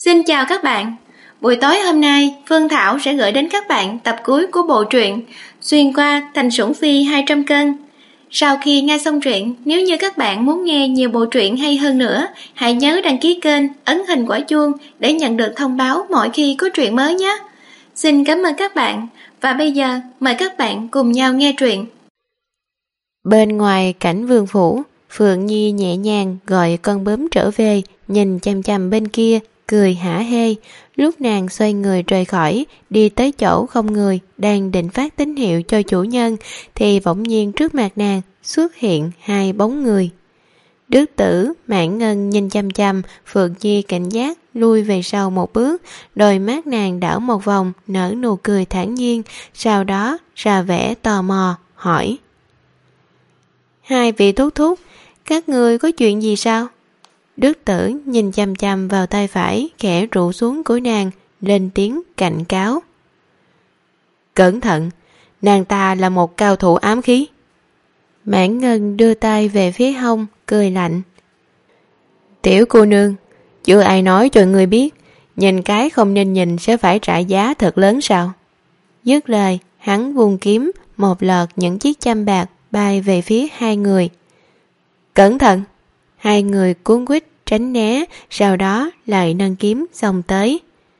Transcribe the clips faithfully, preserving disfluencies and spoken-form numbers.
Xin chào các bạn. Buổi tối hôm nay, Phương Thảo sẽ gửi đến các bạn tập cuối của bộ truyện Xuyên qua Thành Sủng Phi hai trăm cân. Sau khi nghe xong truyện, nếu như các bạn muốn nghe nhiều bộ truyện hay hơn nữa, hãy nhớ đăng ký kênh, ấn hình quả chuông để nhận được thông báo mỗi khi có truyện mới nhé. Xin cảm ơn các bạn, và bây giờ mời các bạn cùng nhau nghe truyện. Bên ngoài cảnh vườn phủ, Phượng Nhi nhẹ nhàng gọi con bướm trở về, nhìn chằm chằm bên kia, cười hả hê. Lúc nàng xoay người rời khỏi, đi tới chỗ không người, đang định phát tín hiệu cho chủ nhân, thì bỗng nhiên trước mặt nàng xuất hiện hai bóng người. Đức Tử, Mãn Ngân nhìn chằm chằm, Phượng Nhi cảnh giác lui về sau một bước, đôi mắt nàng đảo một vòng, nở nụ cười thản nhiên, sau đó ra vẻ tò mò, hỏi: Hai vị thúc thúc, các ngươi có chuyện gì sao? Đức Tử nhìn chằm chằm vào tay phải, khẽ rụ xuống của nàng, lên tiếng cảnh cáo: Cẩn thận, nàng ta là một cao thủ ám khí. Mãn Ngân đưa tay về phía hông, cười lạnh: Tiểu cô nương, chưa ai nói cho ngươi biết, nhìn cái không nên nhìn sẽ phải trả giá thật lớn sao? Dứt lời, hắn vung kiếm, một lọt những chiếc châm bạc bay về phía hai người. Cẩn thận! Hai người cuốn quýt tránh né, sau đó lại nâng kiếm xông tới.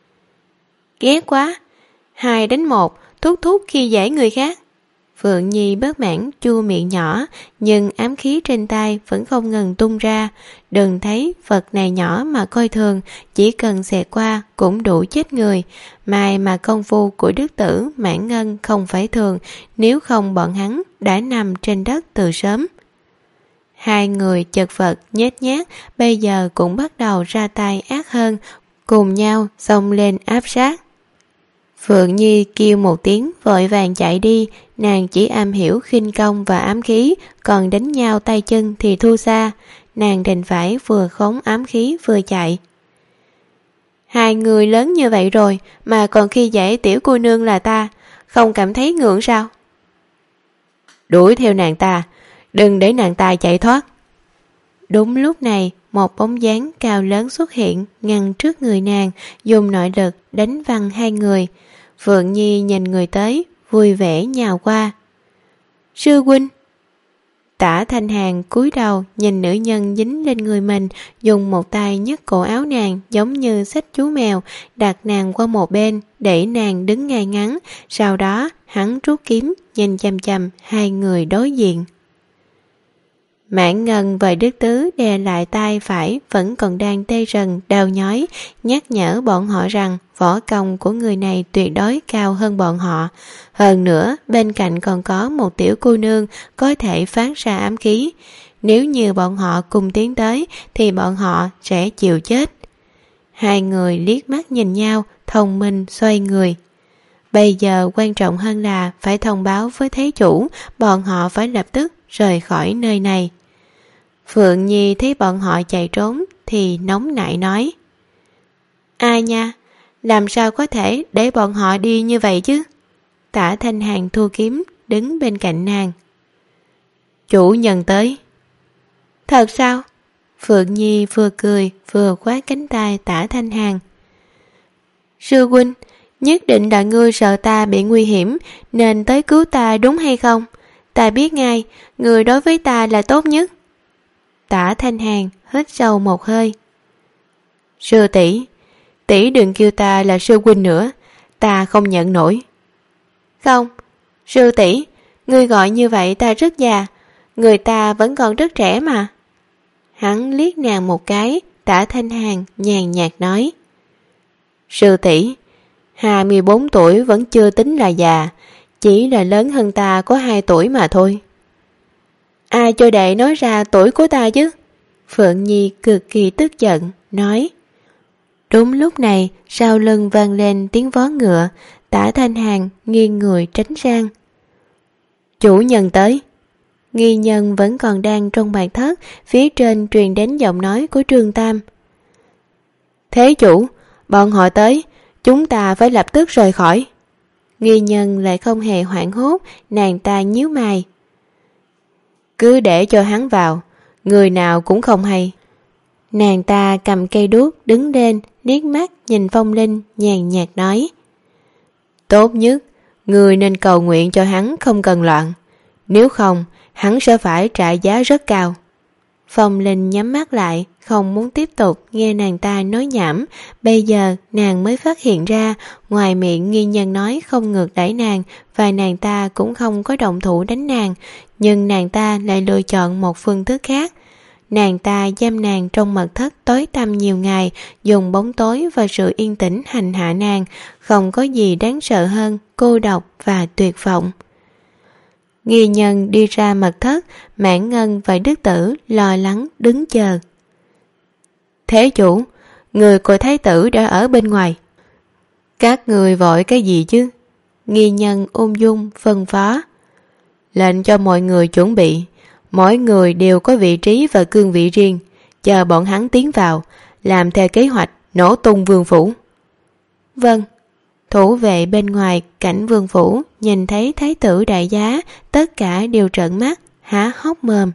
Ghét quá! Hai đánh một, thúc thúc khi dễ người khác. Phượng Nhi bất mãn chua miệng nhỏ, nhưng ám khí trên tay vẫn không ngừng tung ra. Đừng thấy vật này nhỏ mà coi thường, chỉ cần xẹt qua cũng đủ chết người. May mà công phu của Đức Tử, Mãn Ngân không phải thường, nếu không bọn hắn đã nằm trên đất từ sớm. Hai người chật vật nhếch nhác bây giờ cũng bắt đầu ra tay ác hơn, cùng nhau xông lên áp sát. Phượng Nhi kêu một tiếng vội vàng chạy đi, nàng chỉ am hiểu khinh công và ám khí, còn đánh nhau tay chân thì thua xa. Nàng đành phải vừa khống ám khí vừa chạy. Hai người lớn như vậy rồi mà còn khi dễ tiểu cô nương là ta, không cảm thấy ngượng sao? Đuổi theo nàng ta, đừng để nàng ta chạy thoát. Đúng lúc này, một bóng dáng cao lớn xuất hiện ngăn trước người nàng, dùng nội lực đánh văng hai người. Phượng Nhi nhìn người tới, vui vẻ nhào qua. Sư huynh! Tả Thanh Hàn cúi đầu nhìn nữ nhân dính lên người mình, dùng một tay nhấc cổ áo nàng giống như xách chú mèo, đặt nàng qua một bên để nàng đứng ngay ngắn. Sau đó hắn rút kiếm nhìn chằm chằm hai người đối diện. Mãn Ngân và Đức Tứ đè lại tay phải vẫn còn đang tê rần đau nhói, nhắc nhở bọn họ rằng võ công của người này tuyệt đối cao hơn bọn họ. Hơn nữa, bên cạnh còn có một tiểu cô nương có thể phát ra ám khí. Nếu như bọn họ cùng tiến tới thì bọn họ sẽ chịu chết. Hai người liếc mắt nhìn nhau, thông minh xoay người. Bây giờ quan trọng hơn là phải thông báo với thế chủ, bọn họ phải lập tức rời khỏi nơi này. Phượng Nhi thấy bọn họ chạy trốn thì nóng nảy nói: Ai nha, làm sao có thể để bọn họ đi như vậy chứ? Tả Thanh Hàn thu kiếm đứng bên cạnh nàng. Chủ nhân tới. Thật sao? Phượng Nhi vừa cười vừa khoát cánh tay Tả Thanh Hàn. Sư huynh, nhất định là ngươi sợ ta bị nguy hiểm nên tới cứu ta đúng hay không? Ta biết ngay, người đối với ta là tốt nhất. Tả Thanh Hàn hít sâu một hơi. Sư tỷ, tỷ đừng kêu ta là sư huynh nữa, ta không nhận nổi. Không, sư tỷ, ngươi gọi như vậy ta rất già, người ta vẫn còn rất trẻ mà. Hắn liếc nàng một cái, Tả Thanh Hàn nhàn nhạt nói. Sư tỷ, hai mươi bốn tuổi vẫn chưa tính là già, chỉ là lớn hơn ta có hai tuổi mà thôi. Ai cho đệ nói ra tuổi của ta chứ? Phượng Nhi cực kỳ tức giận, nói. Đúng lúc này, sau lưng vang lên tiếng vó ngựa, Tả Thanh Hàn nghiêng người tránh sang. Chủ nhân tới. Nghi nhân vẫn còn đang trong bàn thất, phía trên truyền đến giọng nói của Trương Tam. Thế chủ, bọn họ tới, chúng ta phải lập tức rời khỏi. Nghi nhân lại không hề hoảng hốt, nàng ta nhíu mày. Cứ để cho hắn vào, người nào cũng không hay. Nàng ta cầm cây đuốc đứng lên, liếc mắt nhìn Phong Linh, nhàn nhạt nói: Tốt nhất, người nên cầu nguyện cho hắn không cần loạn. Nếu không, hắn sẽ phải trả giá rất cao. Phong Linh nhắm mắt lại, không muốn tiếp tục nghe nàng ta nói nhảm. Bây giờ nàng mới phát hiện ra, ngoài miệng Nghi Nhân nói không ngược đãi nàng và nàng ta cũng không có động thủ đánh nàng, nhưng nàng ta lại lựa chọn một phương thức khác. Nàng ta giam nàng trong mật thất tối tăm nhiều ngày, dùng bóng tối và sự yên tĩnh hành hạ nàng. Không có gì đáng sợ hơn cô độc và tuyệt vọng. Nghi Nhân đi ra mật thất, Mãn Ngân và Đức Tử lo lắng đứng chờ. Thế chủ, người của thái tử đã ở bên ngoài. Các người vội cái gì chứ? Nghi Nhân ung dung phân phó. Lệnh cho mọi người chuẩn bị. Mỗi người đều có vị trí và cương vị riêng, chờ bọn hắn tiến vào, làm theo kế hoạch nổ tung vương phủ. Vâng. Thủ vệ bên ngoài cảnh vương phủ nhìn thấy thái tử đại giá, tất cả đều trợn mắt, há hốc mồm.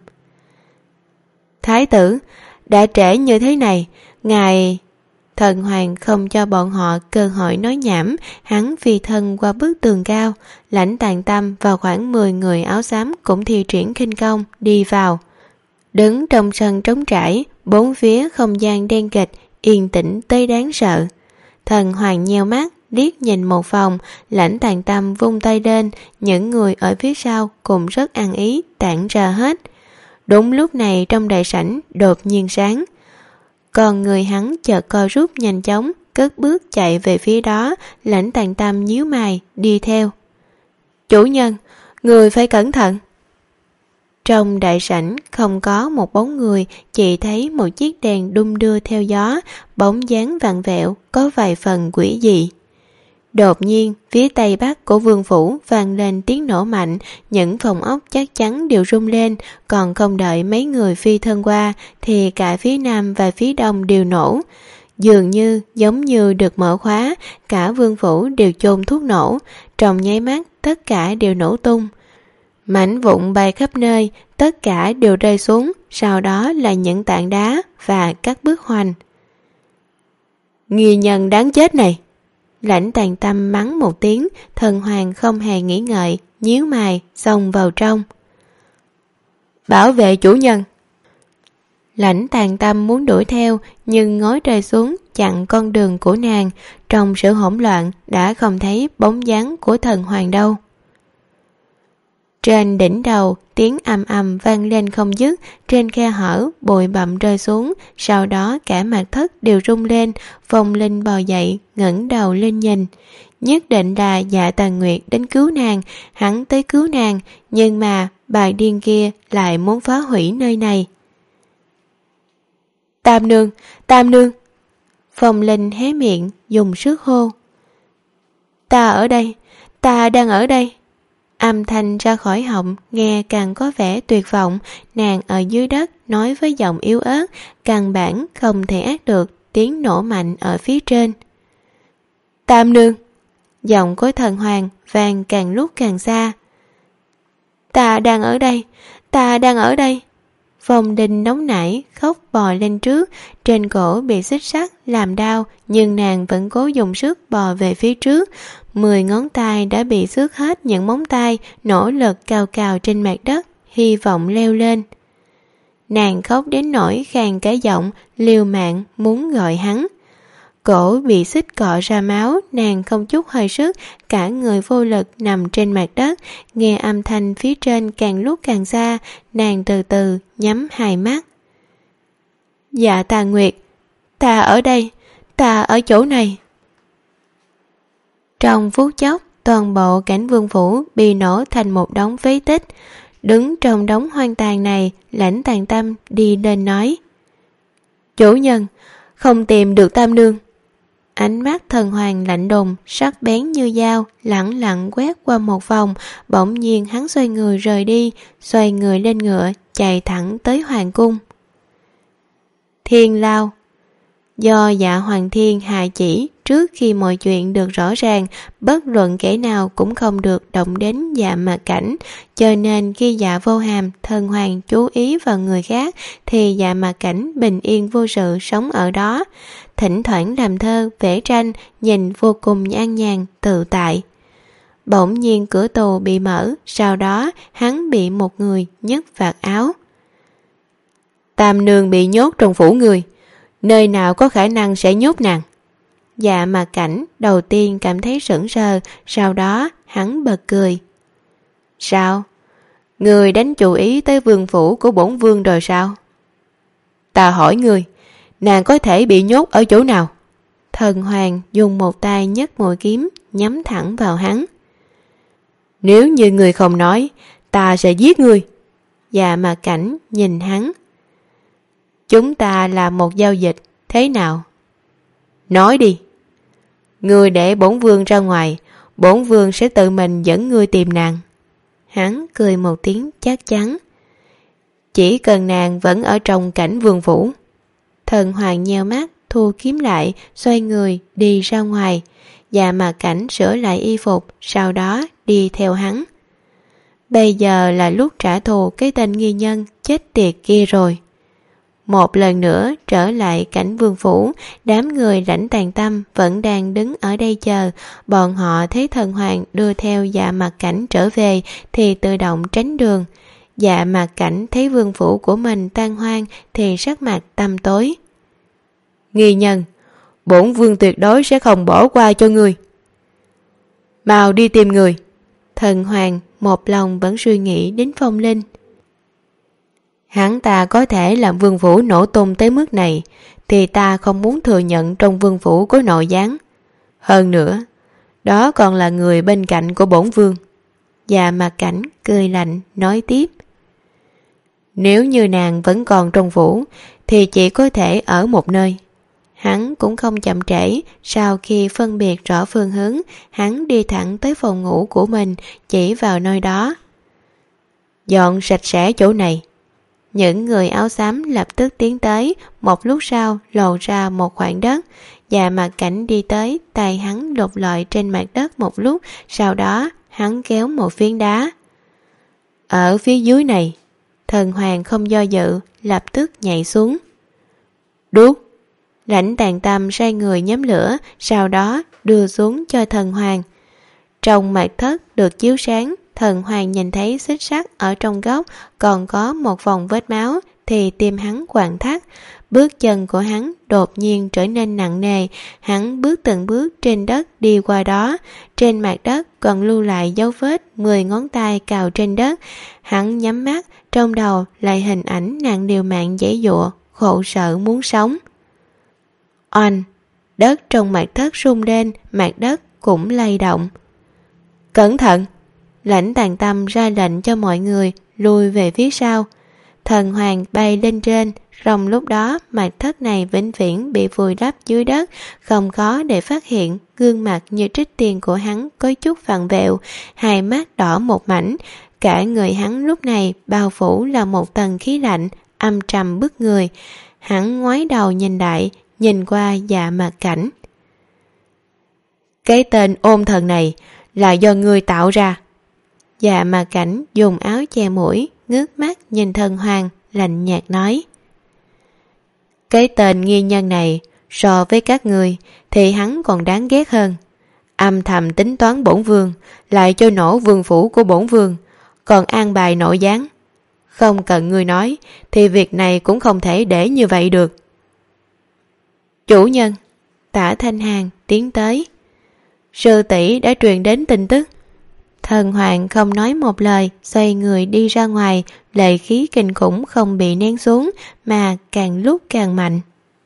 Thái tử, đã trễ như thế này, ngài... Thần hoàng không cho bọn họ cơ hội nói nhảm, hắn phi thân qua bức tường cao, Lãnh Tàn Tâm và khoảng mười người áo xám cũng thi triển khinh công đi vào. Đứng trong sân trống trải, bốn phía không gian đen kịch, yên tĩnh tới đáng sợ. Thần hoàng nheo mắt, liếc nhìn một vòng, Lãnh Tàn Tâm vung tay lên, những người ở phía sau cũng rất ăn ý tản ra hết. Đúng lúc này trong đại sảnh đột nhiên sáng. Còn người hắn chợt co rút nhanh chóng, cất bước chạy về phía đó. Lãnh Tàn Tâm nhíu mày đi theo. Chủ nhân, người phải cẩn thận. Trong đại sảnh không có một bóng người, chỉ thấy một chiếc đèn đung đưa theo gió, bóng dáng vặn vẹo, có vài phần quỷ dị. Đột nhiên, phía tây bắc của vương phủ vang lên tiếng nổ mạnh, những phòng ốc chắc chắn đều rung lên, còn không đợi mấy người phi thân qua thì cả phía nam và phía đông đều nổ. Dường như giống như được mở khóa, cả vương phủ đều chôn thuốc nổ, trong nháy mắt tất cả đều nổ tung. Mảnh vụn bay khắp nơi, tất cả đều rơi xuống, sau đó là những tảng đá và các bức hoành. Nghi nhân đáng chết này! Lãnh Tàn Tâm mắng một tiếng, thần hoàng không hề nghĩ ngợi, nhíu mày, xông vào trong. Bảo vệ chủ nhân! Lãnh Tàn Tâm muốn đuổi theo, nhưng ngói rơi xuống chặn con đường của nàng. Trong sự hỗn loạn đã không thấy bóng dáng của thần hoàng đâu. Trên đỉnh đầu, tiếng ầm ầm vang lên không dứt, trên khe hở, bụi bặm rơi xuống, sau đó cả mặt thất đều rung lên. Phong Linh bò dậy, ngẩng đầu lên nhìn. Nhất định là Dạ Tàn Nguyệt đến cứu nàng, hắn tới cứu nàng, nhưng mà bà điên kia lại muốn phá hủy nơi này. Tam nương, Tam nương! Phong Linh hé miệng, dùng sức hô. Ta ở đây, ta đang ở đây. Âm thanh ra khỏi họng, nghe càng có vẻ tuyệt vọng. Nàng ở dưới đất nói với giọng yếu ớt, căn bản không thể át được tiếng nổ mạnh ở phía trên. Tam nương! Giọng của thần hoàng vang càng lúc càng xa. Ta đang ở đây, ta đang ở đây. Phong Linh nóng nảy khóc bò lên trước, trên cổ bị xích sắt làm đau, nhưng nàng vẫn cố dùng sức bò về phía trước. Mười ngón tay đã bị xước hết những móng tay, nỗ lực cào cào trên mặt đất, hy vọng leo lên. Nàng khóc đến nỗi khàn cả giọng, liều mạng muốn gọi hắn. Cổ bị xích cọ ra máu, nàng không chút hơi sức, cả người vô lực nằm trên mặt đất. Nghe âm thanh phía trên càng lúc càng xa, nàng từ từ nhắm hai mắt. Dạ Tàn Nguyệt, ta ở đây, ta ở chỗ này. Trong phút chốc, toàn bộ cảnh vương phủ bị nổ thành một đống phế tích. Đứng trong đống hoang tàn này, Lãnh Tàn Tâm đi lên nói. Chủ nhân, không tìm được Tam nương. Ánh mắt thần hoàng lạnh đùng, sắc bén như dao, lẳng lặng quét qua một vòng, bỗng nhiên hắn xoay người rời đi, xoay người lên ngựa, chạy thẳng tới hoàng cung. Thiên Lao. Do Dạ Hoàng Thiên hạ chỉ, trước khi mọi chuyện được rõ ràng, bất luận kẻ nào cũng không được động đến Dạ Mạc Cảnh, cho nên khi Dạ Vô Hàm, thần hoàng chú ý vào người khác, thì Dạ Mạc Cảnh bình yên vô sự sống ở đó. thỉnh thoảng làm thơ, vẽ tranh, nhìn vô cùng an nhàn, tự tại. Bỗng nhiên cửa tù bị mở, sau đó hắn bị một người nhấc vạt áo. Tam nương bị nhốt trong phủ người, nơi nào có khả năng sẽ nhốt nàng? Dạ Mạc Cảnh đầu tiên cảm thấy sững sờ, sau đó hắn bật cười. Sao? Người đánh chú ý tới vương phủ của bổn vương rồi sao? Ta hỏi người, nàng có thể bị nhốt ở chỗ nào? Thần Hoàng dùng một tay nhấc mũi kiếm nhắm thẳng vào hắn. Nếu như người không nói, ta sẽ giết người. Dạ Mạc Cảnh nhìn hắn. Chúng ta làm một giao dịch, thế nào? Nói đi. Người để bổn vương ra ngoài, bổn vương sẽ tự mình dẫn ngươi tìm nàng. Hắn cười một tiếng chắc chắn. Chỉ cần nàng vẫn ở trong cảnh vương phủ. Thần Hoàng nheo mắt, thu kiếm lại, xoay người đi ra ngoài. Dạ Mạc Cảnh sửa lại y phục, sau đó đi theo hắn. Bây giờ là lúc trả thù cái tên nghi nhân chết tiệt kia rồi. Một lần nữa trở lại cảnh vương phủ, đám người Lãnh Tàn Tâm vẫn đang đứng ở đây chờ. Bọn họ thấy Thần Hoàng đưa theo Dạ Mạc Cảnh trở về thì tự động tránh đường. Dạ Mạc Cảnh thấy vương phủ của mình tan hoang thì sắc mặt tăm tối. Nghi nhân, bổn vương tuyệt đối sẽ không bỏ qua cho ngươi. Mau đi tìm người. Thần Hoàng một lòng vẫn suy nghĩ đến Phong Linh. Hắn ta có thể làm vương phủ nổ tung tới mức này thì ta không muốn thừa nhận trong vương phủ có nội gián. Hơn nữa, đó còn là người bên cạnh của bổn vương. Dạ Mạc Cảnh cười lạnh nói tiếp. Nếu như nàng vẫn còn trong phủ thì chỉ có thể ở một nơi. Hắn cũng không chậm trễ, sau khi phân biệt rõ phương hướng, hắn đi thẳng tới phòng ngủ của mình, chỉ vào nơi đó. Dọn sạch sẽ chỗ này. Những người áo xám lập tức tiến tới, một lúc sau lộ ra một khoảng đất. Dạ Mạc Cảnh đi tới, tay hắn lục lọi trên mặt đất một lúc, sau đó hắn kéo một phiến đá. Ở phía dưới này. Thần Hoàng không do dự, lập tức nhảy xuống. Đốt. Lãnh Tàn Tâm sai người nhóm lửa, sau đó đưa xuống cho Thần Hoàng. Trong mật thất được chiếu sáng, Thần Hoàng nhìn thấy xích sắt ở trong góc còn có một vòng vết máu thì tim hắn quặn thắt. Bước chân của hắn đột nhiên trở nên nặng nề, hắn bước từng bước trên đất đi qua đó. Trên mặt đất còn lưu lại dấu vết mười ngón tay cào trên đất. Hắn nhắm mắt, trong đầu lại hình ảnh nàng liều mạng giãy giụa, khổ sở muốn sống. Oanh! Đất trong mặt thất rung lên, mặt đất cũng lay động. Cẩn thận! Lãnh Tàn Tâm ra lệnh cho mọi người lùi về phía sau. Thần Hoàng bay lên trên, trong lúc đó mặt thất này vĩnh viễn bị vùi lấp dưới đất, không khó để phát hiện gương mặt như trích tiên của hắn có chút vặn vẹo, hai mắt đỏ một mảnh. Cả người hắn lúc này bao phủ là một tầng khí lạnh, âm trầm bức người. Hắn ngoái đầu nhìn lại, nhìn qua Dạ Mạc Cảnh. Cái tên ôn thần này là do ngươi tạo ra. Dạ Mạc Cảnh dùng áo che mũi, ngước mắt nhìn Thần Hoàng, lạnh nhạt nói. Cái tên nghi nhân này so với các ngươi thì hắn còn đáng ghét hơn. Âm thầm tính toán bổn vương, lại cho nổ vương phủ của bổn vương, còn an bài nội gián. Không cần ngươi nói thì việc này cũng không thể để như vậy được. Chủ nhân. Tả Thanh Hàn tiến tới. Sư tỷ đã truyền đến tin tức. Thần Hoàng không nói một lời, xoay người đi ra ngoài, lệ khí kinh khủng không bị nén xuống mà càng lúc càng mạnh.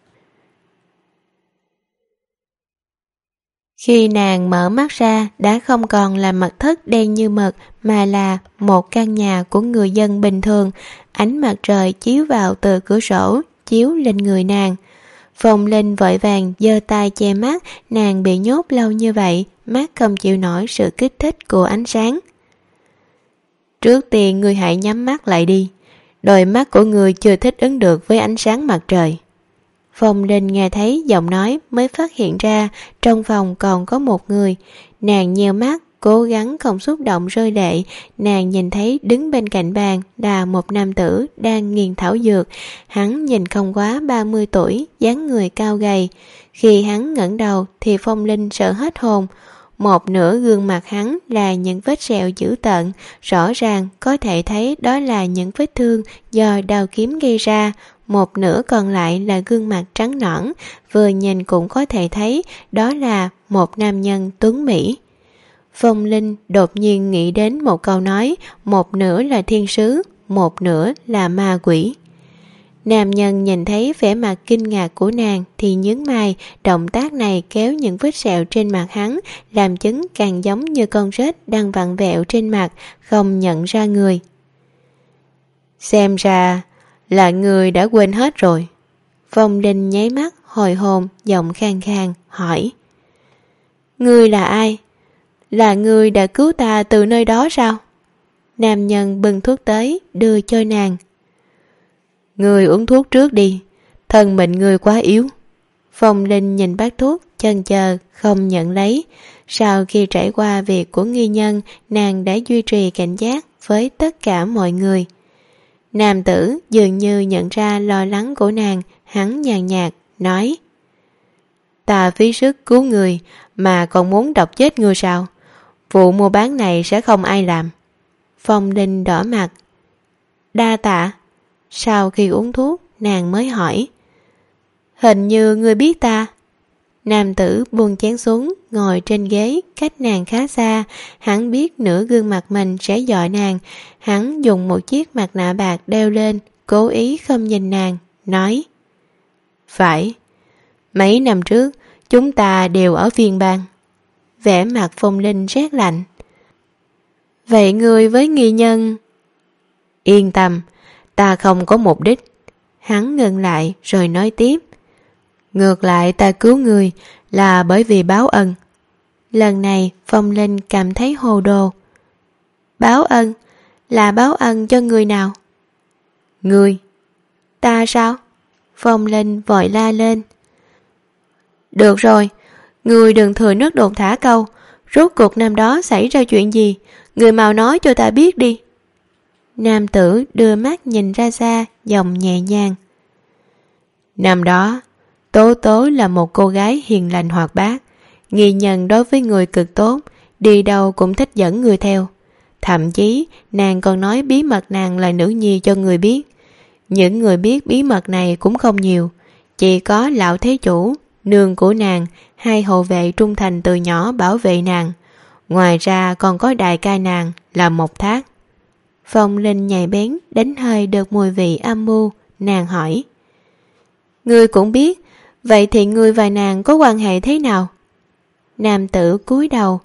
Khi nàng mở mắt ra, đã không còn là mật thất đen như mực mà là một căn nhà của người dân bình thường. Ánh mặt trời chiếu vào từ cửa sổ, chiếu lên người nàng. Phong Linh vội vàng giơ tay che mắt, nàng bị nhốt lâu như vậy, mắt không chịu nổi sự kích thích của ánh sáng. Trước tiên ngươi hãy nhắm mắt lại đi, đôi mắt của ngươi chưa thích ứng được với ánh sáng mặt trời. Phong Linh nghe thấy giọng nói mới phát hiện ra trong phòng còn có một người, nàng nheo mắt, cố gắng không xúc động rơi lệ. Nàng nhìn thấy đứng bên cạnh bàn là một nam tử đang nghiền thảo dược. Hắn nhìn không quá ba mươi tuổi, dáng người cao gầy. Khi hắn ngẩng đầu thì Phong Linh sợ hết hồn. Một nửa gương mặt hắn là những vết sẹo dữ tợn, rõ ràng có thể thấy đó là những vết thương do đao kiếm gây ra. Một nửa còn lại là gương mặt trắng nõn, vừa nhìn cũng có thể thấy đó là một nam nhân tuấn mỹ. Phong Linh đột nhiên nghĩ đến một câu nói, một nửa là thiên sứ, một nửa là ma quỷ. Nam nhân nhìn thấy vẻ mặt kinh ngạc của nàng thì nhướng mày, động tác này kéo những vết sẹo trên mặt hắn, làm chứng càng giống như con rết đang vặn vẹo trên mặt, không nhận ra người. Xem ra là người đã quên hết rồi. Phong Linh nháy mắt, hồi hồn, giọng khàn khàn, hỏi. Ngươi là ai? Là ngươi đã cứu ta từ nơi đó sao? Nam nhân bưng thuốc tới, đưa cho nàng. Ngươi uống thuốc trước đi, thân mình ngươi quá yếu. Phong Linh nhìn bát thuốc, chần chờ, không nhận lấy. Sau khi trải qua việc của nghi nhân, nàng đã duy trì cảnh giác với tất cả mọi người. Nam tử dường như nhận ra lo lắng của nàng, hắn nhàn nhạt, nói. Ta phí sức cứu người, mà còn muốn độc chết ngươi sao? Vụ mua bán này sẽ không ai làm. Phong Linh đỏ mặt. Đa tạ. Sau khi uống thuốc, nàng mới hỏi. Hình như ngươi biết ta. Nam tử buông chén xuống, ngồi trên ghế, cách nàng khá xa. Hắn biết nửa gương mặt mình sẽ dọa nàng. Hắn dùng một chiếc mặt nạ bạc đeo lên, cố ý không nhìn nàng, nói. Phải, mấy năm trước, chúng ta đều ở phiên bang. Vẻ mặt Phong Linh rét lạnh. Vậy ngươi với nghi nhân? Yên tâm, ta không có mục đích. Hắn ngừng lại rồi nói tiếp. Ngược lại ta cứu người là bởi vì báo ân. Lần này Phong Linh cảm thấy hồ đồ. Báo ân? Là báo ân cho người nào? Ngươi. Ta sao? Phong Linh vội la lên. Được rồi, ngươi đừng thừa nước đồn thả câu. Rốt cuộc năm đó xảy ra chuyện gì? Người mau nói cho ta biết đi. Nam tử đưa mắt nhìn ra xa, giọng nhẹ nhàng. Năm đó, Tố Tố là một cô gái hiền lành hoạt bát, nghi nhân đối với người cực tốt, đi đâu cũng thích dẫn người theo. Thậm chí, nàng còn nói bí mật nàng là nữ nhi cho người biết. Những người biết bí mật này cũng không nhiều, chỉ có lão thế chủ, nương của nàng, hai hộ vệ trung thành từ nhỏ bảo vệ nàng. Ngoài ra còn có đại ca nàng là Mộc Thác. Phong Linh nhạy bén đánh hơi được mùi vị âm mưu, nàng hỏi. Ngươi cũng biết, vậy thì ngươi và nàng có quan hệ thế nào? Nam tử cúi đầu.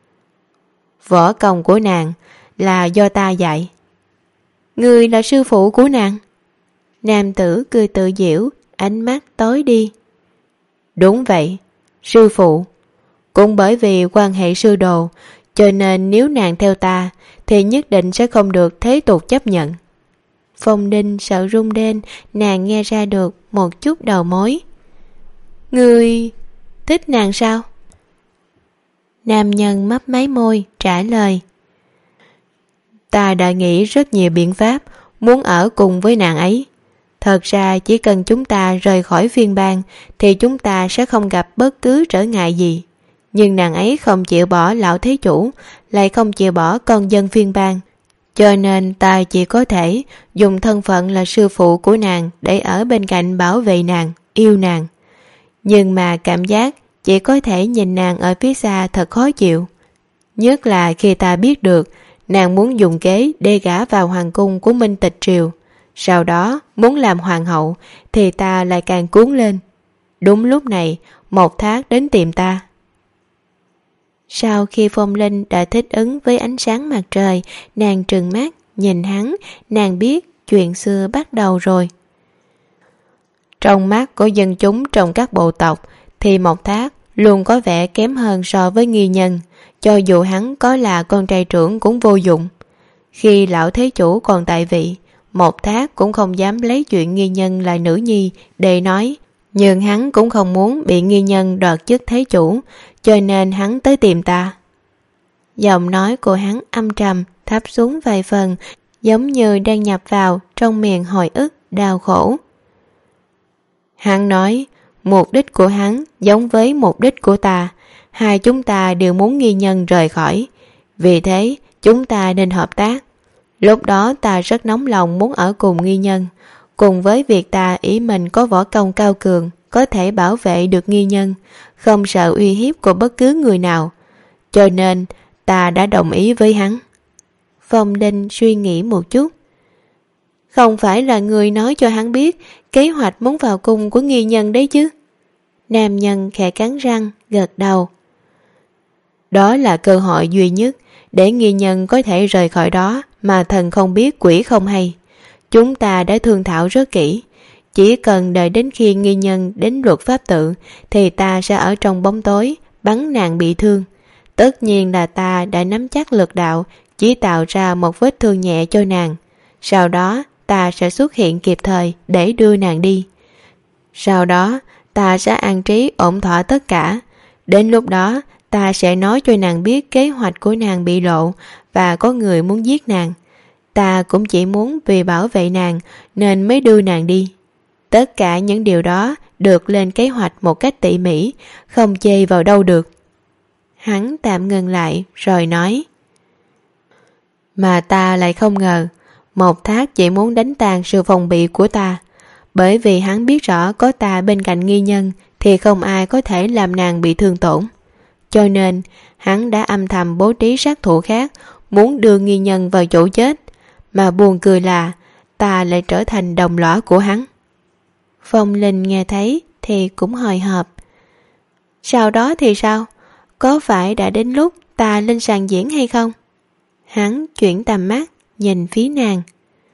Võ công của nàng là do ta dạy. Ngươi là sư phụ của nàng? Nam tử cười tự giễu, ánh mắt tối đi. Đúng vậy, sư phụ. Cũng bởi vì quan hệ sư đồ, cho nên nếu nàng theo ta thì nhất định sẽ không được thế tục chấp nhận. Phong Linh sợ run lên, nàng nghe ra được một chút đầu mối. Ngươi thích nàng sao? Nam nhân mấp máy môi trả lời. Ta đã nghĩ rất nhiều biện pháp muốn ở cùng với nàng ấy. Thật ra chỉ cần chúng ta rời khỏi phiên bang thì chúng ta sẽ không gặp bất cứ trở ngại gì. Nhưng nàng ấy không chịu bỏ lão thế chủ, lại không chịu bỏ con dân phiên bang. Cho nên ta chỉ có thể dùng thân phận là sư phụ của nàng để ở bên cạnh bảo vệ nàng, yêu nàng. Nhưng mà cảm giác chỉ có thể nhìn nàng ở phía xa thật khó chịu. Nhất là khi ta biết được nàng muốn dùng kế để gả vào hoàng cung của Minh Tịch Triều. Sau đó muốn làm hoàng hậu thì ta lại càng cuốn lên. Đúng lúc này Mộc Thác đến tìm ta. Sau khi Phong Linh đã thích ứng với ánh sáng mặt trời, nàng trừng mắt nhìn hắn, nàng biết chuyện xưa bắt đầu rồi. Trong mắt của dân chúng trong các bộ tộc thì Mộc Thác luôn có vẻ kém hơn so với nghi nhân, cho dù hắn có là con trai trưởng cũng vô dụng. Khi lão thế chủ còn tại vị, Mộc Thác cũng không dám lấy chuyện nghi nhân là nữ nhi để nói, nhưng hắn cũng không muốn bị nghi nhân đoạt chức thế chủ, cho nên hắn tới tìm ta. Giọng nói của hắn âm trầm, thấp xuống vài phần, giống như đang nhập vào trong miệng hồi ức, đau khổ. Hắn nói, mục đích của hắn giống với mục đích của ta. Hai chúng ta đều muốn nghi nhân rời khỏi. Vì thế, chúng ta nên hợp tác. Lúc đó ta rất nóng lòng muốn ở cùng nghi nhân. Cùng với việc ta ý mình có võ công cao cường, có thể bảo vệ được nghi nhân, không sợ uy hiếp của bất cứ người nào. Cho nên, ta đã đồng ý với hắn. Phong Linh suy nghĩ một chút. Không phải là người nói cho hắn biết kế hoạch muốn vào cung của nghi nhân đấy chứ? Nam nhân khẽ cắn răng, gật đầu. Đó là cơ hội duy nhất để nghi nhân có thể rời khỏi đó mà thần không biết quỷ không hay. Chúng ta đã thương thảo rất kỹ. Chỉ cần đợi đến khi nghi nhân đến luật pháp tự thì ta sẽ ở trong bóng tối bắn nàng bị thương. Tất nhiên là ta đã nắm chắc lực đạo, chỉ tạo ra một vết thương nhẹ cho nàng. Sau đó ta sẽ xuất hiện kịp thời để đưa nàng đi. Sau đó ta sẽ an trí ổn thỏa tất cả. Đến lúc đó ta sẽ nói cho nàng biết kế hoạch của nàng bị lộ và có người muốn giết nàng. Ta cũng chỉ muốn vì bảo vệ nàng nên mới đưa nàng đi. Tất cả những điều đó được lên kế hoạch một cách tỉ mỉ, không chê vào đâu được. Hắn tạm ngừng lại rồi nói. Mà ta lại không ngờ Một Thác chỉ muốn đánh tàn sự phòng bị của ta. Bởi vì hắn biết rõ có ta bên cạnh nghi nhân thì không ai có thể làm nàng bị thương tổn. Cho nên hắn đã âm thầm bố trí sát thủ khác muốn đưa nghi nhân vào chỗ chết. Mà buồn cười là ta lại trở thành đồng lõa của hắn. Phong Linh nghe thấy thì cũng hồi hộp. Sau đó thì sao? Có phải đã đến lúc ta lên sàn diễn hay không? Hắn chuyển tầm mắt nhìn phía nàng.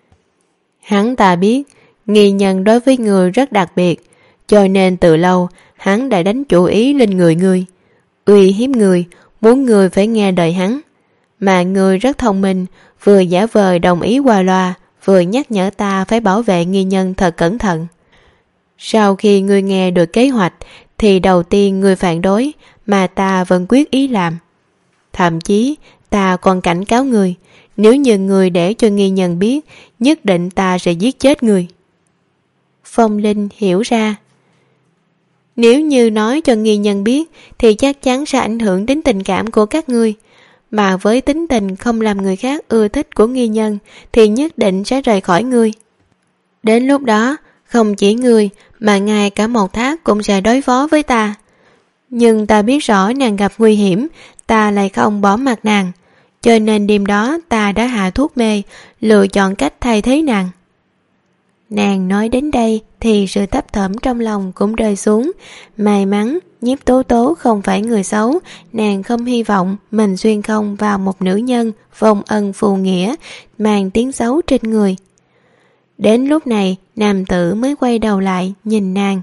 Hắn ta biết nghi nhân đối với người rất đặc biệt, cho nên từ lâu hắn đã đánh chủ ý lên người ngươi, uy hiếp người, muốn người phải nghe lời hắn. Mà người rất thông minh, vừa giả vờ đồng ý qua loa, vừa nhắc nhở ta phải bảo vệ nghi nhân thật cẩn thận. Sau khi ngươi nghe được kế hoạch thì đầu tiên ngươi phản đối, mà ta vẫn quyết ý làm. Thậm chí ta còn cảnh cáo ngươi, nếu như ngươi để cho nghi nhân biết, nhất định ta sẽ giết chết ngươi. Phong Linh hiểu ra. Nếu như nói cho nghi nhân biết thì chắc chắn sẽ ảnh hưởng đến tình cảm của các ngươi. Mà với tính tình không làm người khác ưa thích của nghi nhân thì nhất định sẽ rời khỏi ngươi. Đến lúc đó, không chỉ ngươi mà ngay cả Một Thác cũng sẽ đối phó với ta. Nhưng ta biết rõ nàng gặp nguy hiểm, ta lại không bỏ mặc nàng. Cho nên đêm đó ta đã hạ thuốc mê, lựa chọn cách thay thế nàng. Nàng nói đến đây thì sự thấp thỏm trong lòng cũng rơi xuống. May mắn Nhiếp Tố Tố không phải người xấu, nàng không hy vọng mình xuyên không vào một nữ nhân vong ân phù nghĩa, mang tiếng xấu trên người. Đến lúc này nam tử mới quay đầu lại nhìn nàng.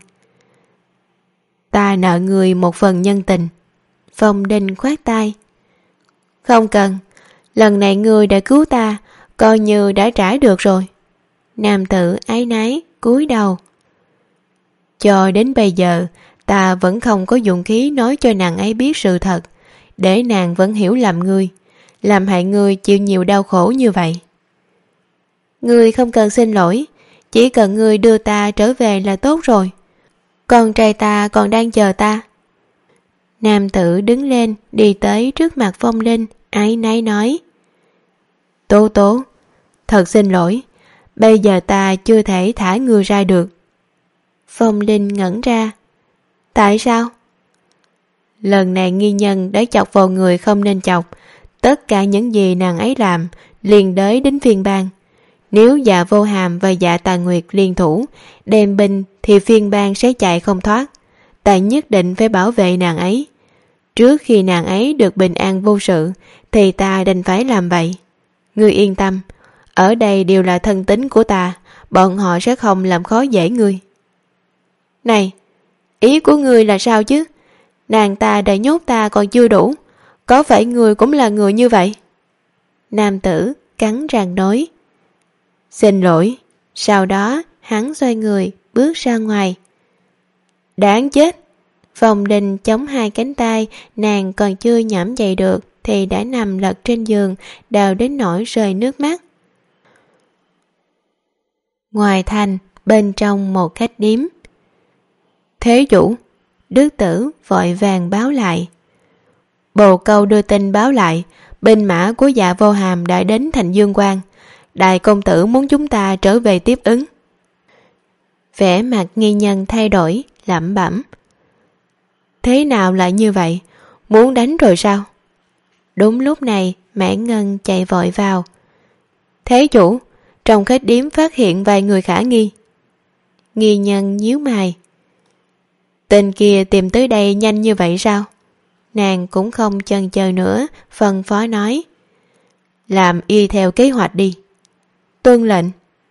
Ta nợ người một phần nhân tình. Phong Đình khoát tay. Không cần, lần này ngươi đã cứu ta, coi như đã trả được rồi. Nam tử áy náy cúi đầu. Cho đến bây giờ ta vẫn không có dụng khí nói cho nàng ấy biết sự thật, để nàng vẫn hiểu lầm ngươi, làm hại ngươi chịu nhiều đau khổ như vậy. Ngươi không cần xin lỗi, chỉ cần ngươi đưa ta trở về là tốt rồi. Con trai ta còn đang chờ ta. Nam tử đứng lên đi tới trước mặt Phong Linh, áy náy nói. Tố Tố, thật xin lỗi, bây giờ ta chưa thể thả ngươi ra được. Phong Linh ngẩn ra. Tại sao? Lần này nghi nhân đã chọc vào người không nên chọc. Tất cả những gì nàng ấy làm liền đới đến phiên bang. Nếu Dạ Vô Hàm và Dạ Tà Nguyệt liên thủ đem binh thì phiên bang sẽ chạy không thoát. Ta nhất định phải bảo vệ nàng ấy. Trước khi nàng ấy được bình an vô sự thì ta đành phải làm vậy. Ngươi yên tâm, ở đây đều là thân tín của ta, bọn họ sẽ không làm khó dễ ngươi. Này, ý của ngươi là sao chứ? Nàng ta đã nhốt ta còn chưa đủ, có phải ngươi cũng là người như vậy? Nam tử cắn răng nói. Xin lỗi. Sau đó hắn xoay người bước ra ngoài. Đáng chết. Phong Đình chống hai cánh tay, nàng còn chưa nhõm dậy được thì đã nằm lật trên giường, đau đến nỗi rơi nước mắt. Ngoài thành, bên trong một khách điếm. Thế chủ, Đức Tử vội vàng báo lại. Bồ Câu đưa tin báo lại, binh mã của Dạ Vô Hàm đã đến thành Dương Quang. Đại công tử muốn chúng ta trở về tiếp ứng. Vẻ mặt nghi nhân thay đổi, lẩm bẩm. Thế nào lại như vậy? Muốn đánh rồi sao? Đúng lúc này, Mãn Ngân chạy vội vào. Thế chủ, trong khách điếm phát hiện vài người khả nghi. Nghi nhân nhíu mày. Tên kia tìm tới đây nhanh như vậy sao? Nàng cũng không chần chờ nữa, phân phó nói. Làm y theo kế hoạch đi. Tuân lệnh.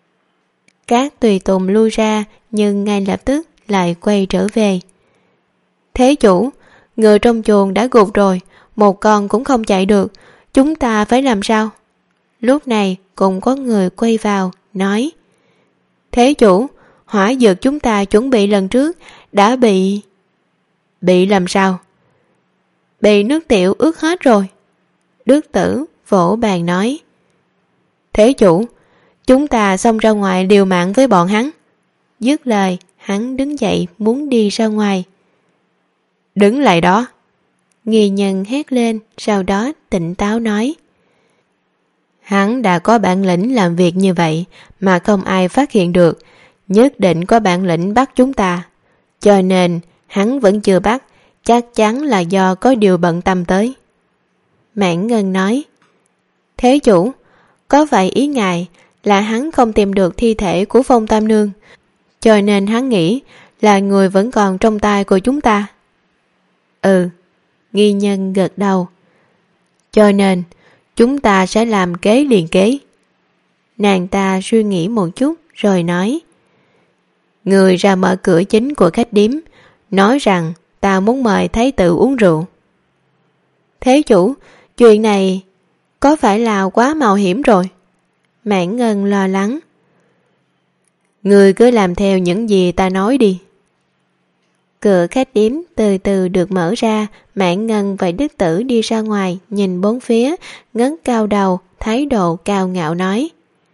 Các tùy tùng lui ra, nhưng ngay lập tức lại quay trở về. Thế chủ, ngựa trong chuồng đã gục rồi, một con cũng không chạy được, chúng ta phải làm sao? Lúc này cũng có người quay vào, nói. Thế chủ, hỏa dược chúng ta chuẩn bị lần trước đã bị... Bị làm sao? Bị nước tiểu ướt hết rồi. Đức Tử vỗ bàn nói. Thế chủ, chúng ta xông ra ngoài liều mạng với bọn hắn. Dứt lời, hắn đứng dậy muốn đi ra ngoài. Đứng lại đó. Nghi nhân hét lên, sau đó tỉnh táo nói. Hắn đã có bản lĩnh làm việc như vậy mà không ai phát hiện được, nhất định có bản lĩnh bắt chúng ta. Cho nên hắn vẫn chưa bắt, chắc chắn là do có điều bận tâm tới. Mãn Ngân nói. Thế chủ, có phải ý ngài là hắn không tìm được thi thể của Phong Tam Nương, cho nên hắn nghĩ là người vẫn còn trong tay của chúng ta? Ừ, nghi nhân gật đầu. Cho nên chúng ta sẽ làm kế liền kế. Nàng ta suy nghĩ một chút rồi nói. Người ra mở cửa chính của khách điếm, nói rằng ta muốn mời thái tử uống rượu. Thế chủ, chuyện này có phải là quá mạo hiểm rồi? Mãn Ngân lo lắng. Người cứ làm theo những gì ta nói đi. Cửa khách điếm từ từ được mở ra, Mãn Ngân và Đức Tử đi ra ngoài, nhìn bốn phía, ngẩng cao đầu, thái độ cao ngạo nói.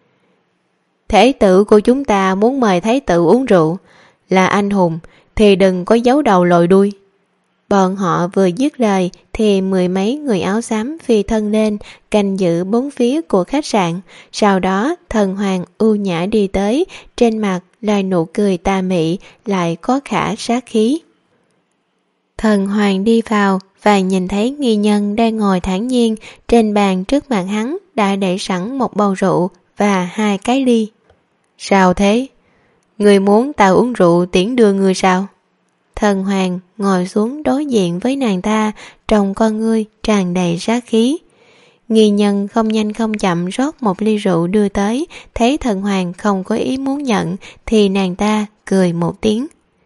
Thái tử của chúng ta muốn mời thái tử uống rượu, là anh hùng thì đừng có giấu đầu lòi đuôi. Bọn họ vừa dứt lời thì mười mấy người áo xám phi thân lên, canh giữ bốn phía của khách sạn. Sau đó thần hoàng ưu nhã đi tới, trên mặt là nụ cười tà mị, lại có khả sát khí. Thần hoàng đi vào và nhìn thấy nghi nhân đang ngồi thản nhiên, trên bàn trước mặt hắn đã để sẵn một bầu rượu và hai cái ly. Sao thế? Người muốn ta uống rượu tiễn đưa người sao? Thần hoàng ngồi xuống đối diện với nàng ta, trong con ngươi tràn đầy sát khí. Nghi nhân không nhanh không chậm rót một ly rượu đưa tới, thấy thần hoàng không có ý muốn nhận thì nàng ta cười một tiếng.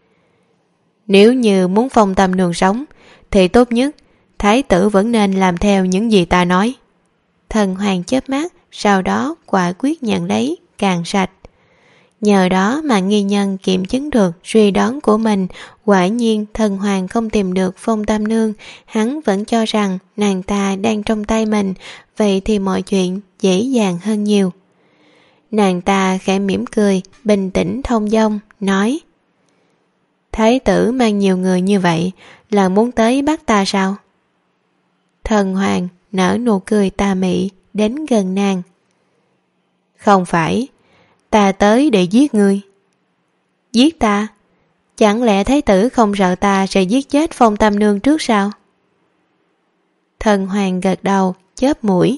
Nếu như muốn Phong Tam Nương sống thì tốt nhất thái tử vẫn nên làm theo những gì ta nói. Thần hoàng chớp mắt, sau đó quả quyết nhận lấy, càng sạch. Nhờ đó mà nghi nhân kiểm chứng được suy đoán của mình, quả nhiên thần hoàng không tìm được Phong Tam Nương, hắn vẫn cho rằng nàng ta đang trong tay mình, vậy thì mọi chuyện dễ dàng hơn nhiều. Nàng ta khẽ mỉm cười, bình tĩnh thông dong, nói. Thái tử mang nhiều người như vậy là muốn tới bắt ta sao? Thần hoàng nở nụ cười tà mị, đến gần nàng. Không phải, ta tới để giết ngươi. Giết ta? Chẳng lẽ thái tử không sợ ta sẽ giết chết Phong Tam Nương trước sao? Thần hoàng gật đầu, chớp mũi.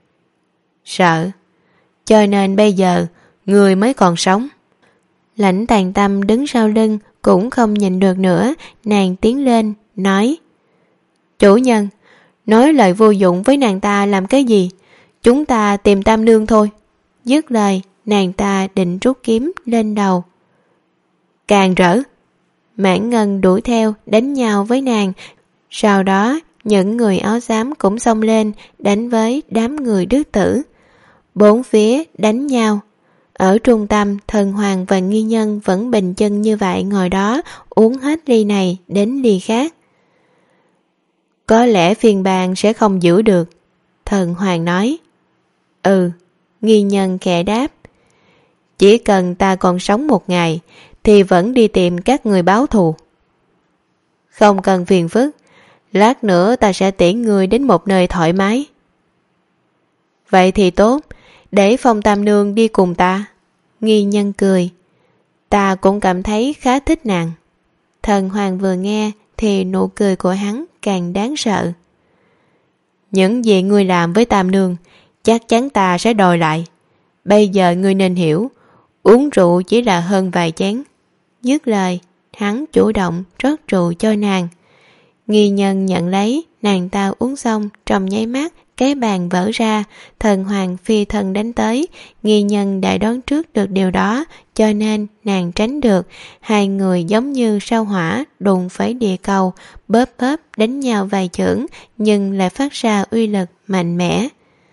Sợ, cho nên bây giờ ngươi mới còn sống. Lãnh Tàn Tâm đứng sau lưng cũng không nhìn được nữa, nàng tiến lên, nói. Chủ nhân, nói lời vô dụng với nàng ta làm cái gì? Chúng ta tìm Tam Nương thôi. Dứt lời, nàng ta định rút kiếm lên đầu. Càng rỡ. Mãn Ngân đuổi theo đánh nhau với nàng. Sau đó những người áo xám cũng xông lên đánh với đám người Đức Tử. Bốn phía đánh nhau. Ở trung tâm, thần hoàng và nghi nhân vẫn bình chân như vậy ngồi đó, uống hết ly này đến ly khác. Có lẽ phiên bang sẽ không giữ được, Thần Hoàng nói. Ừ, Nghi Nhân khẽ đáp. Chỉ cần ta còn sống một ngày thì vẫn đi tìm các người báo thù. Không cần phiền phức, lát nữa ta sẽ tiễn người đến một nơi thoải mái. Vậy thì tốt, để Phong Tam Nương đi cùng ta. Nghi Nhân cười. Ta cũng cảm thấy khá thích nàng. Thần Hoàng vừa nghe thì nụ cười của hắn càng đáng sợ. Những gì ngươi làm với Tam Nương chắc chắn ta sẽ đòi lại. Bây giờ ngươi nên hiểu, uống rượu chỉ là hơn vài chén. Dứt lời, hắn chủ động rót rượu cho nàng. Nghi Nhân nhận lấy, nàng ta uống xong, trong nháy mắt cái bàn vỡ ra. Thần Hoàng phi thân đánh tới. Nghi Nhân đã đoán trước được điều đó, cho nên nàng tránh được. Hai người giống như sao hỏa đụng phải địa cầu, bóp bóp đánh nhau vài chưởng, nhưng lại phát ra uy lực mạnh mẽ.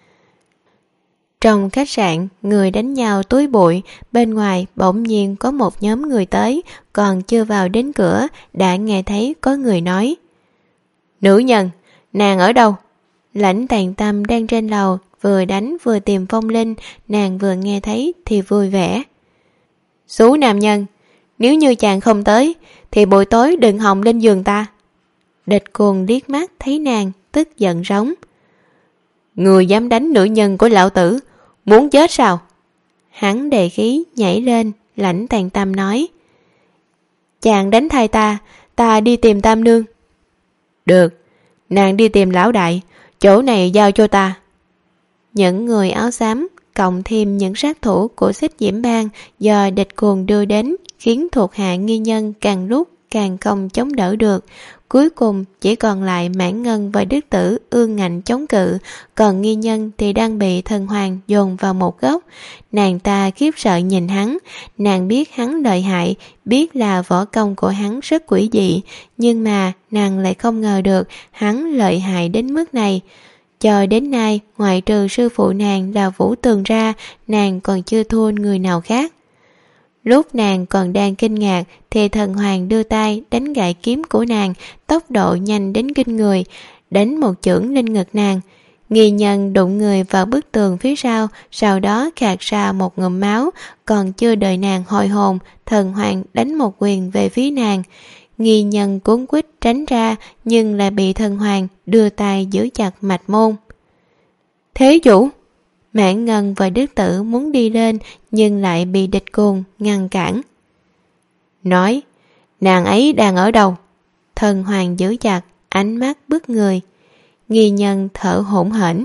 Trong khách sạn, người đánh nhau túi bụi. Bên ngoài bỗng nhiên có một nhóm người tới, còn chưa vào đến cửa đã nghe thấy có người nói: Nữ nhân, nàng ở đâu? Lãnh Tàn Tâm đang trên lầu, vừa đánh vừa tìm Phong Linh. Nàng vừa nghe thấy thì vui vẻ. Xú nam nhân, nếu như chàng không tới thì buổi tối đừng hòng lên giường ta. Địch Cuồng liếc mắt thấy nàng, tức giận rống: Người dám đánh nữ nhân của lão tử, muốn chết sao? Hắn đề khí nhảy lên. Lãnh Tàn Tâm nói: Chàng đánh thay ta, ta đi tìm Tam Nương. Được, nàng đi tìm lão đại, chỗ này giao cho ta. Những người áo xám cộng thêm những sát thủ của Xích Diễm Bang do Địch Cuồng đưa đến khiến thuộc hạ Nghi Nhân càng lúc càng không chống đỡ được. Cuối cùng chỉ còn lại Mãn Ngân và Đức Tử ương ngạnh chống cự, còn Nghi Nhân thì đang bị Thần Hoàng dồn vào một góc. Nàng ta khiếp sợ nhìn hắn. Nàng biết hắn lợi hại, biết là võ công của hắn rất quỷ dị, nhưng mà nàng lại không ngờ được hắn lợi hại đến mức này. Cho đến nay, ngoại trừ sư phụ nàng là Vũ Tường ra, nàng còn chưa thua người nào khác. Lúc nàng còn đang kinh ngạc thì Thần Hoàng đưa tay đánh gãy kiếm của nàng, tốc độ nhanh đến kinh người, đánh một chưởng lên ngực nàng. Nghi Nhân đụng người vào bức tường phía sau, sau đó khạc ra một ngụm máu. Còn chưa đợi nàng hồi hồn, Thần Hoàng đánh một quyền về phía nàng. Nghi Nhân cuốn quýt tránh ra, nhưng lại bị Thần Hoàng đưa tay giữ chặt mạch môn. Thế chủ! Mãn Ngân và Đức Tử muốn đi lên, nhưng lại bị Địch Cuồng ngăn cản. Nói, nàng ấy đang ở đâu? Thần Hoàng giữ chặt, ánh mắt bức người. Nghi Nhân thở hổn hển.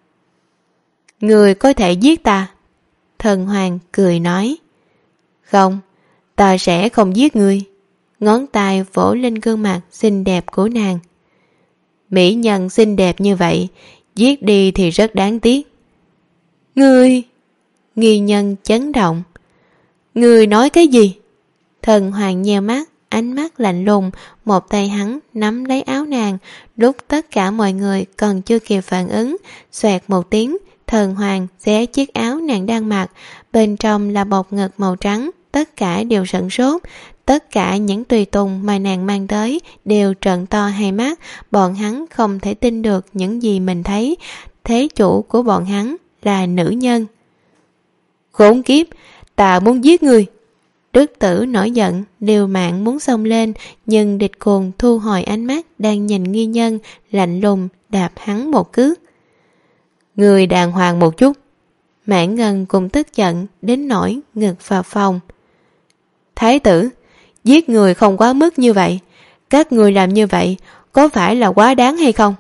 Người có thể giết ta. Thần Hoàng cười nói. Không, ta sẽ không giết ngươi. Ngón tay vỗ lên gương mặt xinh đẹp của nàng. Mỹ nhân xinh đẹp như vậy, giết đi thì rất đáng tiếc. Ngươi! Nghi Nhân chấn động. Ngươi nói cái gì? Thần Hoàng nheo mắt, ánh mắt lạnh lùng. Một tay hắn nắm lấy áo nàng. Lúc tất cả mọi người còn chưa kịp phản ứng, xoẹt một tiếng, Thần Hoàng xé chiếc áo nàng đang mặc. Bên trong là bọc ngực màu trắng. Tất cả đều sửng sốt. Tất cả những tùy tùng mà nàng mang tới đều trợn to hai mắt. Bọn hắn không thể tin được những gì mình thấy. Thế chủ của bọn hắn là nữ nhân. Khốn kiếp, ta muốn giết ngươi. Đức Tử nổi giận, liều mạng muốn xông lên, nhưng Địch Cuồng thu hồi ánh mắt đang nhìn Nghi Nhân, lạnh lùng đạp hắn một cước. Ngươi đàng hoàng một chút. Mãn Ngân cũng tức giận đến nỗi ngực vào phòng. Thái tử, giết người không quá mức như vậy. Các người làm như vậy có phải là quá đáng hay không?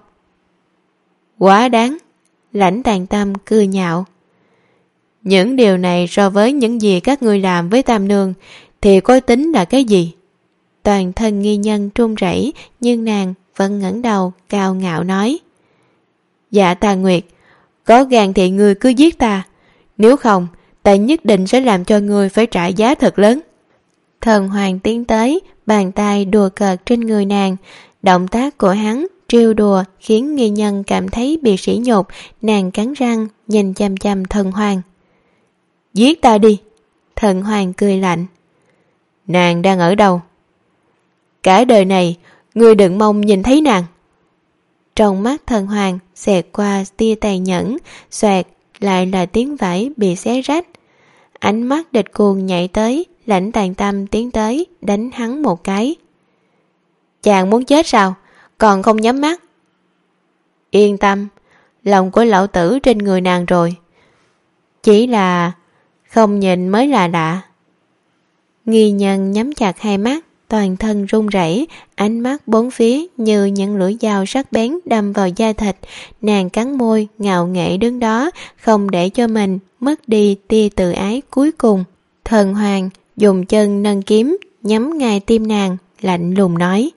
Quá đáng. Lãnh Tàn Tâm cười nhạo. Những điều này so với những gì các ngươi làm với Tam Nương thì có tính là cái gì? Toàn thân Nghi Nhân run rẩy, nhưng nàng vẫn ngẩng đầu cao ngạo nói. Dạ Tà Nguyệt, có gan thì ngươi cứ giết ta, nếu không ta nhất định sẽ làm cho ngươi phải trả giá thật lớn. Thần Hoàng tiến tới, bàn tay đùa cợt trên người nàng. Động tác của hắn trêu đùa khiến Nghi Nhân cảm thấy bị sỉ nhục. Nàng cắn răng nhìn chằm chằm Thần Hoàng. Giết ta đi. Thần Hoàng cười lạnh. Nàng đang ở đâu? Cả đời này ngươi đừng mong nhìn thấy nàng. Trong mắt thần hoàng xẹt qua tia tàn nhẫn, xoẹt lại là tiếng vải bị xé rách. Ánh mắt địch cuồng nhảy tới, Lãnh Tàn Tâm tiến tới đánh hắn một cái. Chàng muốn chết sao? Còn không nhắm mắt? Yên tâm, lòng của lão tử trên người nàng rồi. Chỉ là không nhìn mới là lạ. Nghi nhân nhắm chặt hai mắt, toàn thân run rẩy, ánh mắt bốn phía như những lưỡi dao sắc bén đâm vào da thịt. Nàng cắn môi, ngạo nghễ đứng đó, không để cho mình mất đi tia tự ái cuối cùng. Thần hoàng dùng chân nâng kiếm, nhắm ngay tim nàng, lạnh lùng nói: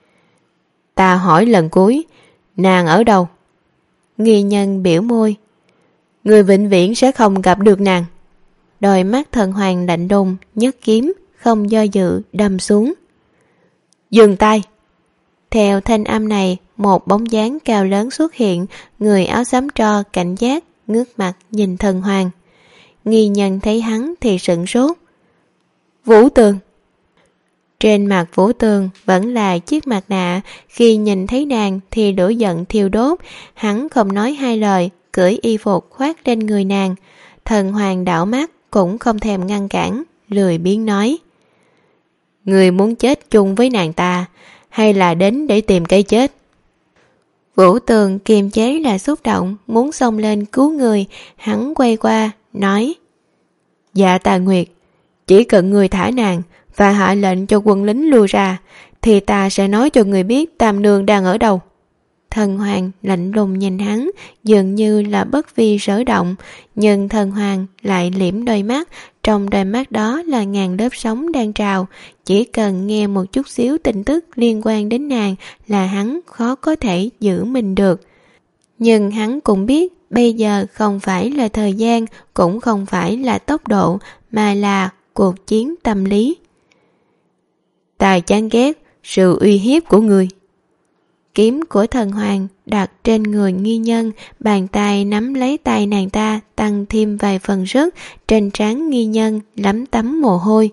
Ta hỏi lần cuối, nàng ở đâu? Nghi nhân biểu môi: Người vĩnh viễn sẽ không gặp được nàng. Đôi mắt thần hoàng lạnh đùng, nhấc kiếm, không do dự đâm xuống. Dừng tay! Theo thanh âm này, một bóng dáng cao lớn xuất hiện, người áo xám tro cảnh giác, ngước mặt nhìn thần hoàng. Nghi nhân thấy hắn thì sửng sốt. Vũ Tường! Trên mặt Vũ Tường vẫn là chiếc mặt nạ, khi nhìn thấy nàng thì lửa giận thiêu đốt, hắn không nói hai lời, cởi y phục khoác lên người nàng. Thần hoàng đảo mắt cũng không thèm ngăn cản, lười biếng nói: Người muốn chết chung với nàng ta, hay là đến để tìm cái chết? Vũ Tường kiềm chế là xúc động, muốn xông lên cứu người. Hắn quay qua, nói: Dạ Tà Nguyệt, chỉ cần người thả nàng và hạ lệnh cho quân lính lui ra, thì ta sẽ nói cho người biết Tam Nương đang ở đâu. Thần hoàng lạnh lùng nhìn hắn, dường như là bất vi sở động, nhưng thần hoàng lại liễm đôi mắt, trong đôi mắt đó là ngàn lớp sóng đang trào. Chỉ cần nghe một chút xíu tin tức liên quan đến nàng là hắn khó có thể giữ mình được. Nhưng hắn cũng biết bây giờ không phải là thời gian, cũng không phải là tốc độ, mà là cuộc chiến tâm lý. Ta chán ghét sự uy hiếp của người. Kiếm của thần hoàng đặt trên người nghi nhân, bàn tay nắm lấy tay nàng ta, tăng thêm vài phần sức. Trên trán nghi nhân lấm tấm mồ hôi.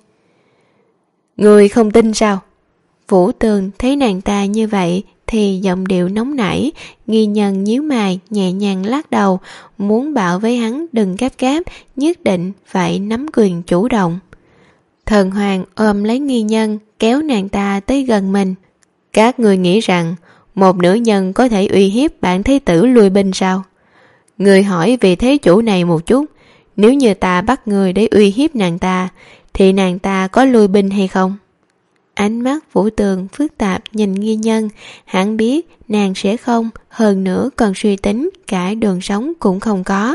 Người không tin sao? Vũ Tường thấy nàng ta như vậy thì giọng điệu nóng nảy. Nghi nhân nhíu mày nhẹ nhàng lắc đầu, muốn bảo với hắn đừng gấp gáp, nhất định phải nắm quyền chủ động. Thần hoàng ôm lấy nghi nhân, kéo nàng ta tới gần mình. Các người nghĩ rằng một nữ nhân có thể uy hiếp bản thái tử lui binh sao? Người hỏi vị thế chủ này một chút, nếu như ta bắt người để uy hiếp nàng ta, thì nàng ta có lui binh hay không? Ánh mắt Vũ Tường phức tạp nhìn nghi nhân, hắn biết nàng sẽ không, hơn nữa còn suy tính cả đường sống cũng không có.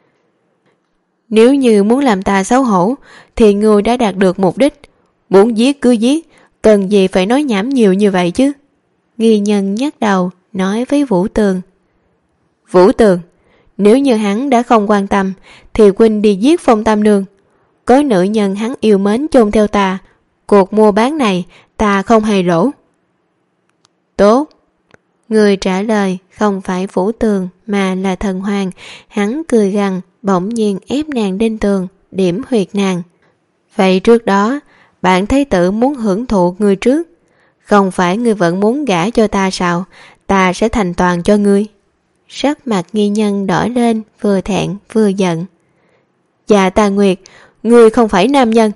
Nếu như muốn làm ta xấu hổ, thì ngươi đã đạt được mục đích. Muốn giết cứ giết, cần gì phải nói nhảm nhiều như vậy chứ? Nghi nhân nhắc đầu, nói với Vũ Tường. Vũ Tường, nếu như hắn đã không quan tâm, thì huynh đi giết Phong Tam Nương. Có nữ nhân hắn yêu mến chôn theo ta, cuộc mua bán này ta không hề lỗ. Tốt. Người trả lời không phải Vũ Tường mà là thần hoàng. Hắn cười gằn, bỗng nhiên ép nàng lên tường, điểm huyệt nàng. Vậy trước đó, bản thái tử muốn hưởng thụ người trước. Không phải ngươi vẫn muốn gả cho ta sao? Ta sẽ thành toàn cho ngươi. Sắc mặt nghi nhân đỏ lên, vừa thẹn vừa giận. Dạ Tà Nguyệt, ngươi không phải nam nhân.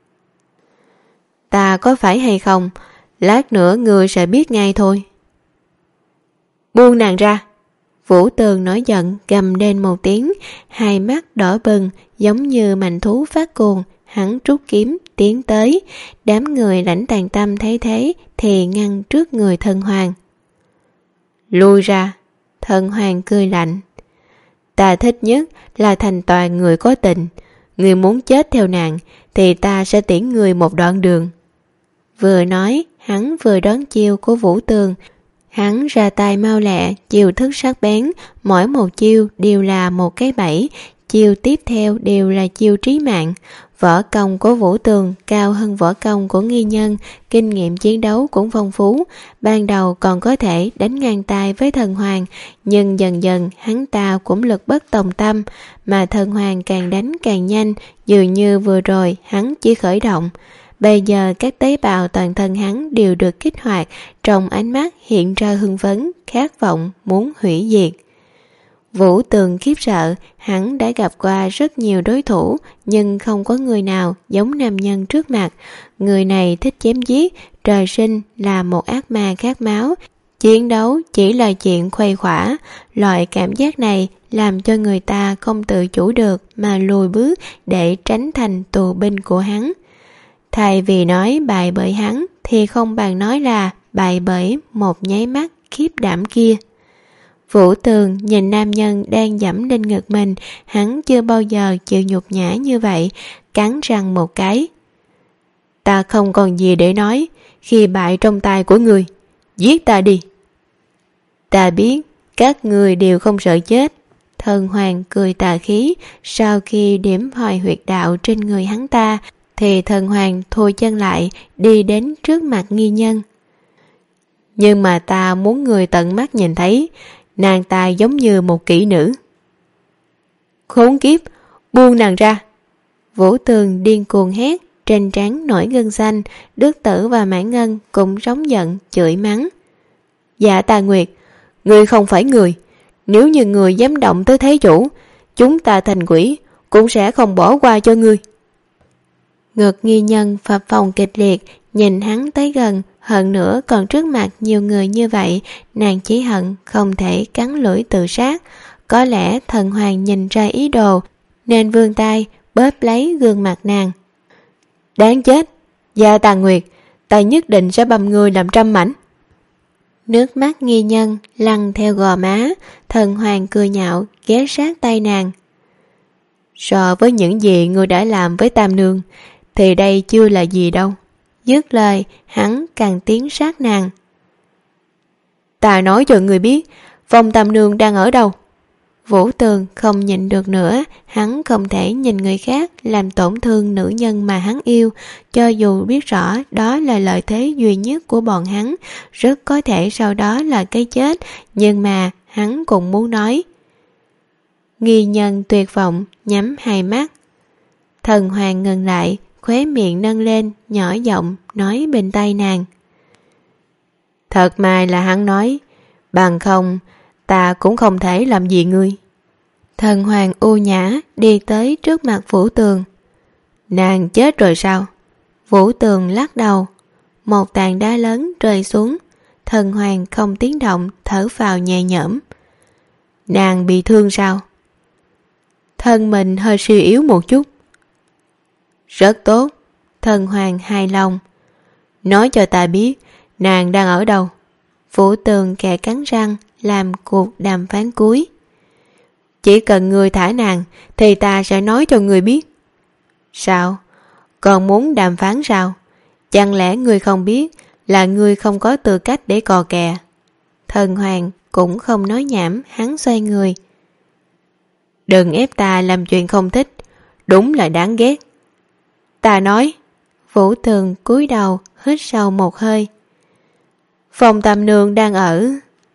Ta có phải hay không, lát nữa ngươi sẽ biết ngay thôi. Buông nàng ra. Vũ Tường nổi giận gầm lên một tiếng, hai mắt đỏ bừng giống như manh thú phát cuồng. Hắn rút kiếm tiến tới, đám người Lãnh Tàn Tâm thấy thế thì ngăn trước người thần hoàng. Lui ra. Thần hoàng cười lạnh. Ta thích nhất là thành toàn người có tình. Người muốn chết theo nàng thì ta sẽ tiễn người một đoạn đường. Vừa nói, hắn vừa đón chiêu của Vũ Tường. Hắn ra tay mau lẹ, chiêu thức sắc bén, mỗi một chiêu đều là một cái bẫy, chiêu tiếp theo đều là chiêu trí mạng. Võ công của Vũ Tường cao hơn võ công của nghi nhân, kinh nghiệm chiến đấu cũng phong phú. Ban đầu còn có thể đánh ngang tay với thần hoàng, nhưng dần dần hắn ta cũng lực bất tòng tâm, mà thần hoàng càng đánh càng nhanh, dường như vừa rồi hắn chỉ khởi động. Bây giờ các tế bào toàn thân hắn đều được kích hoạt, trong ánh mắt hiện ra hưng phấn, khát vọng muốn hủy diệt. Vũ Tường khiếp sợ, hắn đã gặp qua rất nhiều đối thủ, nhưng không có người nào giống nam nhân trước mặt. Người này thích chém giết, trời sinh là một ác ma khát máu. Chiến đấu chỉ là chuyện khuây khỏa, loại cảm giác này làm cho người ta không tự chủ được mà lùi bước để tránh thành tù binh của hắn. Thay vì nói bại bởi hắn thì không bằng nói là bại bởi một nháy mắt khiếp đảm kia. Vũ Tường nhìn nam nhân đang giẫm lên ngực mình, hắn chưa bao giờ chịu nhục nhã như vậy, cắn răng một cái. Ta không còn gì để nói, khi bại trong tay của người, giết ta đi. Ta biết các người đều không sợ chết. Thần Hoàng cười tà khí, sau khi điểm hồi huyệt đạo trên người hắn ta, thì Thần Hoàng thôi chân lại, đi đến trước mặt nghi nhân. Nhưng mà ta muốn người tận mắt nhìn thấy, nàng ta giống như một kỹ nữ. Khốn kiếp, buông nàng ra. Vũ Tường điên cuồng hét, trên trán nổi gân xanh. Đức Tử và Mãn Ngân cũng rống giận chửi mắng. Dạ Tà Nguyệt, ngươi không phải người. Nếu như người dám động tới thế chủ, chúng ta thành quỷ cũng sẽ không bỏ qua cho ngươi. Ngực nghi nhân phập phồng kịch liệt, nhìn hắn tới gần, hơn nữa còn trước mặt nhiều người như vậy, nàng chỉ hận không thể cắn lưỡi tự sát. Có lẽ Thần Hoàng nhìn ra ý đồ, nên vươn tay bóp lấy gương mặt nàng. Đáng chết, Dạ Tà Nguyệt, ta nhất định sẽ bầm người làm trăm mảnh. Nước mắt nghi nhân lăn theo gò má, Thần Hoàng cười nhạo ghé sát tay nàng. So với những gì ngươi đã làm với Tam Nương thì đây chưa là gì đâu. Dứt lời, hắn càng tiến sát nàng. Ta nói cho người biết, Phong Tam Nương đang ở đâu. Vũ Tường không nhịn được nữa, hắn không thể nhìn người khác làm tổn thương nữ nhân mà hắn yêu, cho dù biết rõ đó là lợi thế duy nhất của bọn hắn, rất có thể sau đó là cái chết, nhưng mà hắn cũng muốn nói. Nghi nhân tuyệt vọng nhắm hai mắt. Thần Hoàng ngừng lại, khóe miệng nâng lên, nhỏ giọng nói bên tai nàng. Thật may là hắn nói, bằng không ta cũng không thể làm gì ngươi. Thần Hoàng u nhã đi tới trước mặt Vũ Tường. Nàng chết rồi sao? Vũ Tường lắc đầu. Một tảng đá lớn rơi xuống. Thần Hoàng không tiếng động, thở phào nhẹ nhõm. Nàng bị thương sao? Thân mình hơi suy yếu một chút. Rất tốt. Thần Hoàng hài lòng. Nói cho ta biết nàng đang ở đâu. Vũ Tường kẻ cắn răng làm cuộc đàm phán cuối. Chỉ cần người thả nàng thì ta sẽ nói cho người biết. Sao? Còn muốn đàm phán sao? Chẳng lẽ người không biết là người không có tư cách để cò kè? Thần Hoàng cũng không nói nhảm, hắn xoay người. Đừng ép ta làm chuyện không thích, đúng là đáng ghét. Ta nói. Vũ Tường cúi đầu hít sâu một hơi. Phong Tam Nương đang ở.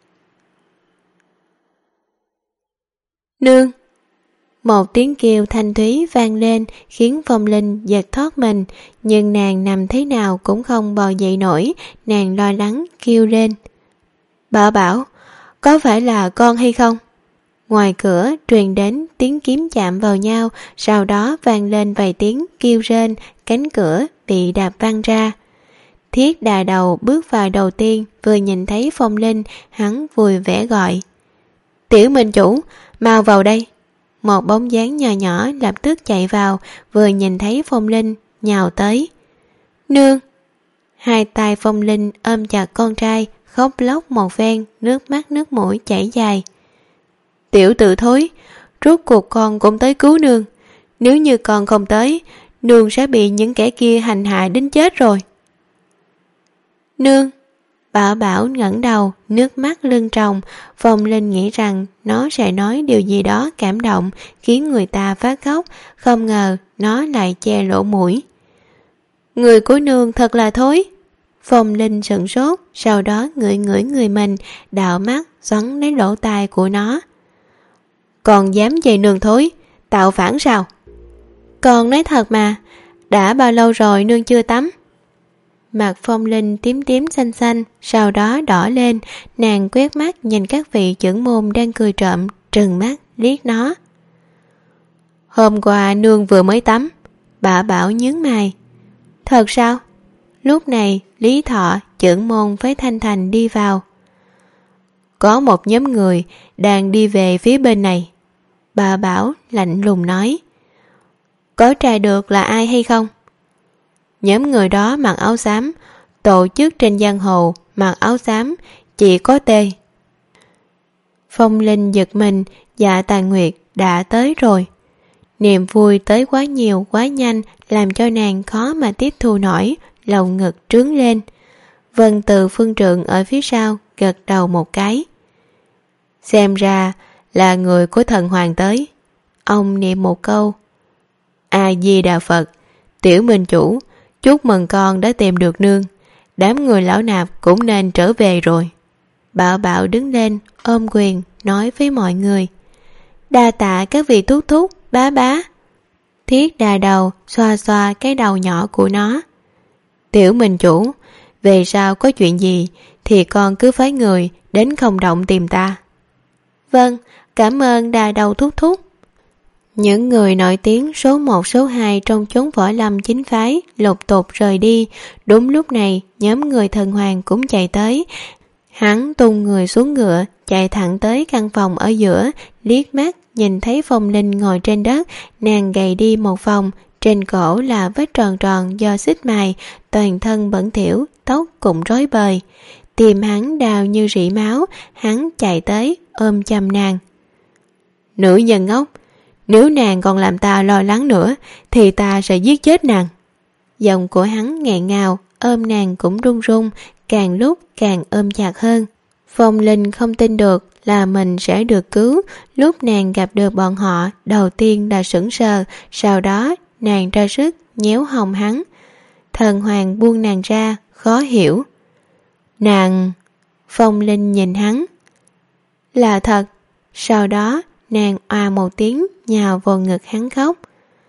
Nương. Một tiếng kêu thanh thúy vang lên khiến Phong Linh giật thoát mình, nhưng nàng nằm thế nào cũng không bò dậy nổi, nàng lo lắng kêu lên. Bảo Bảo, có phải là con hay không? Ngoài cửa truyền đến tiếng kiếm chạm vào nhau, sau đó vang lên vài tiếng kêu rên, cánh cửa bị đạp văng ra. Thiết Đà Đầu bước vào đầu tiên, vừa nhìn thấy Phong Linh, hắn vui vẻ gọi. Tiểu Minh Chủ, mau vào đây. Một bóng dáng nhỏ nhỏ lập tức chạy vào, vừa nhìn thấy Phong Linh, nhào tới. Nương! Hai tay Phong Linh ôm chặt con trai, khóc lóc một phen, nước mắt nước mũi chảy dài. Tiểu tử thối, rốt cuộc con cũng tới cứu nương. Nếu như con không tới, nương sẽ bị những kẻ kia hành hạ đến chết rồi. Nương! Bảo Bảo ngẩng đầu, nước mắt lưng tròng. Phong Linh nghĩ rằng nó sẽ nói điều gì đó cảm động, khiến người ta phát khóc. Không ngờ nó lại che lỗ mũi. Người của nương thật là thối. Phong Linh sửng sốt, sau đó ngửi ngửi người mình, đảo mắt xoắn lấy lỗ tai của nó. Còn dám về nương thối, tạo phản sao? Con nói thật mà, đã bao lâu rồi nương chưa tắm? Mặt Phong Linh tím tím xanh xanh, sau đó đỏ lên. Nàng quét mắt nhìn các vị trưởng môn đang cười trộm, trừng mắt liếc nó. Hôm qua nương vừa mới tắm. Bà Bảo nhướng mày. Thật sao? Lúc này Lý Thọ, trưởng môn phái Thanh Thành đi vào. Có một nhóm người đang đi về phía bên này. Bà Bảo lạnh lùng nói. Có tra được là ai hay không? Nhóm người đó mặc áo xám, tổ chức trên giang hồ mặc áo xám, chỉ có tê. Phong Linh giật mình, Dạ Tàn Nguyệt đã tới rồi. Niềm vui tới quá nhiều quá nhanh làm cho nàng khó mà tiếp thu nổi, lồng ngực trướng lên. Vân Từ Phương Trượng ở phía sau gật đầu một cái. Xem ra là người của thần hoàng tới. Ông niệm một câu. A Di Đà Phật, tiểu minh chủ, chúc mừng con đã tìm được nương. Đám người lão nạp cũng nên trở về rồi. Bảo Bảo đứng lên ôm quyền nói với mọi người. Đa tạ các vị thúc thúc, bá bá. Thiết đà đầu xoa xoa cái đầu nhỏ của nó. Tiểu minh chủ, về sau có chuyện gì thì con cứ phái người đến không động tìm ta. Vâng, cảm ơn đà đầu thúc thúc. Những người nổi tiếng số một số hai trong chốn võ lâm chính phái lục tục rời đi. Đúng lúc này nhóm người thần hoàng cũng chạy tới. Hắn tung người xuống ngựa, chạy thẳng tới căn phòng ở giữa, liếc mắt nhìn thấy Phong Linh ngồi trên đất. Nàng gầy đi một vòng, trên cổ là vết tròn tròn do xích mài, toàn thân bẩn thỉu, tóc cũng rối bời. Tim hắn đào như rỉ máu. Hắn chạy tới ôm chầm nàng. Nữ nhân ngốc, nếu nàng còn làm ta lo lắng nữa thì ta sẽ giết chết nàng. Giọng của hắn nghẹn ngào, ôm nàng cũng run run, càng lúc càng ôm chặt hơn. Phong Linh không tin được là mình sẽ được cứu. Lúc nàng gặp được bọn họ, đầu tiên là sững sờ, sau đó nàng ra sức nhéo hông hắn. Thần hoàng buông nàng ra, khó hiểu. Nàng... Phong Linh nhìn hắn. Là thật. Sau đó nàng oa một tiếng nhào vào ngực hắn khóc.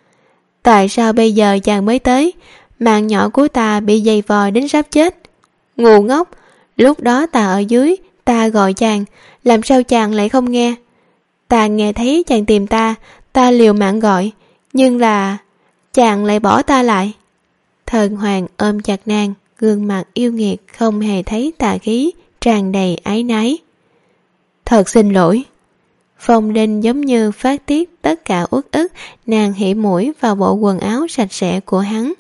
Tại sao bây giờ chàng mới tới? Mạng nhỏ của ta bị dày vò đến sắp chết. Ngu ngốc, lúc đó ta ở dưới, ta gọi chàng, làm sao chàng lại không nghe? Ta nghe thấy chàng tìm ta, ta liều mạng gọi, nhưng là chàng lại bỏ ta lại. Thần hoàng ôm chặt nàng, gương mặt yêu nghiệt không hề thấy tà khí, tràn đầy áy náy. Thật xin lỗi. Phong Linh giống như phát tiết tất cả uất ức, nàng hỉ mũi vào bộ quần áo sạch sẽ của hắn.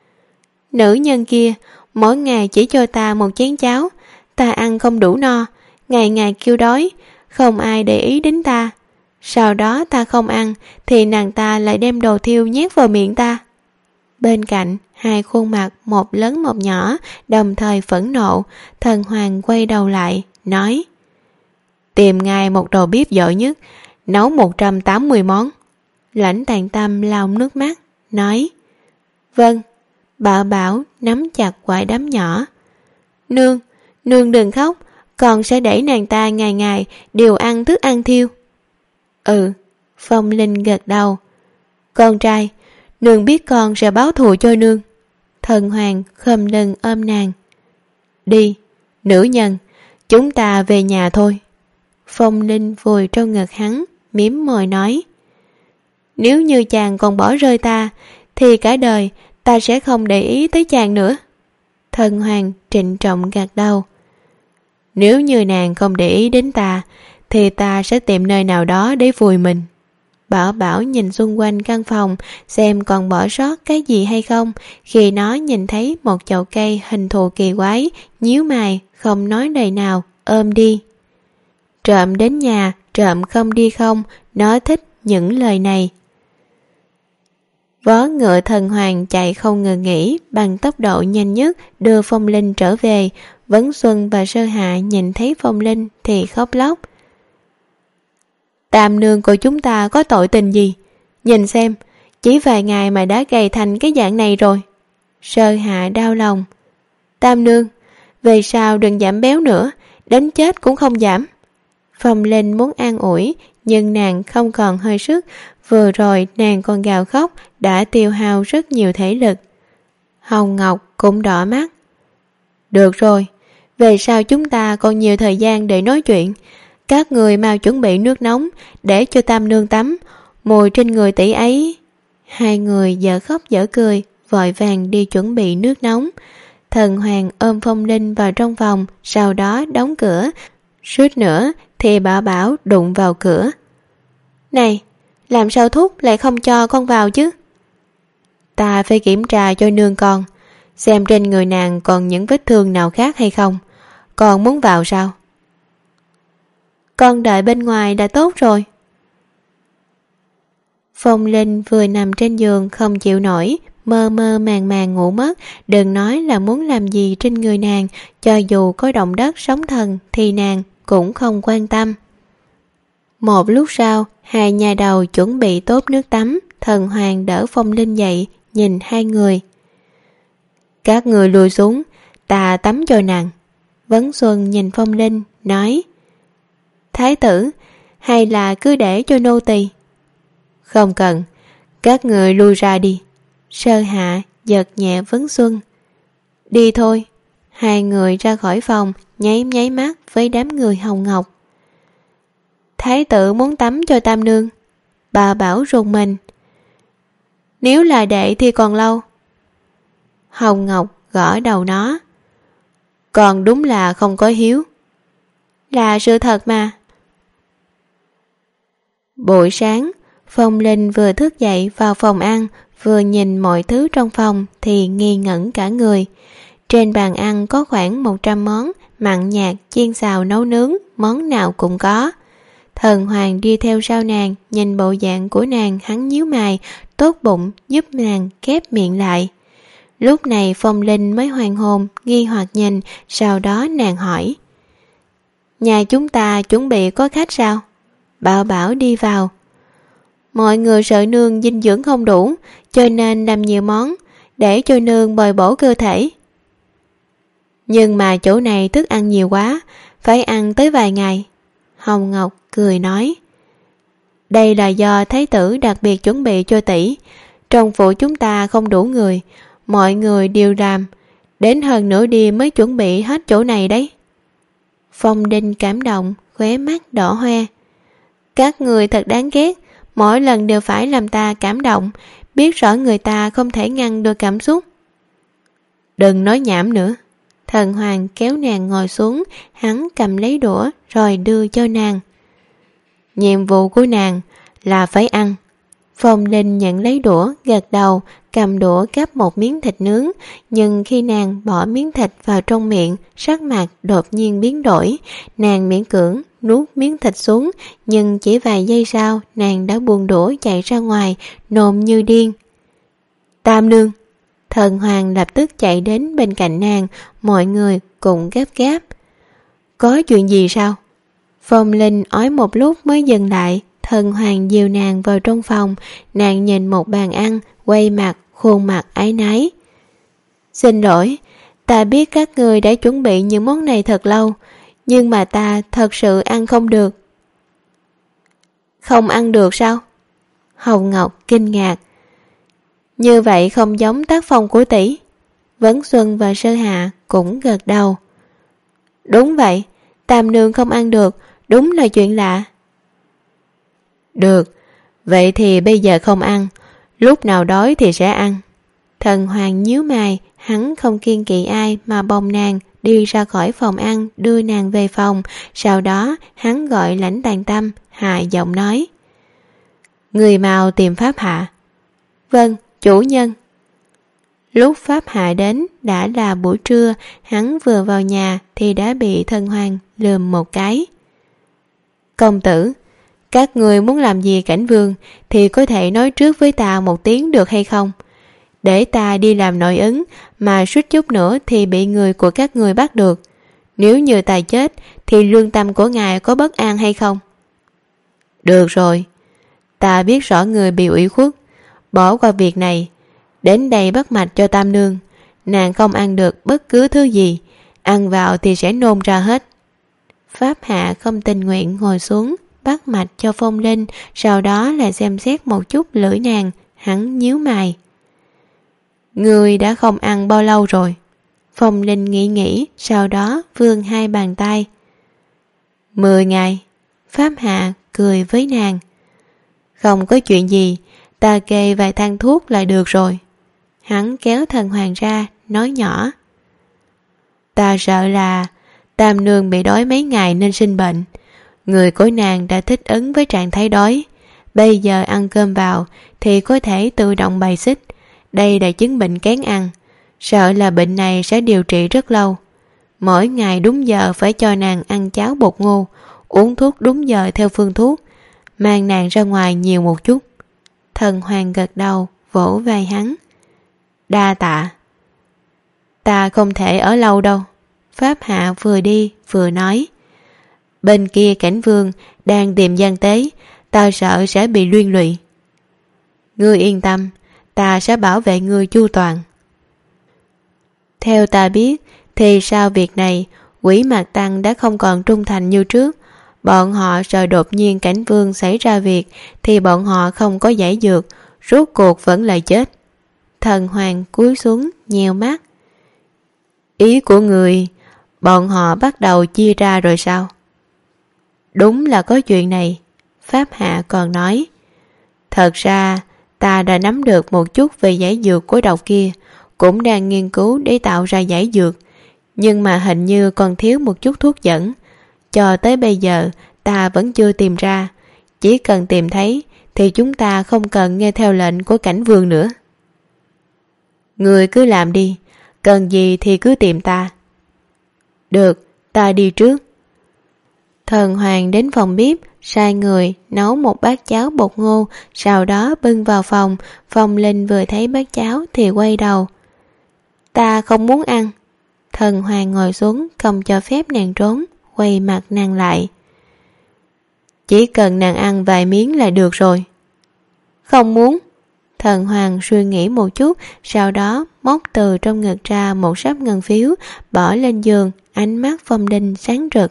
Nữ nhân kia mỗi ngày chỉ cho ta một chén cháo, ta ăn không đủ no, ngày ngày kêu đói, không ai để ý đến ta. Sau đó ta không ăn thì nàng ta lại đem đồ thiêu nhét vào miệng ta. Bên cạnh hai khuôn mặt một lớn một nhỏ đồng thời phẫn nộ. Thần hoàng quay đầu lại nói. Tìm ngay một đầu bếp giỏi nhất, nấu một trăm tám mươi món. Lãnh Tàn Tâm lau nước mắt nói. Vâng. Bảo Bảo nắm chặt quải đám nhỏ. Nương, nương đừng khóc, con sẽ để nàng ta ngày ngày đều ăn thức ăn thiêu. Ừ. Phong Linh gật đầu. Con trai, nương biết con sẽ báo thù cho nương. Thần hoàng khom lưng ôm nàng. Đi, nữ nhân, chúng ta về nhà thôi. Phong Linh vùi trong ngực hắn, mím môi nói. Nếu như chàng còn bỏ rơi ta, thì cả đời ta sẽ không để ý tới chàng nữa. Thần hoàng trịnh trọng gật đầu. Nếu như nàng không để ý đến ta, thì ta sẽ tìm nơi nào đó để vùi mình. Bảo Bảo nhìn xung quanh căn phòng, xem còn bỏ sót cái gì hay không. Khi nó nhìn thấy một chậu cây hình thù kỳ quái, nhíu mày, không nói lời nào, ôm đi. Trộm đến nhà, trộm không đi không, nó thích những lời này. Vó ngựa thần hoàng chạy không ngừng nghỉ, bằng tốc độ nhanh nhất đưa Phong Linh trở về. Vấn Xuân và Sơ Hạ nhìn thấy Phong Linh thì khóc lóc. Tam nương của chúng ta có tội tình gì? Nhìn xem, chỉ vài ngày mà đã gầy thành cái dạng này rồi. Sơ Hạ đau lòng. Tam nương, về sau đừng giảm béo nữa, đến chết cũng không giảm. Phong Linh muốn an ủi, nhưng nàng không còn hơi sức, Vừa rồi nàng còn gào khóc, đã tiêu hao rất nhiều thể lực. Hồng Ngọc cũng đỏ mắt. Được rồi, về sau chúng ta còn nhiều thời gian để nói chuyện. Các người mau chuẩn bị nước nóng để cho Tam nương tắm. Mùi trên người tỷ ấy. Hai người dở khóc dở cười, vội vàng đi chuẩn bị nước nóng. Thần Hoàng ôm Phong Linh vào trong phòng, sau đó đóng cửa. Suýt nữa thì Bảo Bảo đụng vào cửa. Này, làm sao thúc lại không cho con vào chứ? Ta phải kiểm tra cho nương con, xem trên người nàng còn những vết thương nào khác hay không. Con muốn vào sao? Con đợi bên ngoài đã tốt rồi. Phong Linh vừa nằm trên giường không chịu nổi, mơ mơ màng màng ngủ mất. Đừng nói là muốn làm gì trên người nàng, cho dù có động đất sóng thần thì nàng cũng không quan tâm. Một lúc sau, hai nhà đầu chuẩn bị tốt nước tắm. Thần Hoàng đỡ Phong Linh dậy, nhìn hai người. Các người lùi xuống, ta tắm cho nàng. Vấn Xuân nhìn Phong Linh, nói: Thái tử, hay là cứ để cho nô tỳ? Không cần, các người lui ra đi. Sơ Hạ giật nhẹ Vấn Xuân. Đi thôi. Hai người ra khỏi phòng, nháy nháy mắt với đám người Hồng Ngọc. Thái tử muốn tắm cho Tam nương. Bà Bảo rùng mình. Nếu là đệ thì còn lâu. Hồng Ngọc gõ đầu nó. Còn đúng là không có hiếu. Là sự thật mà. Buổi sáng, Phong Linh vừa thức dậy vào phòng ăn, vừa nhìn mọi thứ trong phòng thì nghi ngẩn cả người. Trên bàn ăn có khoảng một trăm món, mặn nhạt, chiên xào, nấu nướng, món nào cũng có. Thần Hoàng đi theo sau nàng, nhìn bộ dạng của nàng, hắn nhíu mày, tốt bụng giúp nàng khép miệng lại. Lúc này Phong Linh mới hoàn hồn, nghi hoặc nhìn, sau đó nàng hỏi: Nhà chúng ta chuẩn bị có khách sao? Bảo Bảo đi vào. Mọi người sợ nương dinh dưỡng không đủ, cho nên làm nhiều món, để cho nương bồi bổ cơ thể. Nhưng mà chỗ này thức ăn nhiều quá, phải ăn tới vài ngày. Hồng Ngọc cười nói: Đây là do thái tử đặc biệt chuẩn bị cho tỷ. Trong phủ chúng ta không đủ người, mọi người đều làm, đến hơn nửa đêm mới chuẩn bị hết chỗ này đấy. Phong Đinh cảm động, khóe mắt đỏ hoe. Các người thật đáng ghét, mỗi lần đều phải làm ta cảm động, biết rõ người ta không thể ngăn được cảm xúc. Đừng nói nhảm nữa. Thần Hoàng kéo nàng ngồi xuống, hắn cầm lấy đũa rồi đưa cho nàng. Nhiệm vụ của nàng là phải ăn. Phong Linh nhận lấy đũa, gật đầu, cầm đũa gắp một miếng thịt nướng. Nhưng khi nàng bỏ miếng thịt vào trong miệng, sắc mặt đột nhiên biến đổi. Nàng miễn cưỡng nuốt miếng thịt xuống, nhưng chỉ vài giây sau nàng đã buông đũa chạy ra ngoài, nôn như điên. Tam nương. Thần Hoàng lập tức chạy đến bên cạnh nàng, mọi người cũng gấp gáp. Có chuyện gì sao? Phong Linh ói một lúc mới dừng lại. Thần Hoàng dìu nàng vào trong phòng, nàng nhìn một bàn ăn, quay mặt, khuôn mặt áy náy. Xin lỗi, ta biết các người đã chuẩn bị những món này thật lâu, nhưng mà ta thật sự ăn không được. Không ăn được sao? Hồng Ngọc kinh ngạc. Như vậy không giống tác phong của tỷ. Vấn Xuân và Sơ Hạ cũng gật đầu. Đúng vậy, Tam nương không ăn được, đúng là chuyện lạ. Được, vậy thì bây giờ không ăn, lúc nào đói thì sẽ ăn. Thần Hoàng nhíu mày, hắn không kiêng kỵ ai mà bồng nàng đi ra khỏi phòng ăn, đưa nàng về phòng. Sau đó hắn gọi Lãnh Tàn Tâm, hạ giọng nói: Người mau tìm Pháp Hạ. Vâng, chủ nhân. Lúc Pháp Hạ đến đã là buổi trưa, hắn vừa vào nhà thì đã bị Thần Hoàng lườm một cái. Công tử, các người muốn làm gì cảnh vương thì có thể nói trước với ta một tiếng được hay không? Để ta đi làm nội ứng, mà suýt chút nữa thì bị người của các người bắt được. Nếu như ta chết thì lương tâm của ngài có bất an hay không? Được rồi, ta biết rõ người bị ủy khuất, bỏ qua việc này, đến đây bắt mạch cho Tam nương. Nàng không ăn được bất cứ thứ gì, ăn vào thì sẽ nôn ra hết. Pháp Hạ không tình nguyện ngồi xuống, bắt mạch cho Phong Linh, sau đó lại xem xét một chút lưỡi nàng. Hắn nhíu mày. Ngươi đã không ăn bao lâu rồi? Phong Linh nghĩ nghĩ, sau đó vươn hai bàn tay. Mười ngày. Pháp Hạ cười với nàng. Không có chuyện gì, ta kê vài thang thuốc là được rồi. Hắn kéo Thần Hoàng ra, nói nhỏ. Ta sợ là Tam nương bị đói mấy ngày nên sinh bệnh. Người của nàng đã thích ứng với trạng thái đói. Bây giờ ăn cơm vào thì có thể tự động bài xích. Đây là chứng bệnh kén ăn. Sợ là bệnh này sẽ điều trị rất lâu. Mỗi ngày đúng giờ phải cho nàng ăn cháo bột ngô, uống thuốc đúng giờ theo phương thuốc, mang nàng ra ngoài nhiều một chút. Thần Hoàng gật đầu, vỗ vai hắn. Đa tạ. Ta không thể ở lâu đâu. Pháp Hạ vừa đi vừa nói. Bên kia Cảnh Vương đang tìm gian tế, ta sợ sẽ bị liên lụy. Ngươi yên tâm, ta sẽ bảo vệ ngươi chu toàn. Theo ta biết thì sau việc này, Quỷ Mạc Tăng đã không còn trung thành như trước. Bọn họ sợ đột nhiên Cảnh Vương xảy ra việc thì bọn họ không có giải dược, rốt cuộc vẫn là chết. Thần Hoàng cúi xuống nheo mắt. Ý của người, bọn họ bắt đầu chia ra rồi sao? Đúng là có chuyện này. Pháp Hạ còn nói. Thật ra ta đã nắm được một chút về giải dược của độc kia, cũng đang nghiên cứu để tạo ra giải dược, nhưng mà hình như còn thiếu một chút thuốc dẫn. Cho tới bây giờ ta vẫn chưa tìm ra. Chỉ cần tìm thấy thì chúng ta không cần nghe theo lệnh của Cảnh Vương nữa. Người cứ làm đi, cần gì thì cứ tìm ta. Được, ta đi trước. Thần Hoàng đến phòng bếp, sai người nấu một bát cháo bột ngô, sau đó bưng vào phòng. Phong Linh vừa thấy bát cháo thì quay đầu. Ta không muốn ăn. Thần Hoàng ngồi xuống, không cho phép nàng trốn, quay mặt nàng lại. Chỉ cần nàng ăn vài miếng là được rồi. Không muốn. Thần Hoàng suy nghĩ một chút, sau đó móc từ trong ngực ra một sắp ngân phiếu, bỏ lên giường, ánh mắt Phong Linh sáng rực.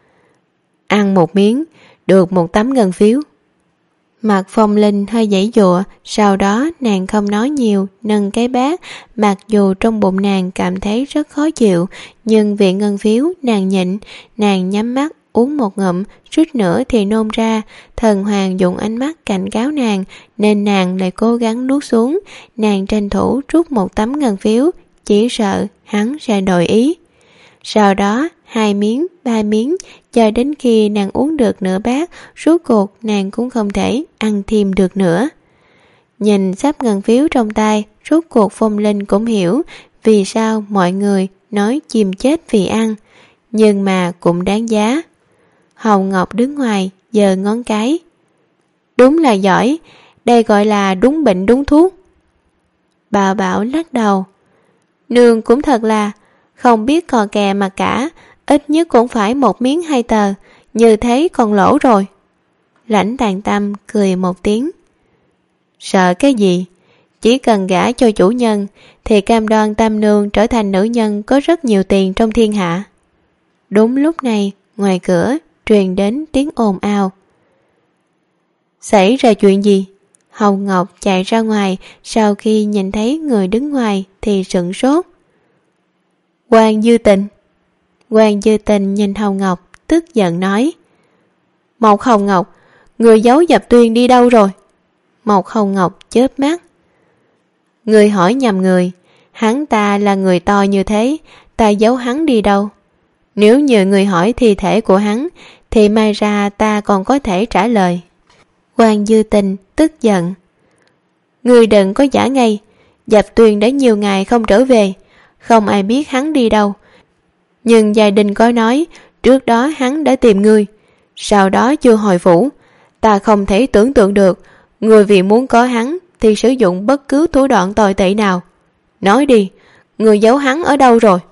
Ăn một miếng, được một tấm ngân phiếu. Mặt Phong Linh hơi giãy giụa, sau đó nàng không nói nhiều, nâng cái bát, mặc dù trong bụng nàng cảm thấy rất khó chịu, nhưng vì ngân phiếu nàng nhịn, nàng nhắm mắt uống một ngụm, suýt nữa thì nôn ra. Thần Hoàng dùng ánh mắt cảnh cáo nàng, nên nàng lại cố gắng nuốt xuống. Nàng tranh thủ rút một tấm ngân phiếu, chỉ sợ hắn sẽ đổi ý. Sau đó hai miếng, ba miếng, cho đến khi nàng uống được nửa bát, rốt cuộc nàng cũng không thể ăn thêm được nữa. Nhìn sắp ngân phiếu trong tay, rốt cuộc Phong Linh cũng hiểu vì sao mọi người nói chim chết vì ăn, nhưng mà cũng đáng giá. Hồng Ngọc đứng ngoài, giơ ngón cái. Đúng là giỏi, đây gọi là đúng bệnh đúng thuốc. Bà Bảo lắc đầu. Nương cũng thật là không biết cò kè mà cả, ít nhất cũng phải một miếng hai tờ, như thế còn lỗ rồi. Lãnh Tàn Tâm cười một tiếng. Sợ cái gì? Chỉ cần gả cho chủ nhân thì cam đoan Tam nương trở thành nữ nhân có rất nhiều tiền trong thiên hạ. Đúng lúc này, ngoài cửa truyền đến tiếng ồn ào. Xảy ra chuyện gì? Hồng Ngọc chạy ra ngoài, sau khi nhìn thấy người đứng ngoài thì sửng sốt. Quan Dư Tình. Quan Dư Tình nhìn Hồng Ngọc, tức giận nói. Mộc Hồng Ngọc, người giấu Dập Tuyên đi đâu rồi? Mộc Hồng Ngọc chớp mắt. Người hỏi nhầm người, hắn ta là người to như thế, ta giấu hắn đi đâu? Nếu như người hỏi thi thể của hắn thì mai ra ta còn có thể trả lời. Quan Dư Tình tức giận. Người đừng có giả ngây, Dập Tuyên đã nhiều ngày không trở về, không ai biết hắn đi đâu. Nhưng gia đình có nói trước đó hắn đã tìm ngươi, sau đó chưa hồi phủ. Ta không thể tưởng tượng được người vì muốn có hắn thì sử dụng bất cứ thủ đoạn tồi tệ nào. Nói đi, người giấu hắn ở đâu rồi?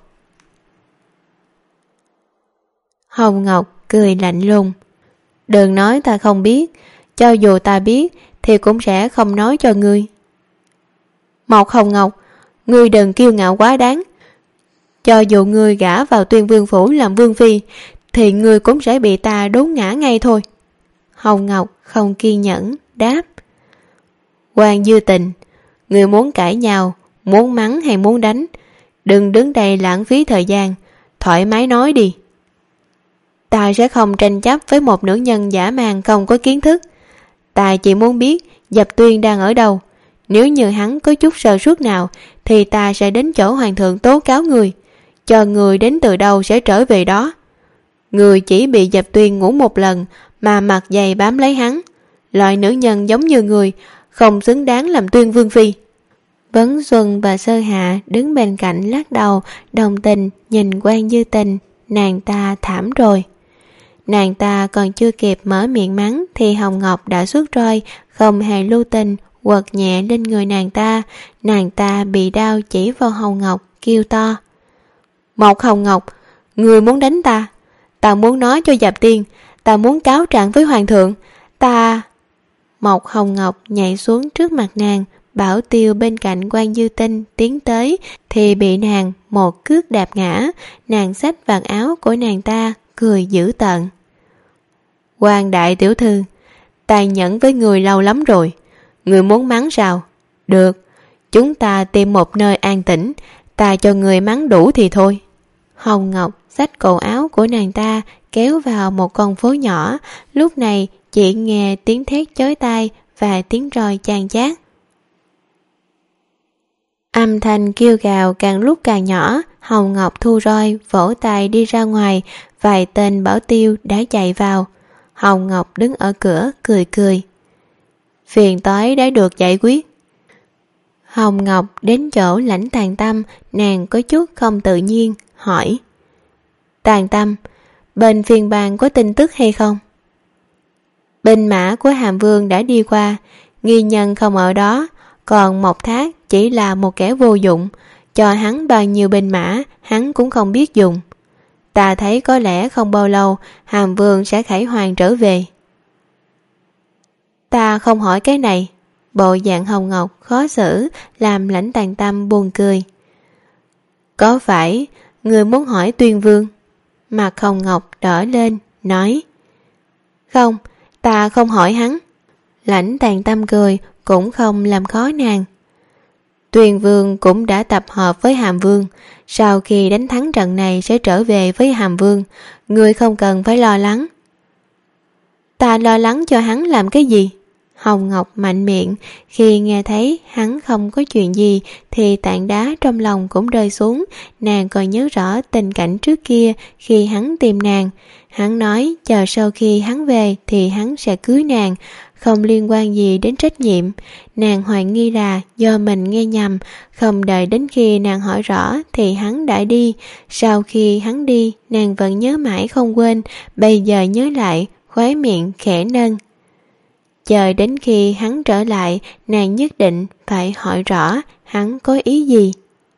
Hồng Ngọc cười lạnh lùng. Đừng nói ta không biết, cho dù ta biết thì cũng sẽ không nói cho ngươi. Mộc Hồng Ngọc, ngươi đừng kiêu ngạo quá đáng. Cho dù ngươi gả vào Tuyên Vương phủ làm vương phi thì ngươi cũng sẽ bị ta đốn ngã ngay thôi. Hồng Ngọc không kiên nhẫn đáp: Quan Dư Tình, người muốn cãi nhau, muốn mắng hay muốn đánh, đừng đứng đây lãng phí thời gian, thoải mái nói đi. Ta sẽ không tranh chấp với một nữ nhân dã man không có kiến thức. Ta chỉ muốn biết Dập Tuyên đang ở đâu. Nếu như hắn có chút sơ suất nào thì ta sẽ đến chỗ hoàng thượng tố cáo người. Cho người đến từ đâu sẽ trở về đó. Người chỉ bị Dập Tuyên ngủ một lần mà mặt dày bám lấy hắn. Loại nữ nhân giống như người không xứng đáng làm Tuyên vương phi. Vấn Xuân và Sơ Hạ đứng bên cạnh lắc đầu đồng tình nhìn Quan Dư Tình. Nàng ta thảm rồi. Nàng ta còn chưa kịp mở miệng mắng thì Hồng Ngọc đã xuất roi, không hề lưu tình, quật nhẹ lên người nàng ta. Nàng ta bị đau chỉ vào Hồng Ngọc, kêu to: Một Hồng Ngọc, người muốn đánh ta? Ta muốn nói cho Dập Tiên, ta muốn cáo trạng với hoàng thượng, ta... Một Hồng Ngọc nhảy xuống trước mặt nàng. Bảo Tiêu bên cạnh Quan Dư Tinh tiến tới thì bị nàng một cước đạp ngã. Nàng xách vạt áo của nàng ta, cười dữ tợn: Quan đại tiểu thư, tàn nhẫn với người lâu lắm rồi. Người muốn mắng sao? Được, chúng ta tìm một nơi an tĩnh, ta cho người mắng đủ thì thôi. Hồng Ngọc xách cổ áo của nàng ta kéo vào một con phố nhỏ. Lúc này chỉ nghe tiếng thét chói tai và tiếng roi chan chát. Âm thanh kêu gào càng lúc càng nhỏ. Hồng Ngọc thu roi, vỗ tay đi ra ngoài. Vài tên bảo tiêu đã chạy vào. Hồng Ngọc đứng ở cửa cười cười: Phiền toái đã được giải quyết. Hồng Ngọc đến chỗ Lãnh Tàn Tâm. Nàng có chút không tự nhiên hỏi: Tàn Tâm, bên phiên bang có tin tức hay không? Binh mã của Hàm Vương đã đi qua, nghi nhân không ở đó. Còn Mộc Thác chỉ là một kẻ vô dụng, cho hắn bao nhiêu binh mã hắn cũng không biết dùng. Ta thấy có lẽ không bao lâu Hàm Vương sẽ khải hoàn trở về. Ta không hỏi cái này. Bộ dạng Hồng Ngọc khó xử làm Lãnh Tàn Tâm buồn cười. Có phải người muốn hỏi Tuyên Vương? Mặt Hồng Ngọc đỏ lên nói: Không, ta không hỏi hắn. Lãnh Tàn Tâm cười cũng không làm khó nàng. Tuyên Vương cũng đã tập hợp với Hàm Vương, sau khi đánh thắng trận này sẽ trở về với Hàm Vương. Người không cần phải lo lắng. Ta lo lắng cho hắn làm cái gì? Hồng Ngọc mạnh miệng. Khi nghe thấy hắn không có chuyện gì thì tảng đá trong lòng cũng rơi xuống. Nàng còn nhớ rõ tình cảnh trước kia khi hắn tìm nàng. Hắn nói chờ sau khi hắn về thì hắn sẽ cưới nàng, không liên quan gì đến trách nhiệm. Nàng hoài nghi là do mình nghe nhầm. Không đợi đến khi nàng hỏi rõ thì hắn đã đi. Sau khi hắn đi, nàng vẫn nhớ mãi không quên. Bây giờ nhớ lại, khóe miệng khẽ nâng. Chờ đến khi hắn trở lại, nàng nhất định phải hỏi rõ hắn có ý gì.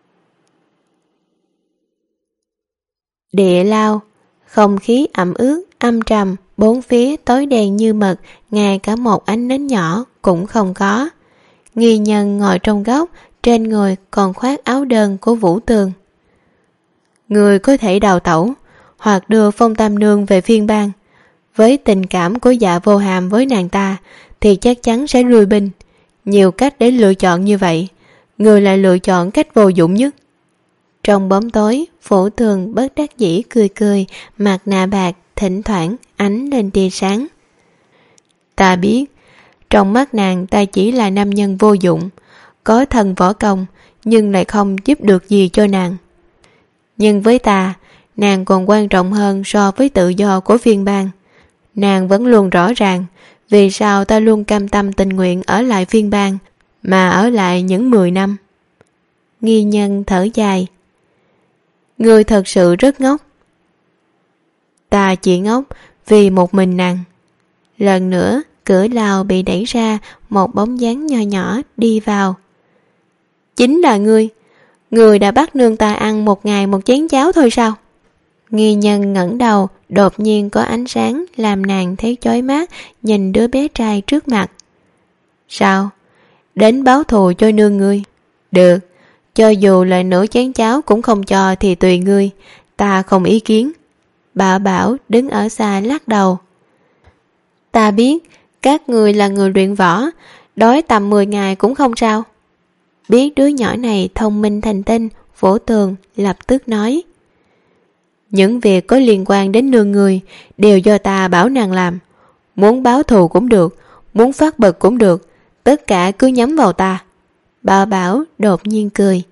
Địa lao, không khí ẩm ướt, âm trầm, bốn phía tối đen như mực, ngay cả một ánh nến nhỏ cũng không có. Nghi nhân ngồi trong góc, trên người còn khoác áo đơn của Vũ Tường. Người có thể đào tẩu, hoặc đưa Phong Tam Nương về phiên bang. Với tình cảm của Dạ Vô Hàm với nàng ta thì chắc chắn sẽ lui binh. Nhiều cách để lựa chọn như vậy, người lại lựa chọn cách vô dụng nhất. Trong bóng tối, Vũ Tường bất đắc dĩ cười cười, mặt nạ bạc thỉnh thoảng ánh lên tia sáng. Ta biết, trong mắt nàng ta chỉ là nam nhân vô dụng, có thần võ công nhưng lại không giúp được gì cho nàng. Nhưng với ta, nàng còn quan trọng hơn so với tự do của phiên bang. Nàng vẫn luôn rõ ràng vì sao ta luôn cam tâm tình nguyện ở lại phiên bang mà ở lại những mười năm. Nghi nhân thở dài. Ngươi thật sự rất ngốc. Ta chỉ ngốc vì một mình nàng. Lần nữa cửa lao bị đẩy ra, một bóng dáng nho nhỏ đi vào. Chính là ngươi. Ngươi đã bắt nương ta ăn một ngày một chén cháo thôi sao? Nghi nhân ngẩng đầu, đột nhiên có ánh sáng làm nàng thấy chói mắt, nhìn đứa bé trai trước mặt. Sao? Đến báo thù cho nương ngươi. Được, cho dù là nửa chén cháo cũng không cho thì tùy ngươi, ta không ý kiến. Bảo Bảo đứng ở xa lắc đầu. Ta biết các người là người luyện võ, đói tầm mười ngày cũng không sao. Biết đứa nhỏ này thông minh thành tinh, Vũ Tường lập tức nói: những việc có liên quan đến nương người đều do ta bảo nàng làm. Muốn báo thù cũng được, muốn phát bực cũng được, tất cả cứ nhắm vào ta. Bảo Bảo đột nhiên cười.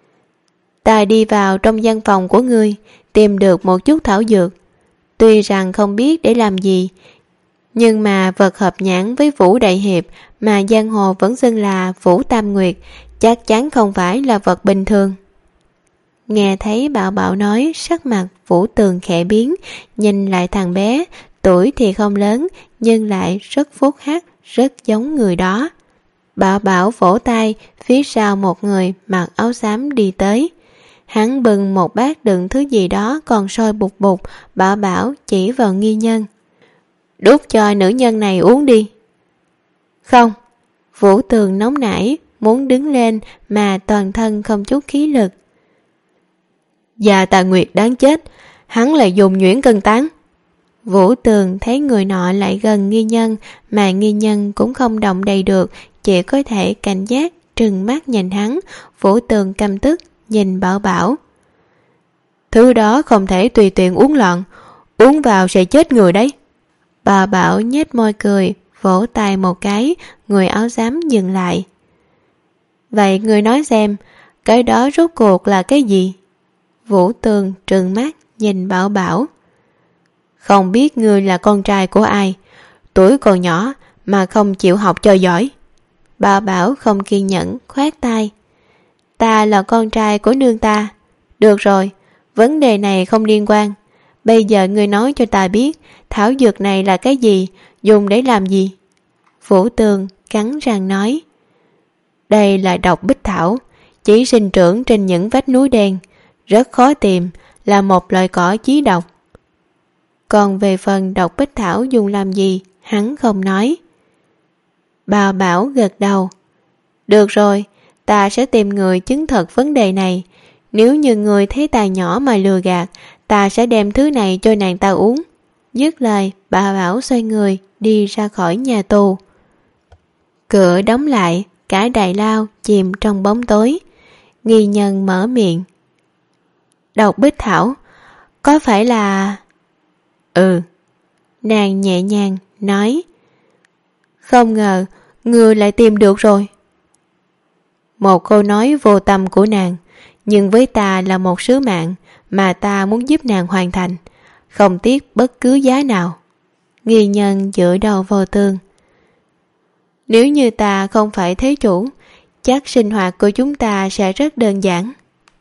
Ta đi vào trong văn phòng của ngươi, tìm được một chút thảo dược. Tuy rằng không biết để làm gì, nhưng mà vật hợp nhãn với Vũ Đại Hiệp mà giang hồ vẫn xưng là Vũ Tam Nguyệt, chắc chắn không phải là vật bình thường. Nghe thấy Bảo Bảo nói, sắc mặt Vũ Tường khẽ biến, nhìn lại thằng bé, tuổi thì không lớn nhưng lại rất phúc hắc, rất giống người đó. Bảo Bảo vỗ tay, phía sau một người mặc áo xám đi tới. Hắn bưng một bát đựng thứ gì đó còn sôi bụt bụt. Bảo Bảo chỉ vào Nghi Nhân: đút cho nữ nhân này uống đi. Không. Vũ Tường nóng nảy, muốn đứng lên mà toàn thân không chút khí lực. Già Tà Nguyệt đáng chết, hắn lại dùng nhuyễn cân tán. Vũ Tường thấy người nọ lại gần Nghi Nhân, mà Nghi Nhân cũng không động đậy được, chỉ có thể cảnh giác trừng mắt nhìn hắn. Vũ Tường căm tức nhìn Bảo Bảo: thứ đó không thể tùy tiện uống loạn, uống vào sẽ chết người đấy. Bà Bảo nhếch môi cười, vỗ tay một cái, người áo xám dừng lại. Vậy người nói xem, cái đó rốt cuộc là cái gì? Vũ Tường trừng mắt nhìn Bảo Bảo: không biết ngươi là con trai của ai, tuổi còn nhỏ mà không chịu học cho giỏi. Bảo Bảo không kiên nhẫn khoát tay: ta là con trai của nương ta. Được rồi, vấn đề này không liên quan. Bây giờ ngươi nói cho ta biết, thảo dược này là cái gì, dùng để làm gì? Vũ Tường cắn răng nói: đây là độc bích thảo, chỉ sinh trưởng trên những vách núi đen, rất khó tìm, là một loại cỏ chí độc. Còn về phần độc bích thảo dùng làm gì, hắn không nói. Bà Bảo gật đầu: được rồi, ta sẽ tìm người chứng thực vấn đề này. Nếu như người thấy ta nhỏ mà lừa gạt, ta sẽ đem thứ này cho nàng ta uống. Dứt lời, bà Bảo xoay người đi ra khỏi nhà tù. Cửa đóng lại, cả đại lao chìm trong bóng tối. Nghi Nhân mở miệng: độc bích thảo, có phải là... Ừ. Nàng nhẹ nhàng nói: không ngờ ngươi lại tìm được rồi. Một câu nói vô tâm của nàng, nhưng với ta là một sứ mạng mà ta muốn giúp nàng hoàn thành, không tiếc bất cứ giá nào. Nghi Nhân dựa đầu vào tường: nếu như ta không phải thế chủ, chắc sinh hoạt của chúng ta sẽ rất đơn giản.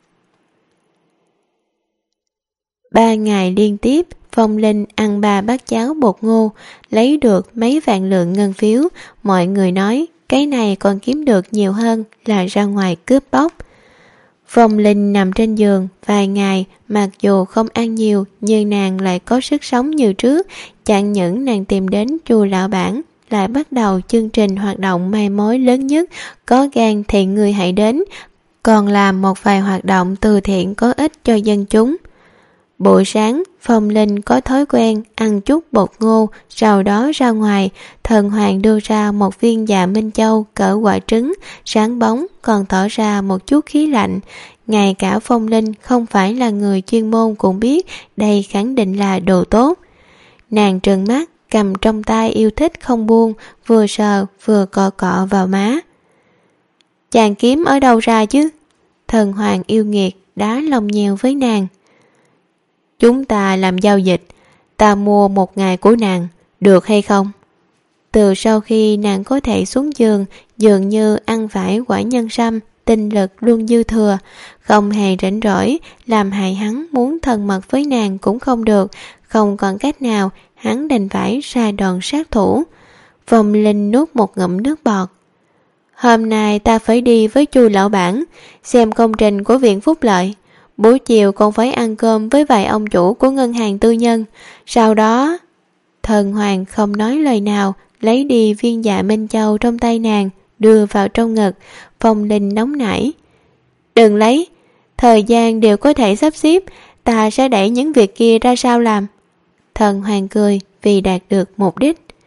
Ba ngày liên tiếp, Phong Linh ăn ba bát cháo bột ngô, lấy được mấy vạn lượng ngân phiếu. Mọi người nói cái này còn kiếm được nhiều hơn là ra ngoài cướp bóc. Phong Linh nằm trên giường vài ngày, mặc dù không ăn nhiều nhưng nàng lại có sức sống như trước. Chẳng những nàng tìm đến Chu lão bản, lại bắt đầu chương trình hoạt động mai mối lớn nhất, có gan thì người hãy đến, còn làm một vài hoạt động từ thiện có ích cho dân chúng. Buổi sáng, Phong Linh có thói quen ăn chút bột ngô, sau đó ra ngoài. Thần Hoàng đưa ra một viên dạ Minh Châu cỡ quả trứng, sáng bóng còn tỏ ra một chút khí lạnh. Ngay cả Phong Linh không phải là người chuyên môn cũng biết đây khẳng định là đồ tốt. Nàng trừng mắt, cầm trong tay yêu thích không buông, vừa sờ vừa cọ cọ vào má. Chàng kiếm ở đâu ra chứ? Thần Hoàng yêu nghiệt đá lòng nhèo với nàng. Chúng ta làm giao dịch, ta mua một ngày của nàng, được hay không? Từ sau khi nàng có thể xuống giường, dường như ăn phải quả nhân sâm, tinh lực luôn dư thừa, không hề rảnh rỗi, làm hại hắn muốn thân mật với nàng cũng không được. Không còn cách nào, hắn đành phải ra đòn sát thủ. Phong Linh nuốt một ngụm nước bọt. Hôm nay ta phải đi với Chu lão bản, xem công trình của viện phúc lợi. Buổi chiều còn phải ăn cơm với vài ông chủ của ngân hàng tư nhân. Sau đó... Thần Hoàng không nói lời nào, lấy đi viên dạ Minh Châu trong tay nàng, đưa vào trong ngực. Phong Linh nóng nảy. Đừng lấy, thời gian đều có thể sắp xếp, ta sẽ đẩy những việc kia ra sao làm. Thần Hoàng cười vì đạt được mục đích.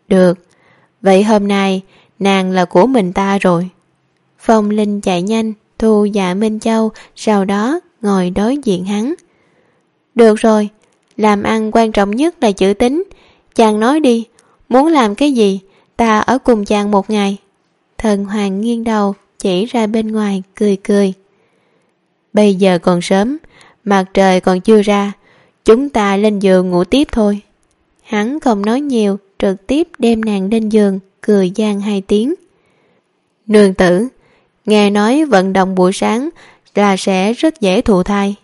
Được, vậy hôm nay nàng là của mình ta rồi. Phong Linh chạy nhanh thu Dạ Minh Châu, sau đó ngồi đối diện hắn. Được rồi, làm ăn quan trọng nhất là chữ tín. Chàng nói đi, muốn làm cái gì, ta ở cùng chàng một ngày. Thần Hoàng nghiêng đầu chỉ ra bên ngoài cười cười. Bây giờ còn sớm, mặt trời còn chưa ra, chúng ta lên giường ngủ tiếp thôi. Hắn không nói nhiều, trực tiếp đem nàng lên giường, cười gian hai tiếng. Nương tử, nghe nói vận động buổi sáng là sẽ rất dễ thụ thai.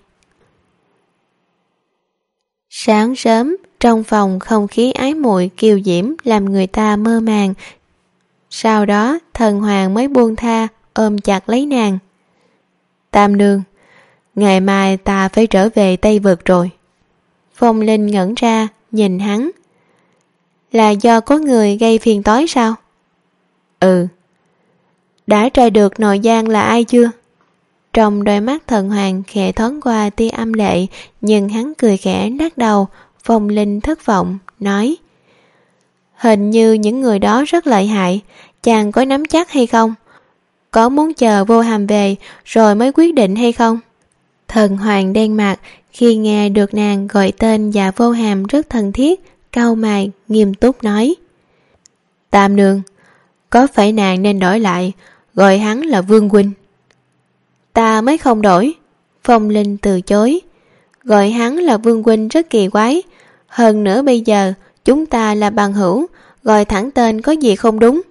Sáng sớm, trong phòng không khí ái muội kiều diễm làm người ta mơ màng. Sau đó, Thần Hoàng mới buông tha, ôm chặt lấy nàng. Tam nương, ngày mai ta phải trở về Tây Vực rồi. Phong Linh ngẩn ra, nhìn hắn. Là do có người gây phiền toái sao? Ừ. Đã tra được nội gián là ai chưa? Trong đôi mắt Thần Hoàng khẽ thoáng qua tia âm lệ, nhưng hắn cười khẽ lắc đầu. Phong Linh thất vọng, nói: Hình như những người đó rất lợi hại, chàng có nắm chắc hay không? Có muốn chờ Vô Hàm về rồi mới quyết định hay không? Thần Hoàng đen mặt khi nghe được nàng gọi tên Dạ Vô Hàm rất thân thiết, cau mày nghiêm túc nói: Tam nương, có phải nàng nên đổi lại, gọi hắn là Vương huynh? Ta mới không đổi. Phong Linh từ chối. Gọi hắn là Vương huynh rất kỳ quái. Hơn nữa bây giờ chúng ta là bằng hữu, gọi thẳng tên có gì không đúng?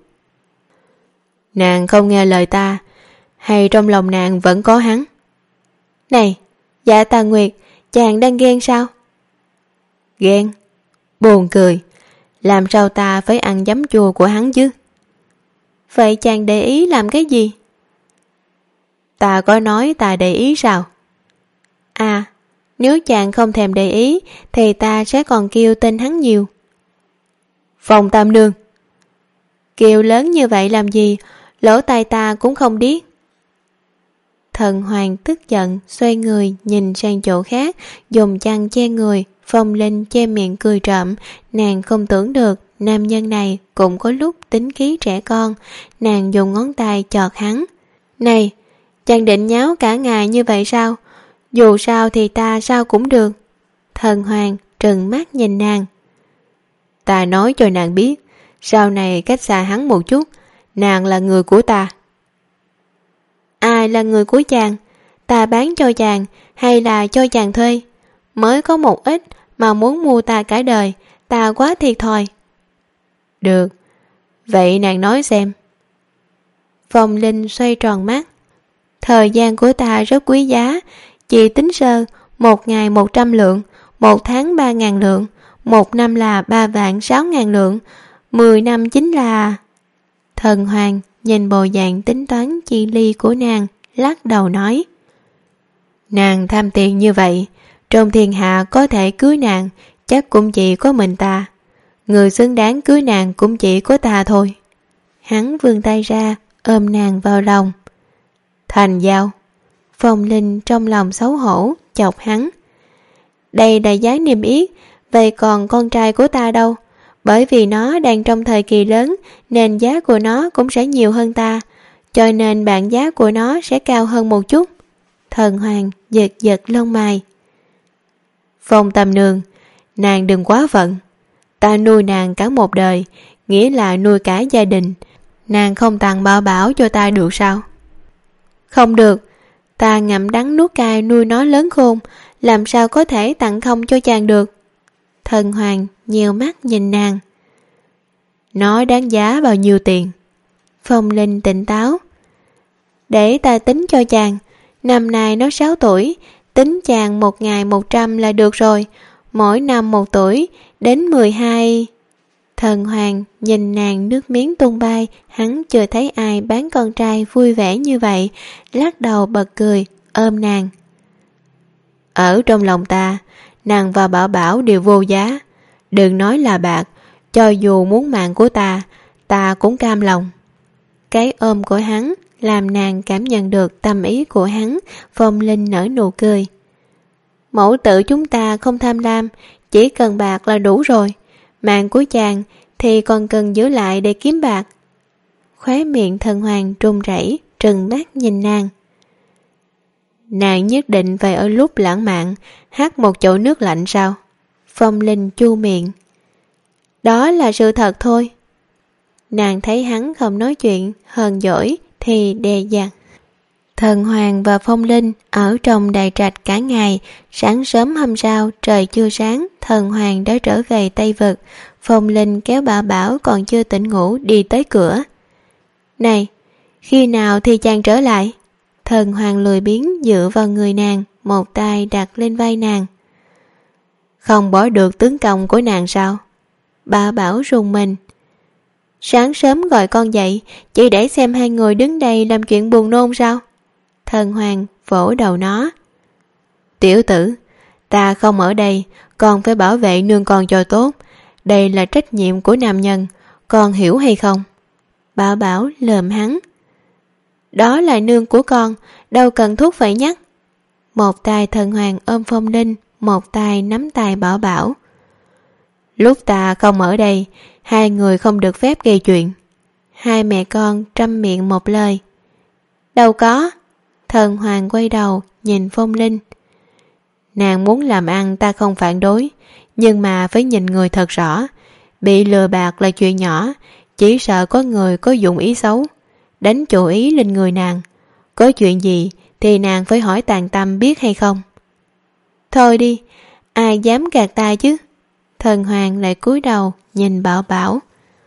Nàng không nghe lời ta, hay trong lòng nàng vẫn có hắn? Này, Dạ Tà Nguyệt, chàng đang ghen sao? Ghen? Buồn cười. Làm sao ta phải ăn giấm chua của hắn chứ? Vậy chàng để ý làm cái gì? Ta có nói ta để ý sao? À, nếu chàng không thèm để ý thì ta sẽ còn kêu tên hắn nhiều. Phong Tam nương. Kêu lớn như vậy làm gì, lỗ tai ta cũng không điếc. Thần Hoàng tức giận, xoay người nhìn sang chỗ khác, dùng chăn che người. Phong Linh che miệng cười trộm. Nàng không tưởng được nam nhân này cũng có lúc tính khí trẻ con. Nàng dùng ngón tay chọt hắn. Này, chàng định nháo cả ngày như vậy sao? Dù sao thì ta sao cũng được. Thần Hoàng trừng mắt nhìn nàng. Ta nói cho nàng biết, sau này cách xa hắn một chút, nàng là người của ta. Ai là người của chàng? Ta bán cho chàng hay là cho chàng thuê? Mới có một ít mà muốn mua ta cả đời, ta quá thiệt thòi. Được, vậy nàng nói xem. Phong Linh xoay tròn mắt. Thời gian của ta rất quý giá, chỉ tính sơ, một ngày một trăm lượng, một tháng ba ngàn lượng, một năm là ba vạn sáu ngàn lượng, mười năm chính là... Thần Hoàng nhìn bộ dạng tính toán chi ly của nàng, lắc đầu nói: Nàng tham tiền như vậy, trong thiên hạ có thể cưới nàng chắc cũng chỉ có mình ta. Người xứng đáng cưới nàng cũng chỉ có ta thôi. Hắn vươn tay ra, ôm nàng vào lòng. Thành giao. Phong Linh trong lòng xấu hổ, chọc hắn. Đây là giá niêm yết, vậy còn con trai của ta đâu? Bởi vì nó đang trong thời kỳ lớn nên giá của nó cũng sẽ nhiều hơn ta, cho nên bảng giá của nó sẽ cao hơn một chút. Thần Hoàng giật giật lông mày. Phong Tam nương, nàng đừng quá phận. Ta nuôi nàng cả một đời, nghĩa là nuôi cả gia đình. Nàng không tặng bảo bảo cho ta được sao? Không được, ta ngậm đắng nuốt cay nuôi nó lớn khôn, làm sao có thể tặng không cho chàng được? Thần Hoàng nhiều mắt nhìn nàng. Nó đáng giá bao nhiêu tiền? Phong Linh tỉnh táo. Để ta tính cho chàng. Năm nay nó sáu tuổi, tính chàng một ngày một trăm là được rồi. Mỗi năm một tuổi, đến mười hai... Thần Hoàng nhìn nàng nước miếng tung bay. Hắn chưa thấy ai bán con trai vui vẻ như vậy, lắc đầu bật cười, ôm nàng. Ở trong lòng ta, nàng và Bảo Bảo đều vô giá. Đừng nói là bạc, cho dù muốn mạng của ta, ta cũng cam lòng. Cái ôm của hắn làm nàng cảm nhận được tâm ý của hắn. Phong Linh nở nụ cười. Mẫu tử chúng ta không tham lam, chỉ cần bạc là đủ rồi. Mạng của chàng thì còn cần giữ lại để kiếm bạc. Khóe miệng Thần Hoàng run rẩy, trừng mắt nhìn nàng. Nàng nhất định phải ở lúc lãng mạn hát một chậu nước lạnh sao? Phong Linh chu miệng. Đó là sự thật thôi. Nàng thấy hắn không nói chuyện hờn dỗi thì đè dặt. Thần Hoàng và Phong Linh ở trong đại trạch cả ngày. Sáng sớm hôm sau trời chưa sáng, Thần Hoàng đã trở về Tây Vực. Phong Linh kéo Bảo Bảo còn chưa tỉnh ngủ đi tới cửa. Này, khi nào thì chàng trở lại? Thần Hoàng lười biếng dựa vào người nàng, một tay đặt lên vai nàng. Không bỏ được tướng công của nàng sao? Bảo Bảo rùng mình. Sáng sớm gọi con dậy, chỉ để xem hai người đứng đây làm chuyện buồn nôn sao? Thần Hoàng vỗ đầu nó. Tiểu tử, ta không ở đây, còn phải bảo vệ nương con cho tốt. Đây là trách nhiệm của nam nhân, con hiểu hay không? Bảo Bảo lườm hắn. Đó là nương của con, đâu cần thuốc phải nhắc. Một tay Thần Hoàng ôm Phong Linh, một tay nắm tay Bảo Bảo. Lúc ta không ở đây, hai người không được phép gây chuyện. Hai mẹ con trăm miệng một lời. Đâu có. Thần Hoàng quay đầu nhìn Phong Linh. Nàng muốn làm ăn ta không phản đối, nhưng mà phải nhìn người thật rõ. Bị lừa bạc là chuyện nhỏ, chỉ sợ có người có dụng ý xấu, đánh chủ ý lên người nàng. Có chuyện gì thì nàng phải hỏi Tàn Tâm biết hay không. Thôi đi, ai dám gạt ta chứ. Thần Hoàng lại cúi đầu nhìn Bảo Bảo.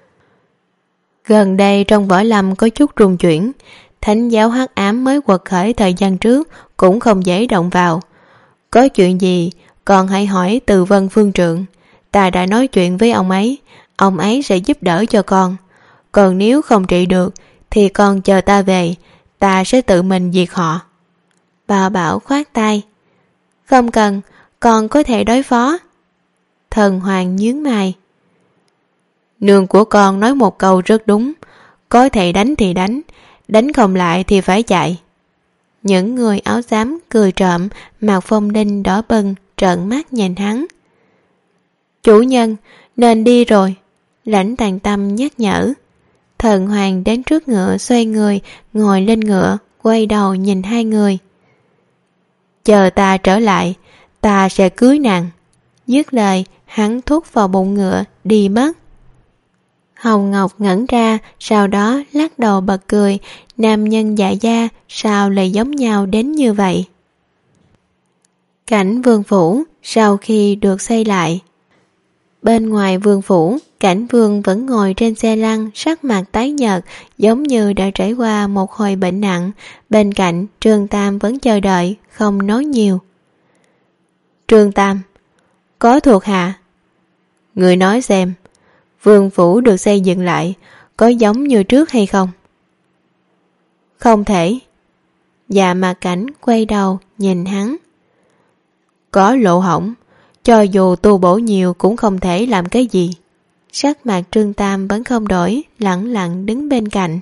Gần đây trong võ lâm có chút rung chuyển. Thánh giáo hắc ám mới quật khởi thời gian trước cũng không dễ động vào. Có chuyện gì còn hãy hỏi Từ Vân phương trượng. Ta đã nói chuyện với ông ấy, ông ấy sẽ giúp đỡ cho con. Còn nếu không trị được thì con chờ ta về, ta sẽ tự mình diệt họ. Bảo Bảo khoát tay. Không cần, con có thể đối phó. Thần Hoàng nhướng mày. Nương của con nói một câu rất đúng. Có thể đánh thì đánh, đánh không lại thì phải chạy. Những người áo xám cười trộm, mặt Phong Linh đỏ bừng, trợn mắt nhìn hắn. Chủ nhân, nên đi rồi. Lãnh Tàn Tâm nhắc nhở. Thần Hoàng đến trước ngựa xoay người, ngồi lên ngựa, quay đầu nhìn hai người. Chờ ta trở lại, ta sẽ cưới nàng. Dứt lời, hắn thúc vào bụng ngựa, đi mất. Hồng Ngọc ngẩn ra, sau đó lắc đầu bật cười. Nam nhân dạ gia sao lại giống nhau đến như vậy? Cảnh vương phủ sau khi được xây lại. Bên ngoài vương phủ, Cảnh Vương vẫn ngồi trên xe lăn, sắc mặt tái nhợt, giống như đã trải qua một hồi bệnh nặng. Bên cạnh, Trương Tam vẫn chờ đợi, không nói nhiều. Trương Tam, có thuộc hạ. Người nói xem, vương phủ được xây dựng lại, có giống như trước hay không? Không thể. Dạ mà Cảnh quay đầu, nhìn hắn. Có lỗ hổng, cho dù tu bổ nhiều cũng không thể làm cái gì. Sắc mặt Trương Tam vẫn không đổi, lặng lặng đứng bên cạnh.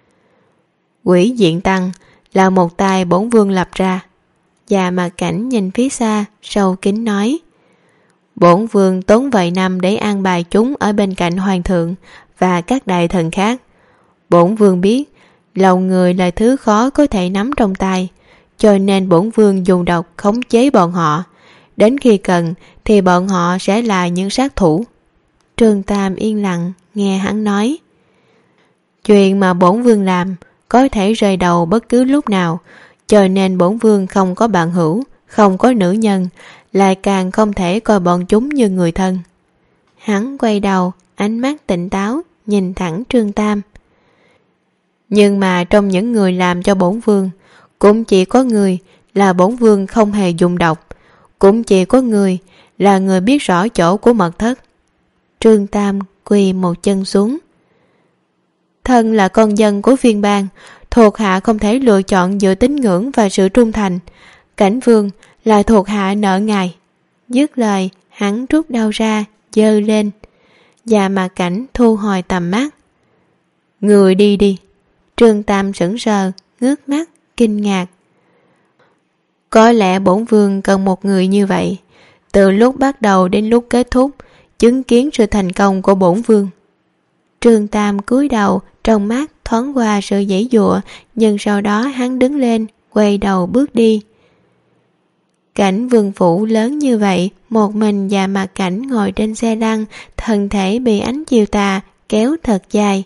Quỷ Diện Tăng là một tài bổn vương lập ra. Và mà Cảnh nhìn phía xa, sâu kín nói. Bổn vương tốn vài năm để an bài chúng ở bên cạnh hoàng thượng và các đại thần khác. Bổn vương biết lòng người là thứ khó có thể nắm trong tay, cho nên bổn vương dùng độc khống chế bọn họ. Đến khi cần thì bọn họ sẽ là những sát thủ. Trương Tam yên lặng nghe hắn nói. Chuyện mà bổn vương làm có thể rơi đầu bất cứ lúc nào, cho nên bổn vương không có bạn hữu, không có nữ nhân, lại càng không thể coi bọn chúng như người thân. Hắn quay đầu, ánh mắt tỉnh táo, nhìn thẳng Trương Tam. Nhưng mà trong những người làm cho bổn vương, cũng chỉ có người là bổn vương không hề dùng độc, cũng chỉ có người là người biết rõ chỗ của mật thất. Trương Tam quỳ một chân xuống. Thân là con dân của phiên bang, thuộc hạ không thể lựa chọn giữa tín ngưỡng và sự trung thành. Cảnh Vương là thuộc hạ nợ ngài. Dứt lời, hắn rút đao ra, giơ lên. Và mà Cảnh thu hồi tầm mắt. Người đi đi. Trương Tam sững sờ, ngước mắt, kinh ngạc. Có lẽ bổn vương cần một người như vậy. Từ lúc bắt đầu đến lúc kết thúc, chứng kiến sự thành công của bổn vương. Trương Tam cúi đầu, trong mắt thoáng qua sự giãy giụa, nhưng sau đó hắn đứng lên, quay đầu bước đi. Cảnh Vương phủ lớn như vậy, một mình và Mạc Cảnh ngồi trên xe lăn, thân thể bị ánh chiều tà kéo thật dài.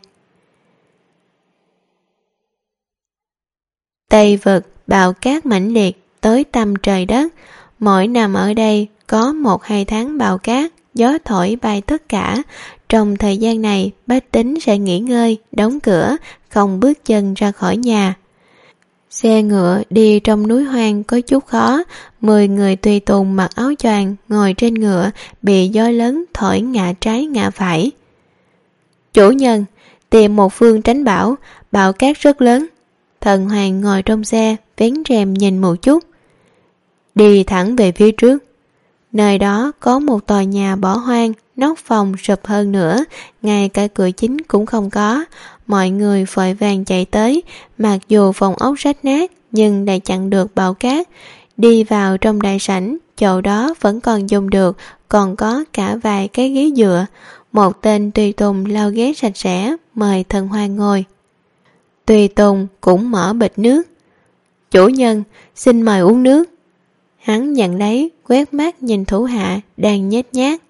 Tây vực bão cát mãnh liệt tới tăm trời đất, mỗi năm ở đây có một hai tháng bão cát, gió thổi bay tất cả. Trong thời gian này, bách tính sẽ nghỉ ngơi, đóng cửa, không bước chân ra khỏi nhà. Xe ngựa đi trong núi hoang có chút khó, mười người tùy tùng mặc áo choàng ngồi trên ngựa, bị gió lớn thổi ngã trái ngã phải. Chủ nhân, tìm một phương tránh bão, bão cát rất lớn. Thần Hoàng ngồi trong xe, vén rèm nhìn một chút. Đi thẳng về phía trước. Nơi đó có một tòa nhà bỏ hoang, nóc phòng sụp hơn nữa, ngay cả cửa chính cũng không có. Mọi người vội vàng chạy tới, mặc dù phòng ốc rách nát nhưng đã chặn được bão cát. Đi vào trong đại sảnh, chỗ đó vẫn còn dùng được, còn có cả vài cái ghế dựa. Một tên tùy tùng lau ghế sạch sẽ, mời Thần Hoàng ngồi. Tùy tùng cũng mở bịch nước. Chủ nhân, xin mời uống nước. Hắn nhận lấy, quét mắt nhìn thủ hạ đang nhếch nhác.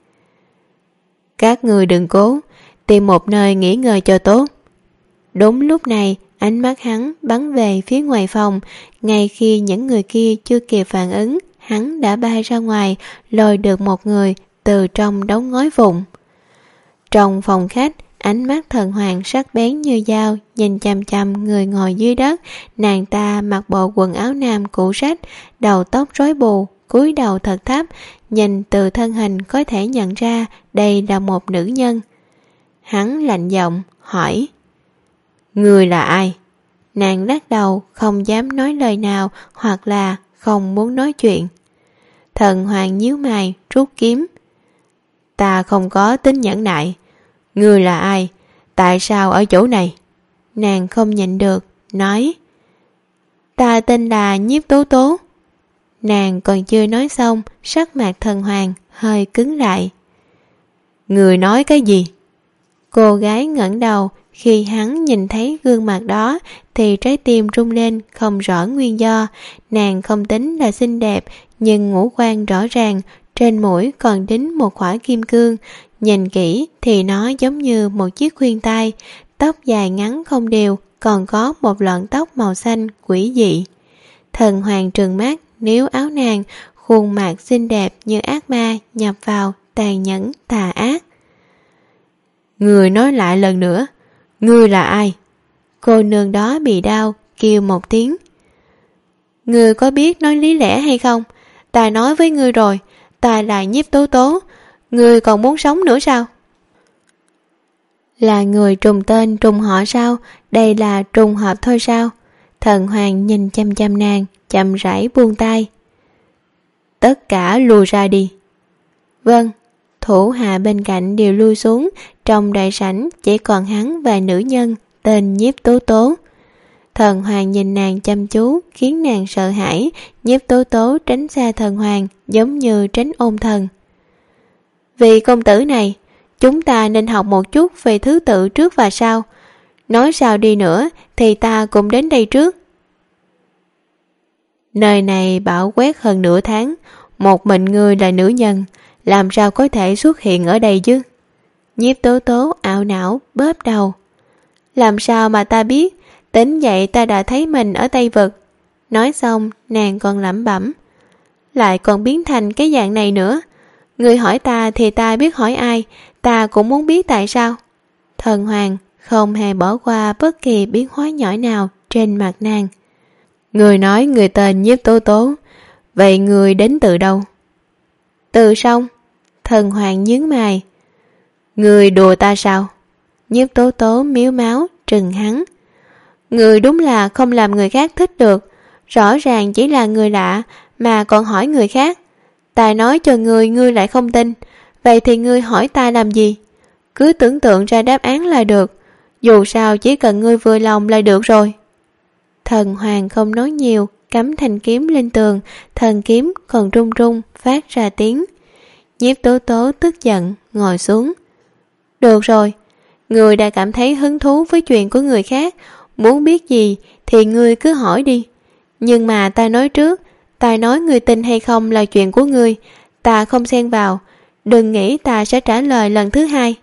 Các người đừng cố, tìm một nơi nghỉ ngơi cho tốt. Đúng lúc này, ánh mắt hắn bắn về phía ngoài phòng. Ngay khi những người kia chưa kịp phản ứng, hắn đã bay ra ngoài, lôi được một người từ trong đống ngói vụn. Trong phòng khách, ánh mắt Thần Hoàng sắc bén như dao, nhìn chằm chằm người ngồi dưới đất. Nàng ta mặc bộ quần áo nam cũ rách, đầu tóc rối bù, cúi đầu thật thấp, nhìn từ thân hình có thể nhận ra đây là một nữ nhân. Hắn lạnh giọng hỏi: Người là ai? Nàng lắc đầu, không dám nói lời nào, hoặc là không muốn nói chuyện. Thần Hoàng nhíu mày, rút kiếm. Ta không có tính nhẫn nại. Ngươi là ai? Tại sao ở chỗ này? Nàng không nhịn được, nói: Ta tên là Nhiếp Tố Tố. Nàng còn chưa nói xong, sắc mặt Thần Hoàng hơi cứng lại. Người nói cái gì? Cô gái ngẩng đầu. Khi hắn nhìn thấy gương mặt đó thì trái tim rung lên, không rõ nguyên do. Nàng không tính là xinh đẹp, nhưng ngũ quan rõ ràng, trên mũi còn đính một khỏa kim cương. Nhìn kỹ thì nó giống như một chiếc khuyên tai, tóc dài ngắn không đều, còn có một lọn tóc màu xanh quỷ dị. Thần Hoàng trừng mắt, níu áo nàng, khuôn mặt xinh đẹp như ác ma nhập vào, tàn nhẫn tà ác. Người nói lại lần nữa, ngươi là ai? Cô nương đó bị đau, kêu một tiếng. Ngươi có biết nói lý lẽ hay không? Ta nói với ngươi rồi, ta là Nhiếp Tố Tố. Ngươi còn muốn sống nữa sao? Là người trùng tên trùng họ sao? Đây là trùng hợp thôi sao? Thần Hoàng nhìn chăm chăm nàng, chậm rãi buông tay. Tất cả lùi ra đi. Vâng. Thủ hạ bên cạnh đều lui xuống. Trong đại sảnh chỉ còn hắn và nữ nhân tên Nhiếp Tố Tố. Thần Hoàng nhìn nàng chăm chú, khiến nàng sợ hãi. Nhiếp Tố Tố tránh xa Thần Hoàng, giống như tránh ôn thần. Vì công tử này, chúng ta nên học một chút về thứ tự trước và sau. Nói sao đi nữa thì ta cũng đến đây trước. Nơi này bão quét hơn nửa tháng, một mình ngươi là nữ nhân, làm sao có thể xuất hiện ở đây chứ? Nhiếp Tố Tố ảo não bóp đầu. Làm sao mà ta biết, tính vậy ta đã thấy mình ở Tây Vực. Nói xong nàng còn lẩm bẩm, lại còn biến thành cái dạng này nữa. Người hỏi ta thì ta biết hỏi ai, ta cũng muốn biết tại sao. Thần Hoàng không hề bỏ qua bất kỳ biến hóa nhỏ nào trên mặt nàng. Người nói người tên Nhiếp Tố Tố, vậy người đến từ đâu? Từ sông. Thần Hoàng nhướng mày. Người đùa ta sao? Nhiếp Tố Tố miếu máu trừng hắn. Người đúng là không làm người khác thích được, rõ ràng chỉ là người lạ mà còn hỏi người khác. Ta nói cho ngươi, ngươi lại không tin. Vậy thì ngươi hỏi ta làm gì? Cứ tưởng tượng ra đáp án là được. Dù sao chỉ cần ngươi vừa lòng là được rồi. Thần Hoàng không nói nhiều, cắm thanh kiếm lên tường. Thần kiếm còn rung rung phát ra tiếng. Nhiếp Tố Tố tức giận ngồi xuống. Được rồi, Ngươi đã cảm thấy hứng thú với chuyện của người khác, muốn biết gì thì ngươi cứ hỏi đi. Nhưng mà ta nói trước, ta nói ngươi tin hay không là chuyện của ngươi, ta không xen vào, đừng nghĩ ta sẽ trả lời lần thứ hai.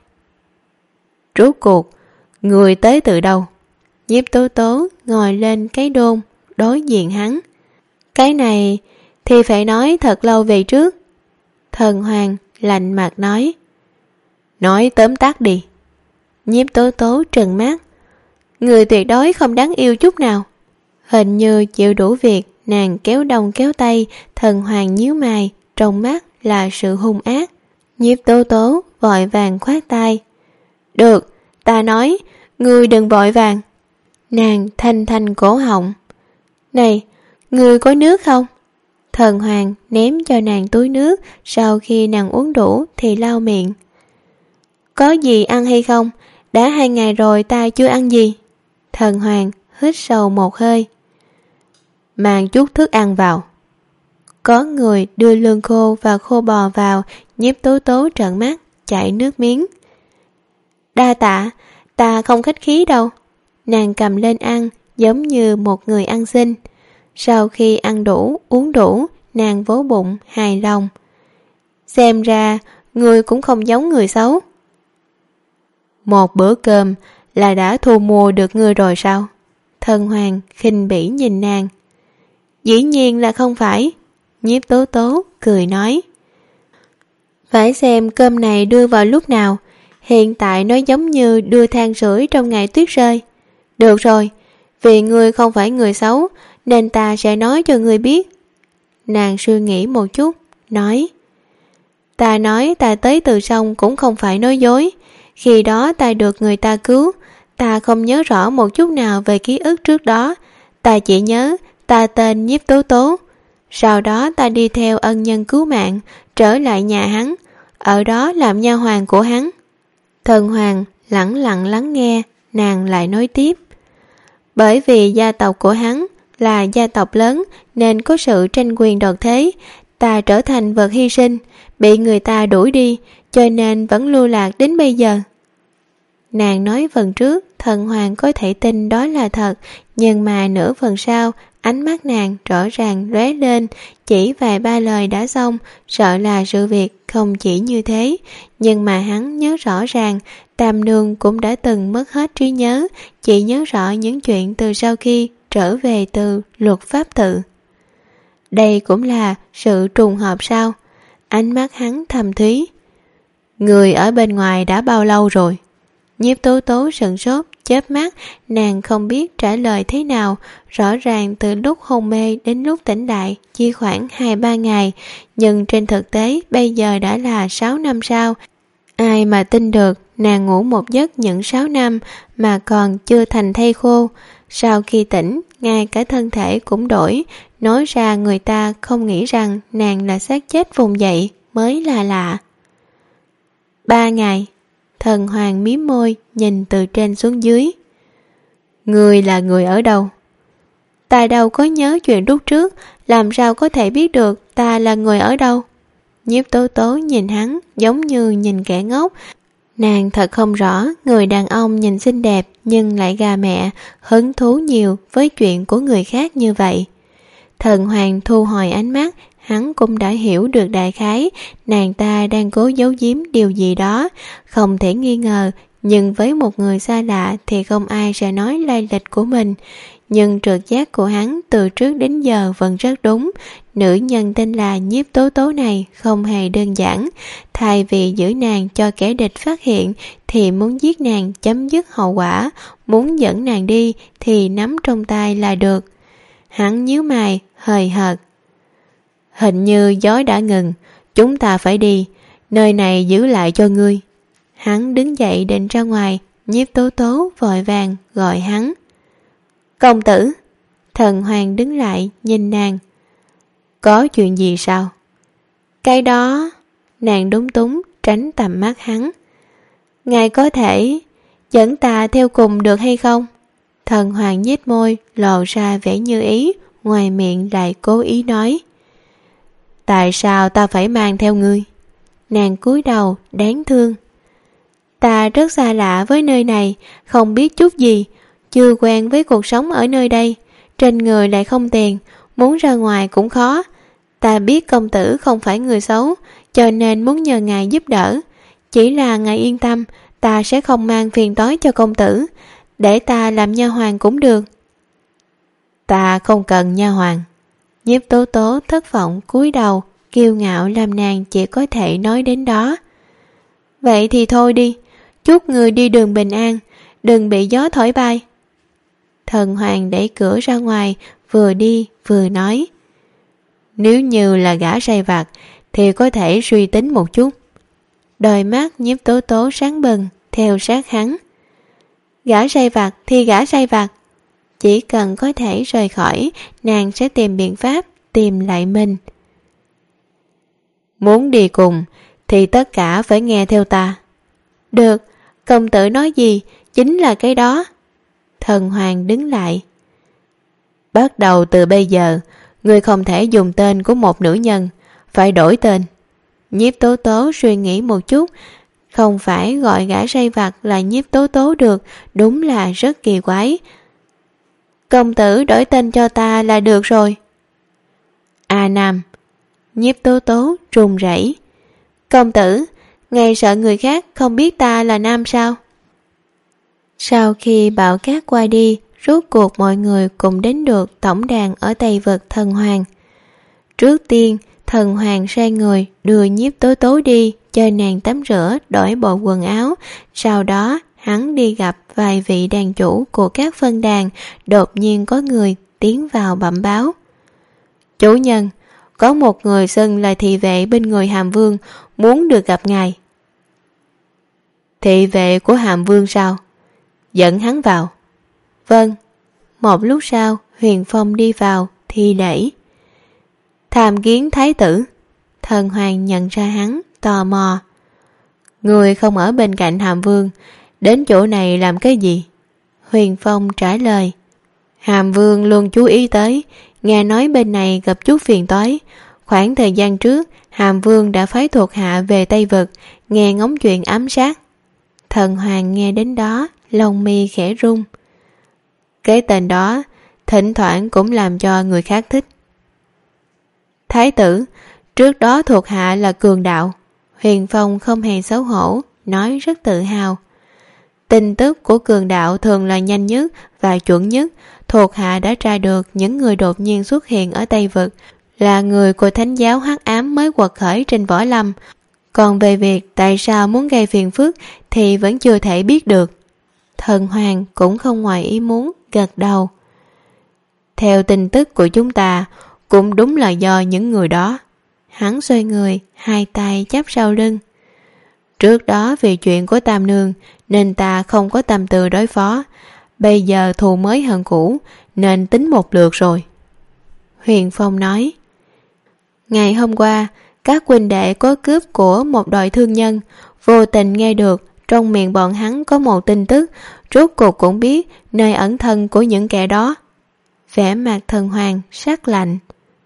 Rốt cuộc, người tới từ đâu? Nhiếp Tố Tố ngồi lên cái đôn đối diện hắn. Cái này thì phải nói thật lâu về trước. Thần Hoàng lạnh mặt nói. Nói tóm tắt đi. Nhiếp Tố Tố trừng mắt. Người tuyệt đối không đáng yêu chút nào. Hình như chịu đủ việc, nàng kéo đông kéo tay. Thần Hoàng nhíu mày, trong mắt là sự hung ác. Nhiếp Tố Tố vội vàng khoát tay. Được, ta nói, ngươi đừng vội vàng. Nàng thanh thanh cổ họng. Này, ngươi có nước không? Thần Hoàng ném cho nàng túi nước, sau khi nàng uống đủ thì lau miệng. Có gì ăn hay không? Đã hai ngày rồi ta chưa ăn gì. Thần Hoàng hít sâu một hơi. Mang chút thức ăn vào. Có người đưa lương khô và khô bò vào. Nhiếp Tố Tố trợn mắt, chảy nước miếng. Đa tạ, ta không khách khí đâu. Nàng cầm lên ăn, giống như một người ăn xin. Sau khi ăn đủ, uống đủ, nàng vỗ bụng, hài lòng. Xem ra, người cũng không giống người xấu. Một bữa cơm là đã thu mua được ngươi rồi sao? Thần Hoàng khinh bỉ nhìn nàng. Dĩ nhiên là không phải. Nhiếp Tố Tố cười nói. Phải xem cơm này đưa vào lúc nào. Hiện tại nó giống như đưa than sưởi trong ngày tuyết rơi. Được rồi, vì ngươi không phải người xấu nên ta sẽ nói cho ngươi biết. Nàng suy nghĩ một chút, nói. Ta nói ta tới từ sông cũng không phải nói dối. Khi đó ta được người ta cứu. Ta không nhớ rõ một chút nào về ký ức trước đó. Ta chỉ nhớ ta tên Nhiếp Tố Tố. Sau đó ta đi theo ân nhân cứu mạng, trở lại nhà hắn, ở đó làm nha hoàn của hắn. Thần Hoàng lẳng lặng lắng nghe, nàng lại nói tiếp. Bởi vì gia tộc của hắn là gia tộc lớn nên có sự tranh quyền đoạt thế. Ta trở thành vật hy sinh, bị người ta đuổi đi, cho nên vẫn lưu lạc đến bây giờ. Nàng nói phần trước, Thần Hoàng có thể tin đó là thật, nhưng mà nửa phần sau, ánh mắt nàng rõ ràng lóe lên, chỉ vài ba lời đã xong, sợ là sự việc không chỉ như thế. Nhưng mà hắn nhớ rõ ràng, Tam Nương cũng đã từng mất hết trí nhớ, chỉ nhớ rõ những chuyện từ sau khi trở về từ luật pháp tự. Đây cũng là sự trùng hợp sao? Ánh mắt hắn thầm thúy. Người ở bên ngoài đã bao lâu rồi? Nhiếp Tố Tố sửng sốt, chớp mắt, nàng không biết trả lời thế nào. Rõ ràng từ lúc hôn mê đến lúc tỉnh lại chỉ khoảng hai ba ngày, nhưng trên thực tế bây giờ đã là sáu năm sau. Ai mà tin được nàng ngủ một giấc những sáu năm mà còn chưa thành thây khô. Sau khi tỉnh, ngay cả thân thể cũng đổi. Nói ra người ta không nghĩ rằng nàng là xác chết vùng dậy mới là lạ. Ba ngày. Thần Hoàng mím môi, nhìn từ trên xuống dưới. Người là người ở đâu? Ta đâu có nhớ chuyện lúc trước, làm sao có thể biết được ta là người ở đâu? Nhiếp Tố Tố nhìn hắn giống như nhìn kẻ ngốc. Nàng thật không rõ người đàn ông nhìn xinh đẹp nhưng lại gà mẹ, hứng thú nhiều với chuyện của người khác như vậy. Thần Hoàng thu hồi ánh mắt, hắn cũng đã hiểu được đại khái, nàng ta đang cố giấu giếm điều gì đó, không thể nghi ngờ, nhưng với một người xa lạ thì không ai sẽ nói lai lịch của mình. Nhưng trực giác của hắn từ trước đến giờ vẫn rất đúng, nữ nhân tên là Nhiếp Tố Tố này không hề đơn giản, thay vì giữ nàng cho kẻ địch phát hiện thì muốn giết nàng chấm dứt hậu quả, muốn dẫn nàng đi thì nắm trong tay là được. Hắn nhíu mày, hời hợt. Hình như gió đã ngừng, chúng ta phải đi, nơi này giữ lại cho ngươi. Hắn đứng dậy định ra ngoài, Nhiếp Tố Tố vội vàng gọi hắn. Công tử. Thần Hoàng đứng lại nhìn nàng. Có chuyện gì sao? Cái đó. Nàng đúng túng tránh tầm mắt hắn. Ngài có thể dẫn ta theo cùng được hay không? Thần Hoàng nhếch môi lộ ra vẻ như ý, ngoài miệng lại cố ý nói. Tại sao ta phải mang theo ngươi? Nàng cúi đầu đáng thương. Ta rất xa lạ với nơi này, không biết chút gì, chưa quen với cuộc sống ở nơi đây. Trên người lại không tiền, muốn ra ngoài cũng khó. Ta biết công tử không phải người xấu, cho nên muốn nhờ ngài giúp đỡ. Chỉ là ngài yên tâm, ta sẽ không mang phiền toái cho công tử, để ta làm nha hoàn cũng được. Ta không cần nha hoàn. Nhiếp Tố Tố thất vọng cúi đầu, kiêu ngạo làm nàng chỉ có thể nói đến đó. Vậy thì thôi đi, chúc người đi đường bình an, đừng bị gió thổi bay. Thần Hoàng đẩy cửa ra ngoài, vừa đi vừa nói. Nếu như là gã sai vặt thì có thể suy tính một chút. Đôi mắt Nhiếp Tố Tố sáng bừng, theo sát hắn. Gã sai vặt thì gã sai vặt, chỉ cần có thể rời khỏi, nàng sẽ tìm biện pháp tìm lại mình. Muốn đi cùng thì tất cả phải nghe theo ta. Được, công tử nói gì chính là cái đó. Thần Hoàng đứng lại. Bắt đầu từ bây giờ, ngươi không thể dùng tên của một nữ nhân, phải đổi tên. Nhiếp Tố Tố suy nghĩ một chút, không phải gọi gã sai vặt là Nhiếp Tố Tố được, đúng là rất kỳ quái. Công tử đổi tên cho ta là được rồi. A Nam. Nhiếp Tố Tố run rẩy. Công tử, ngài sợ người khác không biết ta là nam sao? Sau khi bão cát qua đi, rốt cuộc mọi người cùng đến được tổng đàn ở Tây Vực Thần Hoàng. Trước tiên, Thần Hoàng sai người đưa Nhiếp Tố Tố đi cho nàng tắm rửa, đổi bộ quần áo. Sau đó hắn đi gặp vài vị đàn chủ của các phân đàn. Đột nhiên có người tiến vào bẩm báo. Chủ nhân, có một người xưng là thị vệ bên người Hàm Vương, muốn được gặp ngài. Thị vệ của Hàm Vương sao? Dẫn hắn vào. Vâng. Một lúc sau, Huyền Phong đi vào thi lễ. Tham kiến thái tử. Thần Hoàng nhận ra hắn, tò mò. Người không ở bên cạnh Hàm Vương, đến chỗ này làm cái gì? Huyền Phong trả lời. Hàm Vương luôn chú ý tới, nghe nói bên này gặp chút phiền toái. Khoảng thời gian trước, Hàm Vương đã phái thuộc hạ về Tây Vực, nghe ngóng chuyện ám sát. Thần Hoàng nghe đến đó, lông mi khẽ rung. Cái tên đó thỉnh thoảng cũng làm cho người khác thích. Thái tử, trước đó thuộc hạ là Cường Đạo. Huyền Phong không hề xấu hổ, nói rất tự hào. Tin tức của Cường Đạo thường là nhanh nhất và chuẩn nhất. Thuộc hạ đã tra được những người đột nhiên xuất hiện ở Tây Vực là người của thánh giáo hắc ám mới quật khởi trên võ lâm. Còn về việc tại sao muốn gây phiền phức thì vẫn chưa thể biết được. Thần Hoàng cũng không ngoài ý muốn, gật đầu. Theo tin tức của chúng ta, cũng đúng là do những người đó. Hắn xoay người, hai tay chắp sau lưng. Trước đó vì chuyện của Tam Nương nên ta không có tâm tư đối phó. Bây giờ thù mới hận cũ nên tính một lượt rồi. Huyền Phong nói. Ngày hôm qua, các huynh đệ có cướp của một đội thương nhân, vô tình nghe được trong miệng bọn hắn có một tin tức, rốt cuộc cũng biết nơi ẩn thân của những kẻ đó. Vẻ mặt Thần Hoàng sắc lạnh.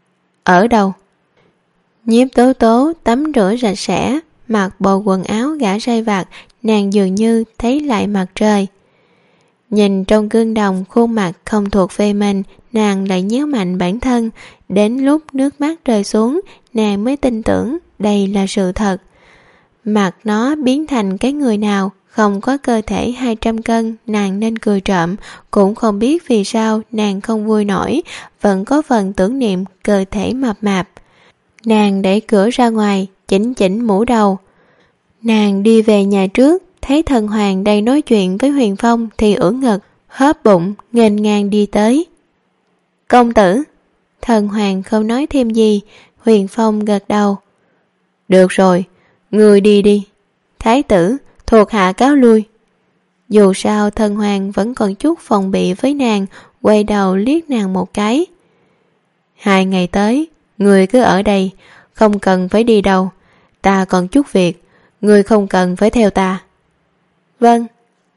Ở đâu? Nhiếp Tố Tố tắm rửa sạch sẽ, mặc bộ quần áo gã sai vặt, nàng dường như thấy lại mặt trời. Nhìn trong gương đồng khuôn mặt không thuộc về mình, nàng lại nhéo mạnh bản thân. Đến lúc nước mắt rơi xuống, nàng mới tin tưởng đây là sự thật. Mặt nó biến thành cái người nào, không có cơ thể hai trăm cân, nàng nên cười trộm. Cũng không biết vì sao nàng không vui nổi, vẫn có phần tưởng niệm cơ thể mập mạp. Nàng đẩy cửa ra ngoài, chỉnh chỉnh mũ đầu. Nàng đi về nhà trước, thấy Thần Hoàng đang nói chuyện với Huyền Phong thì ưỡn ngực, hớp bụng, nghênh ngang đi tới. Công tử. Thần Hoàng không nói thêm gì. Huyền Phong gật đầu. Được rồi, người đi đi. Thái tử, thuộc hạ cáo lui. Dù sao Thần Hoàng vẫn còn chút phòng bị với nàng, quay đầu liếc nàng một cái. Hai ngày tới, người cứ ở đây, không cần phải đi đâu. Ta còn chút việc, người không cần phải theo ta. Vâng.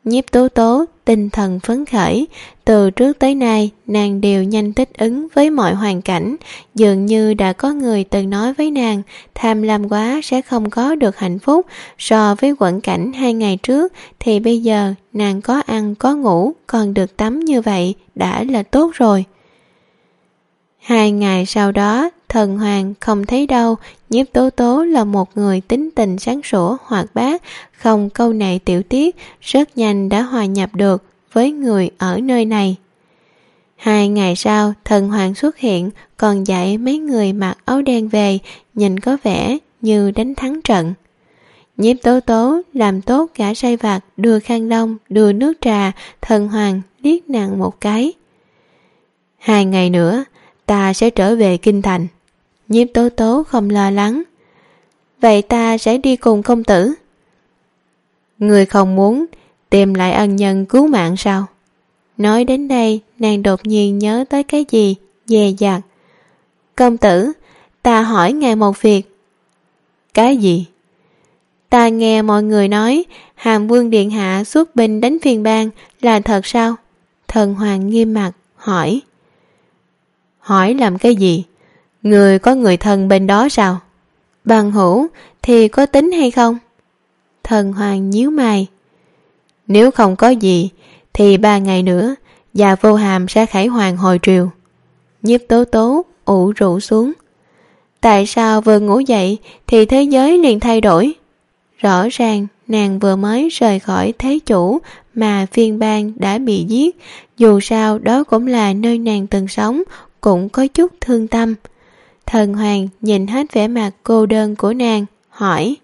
Nhiếp Tố Tố tinh thần phấn khởi, từ trước tới nay nàng đều nhanh thích ứng với mọi hoàn cảnh, dường như đã có người từng nói với nàng tham lam quá sẽ không có được hạnh phúc. So với quẫn cảnh hai ngày trước thì bây giờ nàng có ăn có ngủ còn được tắm như vậy đã là tốt rồi. Hai ngày sau đó, Thần Hoàng không thấy đâu. Nhiếp Tố Tố là một người tính tình sáng sủa hoạt bát, không câu nệ tiểu tiết, rất nhanh đã hòa nhập được với người ở nơi này. Hai ngày sau, Thần Hoàng xuất hiện, còn dạy mấy người mặc áo đen về, nhìn có vẻ như đánh thắng trận. Nhiếp Tố Tố làm tốt gã sai vặt, đưa khăn lông, đưa nước trà. Thần Hoàng liếc nàng một cái. Hai ngày nữa ta sẽ trở về kinh thành. Nhiếp Tố Tố không lo lắng. Vậy ta sẽ đi cùng công tử. Người không muốn tìm lại ân nhân cứu mạng sao? Nói đến đây, nàng đột nhiên nhớ tới cái gì, dè dặt. Công tử, ta hỏi ngài một việc. Cái gì? Ta nghe mọi người nói Hàm Vương điện hạ xuất binh đánh phiên bang, là thật sao? Thần Hoàng nghiêm mặt hỏi. Hỏi làm cái gì? Người có người thân bên đó sao? Bằng hữu thì có tính hay không? Thần Hoàng nhíu mày. Nếu không có gì thì ba ngày nữa Dạ Vô Hàm sẽ khải hoàn hồi triều. Nhiếp Tố Tố ủ rũ xuống. Tại sao vừa ngủ dậy thì thế giới liền thay đổi? Rõ ràng nàng vừa mới rời khỏi thế chủ mà phiên bang đã bị giết. Dù sao đó cũng là nơi nàng từng sống, cũng có chút thương tâm. Thần Hoàng nhìn hết vẻ mặt cô đơn của nàng, hỏi.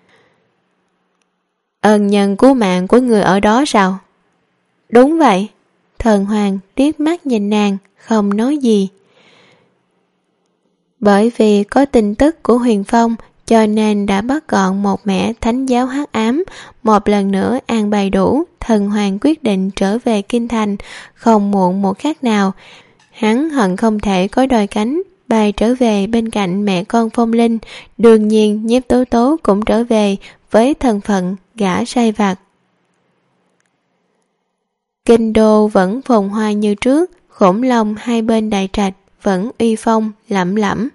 Ân nhân cứu mạng của người ở đó sao? Đúng vậy. Thần Hoàng liếc mắt nhìn nàng, không nói gì. Bởi vì có tin tức của Huyền Phong, cho nên đã bắt gọn một mẻ thánh giáo hắc ám. Một lần nữa an bài đủ, Thần Hoàng quyết định trở về kinh thành, không muộn một khắc nào. Hắn hận không thể có đôi cánh bay trở về bên cạnh mẹ con Phong Linh. Đương nhiên Nhiếp Tố Tố cũng trở về với thân phận gã sai vặt. Kinh đô vẫn phồn hoa như trước, khổng long hai bên đại trạch vẫn uy phong lẫm lẫm.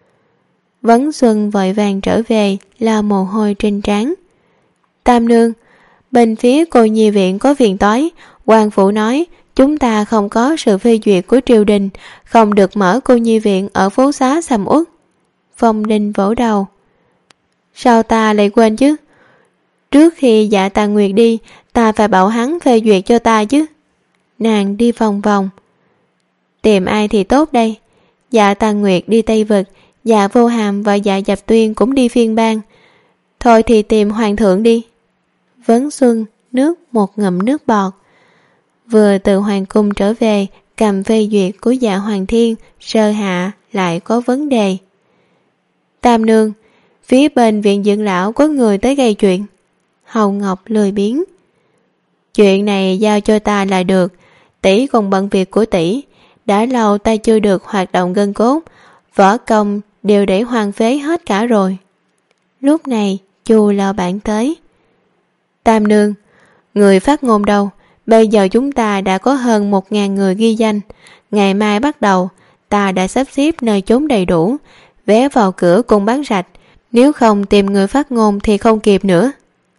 Vấn Xuân vội vàng trở về, là mồ hôi trên trán. Tam nương, bên phía cô nhi viện có phiền toái. Hoàng phụ nói chúng ta không có sự phê duyệt của triều đình, không được mở cô nhi viện ở phố xá sầm uất. Phong Linh vỗ đầu. Sao ta lại quên chứ? Trước khi Dạ Tàn Nguyệt đi, ta phải bảo hắn phê duyệt cho ta chứ. Nàng đi vòng vòng. Tìm ai thì tốt đây? Dạ Tàn Nguyệt đi Tây Vực, Dạ Vô Hàm và Dạ Dập Tuyên cũng đi phiên bang. Thôi thì tìm hoàng thượng đi. Vấn Xuân nước một ngụm nước bọt. Vừa từ hoàng cung trở về, cầm phê duyệt của Dạ Hoàng Thiên, sơ hạ lại có vấn đề. Tam nương, phía bên viện dưỡng lão có người tới gây chuyện. Hầu Ngọc lười biếng. Chuyện này giao cho ta là được, tỷ còn bận việc của tỷ. Đã lâu ta chưa được hoạt động gân cốt, võ công đều để hoang phế hết cả rồi. Lúc này Chu Lão Bản tới. Tam nương, người phát ngôn đâu? Bây giờ chúng ta đã có hơn một ngàn người ghi danh. Ngày mai bắt đầu, ta đã sắp xếp nơi chốn đầy đủ, vé vào cửa cùng bán sạch. Nếu không tìm người phát ngôn thì không kịp nữa.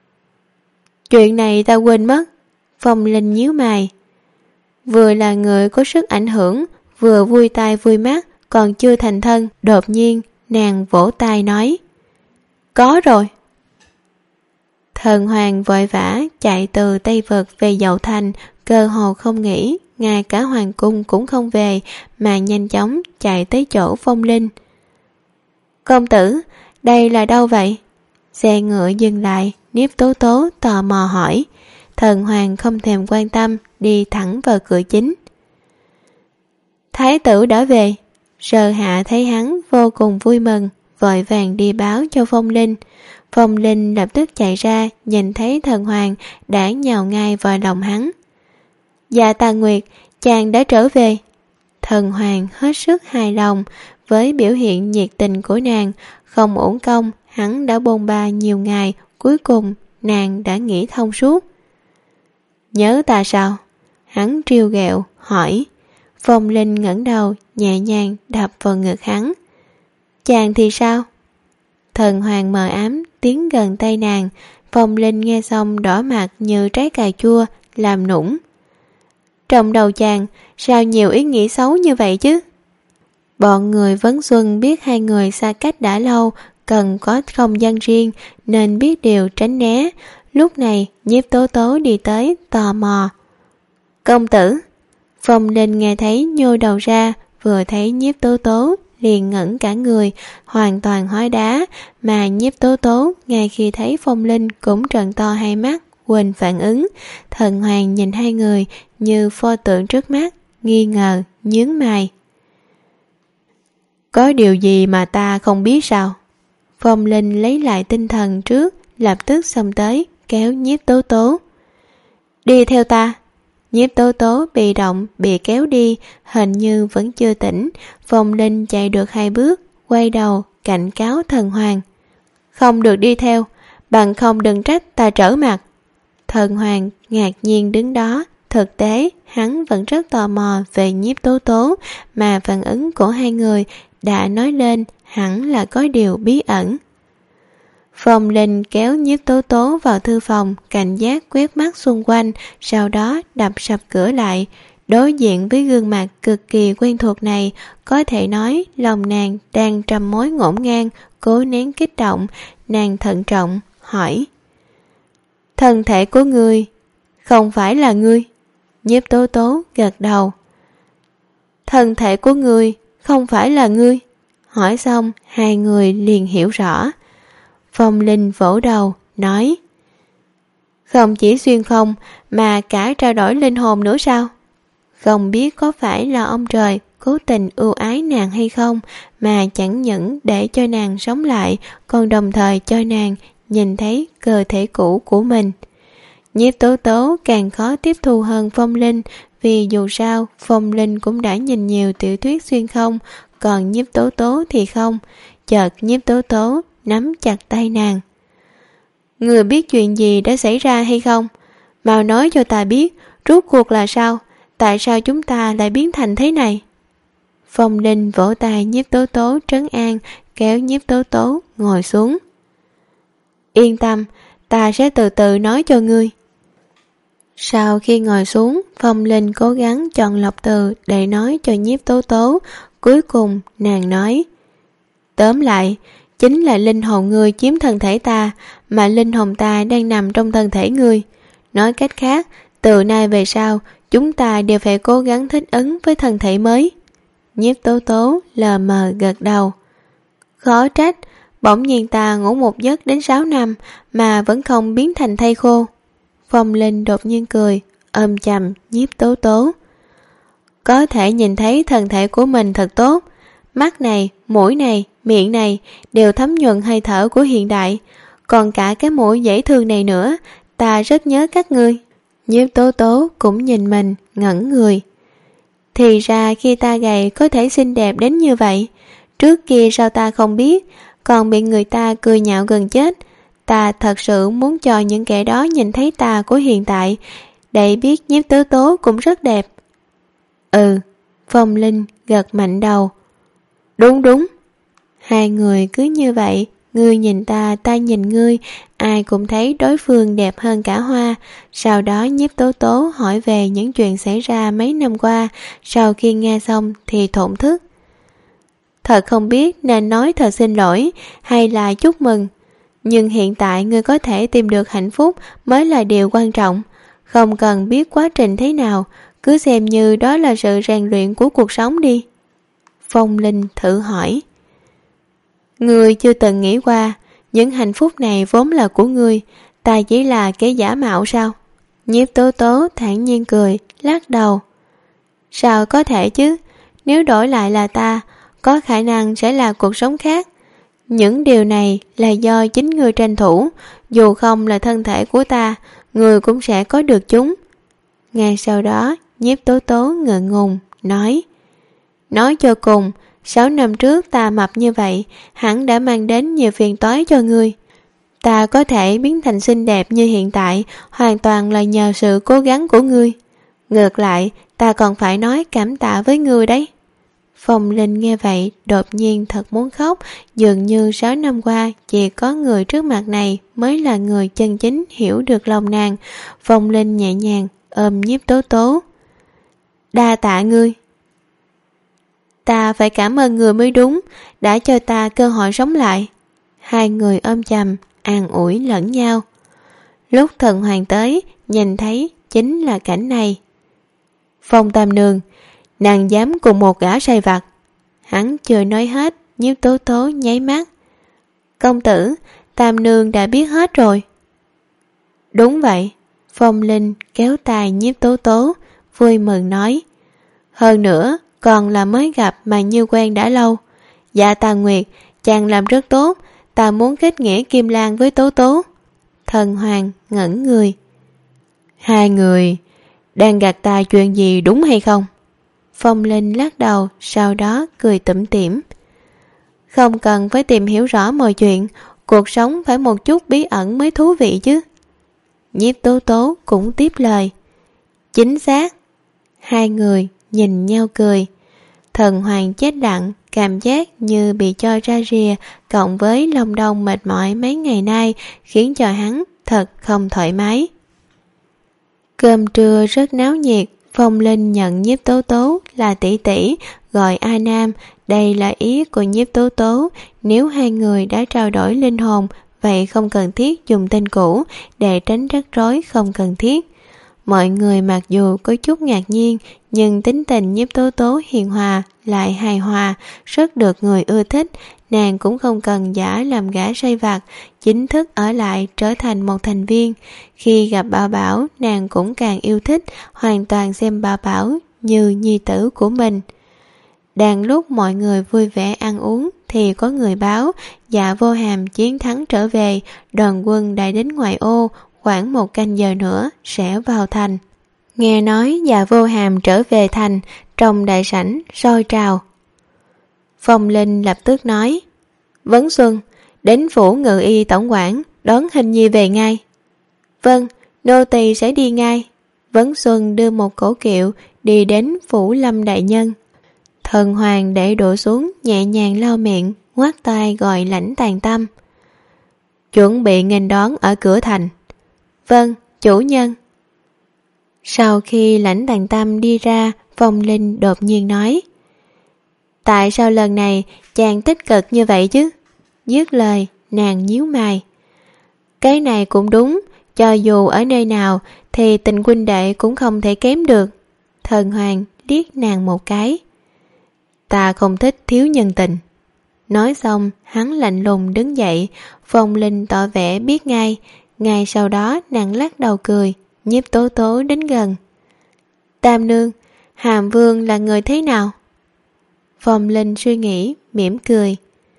Chuyện này ta quên mất. Phong Linh nhíu mày. Vừa là người có sức ảnh hưởng, vừa vui tai vui mắt, còn chưa thành thân. Đột nhiên nàng vỗ tay nói. Có rồi. Thần Hoàng vội vã chạy từ Tây Vực về Dậu Thành, cơ hồ không nghĩ, ngay cả hoàng cung cũng không về, mà nhanh chóng chạy tới chỗ Phong Linh. Công tử, đây là đâu vậy? Xe ngựa dừng lại, Nhiếp Tố Tố tò mò hỏi. Thần Hoàng không thèm quan tâm, đi thẳng vào cửa chính. Thái tử đã về. Sơ hạ thấy hắn vô cùng vui mừng, vội vàng đi báo cho Phong Linh. Phong Linh lập tức chạy ra, nhìn thấy Thần Hoàng đã nhào ngay vào lòng hắn. Dạ Tàn Nguyệt, chàng đã trở về. Thần Hoàng hết sức hài lòng với biểu hiện nhiệt tình của nàng, không uổng công hắn đã bôn ba nhiều ngày, cuối cùng nàng đã nghĩ thông suốt. Nhớ ta sao? Hắn trêu ghẹo, hỏi. Phong Linh ngẩng đầu, nhẹ nhàng đập vào ngực hắn. Chàng thì sao? Thần hoàng mờ ám tiến gần tay nàng. Phong Linh nghe xong đỏ mặt như trái cà chua, làm nũng. Trong đầu chàng sao nhiều ý nghĩ xấu như vậy chứ? Bọn người Vấn Xuân biết hai người xa cách đã lâu, cần có không gian riêng nên biết điều tránh né. Lúc này Nhiếp Tố Tố đi tới, tò mò. Công tử. Phong Linh nghe thấy nhô đầu ra, vừa thấy Nhiếp Tố Tố liền ngẩn cả người, hoàn toàn hóa đá. Mà Nhiếp Tố Tố ngay khi thấy Phong Linh cũng trợn to hai mắt, quên phản ứng. Thần hoàng nhìn hai người như pho tượng trước mắt, nghi ngờ, nhướng mày. Có điều gì mà ta không biết sao? Phong Linh lấy lại tinh thần trước, lập tức xông tới, kéo Nhiếp Tố Tố. Đi theo ta. Nhiếp Tố Tố bị động, bị kéo đi, hình như vẫn chưa tỉnh. Phong Linh chạy được hai bước, quay đầu, cảnh cáo thần hoàng. Không được đi theo, bằng không đừng trách ta trở mặt. Thần hoàng ngạc nhiên đứng đó. Thực tế, hắn vẫn rất tò mò về Nhiếp Tố Tố, mà phản ứng của hai người đã nói lên hẳn là có điều bí ẩn. Phong Linh kéo Nhiếp Tố Tố vào thư phòng, cảnh giác quét mắt xung quanh, sau đó đập sập cửa lại. Đối diện với gương mặt cực kỳ quen thuộc này, có thể nói lòng nàng đang trăm mối ngổn ngang, cố nén kích động. Nàng thận trọng hỏi. Thân thể của ngươi không phải là ngươi? Nhiếp Tố Tố gật đầu. Thân thể của ngươi không phải là ngươi? Hỏi xong hai người liền hiểu rõ. Phong Linh vỗ đầu nói. Không chỉ xuyên không mà cả trao đổi linh hồn nữa sao? Không biết có phải là ông trời cố tình ưu ái nàng hay không, mà chẳng những để cho nàng sống lại, còn đồng thời cho nàng nhìn thấy cơ thể cũ của mình. Nhiếp Tố Tố càng khó tiếp thu hơn Phong Linh, vì dù sao Phong Linh cũng đã nhìn nhiều tiểu thuyết xuyên không, còn Nhiếp Tố Tố thì không. Chợt Nhiếp Tố Tố nắm chặt tay nàng. Người biết chuyện gì đã xảy ra hay không? Mau nói cho ta biết, rốt cuộc là sao? Tại sao chúng ta lại biến thành thế này? Phong Linh vỗ tay Nhiếp Tố Tố trấn an, kéo Nhiếp Tố Tố ngồi xuống. Yên tâm, ta sẽ từ từ nói cho ngươi. Sau khi ngồi xuống, Phong Linh cố gắng chọn lọc từ để nói cho Nhiếp Tố Tố. Cuối cùng nàng nói. Tóm lại, chính là linh hồn ngươi chiếm thân thể ta, mà linh hồn ta đang nằm trong thân thể ngươi. Nói cách khác, từ nay về sau, chúng ta đều phải cố gắng thích ứng với thân thể mới. Nhiếp Tố Tố lờ mờ gật đầu. Khó trách, bỗng nhiên ta ngủ một giấc đến sáu năm mà vẫn không biến thành thây khô. Phong Linh đột nhiên cười, ôm chầm Nhiếp Tố Tố. Có thể nhìn thấy thân thể của mình thật tốt. Mắt này, mũi này, miệng này đều thấm nhuần hơi thở của hiện đại. Còn cả cái mũi dễ thương này nữa, ta rất nhớ các ngươi. Nhiếp Tố Tố cũng nhìn mình, ngẩn người. Thì ra khi ta gầy có thể xinh đẹp đến như vậy. Trước kia sao ta không biết, còn bị người ta cười nhạo gần chết. Ta thật sự muốn cho những kẻ đó nhìn thấy ta của hiện tại, để biết Nhiếp Tố Tố cũng rất đẹp. Ừ, Phong Linh gật mạnh đầu. Đúng đúng. Hai người cứ như vậy, ngươi nhìn ta, ta nhìn ngươi, ai cũng thấy đối phương đẹp hơn cả hoa. Sau đó Nhiếp Tố Tố hỏi về những chuyện xảy ra mấy năm qua. Sau khi nghe xong thì thổn thức. Thật không biết nên nói thật xin lỗi hay là chúc mừng. Nhưng hiện tại ngươi có thể tìm được hạnh phúc mới là điều quan trọng. Không cần biết quá trình thế nào, cứ xem như đó là sự rèn luyện của cuộc sống đi. Phong Linh thử hỏi. Ngươi chưa từng nghĩ qua, những hạnh phúc này vốn là của ngươi, ta chỉ là cái giả mạo sao? Nhiếp Tố Tố thản nhiên cười, lắc đầu. Sao có thể chứ? Nếu đổi lại là ta, có khả năng sẽ là cuộc sống khác. Những điều này là do chính ngươi tranh thủ, dù không là thân thể của ta, ngươi cũng sẽ có được chúng. Ngay sau đó, Nhiếp Tố Tố ngượng ngùng, nói. Nói cho cùng, sáu năm trước ta mập như vậy, hẳn đã mang đến nhiều phiền toái cho ngươi. Ta có thể biến thành xinh đẹp như hiện tại hoàn toàn là nhờ sự cố gắng của ngươi. Ngược lại, ta còn phải nói cảm tạ với ngươi đấy. Phong Linh nghe vậy đột nhiên thật muốn khóc, dường như sáu năm qua chỉ có người trước mặt này mới là người chân chính hiểu được lòng nàng. Phong Linh nhẹ nhàng ôm Nhiếp Tố Tố. Đa tạ ngươi. Ta phải cảm ơn người mới đúng, đã cho ta cơ hội sống lại. Hai người ôm chầm, an ủi lẫn nhau. Lúc Thần Hoàng tới, nhìn thấy chính là cảnh này. Phong Tam Nương, nàng dám cùng một gã sai vặt. Hắn chưa nói hết, Nhiếp Tố Tố nháy mắt. Công tử, Tam Nương đã biết hết rồi. Đúng vậy. Phong Linh kéo tay Nhiếp Tố Tố, vui mừng nói. Hơn nữa, còn là mới gặp mà như quen đã lâu. Dạ Tà Nguyệt, chàng làm rất tốt, ta muốn kết nghĩa Kim Lan với Tố Tố. Thần Hoàng ngẩn người. Hai người đang gạt ta chuyện gì đúng hay không? Phong Linh lắc đầu, sau đó cười tủm tỉm. Không cần phải tìm hiểu rõ mọi chuyện, cuộc sống phải một chút bí ẩn mới thú vị chứ. Nhiếp Tố Tố cũng tiếp lời. Chính xác. Hai người nhìn nhau cười. Thần Hoàng chết lặng, cảm giác như bị cho ra rìa, cộng với lòng đông mệt mỏi mấy ngày nay khiến cho hắn thật không thoải mái. Cơm trưa rất náo nhiệt. Phong Linh nhận Nhiếp Tố Tố là tỷ tỷ, gọi A Nam. Đây là ý của Nhiếp Tố Tố. Nếu hai người đã trao đổi linh hồn, vậy không cần thiết dùng tên cũ để tránh rắc rối không cần thiết. Mọi người mặc dù có chút ngạc nhiên, nhưng tính tình Nhiếp Tố Tố hiền hòa, lại hài hòa, rất được người ưa thích. Nàng cũng không cần giả làm gã sai vặt, chính thức ở lại trở thành một thành viên. Khi gặp Bảo Bảo, nàng cũng càng yêu thích, hoàn toàn xem Bảo Bảo như nhi tử của mình. Đang lúc mọi người vui vẻ ăn uống thì có người báo Dạ Vô Hàm chiến thắng trở về, đoàn quân đã đến ngoại ô, khoảng một canh giờ nữa sẽ vào thành. Nghe nói Dạ Vô Hàm trở về thành, trong đại sảnh sôi trào. Phong Linh lập tức nói. Vấn Xuân, đến phủ ngự y tổng quản đón Hình Nhi về ngay. Vâng, nô tỳ sẽ đi ngay. Vấn Xuân đưa một cổ kiệu đi đến phủ Lâm đại nhân. Thần Hoàng để đổ xuống, nhẹ nhàng lau miệng, ngoắt tay gọi Lãnh Tàn Tâm. Chuẩn bị nghênh đón ở cửa thành. Vâng, chủ nhân. Sau khi Lãnh Tàn Tâm đi ra, Phong Linh đột nhiên nói. Tại sao lần này chàng tích cực như vậy chứ? Dứt lời, nàng nhíu mày. Cái này cũng đúng, cho dù ở nơi nào thì tình huynh đệ cũng không thể kém được. Thần Hoàng liếc nàng một cái. Ta không thích thiếu nhân tình. Nói xong, hắn lạnh lùng đứng dậy. Phong Linh tỏ vẻ biết ngay. Ngay sau đó nàng lắc đầu cười. Nhiếp Tố Tố đến gần. Tam Nương, Hàm Vương là người thế nào? Phong Linh suy nghĩ, mỉm cười.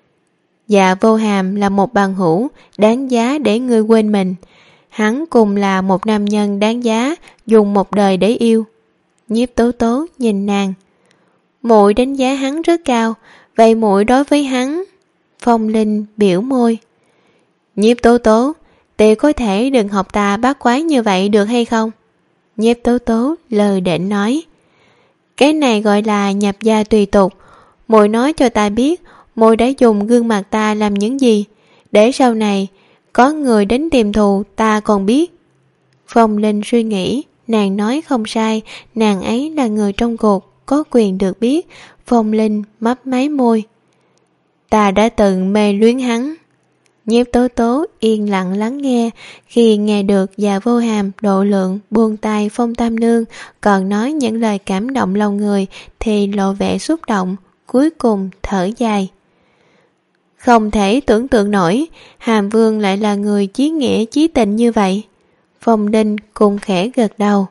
Dạ Vô Hàm là một bằng hữu, đáng giá để ngươi quên mình. Hắn cùng là một nam nhân đáng giá, dùng một đời để yêu. Nhiếp Tố Tố nhìn nàng. Muội đánh giá hắn rất cao, vậy muội đối với hắn? Phong Linh biểu môi. Nhiếp Tố Tố, tỷ có thể đừng học ta bát quái như vậy được hay không? Nhiếp Tố Tố lờ đễnh nói. Cái này gọi là nhập gia tùy tục. Muội nói cho ta biết muội đã dùng gương mặt ta làm những gì, để sau này có người đến tìm thù ta còn biết. Phong Linh suy nghĩ, nàng nói không sai, nàng ấy là người trong cuộc, có quyền được biết. Phong Linh mấp máy môi. Ta đã từng mê luyến hắn. Nhiếp Tố Tố yên lặng lắng nghe. Khi nghe được Dạ Vô Hàm độ lượng buông tay Phong Tam Nương, còn nói những lời cảm động lòng người, thì lộ vẻ xúc động, cuối cùng thở dài. Không thể tưởng tượng nổi Hàm Vương lại là người chí nghĩa chí tình như vậy. Phong Linh cũng khẽ gật đầu.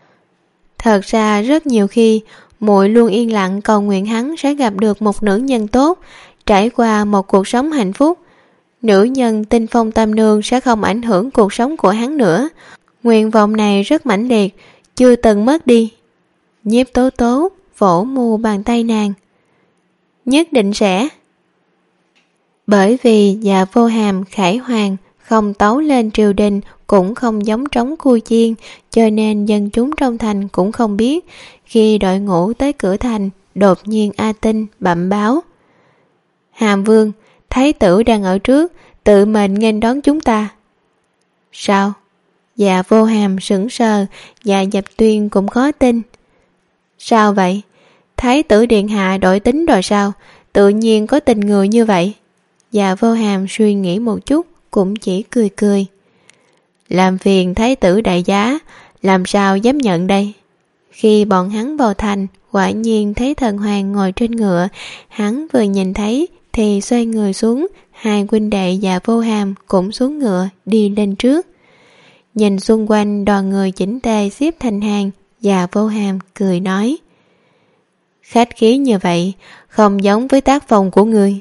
Thật ra rất nhiều khi muội luôn yên lặng cầu nguyện hắn sẽ gặp được một nữ nhân tốt, trải qua một cuộc sống hạnh phúc. Nữ nhân tin Phong Tam Nương sẽ không ảnh hưởng cuộc sống của hắn nữa. Nguyện vọng này rất mãnh liệt, chưa từng mất đi. Nhiếp Tố Tố vỗ mu bàn tay nàng. Nhất định sẽ. Bởi vì Dạ Vô Hàm khải hoàn, không tấu lên triều đình, cũng không giống trống khu chiên, cho nên dân chúng trong thành cũng không biết. Khi đội ngũ tới cửa thành, đột nhiên A Tinh bẩm báo: Hàm Vương, Thái tử đang ở trước, tự mình nghênh đón chúng ta. Sao? Dạ Vô Hàm sững sờ, Dạ Dập Tuyên cũng khó tin. Sao vậy? Thái tử điện hạ đổi tính rồi sao? Tự nhiên có tình người như vậy. Dạ Vô Hàm suy nghĩ một chút, cũng chỉ cười cười. Làm phiền thái tử đại giá, làm sao dám nhận đây? Khi bọn hắn vào thành, quả nhiên thấy thần hoàng ngồi trên ngựa. Hắn vừa nhìn thấy thì xoay người xuống, hai huynh đệ Dạ Vô Hàm cũng xuống ngựa đi lên trước. Nhìn xung quanh đoàn người chỉnh tề xếp thành hàng, Dạ Vô Hàm cười nói: Khách khí như vậy không giống với tác phong của ngươi.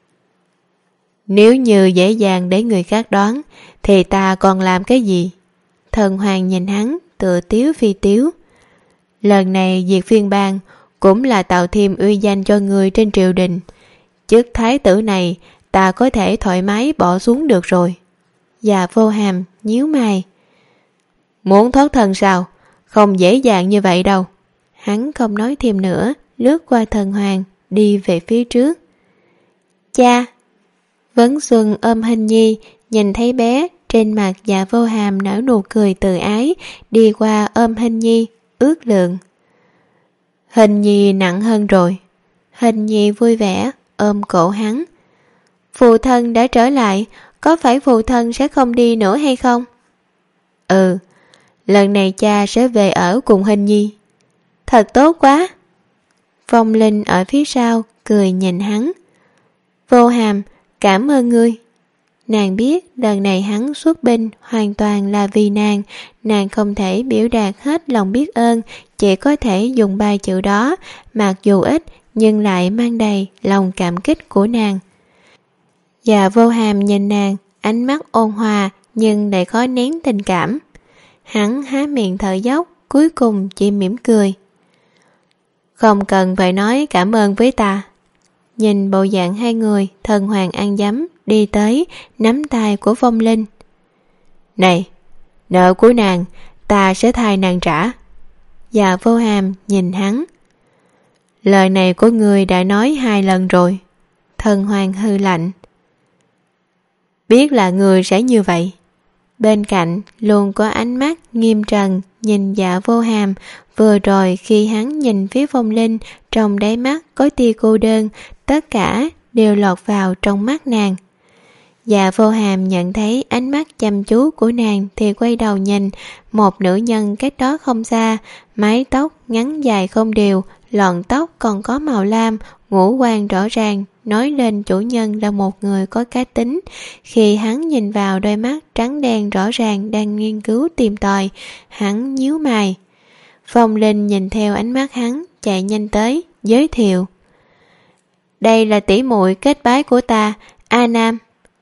Nếu như dễ dàng để người khác đoán thì ta còn làm cái gì? Thần hoàng nhìn hắn tự tiếu phi tiếu. Lần này diệt phiên bang cũng là tạo thêm uy danh cho người trên triều đình. Chức thái tử này ta có thể thoải mái bỏ xuống được rồi. Dạ Vô Hàm nhíu mày. Muốn thoát thân sao? Không dễ dàng như vậy đâu. Hắn không nói thêm nữa, lướt qua thần hoàng, đi về phía trước. Cha! Vấn Xuân ôm Hình Nhi, nhìn thấy bé, trên mặt Dạ Vô Hàm nở nụ cười từ ái, đi qua ôm Hình Nhi, ước lượng. Hình Nhi nặng hơn rồi. Hình Nhi vui vẻ, ôm cổ hắn. Phụ thân đã trở lại, có phải phụ thân sẽ không đi nữa hay không? Ừ, lần này cha sẽ về ở cùng Hình Nhi. Thật tốt quá. Phong Linh ở phía sau, cười nhìn hắn. Vô Hàm, cảm ơn ngươi. Nàng biết lần này hắn xuất binh hoàn toàn là vì nàng, nàng không thể biểu đạt hết lòng biết ơn, chỉ có thể dùng ba chữ đó, mặc dù ít nhưng lại mang đầy lòng cảm kích của nàng. Dạ Vô Hàm nhìn nàng, ánh mắt ôn hòa nhưng lại khó nén tình cảm. Hắn há miệng thở dốc, cuối cùng chỉ mỉm cười. Không cần phải nói cảm ơn với ta. Nhìn bộ dạng hai người, thần hoàng ăn dấm đi tới, nắm tay của Phong Linh. Này, nợ của nàng ta sẽ thay nàng trả. Dạ Vô Hàm nhìn hắn. Lời này của người đã nói hai lần rồi. Thần hoàng hư lạnh. Biết là người sẽ như vậy. Bên cạnh luôn có ánh mắt nghiêm trần nhìn Dạ Vô Hàm. Vừa rồi khi hắn nhìn phía Phong Linh, trong đáy mắt có tia cô đơn, tất cả đều lọt vào trong mắt nàng. Dạ Vô Hàm nhận thấy ánh mắt chăm chú của nàng thì quay đầu nhìn, một nữ nhân cách đó không xa, mái tóc ngắn dài không đều, lọn tóc còn có màu lam, ngũ quan rõ ràng, nói lên chủ nhân là một người có cá tính. Khi hắn nhìn vào đôi mắt trắng đen rõ ràng đang nghiên cứu tìm tòi, hắn nhíu mày. Phong Linh nhìn theo ánh mắt hắn, chạy nhanh tới, giới thiệu. Đây là tỷ muội kết bái của ta, A Nam.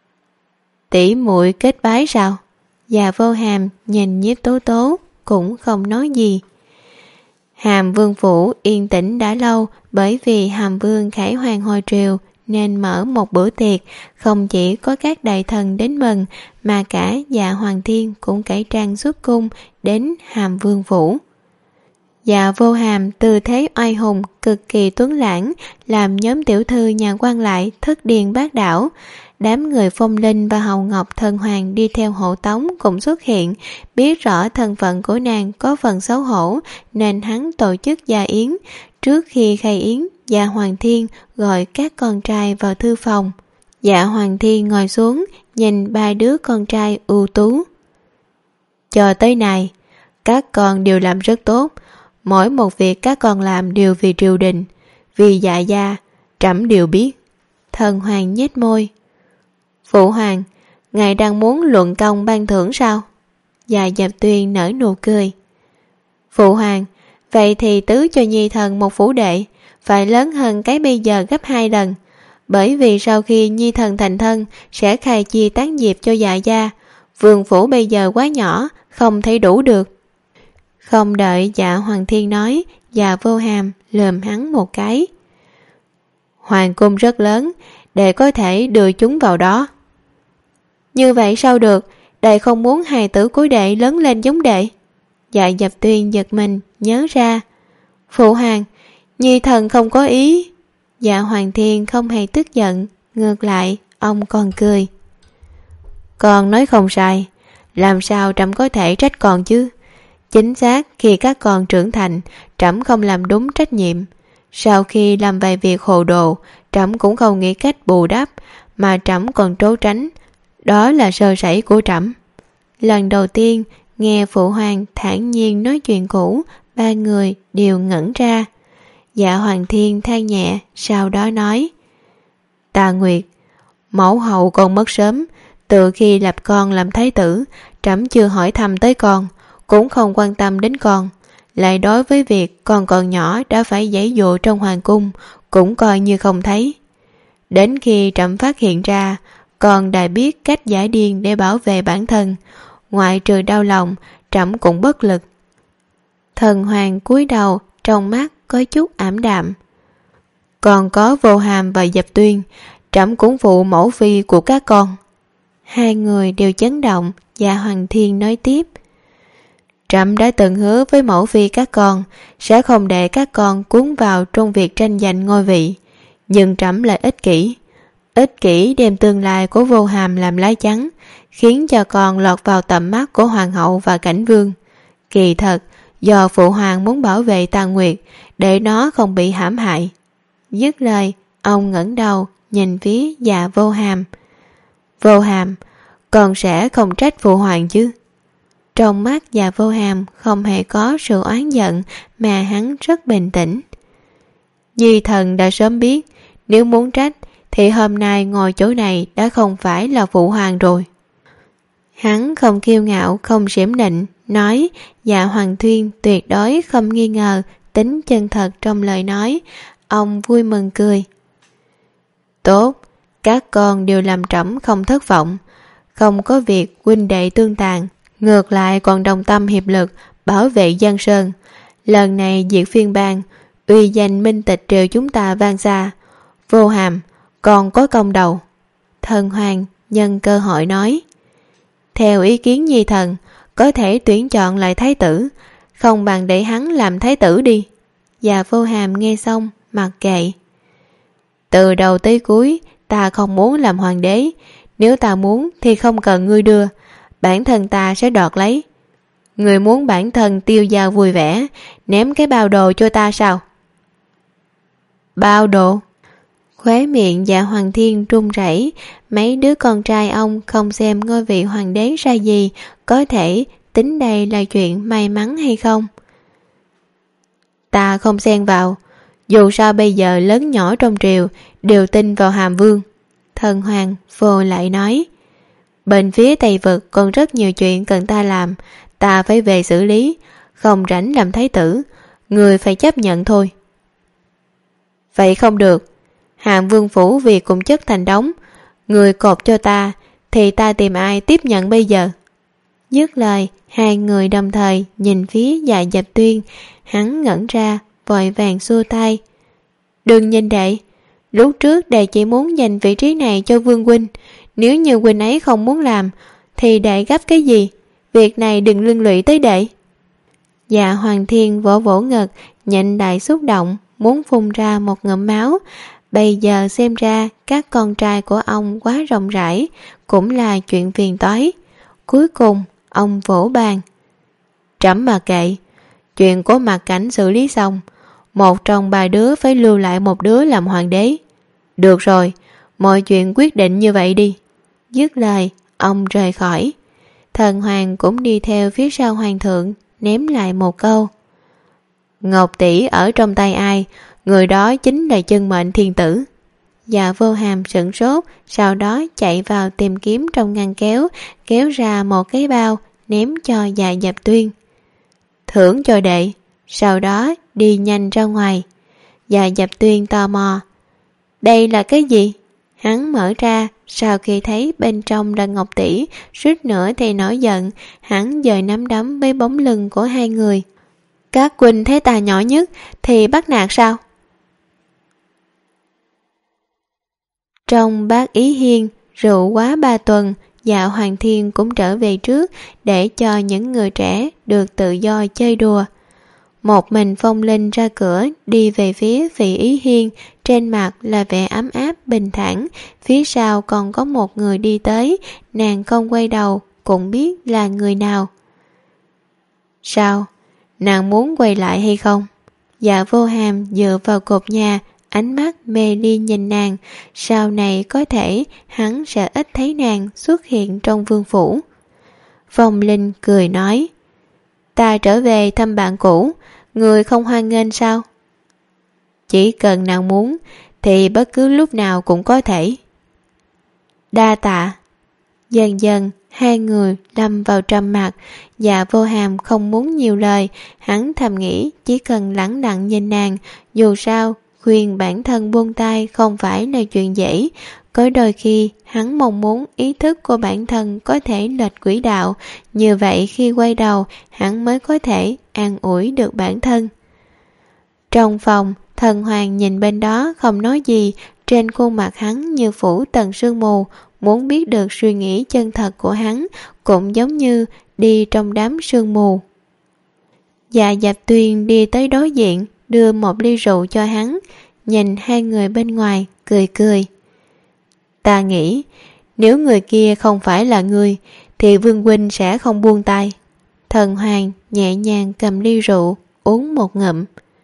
Tỷ muội kết bái sao? Dạ Vô Hàm nhìn Nhiếp Tố Tố, cũng không nói gì. Hàm Vương phủ yên tĩnh đã lâu, bởi vì Hàm Vương khải hoàn hồi triều nên mở một bữa tiệc, không chỉ có các đại thần đến mừng mà cả Dạ Hoàng Thiên cũng cải trang xuất cung đến Hàm Vương phủ. Dạ Vô Hàm tư thế oai hùng, cực kỳ tuấn lãng, làm nhóm tiểu thư nhà quan lại thất điên bát đảo. Đám người Phong Linh và Hầu Ngọc Thần Hoàng đi theo hộ tống cũng xuất hiện, biết rõ thân phận của nàng có phần xấu hổ nên hắn tổ chức gia yến. Trước khi khai yến, Dạ Hoàng Thiên gọi các con trai vào thư phòng. Dạ Hoàng Thiên ngồi xuống, nhìn ba đứa con trai ưu tú. Cho tới nay, các con đều làm rất tốt. Mỗi một việc các con làm đều vì triều đình, vì Dạ gia, trẫm đều biết. Thần Hoàng nhếch môi. Phụ Hoàng, ngài đang muốn luận công ban thưởng sao? Dạ Dập Tuyên nở nụ cười. Phụ Hoàng, vậy thì tứ cho nhi thần một phủ đệ, phải lớn hơn cái bây giờ gấp hai lần. Bởi vì sau khi nhi thần thành thân sẽ khai chia tán diệp cho Dạ gia. Vườn phủ bây giờ quá nhỏ, không thấy đủ được. Không đợi Dạ Hoàng Thiên nói, Dạ Vô Hàm lườm hắn một cái. Hoàng cung rất lớn, để có thể đưa chúng vào đó. Như vậy sao được, đệ không muốn hài tử của đệ lớn lên giống đệ. Dạ Dập Tuyên giật mình nhớ ra. Phụ hoàng, nhi thần không có ý. Dạ Hoàng Thiên không hề tức giận, ngược lại ông còn cười. Con nói không sai, làm sao trẫm có thể trách con chứ? Chính xác, khi các con trưởng thành, trẫm không làm đúng trách nhiệm. Sau khi làm vài việc hồ đồ, trẫm cũng không nghĩ cách bù đắp, mà trẫm còn trốn tránh. Đó là sơ sẩy của trẫm. Lần đầu tiên nghe phụ hoàng thản nhiên nói chuyện cũ, ba người đều ngẩn ra. Dạ Hoàng Thiên than nhẹ, sau đó nói: Tà Nguyệt, mẫu hậu con mất sớm, từ khi lập con làm thái tử, trẫm chưa hỏi thăm tới con, cũng không quan tâm đến con. Lại đối với việc con còn nhỏ đã phải giãy dụa trong hoàng cung, cũng coi như không thấy. Đến khi trẫm phát hiện ra con đã biết cách giải điên để bảo vệ bản thân, ngoại trừ đau lòng, trẫm cũng bất lực. Thần hoàng cúi đầu, trong mắt có chút ảm đạm. Còn có Vô Hàm và Dập Tuyên, trẫm cũng phụ mẫu phi của các con. Hai người đều chấn động. Dạ Hoàng Thiên nói tiếp: Trẫm đã từng hứa với mẫu phi các con sẽ không để các con cuốn vào trong việc tranh giành ngôi vị, nhưng trẫm lại ích kỷ. Ích kỷ đem tương lai của Vô Hàm làm lá chắn, khiến cho con lọt vào tầm mắt của hoàng hậu và cảnh vương. Kỳ thật, do phụ hoàng muốn bảo vệ Tà Nguyệt, để nó không bị hãm hại. Dứt lời, ông ngẩng đầu nhìn phía Dạ Vô Hàm. Vô Hàm, con sẽ không trách phụ hoàng chứ? Trong mắt Dạ Vô Hàm không hề có sự oán giận, mà hắn rất bình tĩnh. Di thần đã sớm biết, nếu muốn trách thì hôm nay ngồi chỗ này đã không phải là phụ hoàng rồi. Hắn không kiêu ngạo, không xiểm nịnh, nói Dạ Hoàng Thuyên tuyệt đối không nghi ngờ tính chân thật trong lời nói. Ông vui mừng cười. Tốt, các con đều làm trẫm không thất vọng. Không có việc huynh đệ tương tàn, ngược lại còn đồng tâm hiệp lực bảo vệ Giang Sơn. Lần này diệt phiên bang, uy danh minh tịch triều chúng ta vang xa. Vô Hàm, còn có công đầu. Thần hoàng nhân cơ hội nói: Theo ý kiến nhi thần, có thể tuyển chọn lại thái tử, không bằng để hắn làm thái tử đi. Dạ Vô Hàm nghe xong mặc kệ. Từ đầu tới cuối ta không muốn làm hoàng đế, nếu ta muốn thì không cần ngươi đưa, bản thân ta sẽ đoạt lấy. Ngươi muốn bản thân tiêu dao vui vẻ, ném cái bao đồ cho ta sao? Bao đồ? Khóe miệng Dạ Hoàng Thiên run rẩy. Mấy đứa con trai ông không xem ngôi vị hoàng đế ra gì, có thể tính đây là chuyện may mắn hay không? Ta không xen vào, dù sao bây giờ lớn nhỏ trong triều đều tin vào Hàm Vương. Thần hoàng vô lại nói: Bên phía Tây Vực còn rất nhiều chuyện cần ta làm, ta phải về xử lý, không rảnh làm thái tử, người phải chấp nhận thôi. Vậy không được, Hàm Vương phủ vì cùng chất thành đống, người cột cho ta thì ta tìm ai tiếp nhận bây giờ? Dứt lời, hai người đồng thời nhìn phía Dạ Dập Tuyên. Hắn ngẩn ra, vội vàng xua tay. Đừng nhìn đệ, lúc trước đệ chỉ muốn dành vị trí này cho Vương huynh, nếu như huynh ấy không muốn làm thì đệ gấp cái gì? Việc này đừng liên lụy tới đệ. Dạ Hoàng Thiên vỗ vỗ ngực, nhịn đại xúc động, muốn phun ra một ngụm máu. Bây giờ xem ra các con trai của ông quá rộng rãi, cũng là chuyện phiền toái. Cuối cùng ông vỗ bàn. Trẫm mà kệ, chuyện của Mạc Cảnh xử lý xong, một trong ba đứa phải lưu lại một đứa làm hoàng đế. Được rồi, mọi chuyện quyết định như vậy đi. Dứt lời, ông rời khỏi. Thần hoàng cũng đi theo phía sau hoàng thượng, ném lại một câu: Ngọc tỷ ở trong tay ai, người đó chính là chân mệnh thiên tử. Dạ Vô Hàm sửng sốt, sau đó chạy vào tìm kiếm trong ngăn kéo, kéo ra một cái bao, ném cho Dạ Dập Tuyên. Thưởng cho đệ, sau đó đi nhanh ra ngoài. Dạ Dập Tuyên tò mò. Đây là cái gì? Hắn mở ra, sau khi thấy bên trong là ngọc tỷ, suýt nữa thì nổi giận. Hắn dời nắm đấm với bóng lưng của hai người. Các huynh thấy ta nhỏ nhất thì bắt nạt sao? Trong Bát Ý Hiên, rượu quá ba tuần, Dạ Hoàng Thiên cũng trở về trước để cho những người trẻ được tự do chơi đùa. Một mình Phong Linh ra cửa đi về phía Vị Ý Hiên, trên mặt là vẻ ấm áp bình thản, phía sau còn có một người đi tới, nàng không quay đầu cũng biết là người nào. Sao? Nàng muốn quay lại hay không? Dạ Vô Hàm dựa vào cột nhà, ánh mắt mê ly nhìn nàng, sau này có thể hắn sẽ ít thấy nàng xuất hiện trong vương phủ. Phong Linh cười nói, ta trở về thăm bạn cũ, người không hoan nghênh sao? Chỉ cần nàng muốn thì bất cứ lúc nào cũng có thể. Đa tạ. Dần dần hai người lâm vào trầm mặc. Dạ Vô Hàm không muốn nhiều lời, hắn thầm nghĩ chỉ cần lẳng lặng nhìn nàng, dù sao khuyên bản thân buông tay không phải là chuyện dễ. Có đôi khi hắn mong muốn ý thức của bản thân có thể lệch quỹ đạo, như vậy khi quay đầu hắn mới có thể an ủi được bản thân. Trong phòng, Thần Hoàng nhìn bên đó không nói gì, trên khuôn mặt hắn như phủ tầng sương mù, muốn biết được suy nghĩ chân thật của hắn cũng giống như đi trong đám sương mù. Dạ Dạp Tuyên đi tới đối diện, đưa một ly rượu cho hắn, nhìn hai người bên ngoài, cười cười. Ta nghĩ, nếu người kia không phải là người, thì Vương huynh sẽ không buông tay. Thần Hoàng nhẹ nhàng cầm ly rượu, uống một ngụm.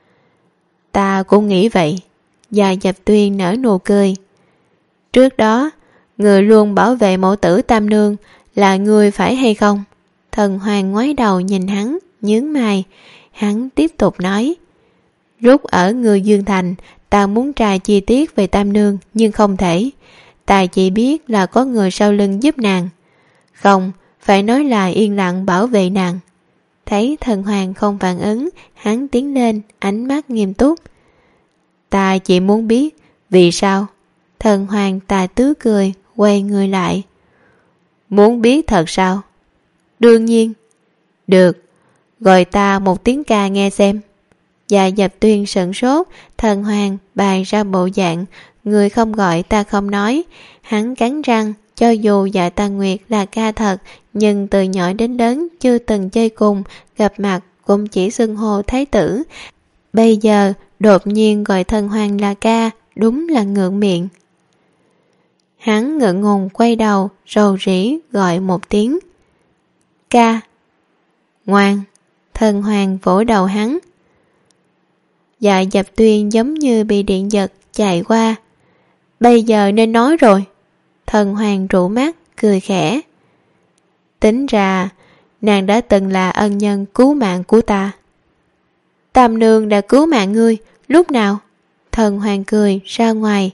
Ta cũng nghĩ vậy. Dạ Dạp Tuyên nở nụ cười. Trước đó, người luôn bảo vệ mẫu tử Tam Nương là người phải hay không? Thần Hoàng ngoái đầu nhìn hắn, nhướng mày. Hắn tiếp tục nói, lúc ở người Dương Thành, ta muốn tra chi tiết về Tam Nương nhưng không thể. Ta chỉ biết là có người sau lưng giúp nàng. Không, phải nói là yên lặng bảo vệ nàng. Thấy Thần Hoàng không phản ứng, hắn tiến lên, ánh mắt nghiêm túc. Ta chỉ muốn biết, vì sao? Thần Hoàng tà tứ cười, quay người lại. Muốn biết thật sao? Đương nhiên. Được, gọi ta một tiếng ca nghe xem. Dạ Dạp Tuyên sửng sốt, Thần Hoàng bày ra bộ dạng, người không gọi ta không nói. Hắn cắn răng, cho dù Dạ Tà Nguyệt là ca thật, nhưng từ nhỏ đến lớn chưa từng chơi cùng, gặp mặt cũng chỉ xưng hô thái tử. Bây giờ đột nhiên gọi Thần Hoàng là ca, đúng là ngượng miệng. Hắn ngượng ngùng quay đầu, rầu rĩ gọi một tiếng. Ca. Ngoan. Thần Hoàng vỗ đầu hắn. Dạ Dạp Tuyên giống như bị điện giật chạy qua. Bây giờ nên nói rồi. Thần Hoàng rũ mắt, cười khẽ. Tính ra, nàng đã từng là ân nhân cứu mạng của ta. Tam Nương đã cứu mạng ngươi, lúc nào? Thần Hoàng cười ra ngoài.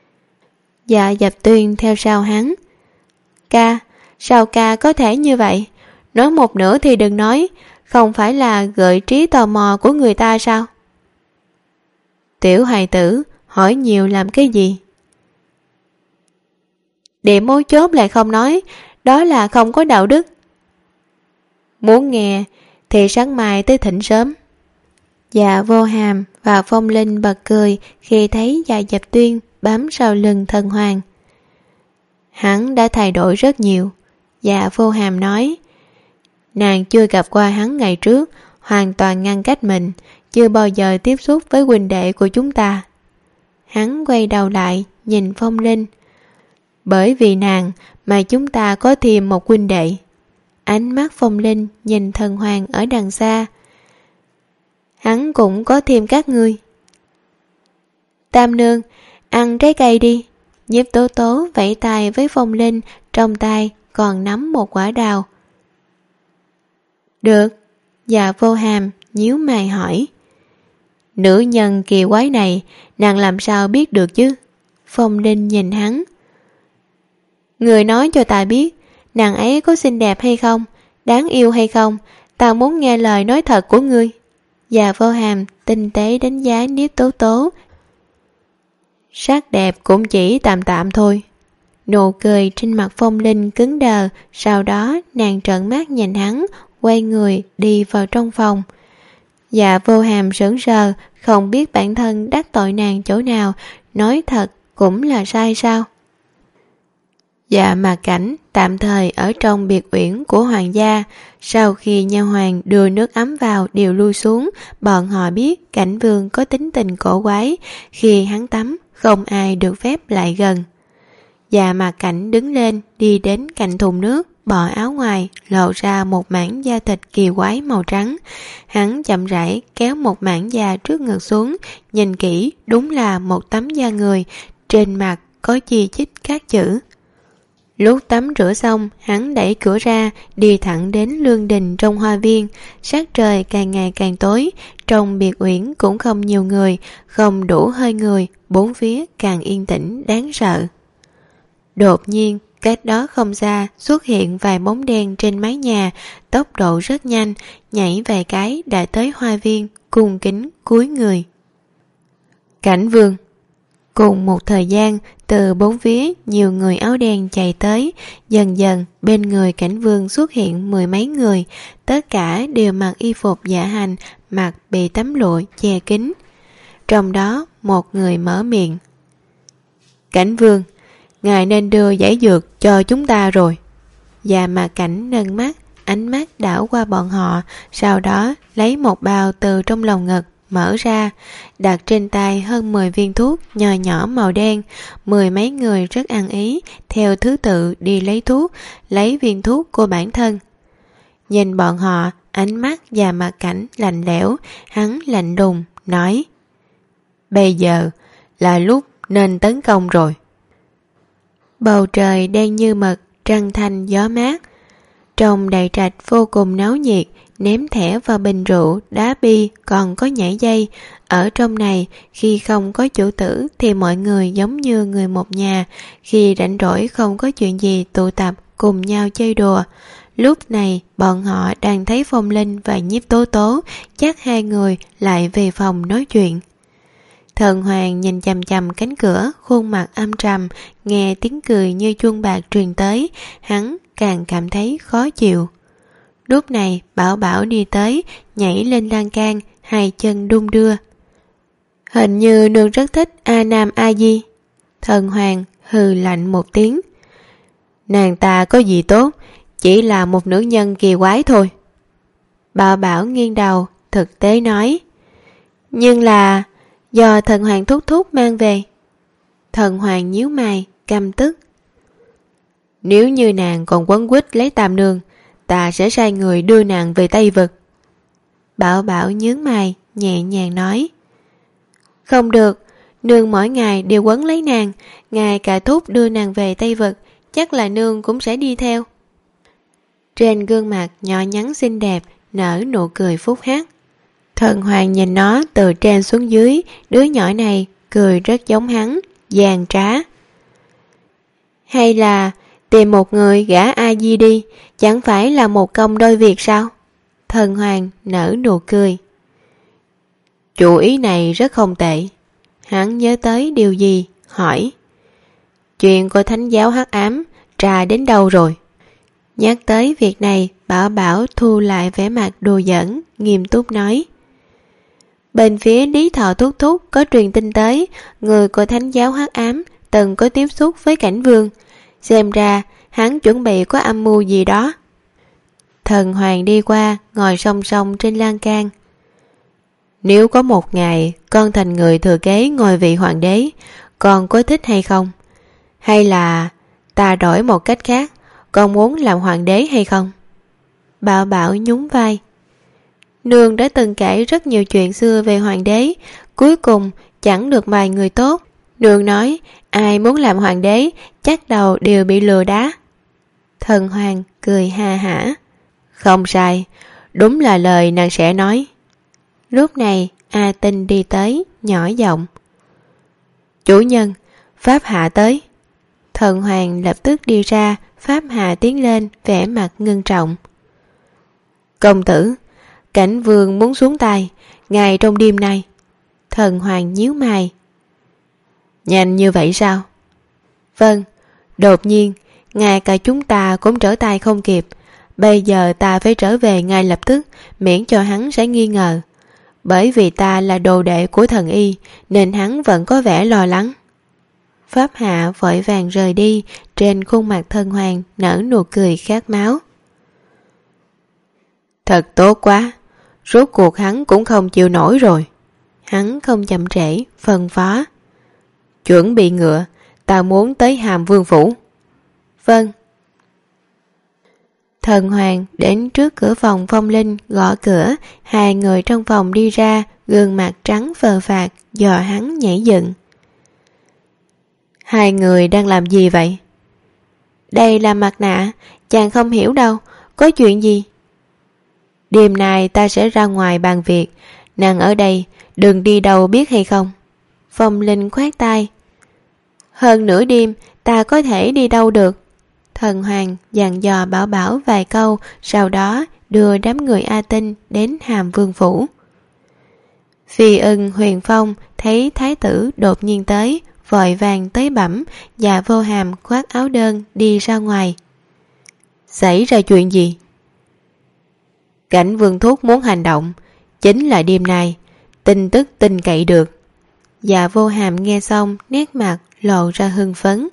Dạ Dạp Tuyên theo sau hắn. Ca, sao ca có thể như vậy? Nói một nửa thì đừng nói, không phải là gợi trí tò mò của người ta sao? Tiểu hài tử, hỏi nhiều làm cái gì? Điểm mấu chốt lại không nói, đó là không có đạo đức. Muốn nghe thì sáng mai tới thỉnh sớm. Dạ Vô Hàm và Phong Linh bật cười khi thấy Dạ Dạp Tuyên bám sau lưng Thần Hoàng. Hắn đã thay đổi rất nhiều. Dạ Vô Hàm nói, nàng chưa gặp qua hắn ngày trước, hoàn toàn ngăn cách mình, chưa bao giờ tiếp xúc với huynh đệ của chúng ta. Hắn quay đầu lại nhìn Phong Linh. Bởi vì nàng mà chúng ta có thêm một huynh đệ. Ánh mắt Phong Linh nhìn Thần Hoàng ở đằng xa. Hắn cũng có thêm các ngươi. Tam Nương, ăn trái cây đi. Nhiếp Tố Tố vẫy tay với Phong Linh, trong tay còn nắm một quả đào. Được. Dạ Vô Hàm nhíu mày hỏi. Nữ nhân kỳ quái này, nàng làm sao biết được chứ? Phong Linh nhìn hắn. Người nói cho ta biết, nàng ấy có xinh đẹp hay không, đáng yêu hay không, ta muốn nghe lời nói thật của ngươi. Dạ Vô Hàm tinh tế đánh giá Nhiếp Tố Tố. Sắc đẹp cũng chỉ tạm tạm thôi. Nụ cười trên mặt Phong Linh cứng đờ, sau đó nàng trợn mắt nhìn hắn, quay người đi vào trong phòng. Dạ Vô Hàm sững sờ, không biết bản thân đắc tội nàng chỗ nào, nói thật cũng là sai sao? Dạ Mạc Cảnh tạm thời ở trong biệt uyển của hoàng gia. Sau khi nha hoàn đưa nước ấm vào đều lui xuống, bọn họ biết Cảnh Vương có tính tình cổ quái, khi hắn tắm không ai được phép lại gần. Dạ Mạc Cảnh đứng lên đi đến cạnh thùng nước, bỏ áo ngoài, lộ ra một mảng da thịt kỳ quái màu trắng. Hắn chậm rãi kéo một mảng da trước ngực xuống, nhìn kỹ đúng là một tấm da người, trên mặt có chi chít các chữ. Lúc tắm rửa xong, hắn đẩy cửa ra, đi thẳng đến lương đình trong hoa viên. Sắc trời càng ngày càng tối, trong biệt uyển cũng không nhiều người, không đủ hơi người, bốn phía càng yên tĩnh đáng sợ. Đột nhiên, cách đó không xa xuất hiện vài bóng đen trên mái nhà, tốc độ rất nhanh, nhảy vài cái đã tới hoa viên, cung kính cúi người. Cảnh Vương. Cùng một thời gian, từ bốn phía nhiều người áo đen chạy tới, dần dần bên người Cảnh Vương xuất hiện mười mấy người, tất cả đều mặc y phục dạ hành, mặt bị tấm lụa che kín. Trong đó một người mở miệng. Cảnh Vương, ngài nên đưa giải dược cho chúng ta rồi. Dạ Mạc Cảnh nâng mắt, ánh mắt đảo qua bọn họ, sau đó lấy một bao từ trong lồng ngực mở ra, đặt trên tay hơn mười viên thuốc nhỏ nhỏ màu đen. Mười mấy người rất ăn ý, theo thứ tự đi lấy thuốc, lấy viên thuốc của bản thân. Nhìn bọn họ, ánh mắt Dạ Mạc Cảnh lạnh lẽo, hắn lạnh lùng nói: bây giờ là lúc nên tấn công rồi. Bầu trời đen như mực, trăng thanh gió mát. Trong đại trạch vô cùng náo nhiệt, ném thẻ vào bình rượu, đá bi, còn có nhảy dây. Ở trong này, khi không có chủ tử thì mọi người giống như người một nhà, khi rảnh rỗi không có chuyện gì tụ tập cùng nhau chơi đùa. Lúc này bọn họ đang thấy Phong Linh và Nhiếp Tố Tố, chắc hai người lại về phòng nói chuyện. Thần Hoàng nhìn chằm chằm cánh cửa, khuôn mặt âm trầm, nghe tiếng cười như chuông bạc truyền tới, hắn càng cảm thấy khó chịu. Lúc này Bảo Bảo đi tới, nhảy lên lan can, hai chân đung đưa. Hình như nương rất thích A Nam A Di. Thần Hoàng hừ lạnh một tiếng. Nàng ta có gì tốt, chỉ là một nữ nhân kỳ quái thôi. Bảo Bảo nghiêng đầu, thực tế nói. Nhưng là do Thần Hoàng thúc thúc mang về. Thần Hoàng nhíu mày, căm tức. Nếu như nàng còn quấn quýt lấy Tam nương, ta sẽ sai người đưa nàng về Tây Vực. Bảo Bảo nhướng mày, nhẹ nhàng nói. Không được, nương mỗi ngày đều quấn lấy nàng, ngài cả thúc đưa nàng về Tây Vực, chắc là nương cũng sẽ đi theo. Trên gương mặt nhỏ nhắn xinh đẹp nở nụ cười phúc hắc. Thần Hoàng nhìn nó từ trên xuống dưới, đứa nhỏ này cười rất giống hắn, giàn trá. Hay là tìm một người gả A Di đi, chẳng phải là một công đôi việc sao? Thần Hoàng nở nụ cười. Chủ ý này rất không tệ. Hắn nhớ tới điều gì, hỏi. Chuyện của thánh giáo hắc ám trà đến đâu rồi? Nhắc tới việc này, Bảo Bảo thu lại vẻ mặt đùa giỡn, nghiêm túc nói. Bên phía Lý Thọ thúc thúc có truyền tin tới, người của thánh giáo hắc ám từng có tiếp xúc với Cảnh Vương. Xem ra hắn chuẩn bị có âm mưu gì đó. Thần Hoàng đi qua, ngồi song song trên lan can. Nếu có một ngày con thành người thừa kế ngôi vị hoàng đế, con có thích hay không? Hay là ta đổi một cách khác, con muốn làm hoàng đế hay không? Bảo Bảo nhún vai. Nương đã từng kể rất nhiều chuyện xưa về hoàng đế, cuối cùng chẳng được vài người tốt. Nương nói ai muốn làm hoàng đế chắc đầu đều bị lừa đá. Thần Hoàng cười ha hả. Không sai, đúng là lời nàng sẽ nói. Lúc này A Tinh đi tới, nhỏ giọng. Chủ nhân, Pháp Hạ tới. Thần Hoàng lập tức đi ra, Pháp Hạ tiến lên, vẻ mặt ngưng trọng. Công tử, Cảnh Vương muốn xuống tay, ngay trong đêm nay. Thần Hoàng nhíu mày. Nhanh như vậy sao? Vâng, đột nhiên, ngay cả chúng ta cũng trở tay không kịp. Bây giờ ta phải trở về ngay lập tức, miễn cho hắn sẽ nghi ngờ. Bởi vì ta là đồ đệ của thần y, nên hắn vẫn có vẻ lo lắng. Pháp Hạ vội vàng rời đi, trên khuôn mặt Thần Hoàng nở nụ cười khát máu. Thật tốt quá, rốt cuộc hắn cũng không chịu nổi rồi. Hắn không chậm trễ, phân phó. Chuẩn bị ngựa, ta muốn tới Hàm Vương phủ. Vâng. Thần Hoàng đến trước cửa phòng Phong Linh gõ cửa, hai người trong phòng đi ra, gương mặt trắng phờ phạc, dò hắn nhảy dựng. Hai người đang làm gì vậy? Đây là mặt nạ, chàng không hiểu đâu, có chuyện gì? Đêm nay ta sẽ ra ngoài bàn việc, nàng ở đây, đừng đi đâu biết hay không? Phong Linh khoát tay. Hơn nửa đêm, ta có thể đi đâu được? Thần Hoàng dặn dò Bảo Bảo vài câu, sau đó đưa đám người A Tinh đến Hàm Vương phủ. Phi Ưng Huyền Phong thấy thái tử đột nhiên tới, vội vàng tới bẩm, và Vô Hàm khoác áo đơn đi ra ngoài. Xảy ra chuyện gì? Cảnh Vương Thúc muốn hành động, chính là đêm nay, tin tức tin cậy được. Và Vô Hàm nghe xong, nét mặt lộ ra hưng phấn.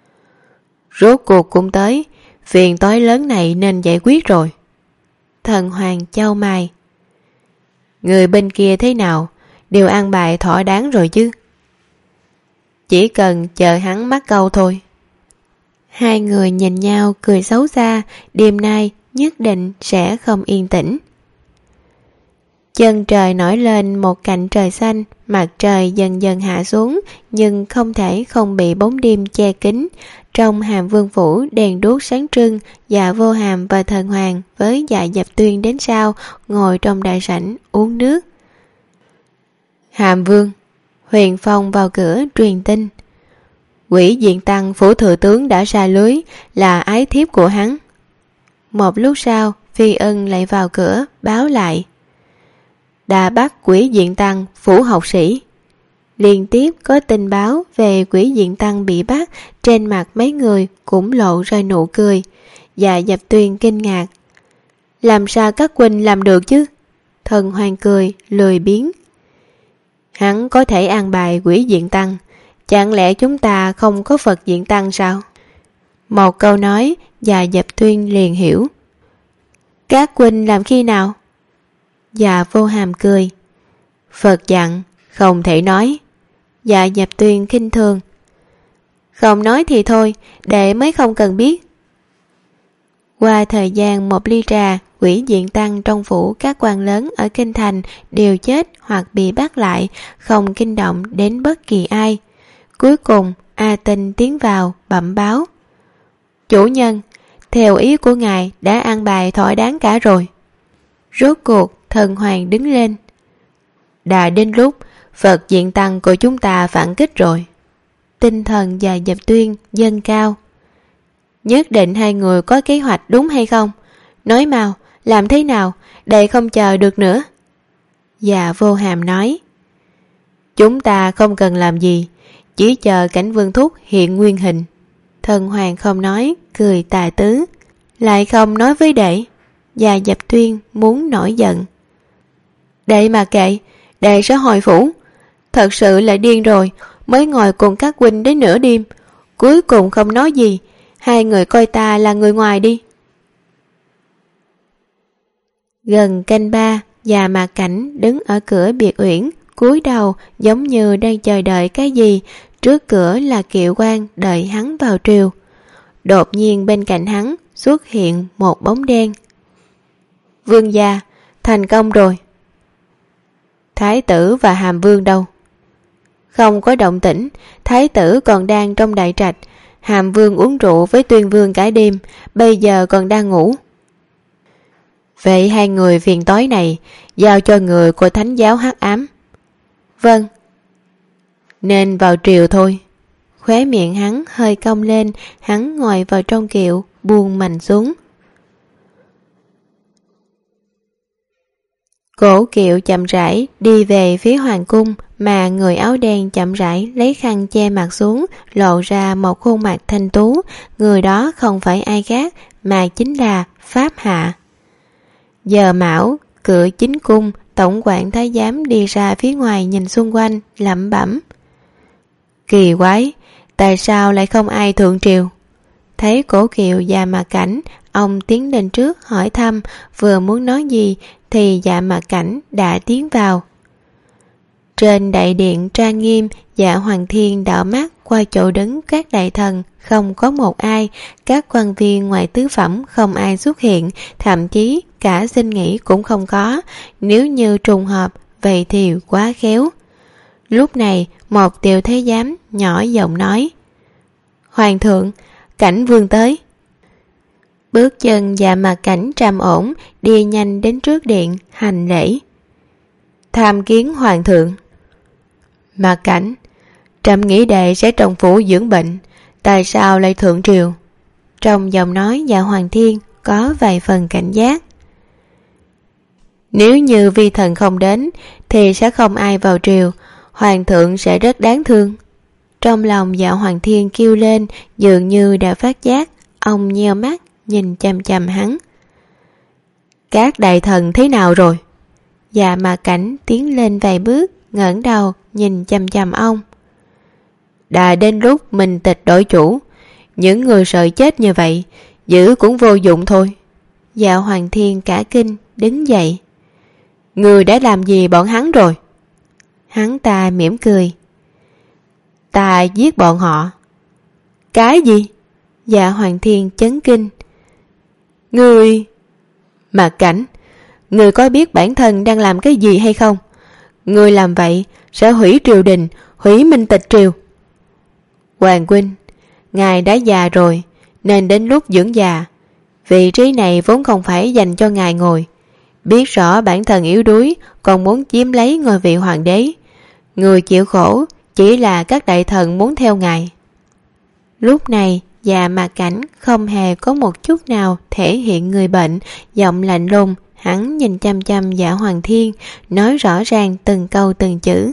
Rốt cuộc cũng tới, phiền toái lớn này nên giải quyết rồi. Thần Hoàng chau mày. Người bên kia thế nào, đều ăn bài thỏa đáng rồi chứ? Chỉ cần chờ hắn mắc câu thôi. Hai người nhìn nhau cười xấu xa, đêm nay nhất định sẽ không yên tĩnh. Chân trời nổi lên một cạnh trời xanh, mặt trời dần dần hạ xuống, nhưng không thể không bị bóng đêm che kín. Trong Hàm Vương phủ đèn đuốc sáng trưng, Dạ Vô Hàm và Thần Hoàng với Dạ Dập Tuyên đến sau, ngồi trong đại sảnh uống nước. Hàm Vương, Huyền Phong vào cửa truyền tin. Quỷ Diện Tăng phủ thừa tướng đã ra lưới, là ái thiếp của hắn. Một lúc sau, Phi Ân lại vào cửa báo lại. Đã bắt Quỷ Diện Tăng phủ học sĩ. Liên tiếp có tin báo về Quỷ Diện Tăng bị bắt, trên mặt mấy người cũng lộ ra nụ cười. Dạ Dập Tuyên kinh ngạc. Làm sao các huynh làm được chứ? Thần Hoàng cười, lười biếng. Hắn có thể an bài Quỷ Diện Tăng, chẳng lẽ chúng ta không có Phật Diện Tăng sao? Một câu nói, Dạ Dập Tuyên liền hiểu. Các huynh làm khi nào? Dạ Vô Hàm cười. Phật dặn, không thể nói. Dạ Dập Tuyên khinh thường. Không nói thì thôi, đệ mới không cần biết. Qua thời gian một ly trà, Quỷ Diện Tăng trong phủ các quan lớn ở kinh thành đều chết hoặc bị bắt lại, không kinh động đến bất kỳ ai. Cuối cùng, A Tinh tiến vào, bẩm báo. Chủ nhân, theo ý của ngài đã an bài thỏa đáng cả rồi. Rốt cuộc, Thần Hoàng đứng lên. Đã đến lúc Phật Diện Tăng của chúng ta phản kích rồi. Tinh thần Dạ Dập Tuyên dâng cao. Nhất định hai người có kế hoạch đúng hay không? Nói mau, làm thế nào, đệ không chờ được nữa. Dạ Vô Hàm nói. Chúng ta không cần làm gì, chỉ chờ Cảnh Vương Thúc hiện nguyên hình. Thần Hoàng không nói, cười tà tứ. Lại không nói với đệ. Dạ Dập Tuyên muốn nổi giận. Đệ mà kệ, đệ sẽ hồi phủ. Thật sự là điên rồi, mới ngồi cùng các huynh đến nửa đêm, cuối cùng không nói gì. Hai người coi ta là người ngoài đi. Gần canh ba, Già Mạc Cảnh đứng ở cửa biệt uyển, cúi đầu giống như đang chờ đợi cái gì. Trước cửa là Kiệu Quan đợi hắn vào triều. Đột nhiên bên cạnh hắn xuất hiện một bóng đen. Vương gia, thành công rồi. Thái tử và Hàm Vương đâu? Không có động tĩnh, thái tử còn đang trong đại trạch. Hàm Vương uống rượu với Tuyên Vương cả đêm, bây giờ còn đang ngủ. Vậy hai người phiền toái này giao cho người của Thánh giáo Hắc Ám. Vâng. Nên vào triều thôi. Khóe miệng hắn hơi cong lên, hắn ngồi vào trong kiệu, buông mành xuống. Cổ kiệu chậm rãi đi về phía hoàng cung, mà người áo đen chậm rãi lấy khăn che mặt xuống, lộ ra một khuôn mặt thanh tú. Người đó không phải ai khác mà chính là Pháp Hạ. Giờ Mão, cửa chính cung, tổng quản thái giám đi ra phía ngoài nhìn xung quanh, lẩm bẩm. Kỳ quái, tại sao lại không ai thượng triều? Thấy Cổ Kiều và Mạc Cảnh, ông tiến lên trước hỏi thăm, vừa muốn nói gì thì Dạ Mạc Cảnh đã tiến vào. Trên đại điện trang nghiêm, Dạ Hoàng Thiên đảo mắt qua chỗ đứng các đại thần, không có một ai, các quan viên ngoài tứ phẩm không ai xuất hiện, thậm chí cả xin nghỉ cũng không có, nếu như trùng hợp vậy thì quá khéo. Lúc này một tiểu thái giám nhỏ giọng nói: Hoàng thượng, Cảnh vương tới. Bước chân Dạ Mạc Cảnh trầm ổn, đi nhanh đến trước điện hành lễ: Tham kiến hoàng thượng. Mạc Cảnh, trẫm nghĩ đệ sẽ trong phủ dưỡng bệnh, tại sao lại thượng triều? Trong giọng nói Dạ Hoàng Thiên có vài phần cảnh giác. Nếu như vi thần không đến thì sẽ không ai vào triều, hoàng thượng sẽ rất đáng thương. Trong lòng Dạ Hoàng Thiên kêu lên, dường như đã phát giác. Ông nheo mắt nhìn chằm chằm hắn. Các đại thần thế nào rồi? Dạ Mạc Cảnh tiến lên vài bước, ngẩng đầu nhìn chằm chằm ông. Đã đến lúc mình tịch đổi chủ, những người sợ chết như vậy giữ cũng vô dụng thôi. Dạ Hoàng Thiên cả kinh đứng dậy. Người đã làm gì bọn hắn rồi? Hắn ta mỉm cười. Ta giết bọn họ. Cái gì? Dạ Hoàng Thiên chấn kinh. Ngươi... Mạc Cảnh, ngươi có biết bản thân đang làm cái gì hay không? Ngươi làm vậy sẽ hủy triều đình, hủy minh tịch triều. Hoàng huynh, ngài đã già rồi, nên đến lúc dưỡng già. Vị trí này vốn không phải dành cho ngài ngồi. Biết rõ bản thân yếu đuối, còn muốn chiếm lấy ngôi vị hoàng đế. Người chịu khổ chỉ là các đại thần muốn theo ngài. Lúc này Dạ Mạc Cảnh không hề có một chút nào thể hiện người bệnh, giọng lạnh lùng. Hắn nhìn chăm chăm Dạ Hoàng Thiên, nói rõ ràng từng câu từng chữ.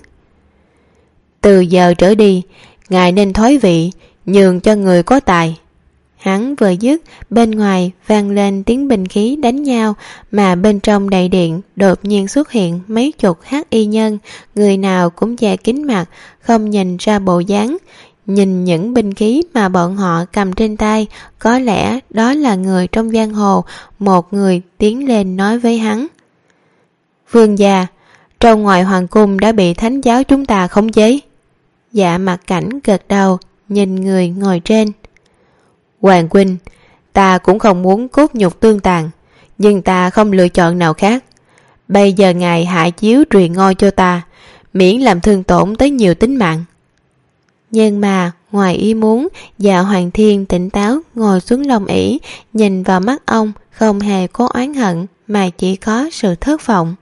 Từ giờ trở đi, ngài nên thoái vị, nhường cho người có tài. Hắn vừa dứt, bên ngoài vang lên tiếng binh khí đánh nhau, mà bên trong đại điện đột nhiên xuất hiện mấy chục hắc y nhân, người nào cũng che kín mặt, không nhìn ra bộ dáng. Nhìn những binh khí mà bọn họ cầm trên tay, có lẽ đó là người trong giang hồ. Một người tiến lên nói với hắn: Vương gia, trong ngoài hoàng cung đã bị thánh giáo chúng ta khống chế. Dạ Mạc Cảnh gật đầu, nhìn người ngồi trên. Hoàng huynh, ta cũng không muốn cốt nhục tương tàn, nhưng ta không lựa chọn nào khác. Bây giờ ngài hạ chiếu truyền ngôi cho ta, miễn làm thương tổn tới nhiều tính mạng. Nhưng mà ngoài ý muốn, Dạ Hoàng Thiên tỉnh táo ngồi xuống lông ỷ, nhìn vào mắt ông không hề có oán hận, mà chỉ có sự thất vọng.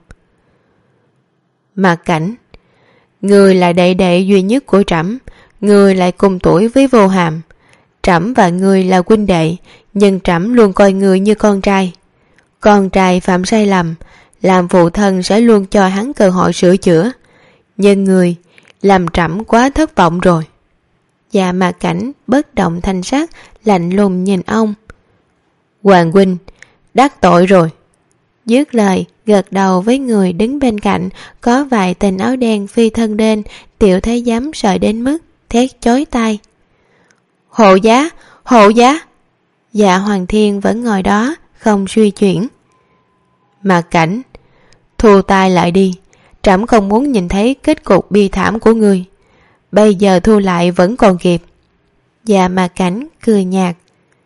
Mạc Cảnh, người là đệ đệ duy nhất của trẫm, người lại cùng tuổi với Vô Hàm. Trẫm và người là huynh đệ, nhưng trẫm luôn coi người như con trai. Con trai phạm sai lầm, làm phụ thân sẽ luôn cho hắn cơ hội sửa chữa. Nhưng người làm trẫm quá thất vọng rồi. Dạ Mạc Cảnh bất động thanh sắc, lạnh lùng nhìn ông. Hoàng huynh, đắc tội rồi. Dứt lời, gật đầu với người đứng bên cạnh, có vài tên áo đen phi thân lên. Tiểu thái giám sợ đến mức thét chói tai. Hộ giá, hộ giá. Dạ Hoàng Thiên vẫn ngồi đó, không suy chuyển. Mạc Cảnh, thu tay lại đi, trẫm không muốn nhìn thấy kết cục bi thảm của ngươi. Bây giờ thu lại vẫn còn kịp. Dạ Mạc Cảnh cười nhạt.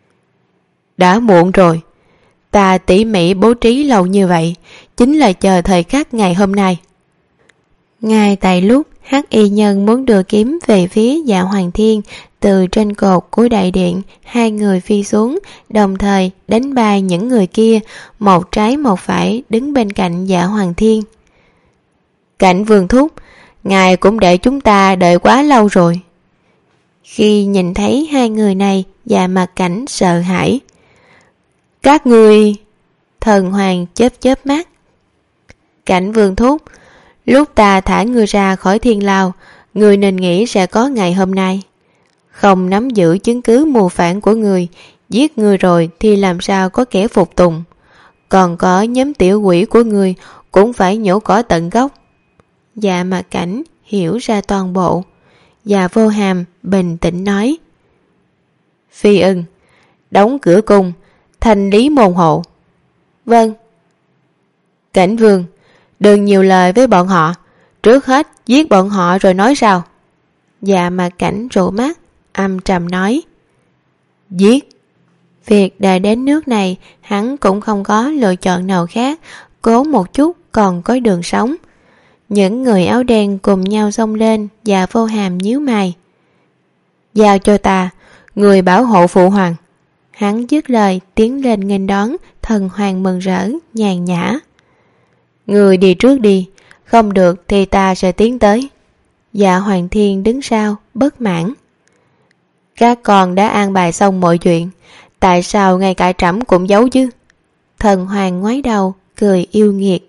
Đã muộn rồi. Ta tỉ mỉ bố trí lâu như vậy, chính là chờ thời khắc ngày hôm nay. Ngay tại lúc hắc y nhân muốn đưa kiếm về phía Dạ Hoàng Thiên, từ trên cột của đại điện, hai người phi xuống, đồng thời đánh bay những người kia, một trái một phải đứng bên cạnh Dạ Hoàng Thiên. Cảnh vương thúc, ngài cũng để chúng ta đợi quá lâu rồi. Khi nhìn thấy hai người này, Dạ Mạc Cảnh sợ hãi. Các ngươi... Thần hoàng chớp chớp mắt. Cảnh vương thúc, lúc ta thả ngươi ra khỏi thiên lao, ngươi nên nghĩ sẽ có ngày hôm nay. Không nắm giữ chứng cứ mưu phản của ngươi, giết ngươi rồi thì làm sao có kẻ phục tùng. Còn có nhóm tiểu quỷ của ngươi cũng phải nhổ cỏ tận gốc. Dạ Mạc Cảnh hiểu ra toàn bộ. Dạ Vô Hàm bình tĩnh nói. Phi ưng, đóng cửa cung, thanh lý môn hộ. Vâng. Cảnh Vương, đừng nhiều lời với bọn họ, trước hết giết bọn họ rồi nói sao? Dạ Mạc Cảnh rủ mắt, âm trầm nói. Giết. Việc đã đến nước này, hắn cũng không có lựa chọn nào khác, cố một chút còn có đường sống. Những người áo đen cùng nhau xông lên, và Vô Hàm nhíu mày. Giao cho ta, người bảo hộ phụ hoàng. Hắn dứt lời tiến lên nghênh đón, Thần Hoàng mừng rỡ, nhàn nhã. Người đi trước đi, không được thì ta sẽ tiến tới. Dạ Hoàng Thiên đứng sau, bất mãn. Các con đã an bài xong mọi chuyện, tại sao ngay cả trẫm cũng giấu chứ? Thần Hoàng ngoái đầu, cười yêu nghiệt.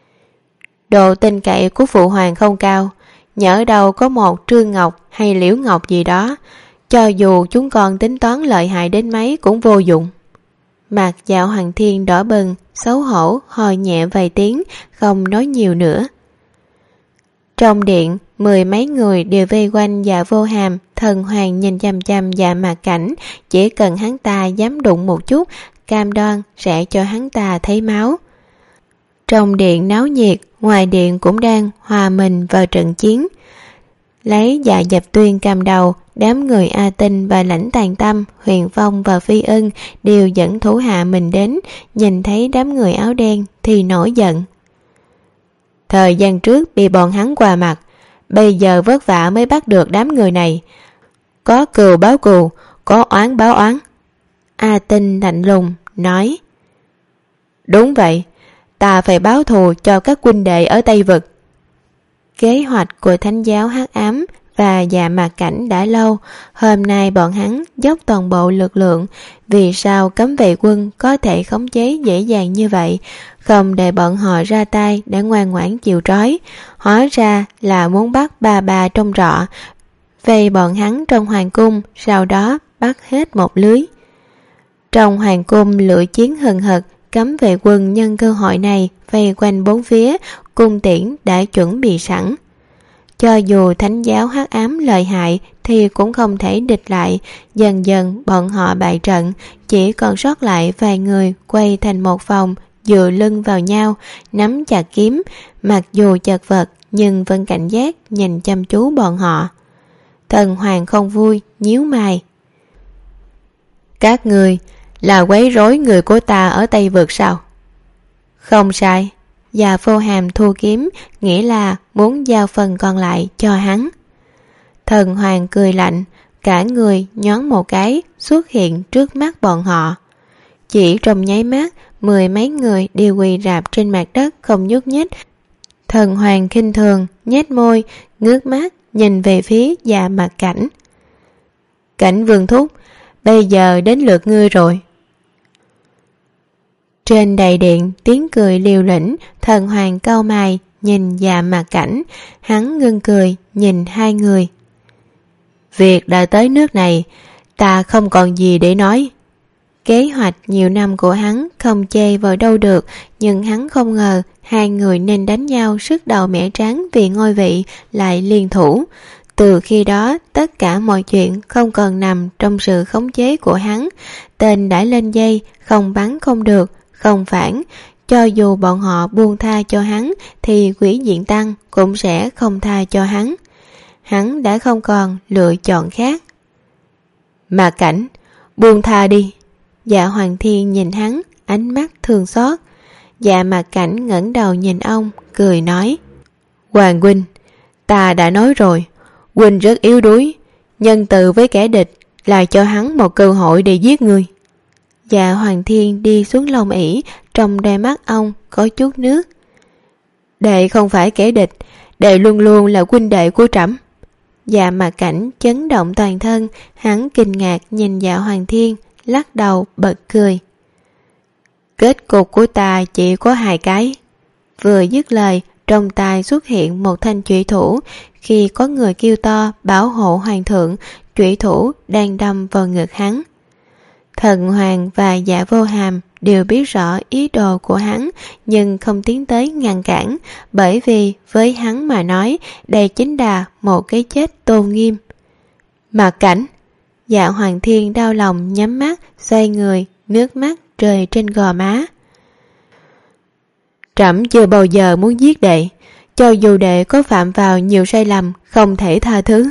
Độ tin cậy của phụ hoàng không cao, nhỡ đâu có một Trương Ngọc hay Liễu Ngọc gì đó, cho dù chúng con tính toán lợi hại đến mấy cũng vô dụng. Mặt Dạ Hoàng Thiên đỏ bừng, xấu hổ, hò nhẹ vài tiếng, không nói nhiều nữa. Trong điện, mười mấy người đều vây quanh Dạ Vô Hàm. Thần Hoàng nhìn chăm chăm Dạ Mạc Cảnh, chỉ cần hắn ta dám đụng một chút, cam đoan sẽ cho hắn ta thấy máu. Trong điện náo nhiệt, ngoài điện cũng đang hòa mình vào trận chiến. Lấy Dạ Dập Tuyên cầm đầu, đám người A Tinh và Lãnh Tàn Tâm, Huyền Phong và Phi Ưng đều dẫn thủ hạ mình đến, nhìn thấy đám người áo đen thì nổi giận. Thời gian trước bị bọn hắn qua mặt, bây giờ vất vả mới bắt được đám người này. Có cừu báo cừu, có oán báo oán. A Tinh lạnh lùng nói. Đúng vậy, ta phải báo thù cho các huynh đệ ở Tây Vực. Kế hoạch của Thánh giáo Hắc Ám và Dạ Mạc Cảnh đã lâu, hôm nay bọn hắn dốc toàn bộ lực lượng. Vì sao cấm vệ quân có thể khống chế dễ dàng như vậy, không để bọn họ ra tay đã ngoan ngoãn chịu trói? Hóa ra là muốn bắt bà bà trong rọ, vây bọn hắn trong hoàng cung, sau đó bắt hết một lưới. Trong hoàng cung lửa chiến hừng hực, cấm vệ quân nhân cơ hội này vây quanh bốn phía, cung tiễn đã chuẩn bị sẵn. Cho dù Thánh giáo Hắc Ám lợi hại thì cũng không thể địch lại. Dần dần bọn họ bại trận, chỉ còn sót lại vài người quay thành một vòng, dựa lưng vào nhau, nắm chặt kiếm, mặc dù chật vật nhưng vẫn cảnh giác nhìn chăm chú bọn họ. Thần Hoàng không vui, nhíu mày. Các người là quấy rối người của ta ở Tây Vực sao? Không sai. Dạ Vô Hàm thu kiếm, nghĩa là muốn giao phần còn lại cho hắn. Thần Hoàng cười lạnh, cả người nhón một cái xuất hiện trước mắt bọn họ. Chỉ trong nháy mắt, mười mấy người đều quỳ rạp trên mặt đất không nhúc nhích. Thần Hoàng khinh thường, nhếch môi, ngước mắt nhìn về phía Dạ Mạc Cảnh. Cảnh Vương thúc, bây giờ đến lượt ngươi rồi. Trên đại điện tiếng cười liều lĩnh. Thần Hoàng cau mày nhìn Dạ Mạc Cảnh, hắn ngưng cười nhìn hai người. Việc đã tới nước này, ta không còn gì để nói. Kế hoạch nhiều năm của hắn không chê vào đâu được, nhưng hắn không ngờ hai người nên đánh nhau sức đầu mẻ trắng vì ngôi vị lại liên thủ. Từ khi đó, tất cả mọi chuyện không còn nằm trong sự khống chế của hắn. Tên đã lên dây, không bắn không được, không phản. Cho dù bọn họ buông tha cho hắn, thì Quỷ Diện Tăng cũng sẽ không tha cho hắn. Hắn đã không còn lựa chọn khác. Mạc Cảnh, buông tha đi. Dạ Hoàng Thiên nhìn hắn, ánh mắt thương xót. Dạ Mạc Cảnh ngẩng đầu nhìn ông, cười nói. Hoàng huynh, ta đã nói rồi, huynh rất yếu đuối, nhân từ với kẻ địch là cho hắn một cơ hội để giết ngươi. Dạ Hoàng Thiên đi xuống lông ỷ, trong đôi mắt ông có chút nước. Đệ không phải kẻ địch, đệ luôn luôn là huynh đệ của trẫm. Dạ Mạc Cảnh chấn động toàn thân, hắn kinh ngạc nhìn Dạ Hoàng Thiên, lắc đầu bật cười. Kết cục của ta chỉ có hai cái. Vừa dứt lời, trong tay xuất hiện một thanh trụy thủ. Khi có người kêu to bảo hộ hoàng thượng, trụy thủ đang đâm vào ngực hắn. Thần Hoàng và Dạ Vô Hàm đều biết rõ ý đồ của hắn, nhưng không tiến tới ngăn cản, bởi vì với hắn mà nói, đây chính là một cái chết tôn nghiêm. Mạc Cảnh. Dạ Hoàng Thiên đau lòng nhắm mắt, xoay người, nước mắt rơi trên gò má. Trẫm chưa bao giờ muốn giết đệ, cho dù đệ có phạm vào nhiều sai lầm không thể tha thứ.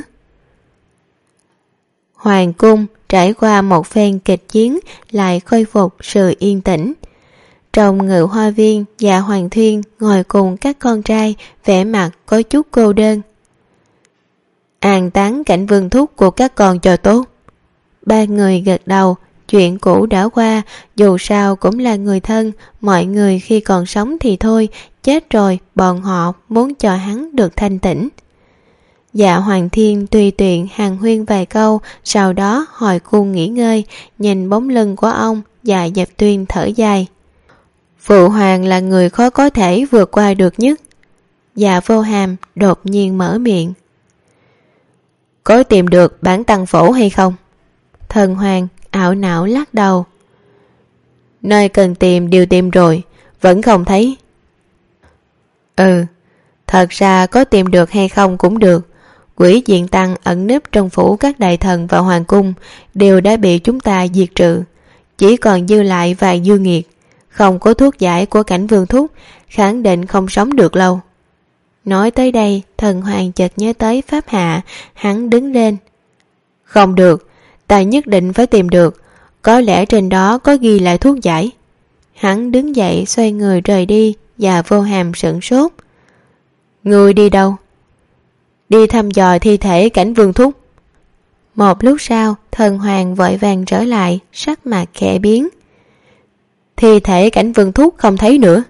Hoàng cung trải qua một phen kịch chiến lại khôi phục sự yên tĩnh. Trong ngự hoa viên, Dạ Hoàng Thiên ngồi cùng các con trai, vẻ mặt có chút cô đơn. An táng Cảnh Vương thúc của các con cho tốt. Ba người gật đầu. Chuyện cũ đã qua, dù sao cũng là người thân, mọi người khi còn sống thì thôi, chết rồi bọn họ muốn cho hắn được thanh tĩnh. Dạ Hoàng Thiên tùy tiện hàn huyên vài câu, sau đó hồi cung nghỉ ngơi, nhìn bóng lưng của ông, Dạ Dập Tuyên thở dài. Phụ hoàng là người khó có thể vượt qua được nhất. Dạ Vô Hàm đột nhiên mở miệng. Có tìm được bản tăng phổ hay không? Thần hoàng ảo não lắc đầu. Nơi cần tìm đều tìm rồi, vẫn không thấy. Ừ, thật ra có tìm được hay không cũng được. Quỷ diện tăng ẩn núp trong phủ các đại thần và hoàng cung đều đã bị chúng ta diệt trừ, chỉ còn dư lại vài dư nghiệt. Không có thuốc giải của Cảnh Vương thúc, khẳng định không sống được lâu. Nói tới đây, thần hoàng chợt nhớ tới Pháp Hạ, hắn đứng lên. Không được, ta nhất định phải tìm được, có lẽ trên đó có ghi lại thuốc giải. Hắn đứng dậy xoay người rời đi, và Vô Hàm sửng sốt. Người đi đâu? Đi thăm dò thi thể Cảnh Vương thúc. Một lúc sau, thần hoàng vội vàng trở lại, sắc mặt khẽ biến. Thi thể Cảnh Vương thúc không thấy nữa.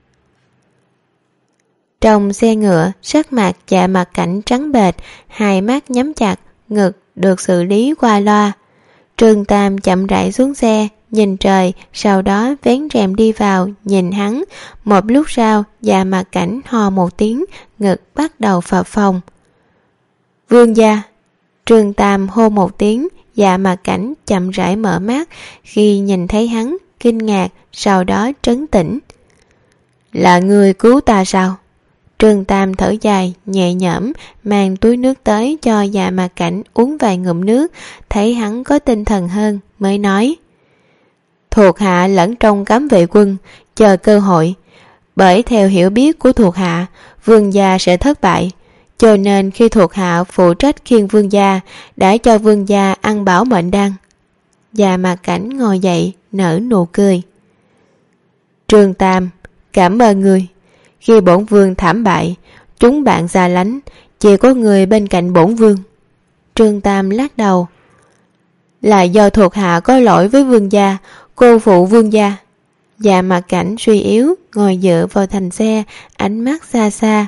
Trong xe ngựa, sắc mặt Dạ Mặt Cảnh trắng bệch, hai mắt nhắm chặt, ngực được xử lý qua loa. Trương Tam chậm rãi xuống xe, nhìn trời, sau đó vén rèm đi vào, nhìn hắn. Một lúc sau, Dạ Mặt Cảnh ho một tiếng, ngực bắt đầu phập phồng. Vương gia. Trương Tam hô một tiếng, Dạ Mặt Cảnh chậm rãi mở mắt, khi nhìn thấy hắn, kinh ngạc, sau đó trấn tĩnh. Là người cứu ta sao? Trương Tam thở dài, nhẹ nhõm, mang túi nước tới cho Dạ Mặt Cảnh uống vài ngụm nước, thấy hắn có tinh thần hơn, mới nói. Thuộc hạ lẫn trong cấm vệ quân, chờ cơ hội. Bởi theo hiểu biết của thuộc hạ, vương gia sẽ thất bại, cho nên khi thuộc hạ phụ trách khiêng vương gia, đã cho vương gia ăn bảo mệnh đan. Dạ Mặt Cảnh ngồi dậy, nở nụ cười. Trương Tam, cảm ơn người. Khi bổn vương thảm bại, chúng bạn xa lánh, chỉ có người bên cạnh bổn vương. Trương Tam lắc đầu. Là do thuộc hạ có lỗi với vương gia, cô phụ vương gia. Dạ Mặt Cảnh suy yếu, ngồi dựa vào thành xe, ánh mắt xa xa.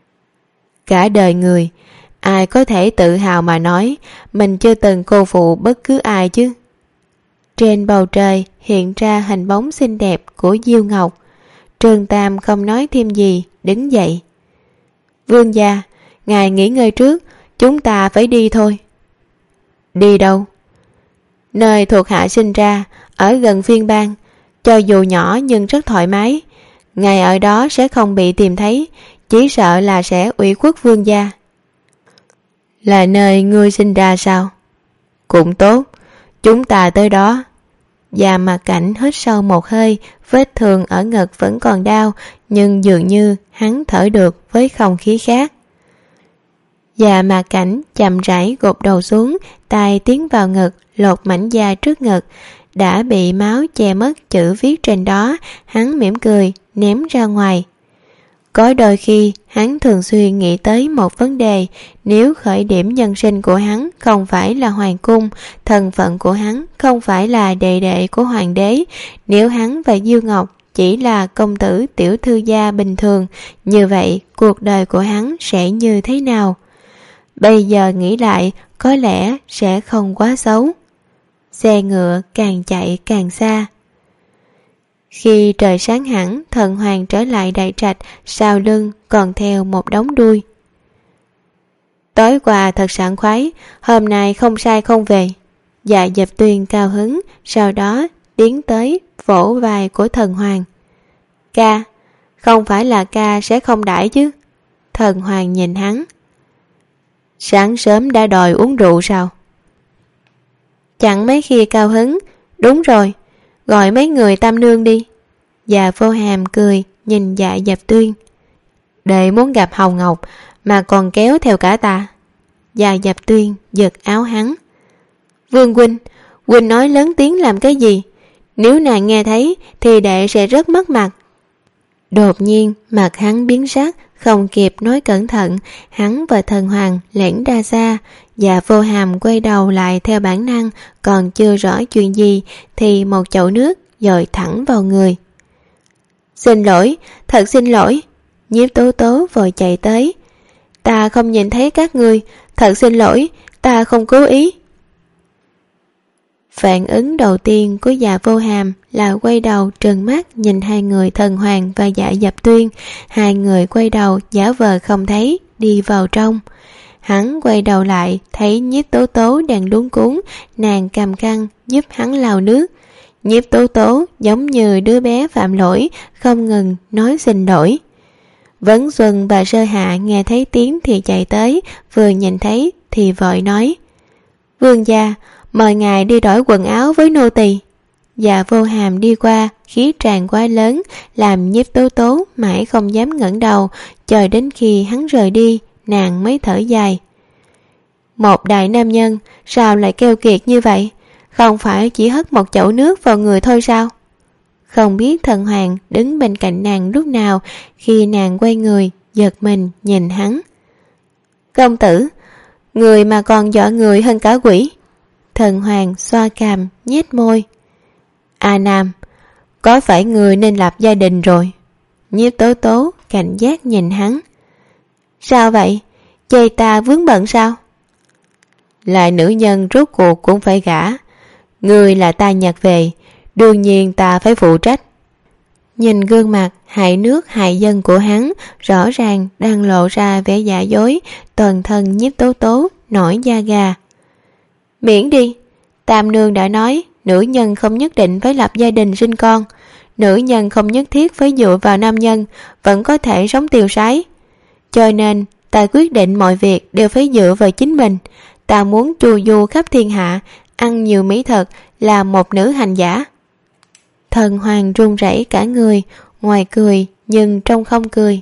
Cả đời người, ai có thể tự hào mà nói mình chưa từng cô phụ bất cứ ai chứ? Trên bầu trời hiện ra hình bóng xinh đẹp của Diêu Ngọc. Trương Tam không nói thêm gì, đứng dậy. Vương gia, ngài nghỉ ngơi trước, chúng ta phải đi thôi. Đi đâu? Nơi thuộc hạ sinh ra, ở gần phiên bang, cho dù nhỏ nhưng rất thoải mái. Ngài ở đó sẽ không bị tìm thấy, chỉ sợ là sẽ ủy khuất vương gia. Là nơi ngươi sinh ra sao? Cũng tốt, chúng ta tới đó. Dạ Mặt Cảnh hít sâu một hơi, vết thương ở ngực vẫn còn đau, nhưng dường như hắn thở được với không khí khác. Dạ Mặt Cảnh chậm rãi gục đầu xuống, tay tiến vào ngực, lột mảnh da trước ngực, đã bị máu che mất chữ viết trên đó. Hắn mỉm cười, ném ra ngoài. Có đôi khi hắn thường xuyên nghĩ tới một vấn đề, nếu khởi điểm nhân sinh của hắn không phải là hoàng cung, thân phận của hắn không phải là đệ đệ của hoàng đế, nếu hắn và Diêu Ngọc chỉ là công tử tiểu thư gia bình thường, như vậy cuộc đời của hắn sẽ như thế nào? Bây giờ nghĩ lại, có lẽ sẽ không quá xấu. Xe ngựa càng chạy càng xa. Khi trời sáng hẳn, thần hoàng trở lại đại trạch, sau lưng còn theo một đống đuôi. Tối qua thật sảng khoái, hôm nay không sai không về. Dạ Dập Tuyên cao hứng, sau đó tiến tới vỗ vai của thần hoàng. Ca, không phải là ca sẽ không đãi chứ? Thần hoàng nhìn hắn. Sáng sớm đã đòi uống rượu sao? Chẳng mấy khi cao hứng. Đúng rồi, gọi mấy người Tam nương đi. Dạ Vô Hàm cười nhìn Dạ Dập Tuyên. Đệ muốn gặp Hồng Ngọc mà còn kéo theo cả ta. Dạ Dập Tuyên giật áo hắn. Vương huynh, huynh nói lớn tiếng làm cái gì? Nếu nàng nghe thấy thì đệ sẽ rất mất mặt. Đột nhiên mặt hắn biến sắc, không kịp nói cẩn thận, hắn và Thần Hoàng lẻn ra xa. Dạ Vô Hàm quay đầu lại theo bản năng, còn chưa rõ chuyện gì thì một chậu nước dội thẳng vào người. Xin lỗi, thật xin lỗi. Nhiếp Tố Tố vội chạy tới. Ta không nhìn thấy các ngươi, thật xin lỗi, ta không cố ý. Phản ứng đầu tiên của Dạ Vô Hàm là quay đầu trừng mắt nhìn hai người Thần Hoàng và Dạ Dập Tuyên. Hai người quay đầu giả vờ không thấy, đi vào trong. Hắn quay đầu lại thấy Nhiếp Tố Tố đang luống cuống, nàng cầm khăn giúp hắn lau nước. Nhiếp Tố Tố giống như đứa bé phạm lỗi, không ngừng nói xin lỗi. Vấn Xuân và Sơ Hạ nghe thấy tiếng thì chạy tới, vừa nhìn thấy thì vội nói: Vương gia, mời ngài đi đổi quần áo với nô tỳ. Dạ Vô Hàm đi qua, khí tràn quá lớn, làm Nhiếp Tố Tố mãi không dám ngẩng đầu, chờ đến khi hắn rời đi, nàng mới thở dài. Một đại nam nhân, sao lại keo kiệt như vậy? Không phải chỉ hất một chậu nước vào người thôi sao? Không biết Thần Hoàng đứng bên cạnh nàng lúc nào, khi nàng quay người, giật mình nhìn hắn. Công tử, người mà còn dọa người hơn cả quỷ. Thần Hoàng xoa cằm, nhếch môi. A Nam, có phải người nên lập gia đình rồi? Nhiếp Tố Tố cảnh giác nhìn hắn. Sao vậy? Dây ta vướng bận sao? Lại nữ nhân rốt cuộc cũng phải gả. Người là ta nhặt về, đương nhiên ta phải phụ trách. Nhìn gương mặt hại nước hại dân của hắn, rõ ràng đang lộ ra vẻ giả dối, toàn thân Nhiếp Tố Tố nổi da gà. Miễn đi, Tam nương đã nói nữ nhân không nhất định phải lập gia đình sinh con, nữ nhân không nhất thiết phải dựa vào nam nhân, vẫn có thể sống tiêu sái. Cho nên ta quyết định mọi việc đều phải dựa vào chính mình. Ta muốn chu du khắp thiên hạ, ăn nhiều mỹ thực, là một nữ hành giả. Thần Hoàng run rẩy cả người, ngoài cười nhưng trong không cười.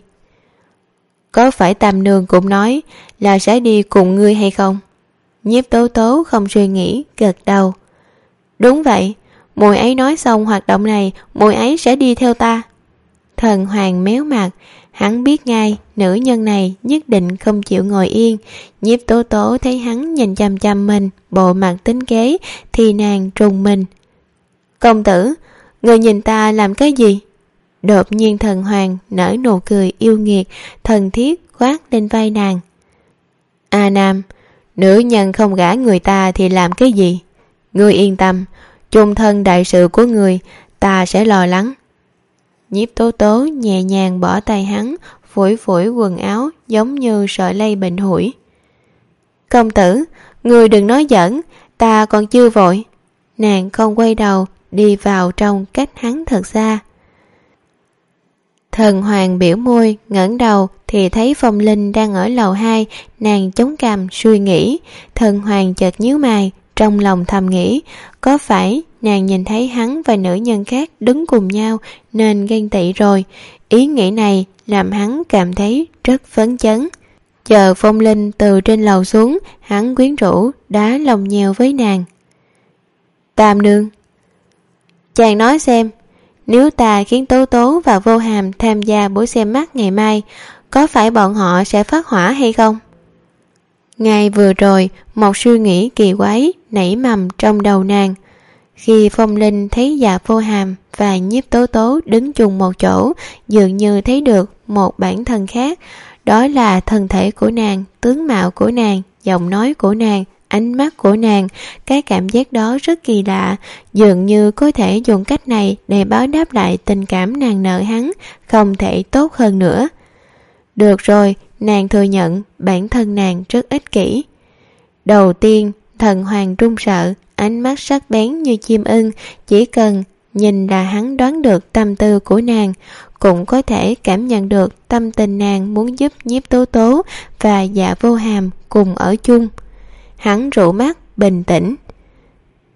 Có phải Tam nương cũng nói là sẽ đi cùng ngươi hay không? Nhiếp Tố Tố không suy nghĩ, gật đầu. Đúng vậy, muội ấy nói xong hoạt động này, muội ấy sẽ đi theo ta. Thần Hoàng méo mặt, hắn biết ngay nữ nhân này nhất định không chịu ngồi yên. Nhiếp Tố Tố thấy hắn nhìn chằm chằm mình, bộ mặt tính kế, thì nàng trùng mình. Công tử, người nhìn ta làm cái gì? Đột nhiên Thần Hoàng nở nụ cười yêu nghiệt, thần thiết khoác lên vai nàng. A Nam, nữ nhân không gả người ta thì làm cái gì? Ngươi yên tâm, chung thân đại sự của người ta sẽ lo lắng. Nhiếp Tố Tố nhẹ nhàng bỏ tay hắn, phủi phủi quần áo giống như sợ lây bệnh hủi. Công tử, người đừng nói giỡn, ta còn chưa vội. Nàng không quay đầu, đi vào trong cách hắn thật xa. Thần Hoàng biểu môi, ngẩng đầu thì thấy Phong Linh đang ở lầu hai, nàng chống cằm suy nghĩ. Thần Hoàng chợt nhíu mày, trong lòng thầm nghĩ, có phải nàng nhìn thấy hắn và nữ nhân khác đứng cùng nhau nên ghen tị rồi. Ý nghĩ này làm hắn cảm thấy rất phấn chấn. Chờ Phong Linh từ trên lầu xuống, hắn quyến rũ đá lòng nhèo với nàng. Tam nương, chàng nói xem, nếu ta khiến Tố Tố và Vô Hàm tham gia buổi xem mắt ngày mai, có phải bọn họ sẽ phát hỏa hay không? Ngày vừa rồi, một suy nghĩ kỳ quái nảy mầm trong đầu nàng. Khi Phong Linh thấy Dạ Vô Hàm và Nhiếp Tố Tố đứng chung một chỗ, dường như thấy được một bản thân khác. Đó là thân thể của nàng, tướng mạo của nàng, giọng nói của nàng, ánh mắt của nàng. Cái cảm giác đó rất kỳ lạ, dường như có thể dùng cách này để báo đáp lại tình cảm nàng nợ hắn, không thể tốt hơn nữa. Được rồi, nàng thừa nhận bản thân nàng rất ích kỷ. Đầu tiên, Thần Hoàng run sợ, ánh mắt sắc bén như chim ưng, chỉ cần nhìn là hắn đoán được tâm tư của nàng, cũng có thể cảm nhận được tâm tình nàng muốn giúp Nhiếp Tố Tố và Dạ Vô Hàm cùng ở chung. Hắn rũ mắt bình tĩnh.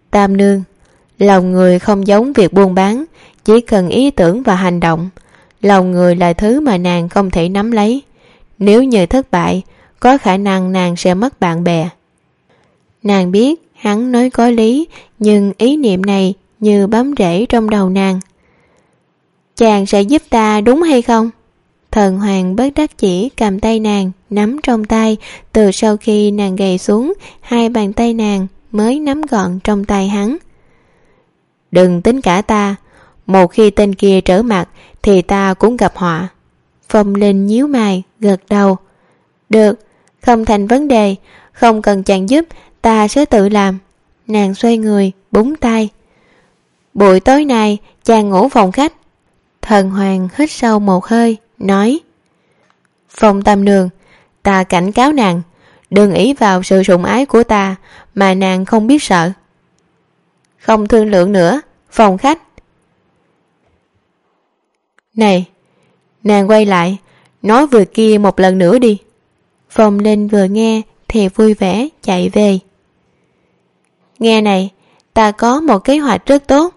Tam nương, lòng người không giống việc buôn bán, chỉ cần ý tưởng và hành động. Lòng người là thứ mà nàng không thể nắm lấy. Nếu như thất bại, có khả năng nàng sẽ mất bạn bè. Nàng biết hắn nói có lý, nhưng ý niệm này như bám rễ trong đầu nàng. Chàng sẽ giúp ta đúng hay không? Thần Hoàng bất đắc chỉ cầm tay nàng, nắm trong tay. Từ sau khi nàng gầy xuống, hai bàn tay nàng mới nắm gọn trong tay hắn. Đừng tính cả ta, một khi tên kia trở mặt thì ta cũng gặp họa. Phong Linh nhíu mày, gật đầu. Được, không thành vấn đề, không cần chàng giúp, ta sẽ tự làm. Nàng xoay người, búng tay. Buổi tối nay chàng ngủ phòng khách. Thần Hoàng hít sâu một hơi, nói: Phong Tam nương, ta cảnh cáo nàng, đừng ỷ vào sự sủng ái của ta mà nàng không biết sợ. Không thương lượng nữa, phòng khách. Này, nàng quay lại, nói vừa kia một lần nữa đi. Phong Linh vừa nghe thì vui vẻ chạy về. Nghe này, ta có một kế hoạch rất tốt.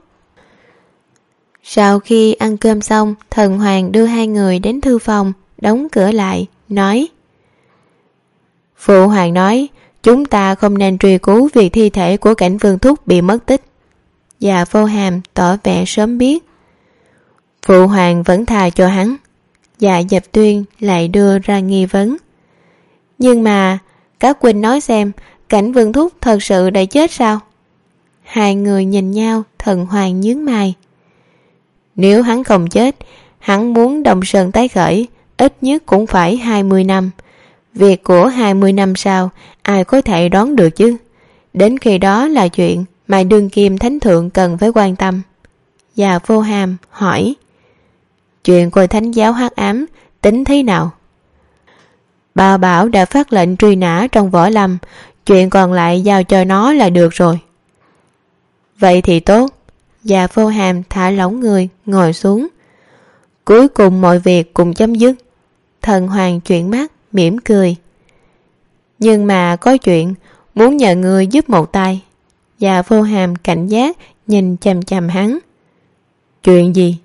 Sau khi ăn cơm xong, Thần Hoàng đưa hai người đến thư phòng, đóng cửa lại, nói: Phụ hoàng nói chúng ta không nên truy cứu việc thi thể của Cảnh Vương Thúc bị mất tích. Và Vô Hàm tỏ vẻ sớm biết. Phụ hoàng vẫn tha cho hắn. Dạ Dập Tuyên lại đưa ra nghi vấn. Nhưng mà các huynh nói xem, Cảnh Vương Thúc thật sự đã chết sao? Hai người nhìn nhau, Thần Hoàng nhướng mày. Nếu hắn không chết, hắn muốn Đông Sơn tái khởi, ít nhất cũng phải hai mươi năm. Việc của hai mươi năm sau, ai có thể đoán được chứ? Đến khi đó là chuyện mà đương kim thánh thượng cần phải quan tâm. Và Vô Hàm hỏi: Chuyện của thánh giáo hắc ám tính thế nào? Bà bảo đã phát lệnh truy nã trong võ lâm, chuyện còn lại giao cho nó là được rồi. Vậy thì tốt. Và Vô Hàm thả lỏng người, ngồi xuống. Cuối cùng mọi việc cùng chấm dứt. Thần Hoàng chuyển mắt, mỉm cười. Nhưng mà có chuyện muốn nhờ người giúp một tay. Và Vô Hàm cảnh giác nhìn chằm chằm hắn. Chuyện gì?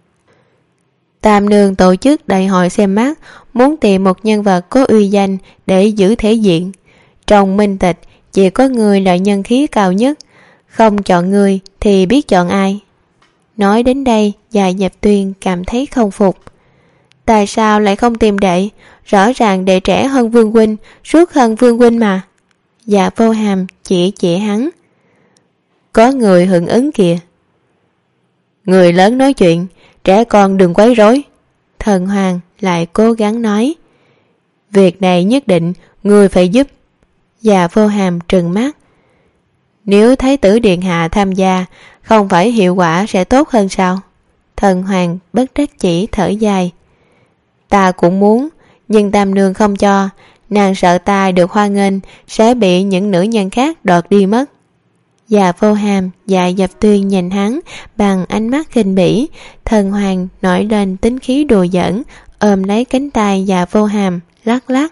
Tam nương tổ chức đại hội xem mắt, muốn tìm một nhân vật có uy danh để giữ thể diện. Trong minh tịch chỉ có người là nhân khí cao nhất, không chọn người thì biết chọn ai. Nói đến đây, Dạ Dập Tuyên cảm thấy không phục. Tại sao lại không tìm đệ? Rõ ràng đệ trẻ hơn Vương huynh, suốt hơn Vương huynh mà. Dạ Vô Hàm chỉ chỉ hắn. Có người hưởng ứng kìa. Người lớn nói chuyện, trẻ con đừng quấy rối. Thần Hoàng lại cố gắng nói. Việc này nhất định người phải giúp. Dạ Vô Hàm trừng mắt. Nếu Thái tử Điện Hạ tham gia, không phải hiệu quả sẽ tốt hơn sao? Thần Hoàng bất đắc chỉ thở dài. Ta cũng muốn, nhưng Tam nương không cho. Nàng sợ ta được hoan nghênh sẽ bị những nữ nhân khác đoạt đi mất. Dạ Vô Hàm, Dạ Dập Tuyên nhìn hắn bằng ánh mắt khinh bỉ. Thần Hoàng nổi lên tính khí đùa giỡn, ôm lấy cánh tay Dạ Vô Hàm, lắc lắc.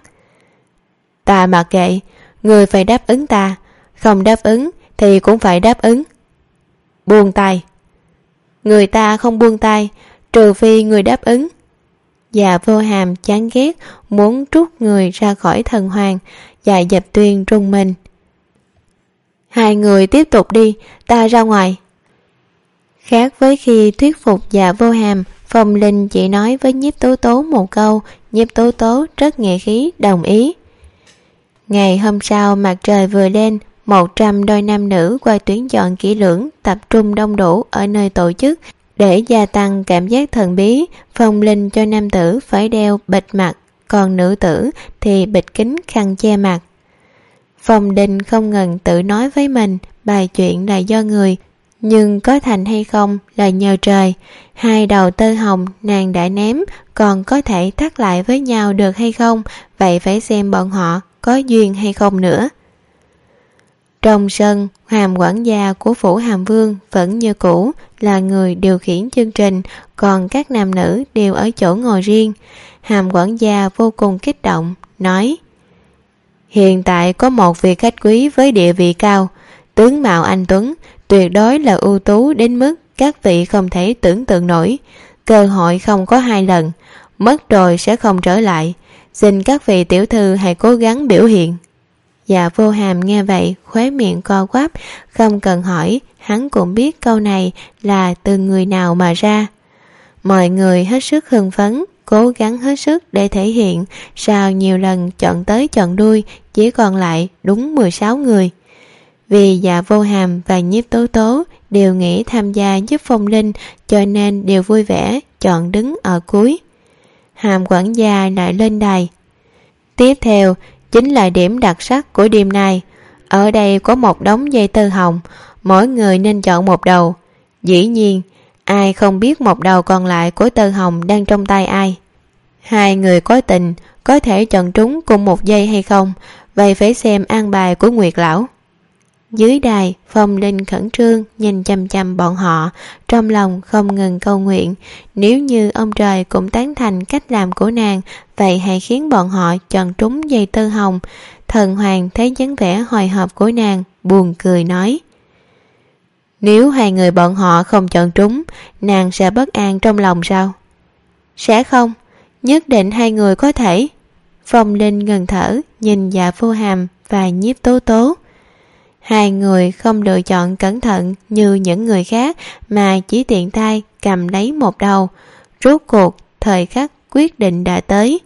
Ta mặc kệ, người phải đáp ứng ta. Không đáp ứng thì cũng phải đáp ứng. Buông tay. Người ta không buông tay, trừ phi người đáp ứng. Dạ Vô Hàm chán ghét, muốn trút người ra khỏi Thần Hoàng. Dạ Dập Tuyên rung mình. Hai người tiếp tục đi, ta ra ngoài. Khác với khi thuyết phục Dạ Vô Hàm, Phong Linh chỉ nói với Nhiếp Tố Tố một câu. Nhiếp Tố Tố rất nghệ khí đồng ý. Ngày hôm sau mặt trời vừa lên, một trăm đôi nam nữ qua tuyển chọn kỹ lưỡng, tập trung đông đủ ở nơi tổ chức. Để gia tăng cảm giác thần bí, Phong Linh cho nam tử phải đeo bịt mặt, còn nữ tử thì bịt kính khăn che mặt. Phong Linh không ngừng tự nói với mình, bài chuyện là do người, nhưng có thành hay không là nhờ trời. Hai đầu tơ hồng nàng đã ném, còn có thể thắt lại với nhau được hay không, vậy phải xem bọn họ có duyên hay không nữa. Trong sân, Hàm quản gia của phủ Hàm Vương vẫn như cũ là người điều khiển chương trình, còn các nam nữ đều ở chỗ ngồi riêng. Hàm quản gia vô cùng kích động, nói: Hiện tại có một vị khách quý với địa vị cao, tướng mạo anh tuấn, tuyệt đối là ưu tú đến mức các vị không thể tưởng tượng nổi. Cơ hội không có hai lần, mất rồi sẽ không trở lại. Xin các vị tiểu thư hãy cố gắng biểu hiện. Dạ Vô Hàm nghe vậy khóe miệng co quắp, không cần hỏi, hắn cũng biết câu này là từ người nào mà ra. Mọi người hết sức hưng phấn, cố gắng hết sức để thể hiện, sau nhiều lần chọn tới chọn đuôi, chỉ còn lại đúng mười sáu người. Vì Dạ Vô Hàm và Nhiếp Tố Tố đều nghĩ tham gia giúp Phong Linh, cho nên đều vui vẻ chọn đứng ở cuối. Hàm quản gia lại lên đài. Tiếp theo chính là điểm đặc sắc của đêm nay. Ở đây có một đống dây tơ hồng, mỗi người nên chọn một đầu. Dĩ nhiên, ai không biết một đầu còn lại của tơ hồng đang trong tay ai. Hai người có tình có thể chọn trúng cùng một dây hay không, vậy phải xem an bài của Nguyệt lão. Dưới đài, Phong Linh khẩn trương nhìn chăm chăm bọn họ, trong lòng không ngừng cầu nguyện, nếu như ông trời cũng tán thành cách làm của nàng, vậy hãy khiến bọn họ chọn trúng dây tơ hồng. Thần Hoàng thấy dáng vẻ hồi hộp của nàng, buồn cười nói: Nếu hai người bọn họ không chọn trúng, nàng sẽ bất an trong lòng sao? Sẽ không, nhất định hai người có thể. Phong Linh ngừng thở, nhìn Dạ Vô Hàm và Nhiếp Tố Tố. Hai người không lựa chọn cẩn thận như những người khác, mà chỉ tiện tay cầm lấy một đầu. Rốt cuộc, thời khắc quyết định đã tới.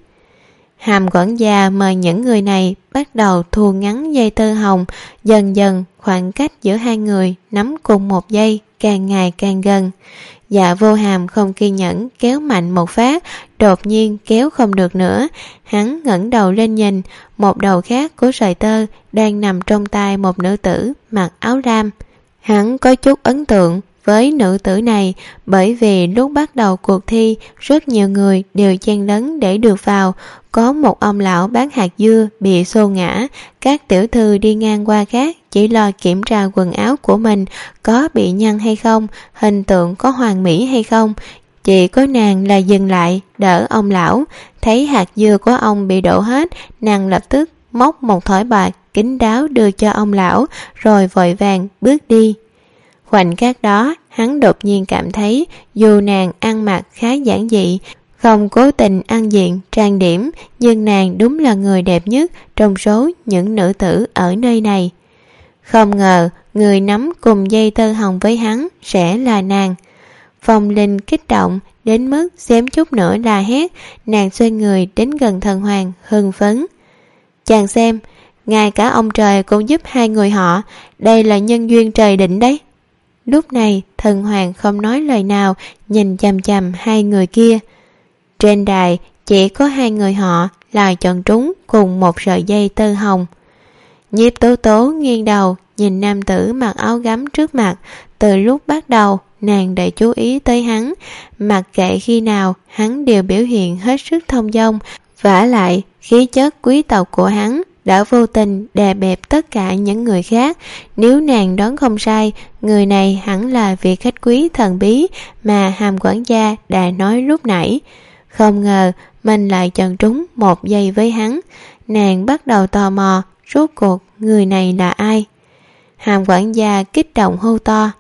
Hàm quản gia mời những người này bắt đầu thu ngắn dây tơ hồng, dần dần khoảng cách giữa hai người nắm cùng một dây càng ngày càng gần. Dạ Vô Hàm không kiên nhẫn kéo mạnh một phát, đột nhiên kéo không được nữa. Hắn ngẩng đầu lên nhìn, một đầu khác của sợi tơ đang nằm trong tay một nữ tử mặc áo lam. Hắn có chút ấn tượng với nữ tử này, bởi vì lúc bắt đầu cuộc thi rất nhiều người đều chen lấn để được vào. Có một ông lão bán hạt dưa bị xô ngã, các tiểu thư đi ngang qua khác chỉ lo kiểm tra quần áo của mình có bị nhăn hay không, hình tượng có hoàn mỹ hay không. Chỉ có nàng là dừng lại đỡ ông lão. Thấy hạt dưa của ông bị đổ hết, nàng lập tức móc một thỏi bạc kín đáo đưa cho ông lão, rồi vội vàng bước đi. Khoảnh khắc đó, hắn đột nhiên cảm thấy dù nàng ăn mặc khá giản dị, không cố tình ăn diện trang điểm, nhưng nàng đúng là người đẹp nhất trong số những nữ tử ở nơi này. Không ngờ người nắm cùng dây tơ hồng với hắn sẽ là nàng. Phong Linh kích động đến mức xém chút nữa là hét. Nàng xoay người đến gần Thần Hoàng hưng phấn: Chàng xem, ngay cả ông trời cũng giúp hai người họ, đây là nhân duyên trời định đấy. Lúc này Thần Hoàng không nói lời nào, nhìn chằm chằm hai người kia. Trên đài chỉ có hai người họ là chọn trúng cùng một sợi dây tơ hồng. Nhiếp Tố Tố nghiêng đầu nhìn nam tử mặc áo gấm trước mặt. Từ lúc bắt đầu nàng đã chú ý tới hắn, mặc kệ khi nào hắn đều biểu hiện hết sức thông dong. Vả lại khí chất quý tộc của hắn đã vô tình đè bẹp tất cả những người khác. Nếu nàng đoán không sai, người này hẳn là vị khách quý thần bí mà Hàm quản gia đã nói lúc nãy. Không ngờ mình lại chọn trúng một giây với hắn. Nàng bắt đầu tò mò rốt cuộc người này là ai. Hàm quản gia kích động hô to: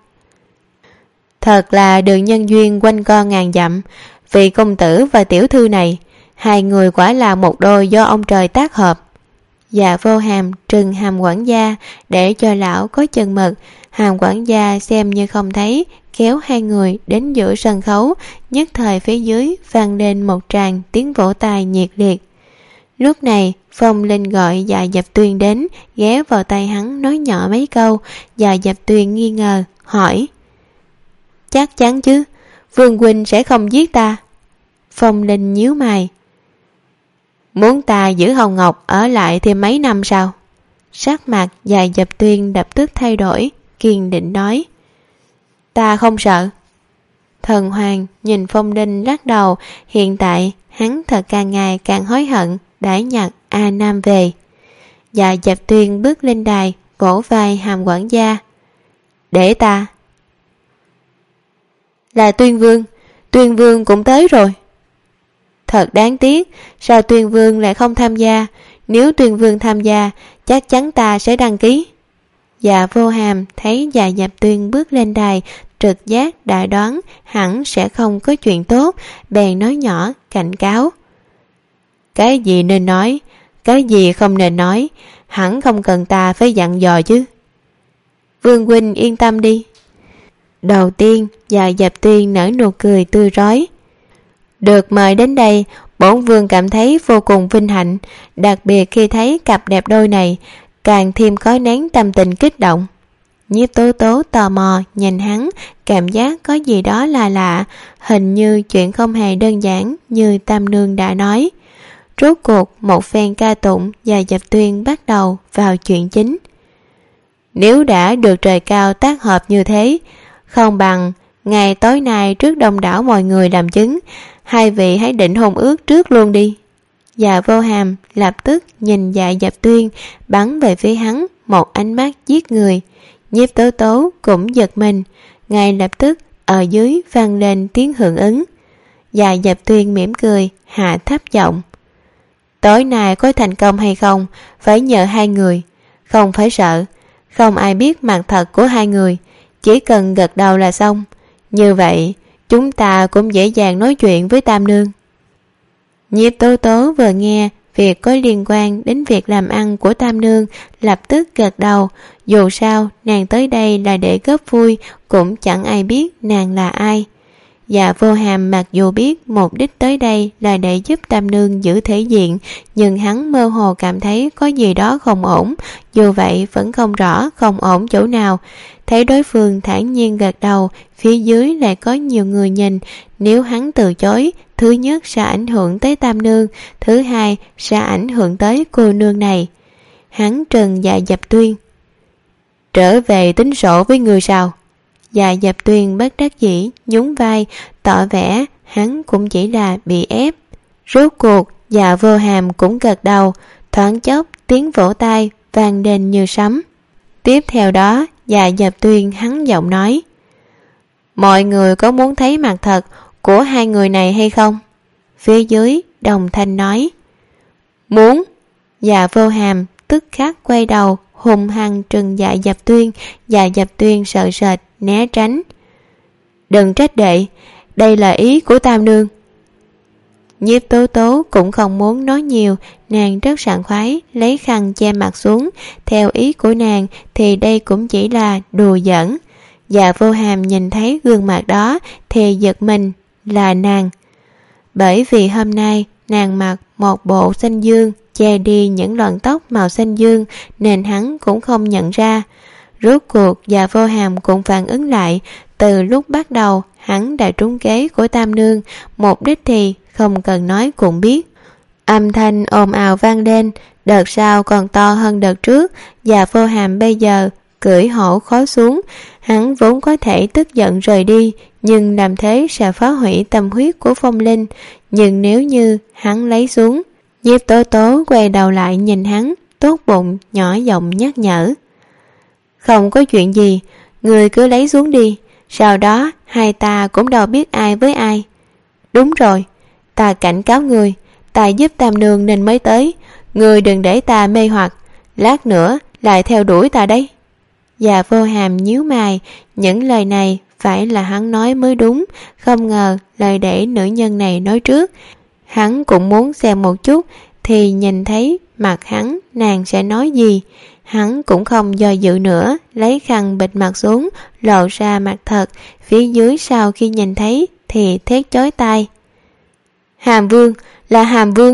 Thật là đường nhân duyên quanh co ngàn dặm. Vị công tử và tiểu thư này, hai người quả là một đôi do ông trời tác hợp. Dạ Vô Hàm trừng Hàm quản gia để cho lão có chừng mực. Hàm quản gia xem như không thấy, kéo hai người đến giữa sân khấu. Nhất thời phía dưới vang lên một tràng tiếng vỗ tay nhiệt liệt. Lúc này Phong Linh gọi Dạ Dập Tuyên đến, ghé vào tay hắn nói nhỏ mấy câu. Dạ Dập Tuyên nghi ngờ hỏi: Chắc chắn chứ, Vương huynh sẽ không giết ta? Phong Linh nhíu mày: Muốn ta giữ Hồng Ngọc ở lại thêm mấy năm sao? Sắc mặt Dạ Dập Tuyên lập tức thay đổi, kiên định nói: Ta không sợ. Thần Hoàng nhìn Phong Linh lắc đầu. Hiện tại hắn thật càng ngày càng hối hận đã nhặt A Nam về. Dạ Dập Tuyên bước lên đài, vỗ vai Hàm quản gia: Để ta. Là Tuyên Vương. Tuyên Vương cũng tới rồi. Thật đáng tiếc, sao Tuyên Vương lại không tham gia? Nếu Tuyên Vương tham gia, chắc chắn ta sẽ đăng ký. Dạ Vô Hàm thấy Dạ Dập Tuyên bước lên đài, trực giác đã đoán hẳn sẽ không có chuyện tốt, bèn nói nhỏ cảnh cáo. Cái gì nên nói, cái gì không nên nói, hẳn không cần ta phải dặn dò chứ. Vương huynh yên tâm đi. Đầu tiên Dạ Dập Tuyên nở nụ cười tươi rói. Được mời đến đây, bổn vương cảm thấy vô cùng vinh hạnh, đặc biệt khi thấy cặp đẹp đôi này, càng thêm khó nén tâm tình kích động. Nhiếp Tố Tố tò mò nhìn hắn, cảm giác có gì đó là lạ, hình như chuyện không hề đơn giản như Tam Nương đã nói. Rốt cuộc một phen ca tụng, Dạ Dập Tuyên bắt đầu vào chuyện chính. Nếu đã được trời cao tác hợp như thế, không bằng ngày tối nay trước đông đảo mọi người làm chứng, hai vị hãy định hôn ước trước luôn đi. Dạ Vô Hàm lập tức nhìn Dạ Dập Tuyên, bắn về phía hắn một ánh mắt giết người. Nhiếp Tố Tố cũng giật mình, ngay lập tức ở dưới vang lên tiếng hưởng ứng. Dạ Dập Tuyên mỉm cười, hạ thấp giọng. Tối nay có thành công hay không phải nhờ hai người, không phải sợ, không ai biết mặt thật của hai người, chỉ cần gật đầu là xong. Như vậy chúng ta cũng dễ dàng nói chuyện với Tam Nương. Nhiếp Tố Tố vừa nghe việc có liên quan đến việc làm ăn của Tam Nương, lập tức gật đầu. Dù sao nàng tới đây là để góp vui, cũng chẳng ai biết nàng là ai. Dạ Vô Hàm mặc dù biết mục đích tới đây là để giúp Tam Nương giữ thể diện, nhưng hắn mơ hồ cảm thấy có gì đó không ổn, dù vậy vẫn không rõ không ổn chỗ nào. Thấy đối phương thản nhiên gật đầu, phía dưới lại có nhiều người nhìn, nếu hắn từ chối, thứ nhất sẽ ảnh hưởng tới Tam Nương, thứ hai sẽ ảnh hưởng tới cô nương này. Hắn trừng Dạ Dập Tuyên. Trở về tính sổ với người sao? Dạ Dập Tuyên bất đắc dĩ nhún vai, tỏ vẻ hắn cũng chỉ là bị ép. Rốt cuộc Dạ Vô Hàm cũng gật đầu, thoáng chốc tiếng vỗ tay vang lên như sấm. Tiếp theo đó Dạ Dập Tuyên hắn giọng nói. Mọi người có muốn thấy mặt thật của hai người này hay không? Phía dưới đồng thanh nói. Muốn. Dạ Vô Hàm tức khắc quay đầu hùng hăng trừng Dạ Dập Tuyên. Dạ Dập Tuyên sợ sệt né tránh. Đừng trách đệ, đây là ý của Tam Nương. Nhiếp Tố Tố cũng không muốn nói nhiều, nàng rất sảng khoái lấy khăn che mặt xuống. Theo ý của nàng thì đây cũng chỉ là đùa giỡn. Dạ Vô Hàm nhìn thấy gương mặt đó thì giật mình, là nàng. Bởi vì hôm nay nàng mặc một bộ xanh dương che đi những lọn tóc màu xanh dương, nên hắn cũng không nhận ra. Rốt cuộc Dạ Vô Hàm cũng phản ứng lại, từ lúc bắt đầu hắn đã trúng kế của Tam Nương, mục đích thì không cần nói cũng biết. Âm thanh ồn ào vang lên, đợt sau còn to hơn đợt trước. Dạ Vô Hàm bây giờ cưỡi hổ khó xuống, hắn vốn có thể tức giận rời đi, nhưng làm thế sẽ phá hủy tâm huyết của Phong Linh. Nhưng nếu như hắn lấy xuống, Nhiếp Tố Tố quay đầu lại nhìn hắn, tốt bụng nhỏ giọng nhắc nhở. Không có chuyện gì, người cứ lấy xuống đi, sau đó hai ta cũng đâu biết ai với ai. Đúng rồi, ta cảnh cáo người, ta giúp Tam Nương nên mới tới, người đừng để ta mê hoặc, lát nữa lại theo đuổi ta đấy. Dạ Vô Hàm nhíu mày, những lời này phải là hắn nói mới đúng, không ngờ lời để nữ nhân này nói trước. Hắn cũng muốn xem một chút thì nhìn thấy mặt hắn nàng sẽ nói gì. Hắn cũng không do dự nữa, lấy khăn bịt mặt xuống, lộ ra mặt thật. Phía dưới sau khi nhìn thấy thì thét chói tai. Hàm Vương, là Hàm Vương.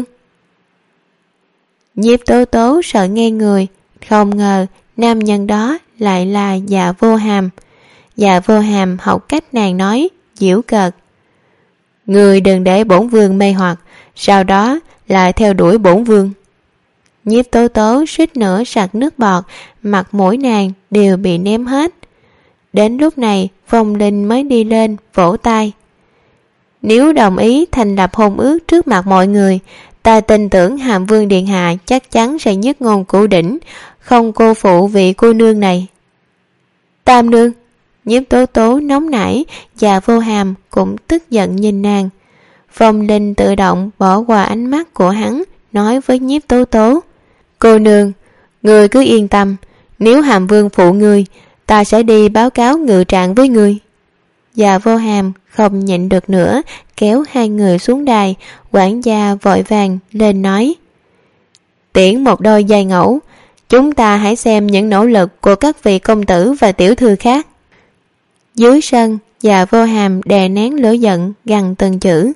Nhiếp Tố Tố sợ ngây người, không ngờ nam nhân đó lại là Dạ Vô Hàm. Dạ Vô Hàm học cách nàng nói, giễu cợt. Người đừng để bổn vương mê hoặc, sau đó lại theo đuổi bổn vương. Nhiếp Tố Tố suýt nữa sặc nước bọt, mặt mũi nàng đều bị ném hết. Đến lúc này Phong Linh mới đi lên vỗ tay. Nếu đồng ý thành lập hôn ước trước mặt mọi người, ta tin tưởng Hàm Vương điện hạ chắc chắn sẽ nhất ngôn cửu đỉnh, không cô phụ vị cô nương này. Tam Nương. Nhiếp Tố Tố nóng nảy, Dạ Vô Hàm cũng tức giận nhìn nàng. Phong Linh tự động bỏ qua ánh mắt của hắn, nói với Nhiếp Tố Tố. Cô nương, người cứ yên tâm, Nếu Hàm Vương phụ ngươi, ta sẽ đi báo cáo ngự trạng với ngươi. Dạ Vô Hàm không nhịn được nữa, kéo hai người xuống đài. Quản gia vội vàng lên nói: Tiễn một đôi giai ngẫu, chúng ta hãy xem những nỗ lực của các vị công tử và tiểu thư khác. Dưới sân, Dạ Vô Hàm đè nén lửa giận, gằn từng chữ: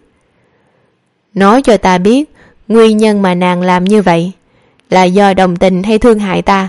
Nói cho ta biết, nguyên nhân mà nàng làm như vậy là do đồng tình hay thương hại ta?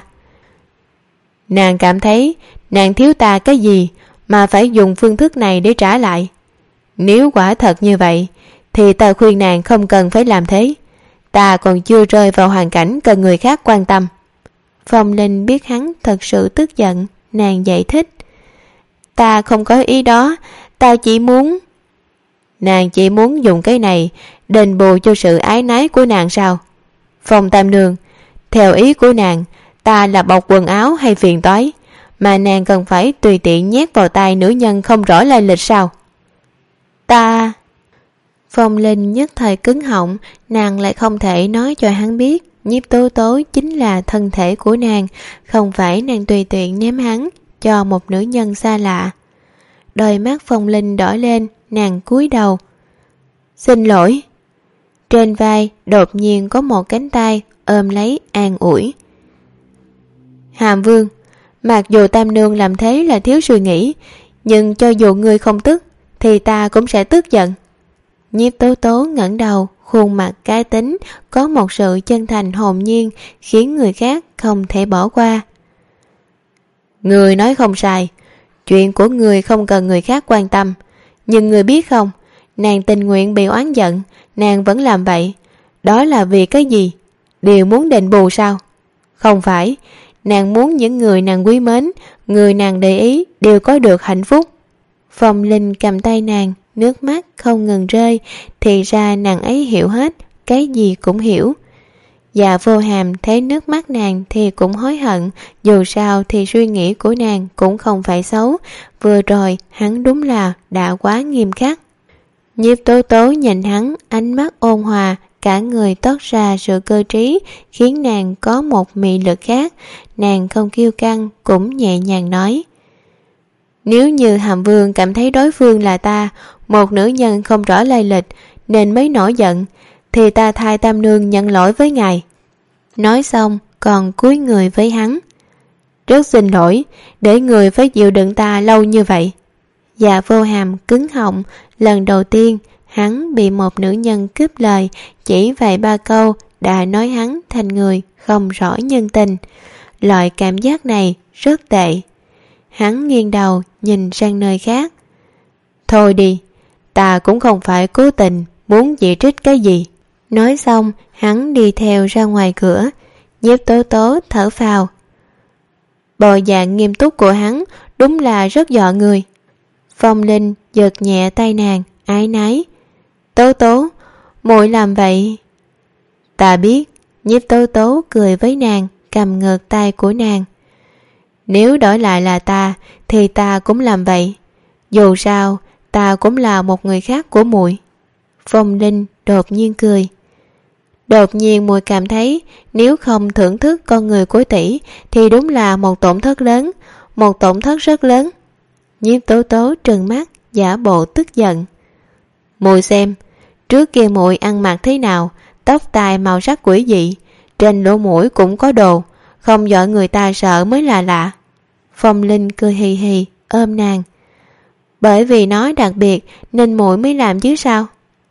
Nàng cảm thấy nàng thiếu ta cái gì mà phải dùng phương thức này để trả lại? Nếu quả thật như vậy, thì ta khuyên nàng không cần phải làm thế. Ta còn chưa rơi vào hoàn cảnh cần người khác quan tâm. Phong Linh biết hắn thật sự tức giận, nàng giải thích: Ta không có ý đó, ta chỉ muốn... Nàng chỉ muốn dùng cái này đền bù cho sự ái nái của nàng sao? Phong Tam Nương, theo ý của nàng, ta là bọc quần áo hay phiền toái mà nàng cần phải tùy tiện nhét vào tay nữ nhân không rõ lai lịch sao? Ta... Phong Linh nhất thời cứng họng, nàng lại không thể nói cho hắn biết Nhiếp Tố Tố chính là thân thể của nàng, không phải nàng tùy tiện ném hắn cho một nữ nhân xa lạ. Đôi mắt Phong Linh đỏ lên, nàng cúi đầu: Xin lỗi. Trên vai đột nhiên có một cánh tay ôm lấy an ủi: Hàm Vương, mặc dù Tam Nương làm thế là thiếu suy nghĩ, nhưng cho dù ngươi không tức thì ta cũng sẽ tức giận. Nhiếp Tố Tố ngẩng đầu, khuôn mặt cá tính, có một sự chân thành hồn nhiên khiến người khác không thể bỏ qua. Người nói không sai, chuyện của người không cần người khác quan tâm. Nhưng người biết không, nàng tình nguyện bị oán giận, nàng vẫn làm vậy. Đó là vì cái gì? Đều muốn đền bù sao? Không phải, nàng muốn những người nàng quý mến, người nàng để ý đều có được hạnh phúc. Phong Linh cầm tay nàng, nước mắt không ngừng rơi. Thì ra nàng ấy hiểu hết, cái gì cũng hiểu. Dạ Vô Hàm thấy nước mắt nàng thì cũng hối hận. Dù sao thì suy nghĩ của nàng cũng không phải xấu. Vừa rồi hắn đúng là đã quá nghiêm khắc. Nhiếp Tố Tố nhìn hắn, ánh mắt ôn hòa, cả người toát ra sự cơ trí, khiến nàng có một mị lực khác. Nàng không kiêu căng, cũng nhẹ nhàng nói: Nếu như Hàm Vương cảm thấy đối phương là ta, một nữ nhân không rõ lai lịch, nên mới nổi giận, thì ta thay Tam Nương nhận lỗi với ngài. Nói xong còn cúi người với hắn: Rất xin lỗi, để người phải chịu đựng ta lâu như vậy. Dạ Vô Hàm cứng họng, lần đầu tiên hắn bị một nữ nhân cướp lời, chỉ vài ba câu đã nói hắn thành người không rõ nhân tình. Loại cảm giác này rất tệ. Hắn nghiêng đầu nhìn sang nơi khác: Thôi đi, ta cũng không phải cố tình muốn chỉ trích cái gì. Nói xong hắn đi theo ra ngoài cửa. Nhiếp Tố Tố thở phào. Bộ dạng nghiêm túc của hắn đúng là rất dọa người. Phong Linh giật nhẹ tay nàng, ái nái: Tố Tố, muội làm vậy. Ta biết. Nhiếp Tố Tố cười với nàng, cầm ngược tay của nàng: Nếu đổi lại là ta thì ta cũng làm vậy. Dù sao ta cũng là một người khác của muội. Phong Linh đột nhiên cười: Đột nhiên muội cảm thấy nếu không thưởng thức con người của tỷ thì đúng là một tổn thất lớn, một tổn thất rất lớn. Nhiếp Tố Tố trừng mắt, giả bộ tức giận: Muội xem, trước kia muội ăn mặc thế nào, tóc tai màu sắc quỷ dị, trên lỗ mũi cũng có đồ, không dọa người ta sợ mới là lạ. Phong Linh cười hì hì ôm nàng: Bởi vì nó đặc biệt nên muội mới làm chứ sao?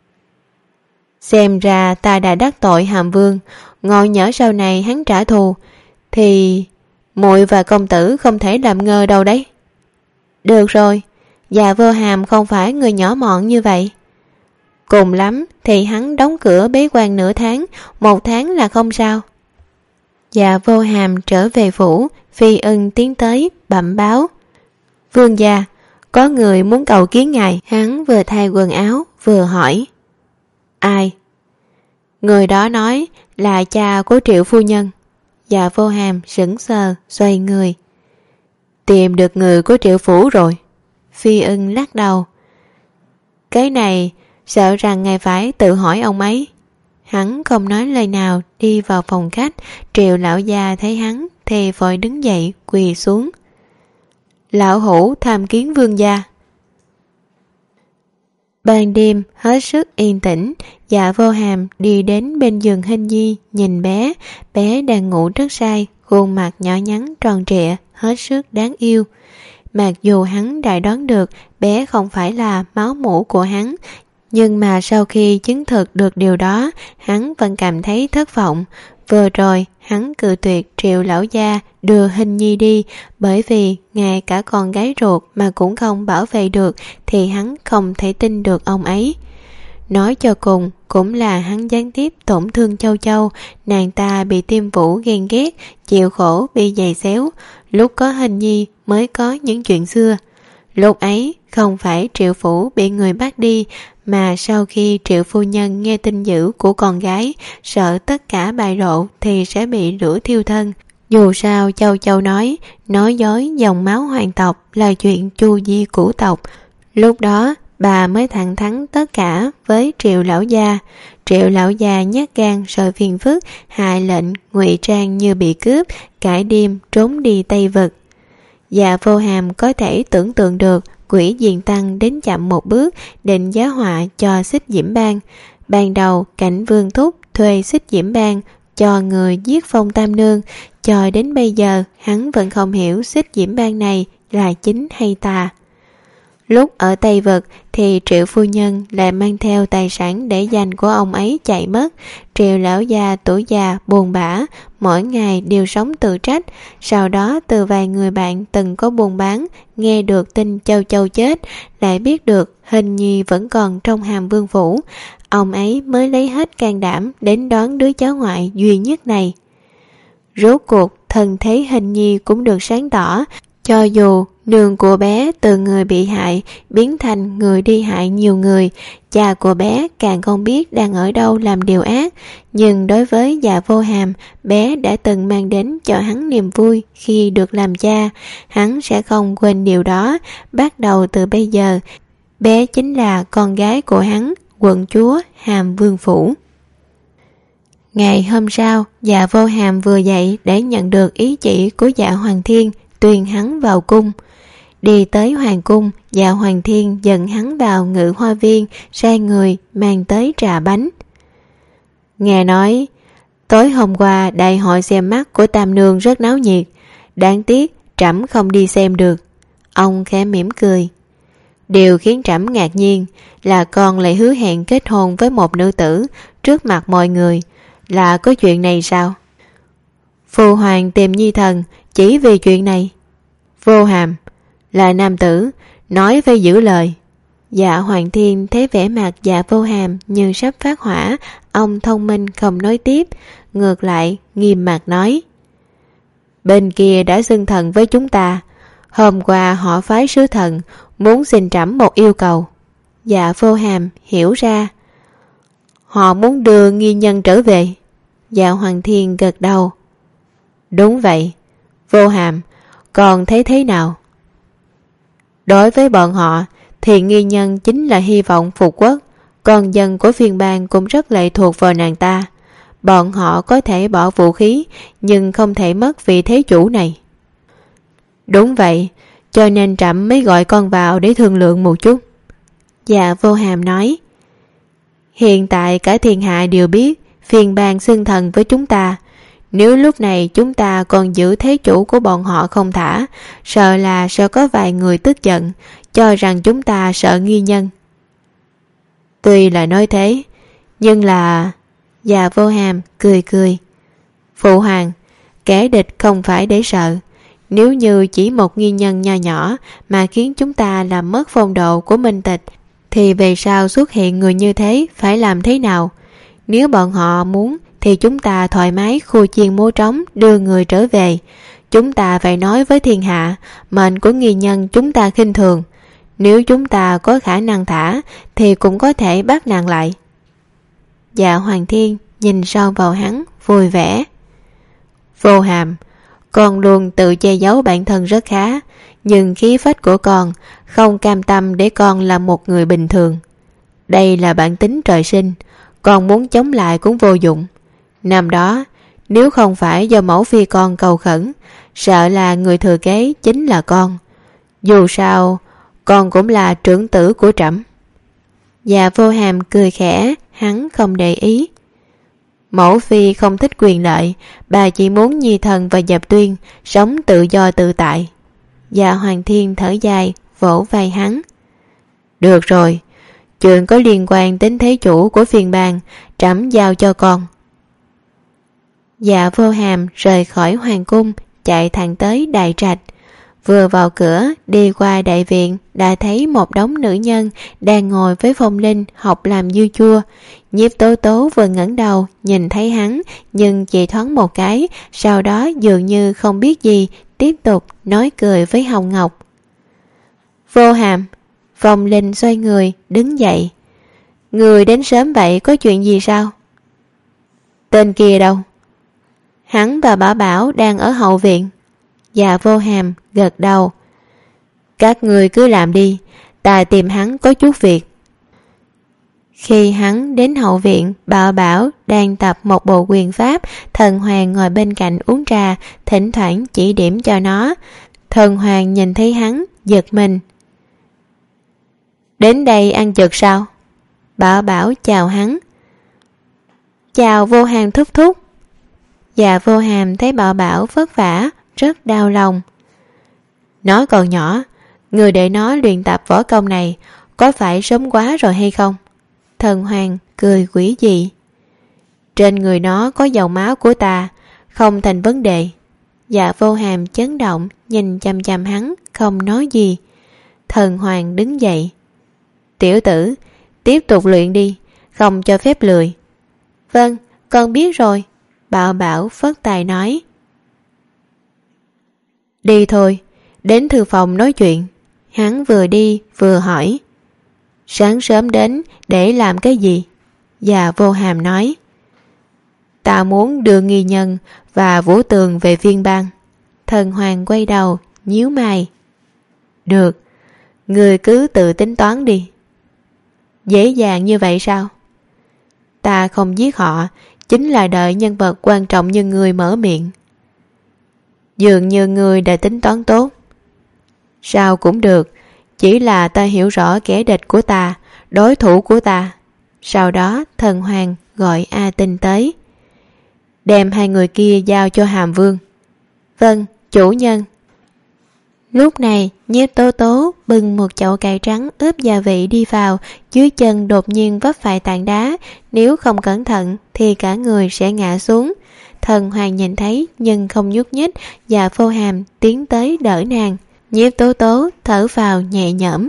Xem ra ta đã đắc tội Hàm Vương, ngồi nhỡ sau này hắn trả thù thì muội và công tử không thể làm ngơ đâu đấy. Được rồi, Dạ Vô Hàm không phải người nhỏ mọn như vậy. Cùng lắm thì hắn đóng cửa bế quan nửa tháng, một tháng là không sao. Dạ Vô Hàm trở về phủ, Phi Ưng tiến tới bẩm báo: Vương gia, có người muốn cầu kiến ngài. Hắn vừa thay quần áo vừa hỏi: Ai? Người đó nói là cha của Triệu phu nhân. Dạ Vô Hàm sững sờ xoay người: Tìm được người của Triệu phủ rồi. Phi Ưng lắc đầu: Cái này sợ rằng ngài phải tự hỏi ông ấy. Hắn không nói lời nào đi vào phòng khách. Triệu lão già thấy hắn thì vội đứng dậy quỳ xuống. Lão hủ tham kiến vương gia. Ban đêm hết sức yên tĩnh, Dạ Vô Hàm đi đến bên giường Hình Nhi nhìn bé. Bé đang ngủ rất say, khuôn mặt nhỏ nhắn tròn trịa, hết sức đáng yêu. Mặc dù hắn đã đoán được bé không phải là máu mủ của hắn, nhưng mà sau khi chứng thực được điều đó, hắn vẫn cảm thấy thất vọng. Vừa rồi hắn cự tuyệt Triệu lão gia đưa Hình Nhi đi, bởi vì ngay cả con gái ruột mà cũng không bảo vệ được thì hắn không thể tin được ông ấy. Nói cho cùng cũng là hắn gián tiếp tổn thương Châu Châu. Nàng ta bị Tiêm Vũ ghen ghét, chịu khổ bị giày xéo. Lúc có Hình Nhi mới có những chuyện xưa. Lúc ấy không phải Triệu phủ bị người bắt đi, mà sau khi Triệu phu nhân nghe tin dữ của con gái, sợ tất cả bại lộ thì sẽ bị lửa thiêu thân. Dù sao Châu Châu nói, nói dối dòng máu hoàng tộc là chuyện chu di cửu tộc. Lúc đó bà mới thẳng thắn tất cả với Triệu lão gia. Triệu lão gia nhát gan sợ phiền phức, hạ lệnh ngụy trang như bị cướp, cải đêm trốn đi Tây Vực. Dạ Vô Hàm có thể tưởng tượng được Quỷ Diền Tăng đến chậm một bước định giá họa cho Xích Diễm Bang. Ban đầu Cảnh Vương Thúc thuê Xích Diễm Bang cho người giết Phong Tam Nương, cho đến bây giờ hắn vẫn không hiểu Xích Diễm Bang này là chính hay tà. Lúc ở Tây Vực thì Triệu phu nhân lại mang theo tài sản để dành của ông ấy chạy mất. Triệu lão gia tuổi già buồn bã, mỗi ngày đều sống tự trách. Sau đó từ vài người bạn từng có buôn bán, nghe được tin Châu Châu chết, lại biết được Hình Nhi vẫn còn trong hàm vương phủ. Ông ấy mới lấy hết can đảm đến đón đứa cháu ngoại duy nhất này. Rốt cuộc thân thế Hình Nhi cũng được sáng tỏ. Cho dù nương của bé từ người bị hại biến thành người đi hại nhiều người, cha của bé càng không biết đang ở đâu làm điều ác, nhưng đối với Dạ Vô Hàm, bé đã từng mang đến cho hắn niềm vui khi được làm cha. Hắn sẽ không quên điều đó. Bắt đầu từ bây giờ, bé chính là con gái của hắn, quận chúa Hàm Vương Phủ. Ngày hôm sau, Dạ Vô Hàm vừa dậy để nhận được ý chỉ của Dạ Hoàng Thiên, tuyên hắn vào cung. Đi tới hoàng cung, Dạ Hoàng Thiên dẫn hắn vào Ngự Hoa Viên, sai người mang tới trà bánh. Nghe nói tối hôm qua đại hội xem mắt của Tam Nương rất náo nhiệt, đáng tiếc trẫm không đi xem được. Ông khẽ mỉm cười. Điều khiến trẫm ngạc nhiên là con lại hứa hẹn kết hôn với một nữ tử trước mặt mọi người. Là có chuyện này sao? Phu hoàng tìm nhi thần chỉ vì chuyện này. Vô Hàm là nam tử, nói phải giữ lời. Dạ Hoàng Thiên thấy vẻ mặt Dạ Vô Hàm như sắp phát hỏa, ông thông minh không nói tiếp, ngược lại nghiêm mặt nói. Bên kia đã xưng thần với chúng ta. Hôm qua họ phái sứ thần muốn xin trẫm một yêu cầu. Dạ Vô Hàm hiểu ra. Họ muốn đưa nghi nhân trở về. Dạ Hoàng Thiên gật đầu. Đúng vậy. Vô Hàm, còn thấy thế nào? Đối với bọn họ thì nghi nhân chính là hy vọng phục quốc. Con dân của phiên bang cũng rất lệ thuộc vào nàng ta. Bọn họ có thể bỏ vũ khí, nhưng không thể mất vị thế chủ này. Đúng vậy, cho nên trẫm mới gọi con vào để thương lượng một chút. Dạ Vô Hàm nói. Hiện tại cả thiên hạ đều biết phiên bang xưng thần với chúng ta. Nếu lúc này chúng ta còn giữ thế chủ của bọn họ không thả, sợ là sẽ có vài người tức giận, cho rằng chúng ta sợ nghi nhân. Tuy là nói thế, nhưng là... Dạ Vô Hàm cười cười. Phụ hoàng, kẻ địch không phải để sợ. Nếu như chỉ một nghi nhân nho nhỏ mà khiến chúng ta làm mất phong độ của Minh Tịch, thì về sau xuất hiện người như thế phải làm thế nào? Nếu bọn họ muốn thì chúng ta thoải mái khu chiên múa trống đưa người trở về. Chúng ta phải nói với thiên hạ, mệnh của nghi nhân chúng ta khinh thường. Nếu chúng ta có khả năng thả thì cũng có thể bắt nàng lại. Dạ Hoàng Thiên nhìn sâu vào hắn vui vẻ. Vô Hàm, con luôn tự che giấu bản thân rất khá, nhưng khí phách của con không cam tâm để con là một người bình thường. Đây là bản tính trời sinh, con muốn chống lại cũng vô dụng. Năm đó Nếu không phải do mẫu phi con cầu khẩn, sợ là người thừa kế chính là con. Dù sao, con cũng là trưởng tử của trẫm. Dạ Vô Hàm cười khẽ, hắn không để ý. Mẫu phi không thích quyền lợi, bà chỉ muốn Nhi Thần và Dập Tuyên sống tự do tự tại. Dạ Hoàng Thiên thở dài, vỗ vai hắn. Được rồi, chuyện có liên quan đến thế chủ của phiên bang, trẫm giao cho con. Dạ Vô Hàm rời khỏi hoàng cung, chạy thẳng tới đại trạch. Vừa vào cửa, đi qua đại viện, đã thấy một đống nữ nhân đang ngồi với Phong Linh học làm dưa chua. Nhiếp Tố Tố vừa ngẩng đầu nhìn thấy hắn, nhưng chỉ thoáng một cái, sau đó dường như không biết gì, tiếp tục nói cười với Hồng Ngọc. Vô Hàm. Phong Linh xoay người đứng dậy. Người đến sớm vậy, có chuyện gì sao? Tên kia đâu? Hắn và Bảo Bảo đang ở hậu viện. Dạ Vô Hàm gật đầu. Các người cứ làm đi, ta tìm hắn có chút việc. Khi hắn đến hậu viện, Bảo Bảo đang tập một bộ quyền pháp. Thần Hoàng ngồi bên cạnh uống trà, thỉnh thoảng chỉ điểm cho nó. Thần Hoàng nhìn thấy hắn, giật mình. Đến đây ăn trực sao? Bảo Bảo chào hắn. Chào Vô Hàm thúc thúc. Dạ Vô Hàm thấy Bảo Bảo vất vả, rất đau lòng. Nó còn nhỏ, người để nó luyện tập võ công này có phải sớm quá rồi hay không? Thần Hoàng cười quỷ dị. Trên người nó có dòng máu của ta, không thành vấn đề. Dạ Vô Hàm chấn động, nhìn chằm chằm hắn, không nói gì. Thần Hoàng đứng dậy. Tiểu tử, tiếp tục luyện đi, không cho phép lười. Vâng, con biết rồi. Bảo Bảo phất tay nói. Đi thôi, đến thư phòng nói chuyện. Hắn vừa đi vừa hỏi. Sáng sớm đến để làm cái gì? Dạ Vô Hàm nói. Ta muốn đưa nghi nhân và Vũ Tường về phiên bang. Thần Hoàng quay đầu, nhíu mày. Được, người cứ tự tính toán đi. Dễ dàng như vậy sao? Ta không giết họ, chính là đợi nhân vật quan trọng như người mở miệng. Dường như người đã tính toán tốt. Sao cũng được, chỉ là ta hiểu rõ kẻ địch của ta, đối thủ của ta. Sau đó Thần Hoàng gọi A Tinh tới. Đem hai người kia giao cho Hàm Vương. Vâng, chủ nhân. Lúc này Nhiếp Tố Tố bưng một chậu cải trắng ướp gia vị đi vào, dưới chân đột nhiên vấp phải tảng đá, nếu không cẩn thận thì cả người sẽ ngã xuống. Thần Hoàng nhìn thấy nhưng không nhúc nhích, và Vô Hàm tiến tới đỡ nàng. Nhiếp Tố Tố thở vào nhẹ nhõm.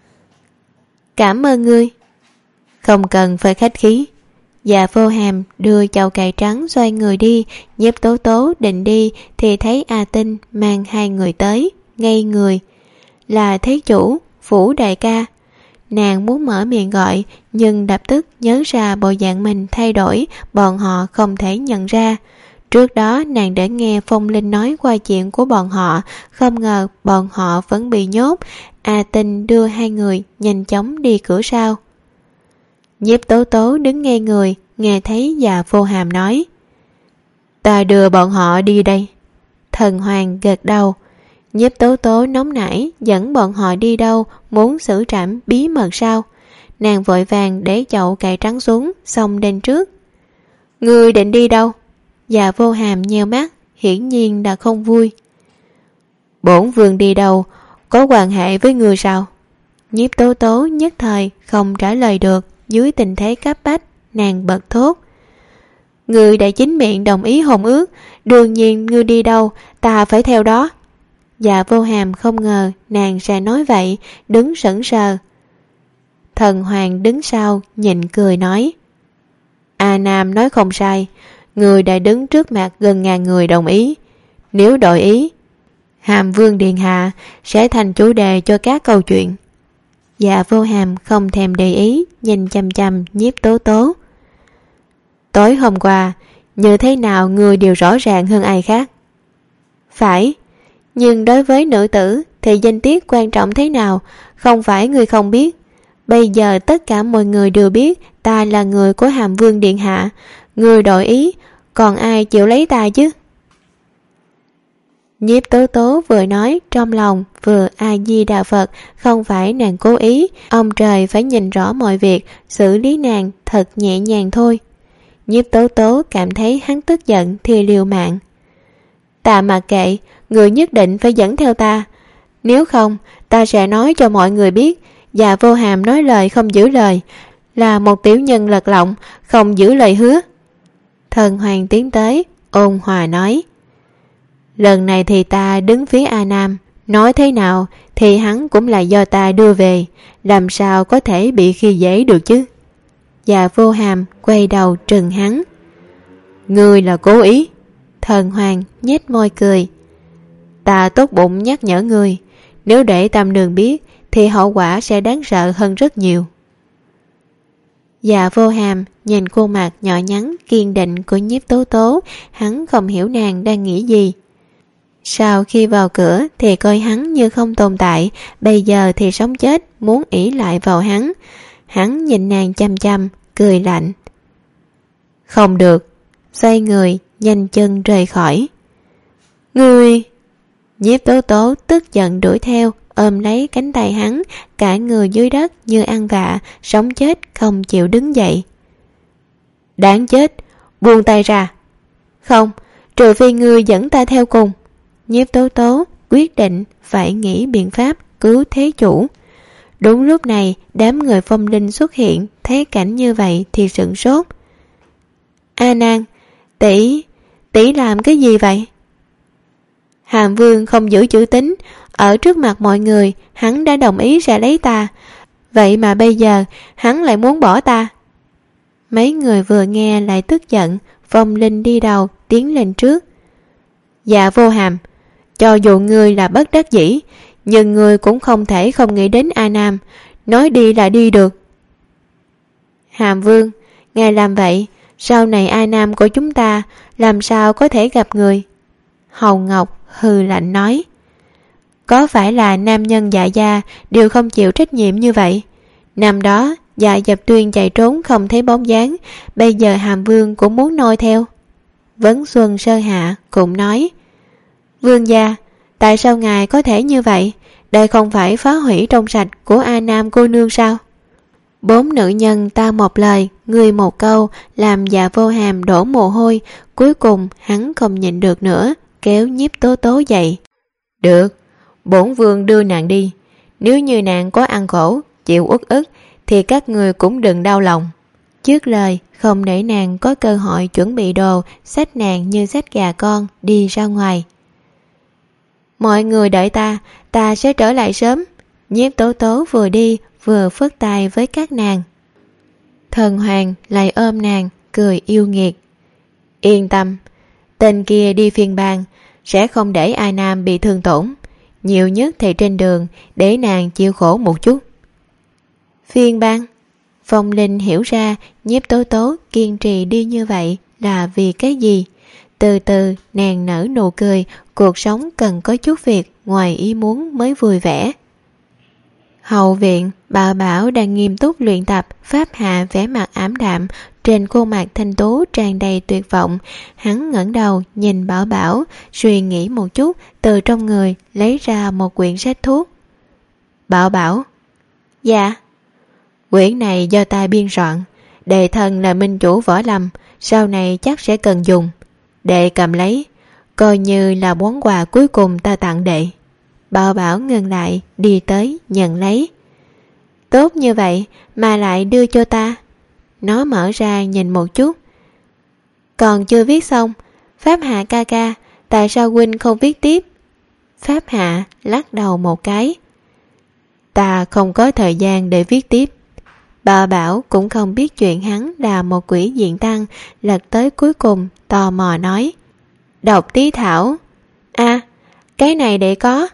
Cảm ơn ngươi. Không cần phải khách khí. Dạ Vô Hàm đưa chậu cải trắng xoay người đi. Nhiếp Tố Tố định đi thì thấy A Tinh mang hai người tới, ngây người. Là thế chủ, Phủ đại ca. Nàng muốn mở miệng gọi, nhưng lập tức nhớ ra bộ dạng mình thay đổi, bọn họ không thể nhận ra. Trước đó nàng đã nghe Phong Linh nói qua chuyện của bọn họ, không ngờ bọn họ vẫn bị nhốt. A Tinh đưa hai người nhanh chóng đi cửa sau. Nhiếp Tố Tố đứng ngay người, nghe thấy Dạ Vô Hàm nói. Ta đưa bọn họ đi đây. Thần Hoàng gật đầu. Nhiếp Tố Tố nóng nảy dẫn bọn họ đi đâu, muốn xử trảm bí mật sao? Nàng vội vàng để chậu cải trắng xuống, xong đến trước. Ngươi định đi đâu? Dạ Vô Hàm nheo mắt, hiển nhiên đã không vui. Bổn vương đi đâu, có quan hệ với ngươi sao? Nhiếp Tố Tố nhất thời không trả lời được, dưới tình thế cấp bách, nàng bật thốt. Ngươi đã chính miệng đồng ý hôn ước, đương nhiên ngươi đi đâu, ta phải theo đó. Dạ Vô Hàm không ngờ nàng sẽ nói vậy, đứng sững sờ. Thần Hoàng đứng sau nhịn cười nói. A Nam nói không sai, người đã đứng trước mặt gần ngàn người đồng ý. Nếu đổi ý, Hàm Vương Điện Hạ sẽ thành chủ đề cho các câu chuyện. Dạ Vô Hàm không thèm để ý, nhìn chăm chăm Nhiếp Tố Tố. Tối hôm qua, như thế nào người đều rõ ràng hơn ai khác. Phải, nhưng đối với nữ tử thì danh tiết quan trọng thế nào, không phải người không biết. Bây giờ tất cả mọi người đều biết ta là người của Hàm Vương Điện Hạ. Người đổi ý, còn ai chịu lấy ta chứ? Nhiếp Tố Tố vừa nói trong lòng vừa A Di Đà Phật, không phải nàng cố ý, ông trời phải nhìn rõ mọi việc, xử lý nàng thật nhẹ nhàng thôi. Nhiếp Tố Tố cảm thấy hắn tức giận thì liều mạng. Ta mặc kệ, người nhất định phải dẫn theo ta, nếu không ta sẽ nói cho mọi người biết Dạ Vô Hàm nói lời không giữ lời, là một tiểu nhân lật lọng, không giữ lời hứa. Thần Hoàng tiến tới ôn hòa nói, lần này thì ta đứng phía A Nam, nói thế nào thì hắn cũng là do ta đưa về, làm sao có thể bị khi dễ được chứ? Dạ Vô Hàm quay đầu trừng hắn. Ngươi là cố ý. Thần Hoàng nhếch môi cười. Ta tốt bụng nhắc nhở ngươi, nếu để Tam Nương biết thì hậu quả sẽ đáng sợ hơn rất nhiều. Dạ Vô Hàm nhìn khuôn mặt nhỏ nhắn kiên định của Nhiếp Tố Tố, hắn không hiểu nàng đang nghĩ gì. Sau khi vào cửa thì coi hắn như không tồn tại, bây giờ thì sống chết muốn ỷ lại vào hắn. Hắn nhìn nàng chăm chăm, cười lạnh. Không được. Xoay người nhanh chân rời khỏi. Ngươi! Nhiếp Tố Tố tức giận đuổi theo, ôm lấy cánh tay hắn, cả người dưới đất như ăn vạ, sống chết không chịu đứng dậy. Đáng chết, buông tay ra. Không, trừ phi ngươi dẫn ta theo cùng. Nhiếp Tố Tố quyết định phải nghĩ biện pháp cứu thế chủ. Đúng lúc này đám người Phong Linh xuất hiện, thấy cảnh như vậy thì sửng sốt. A Nan, tỷ, tỷ làm cái gì vậy? Hàm Vương không giữ chữ tín, ở trước mặt mọi người hắn đã đồng ý sẽ lấy ta, vậy mà bây giờ hắn lại muốn bỏ ta. Mấy người vừa nghe lại tức giận. Phong Linh đi đầu tiến lên trước. Dạ Vô Hàm, cho dù ngươi là bất đắc dĩ, nhưng ngươi cũng không thể không nghĩ đến A Nam, nói đi là đi được. Hàm Vương, ngài làm vậy, sau này A Nam của chúng ta làm sao có thể gặp người? Hầu Ngọc hừ lạnh nói. Có phải là nam nhân dạ gia đều không chịu trách nhiệm như vậy? Năm đó Dạ Dập Tuyên chạy trốn không thấy bóng dáng, bây giờ Hàm Vương cũng muốn noi theo. Vấn Xuân Sơ Hạ cũng nói, Vương gia, tại sao ngài có thể như vậy? Đây không phải phá hủy trong sạch của A Nam cô nương sao? Bốn nữ nhân ta một lời, người một câu, làm Dạ Vô Hàm đổ mồ hôi. Cuối cùng hắn không nhịn được nữa, kéo Nhiếp Tố Tố dậy. Được, bổn vương đưa nàng đi. Nếu như nàng có ăn khổ, chịu uất ức, thì các người cũng đừng đau lòng. Trước lời không để nàng có cơ hội chuẩn bị đồ, xách nàng như xách gà con đi ra ngoài. Mọi người đợi ta, ta sẽ trở lại sớm. Nhiếp Tố Tố vừa đi vừa phất tay với các nàng. Thần Hoàng lại ôm nàng, cười yêu nghiệt. Yên tâm, tên kia đi phiên bang sẽ không để A Nam bị thương tổn, nhiều nhất thì trên đường để nàng chịu khổ một chút. Phiên bang? Phong Linh hiểu ra Nhiếp Tố Tố kiên trì đi như vậy là vì cái gì. Từ từ nàng nở nụ cười, cuộc sống cần có chút việc ngoài ý muốn mới vui vẻ. Hậu viện, Bảo Bảo đang nghiêm túc luyện tập, Pháp Hạ vẻ mặt ảm đạm, trên khuôn mặt thanh tú tràn đầy tuyệt vọng. Hắn ngẩng đầu nhìn Bảo Bảo, suy nghĩ một chút, từ trong người lấy ra một quyển sách thuốc. Bảo Bảo. Dạ. Quyển này do ta biên soạn, đệ thần là minh chủ Võ Lâm, sau này chắc sẽ cần dùng. Đệ cầm lấy, coi như là món quà cuối cùng ta tặng đệ. Bảo Bảo ngừng lại, đi tới nhận lấy. Tốt như vậy mà lại đưa cho ta. Nó mở ra nhìn một chút. Còn chưa viết xong. Pháp Hạ ca ca, tại sao huynh không viết tiếp? Pháp Hạ lắc đầu một cái. Ta không có thời gian để viết tiếp. Bảo Bảo cũng không biết chuyện hắn là một quỷ diện tăng, lật tới cuối cùng tò mò nói. Độc tí thảo. À, cái này để có.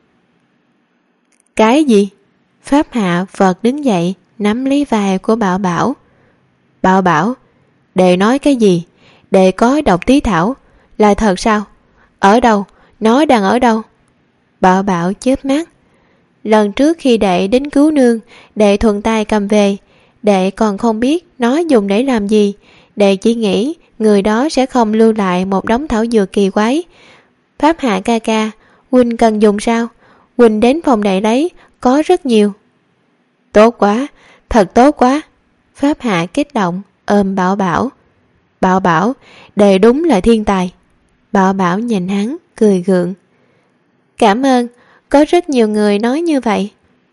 Cái gì? Pháp Hạ vợt đứng dậy, nắm lấy vai của Bảo Bảo. Bảo Bảo, đệ nói cái gì? Đệ có độc tí thảo, là thật sao? Ở đâu? Nó đang ở đâu? Bảo Bảo chớp mắt. Lần trước khi đệ đến cứu nương, đệ thuận tay cầm về. Đệ còn không biết nó dùng để làm gì. Đệ chỉ nghĩ người đó sẽ không lưu lại một đống thảo dược kỳ quái. Pháp Hạ ca ca, huynh cần dùng sao? Huynh đến phòng này đấy, có rất nhiều. Tốt quá, thật tốt quá. Pháp Hạ kích động, ôm Bảo Bảo. Bảo Bảo, đây đúng là thiên tài. Bảo Bảo nhìn hắn, cười gượng. Cảm ơn, có rất nhiều người nói như vậy.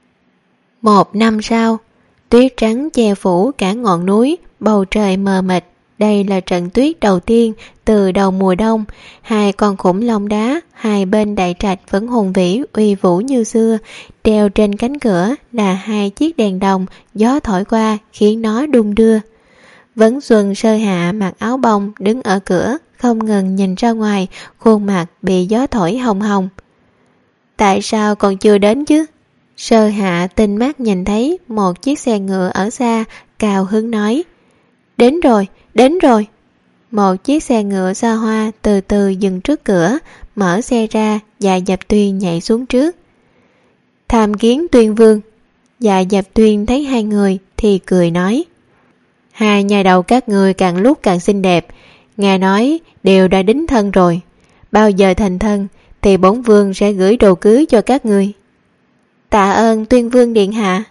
Một năm sau, tuyết trắng che phủ cả ngọn núi, bầu trời mờ mịt. Đây là trận tuyết đầu tiên từ đầu mùa đông. Hai con khủng long đá hai bên đại trạch vẫn hùng vĩ uy vũ như xưa. Treo trên cánh cửa là hai chiếc đèn đồng, gió thổi qua khiến nó đung đưa. Vấn Xuân Sơ Hạ mặc áo bông đứng ở cửa, không ngừng nhìn ra ngoài, khuôn mặt bị gió thổi hồng hồng. Tại sao còn chưa đến chứ? Sơ Hạ tinh mắt nhìn thấy một chiếc xe ngựa ở xa, cao hứng nói. Đến rồi, đến rồi. Một chiếc xe ngựa xa hoa từ từ dừng trước cửa, mở xe ra, Dạ Dập Tuyên nhảy xuống trước. Tham kiến Tuyên Vương. Dạ Dập Tuyên thấy hai người thì cười nói. Hai nhà đầu các người càng lúc càng xinh đẹp, nghe nói đều đã đính thân rồi. Bao giờ thành thân thì bổn vương sẽ gửi đồ cưới cho các người. Tạ ơn Tuyên Vương điện hạ.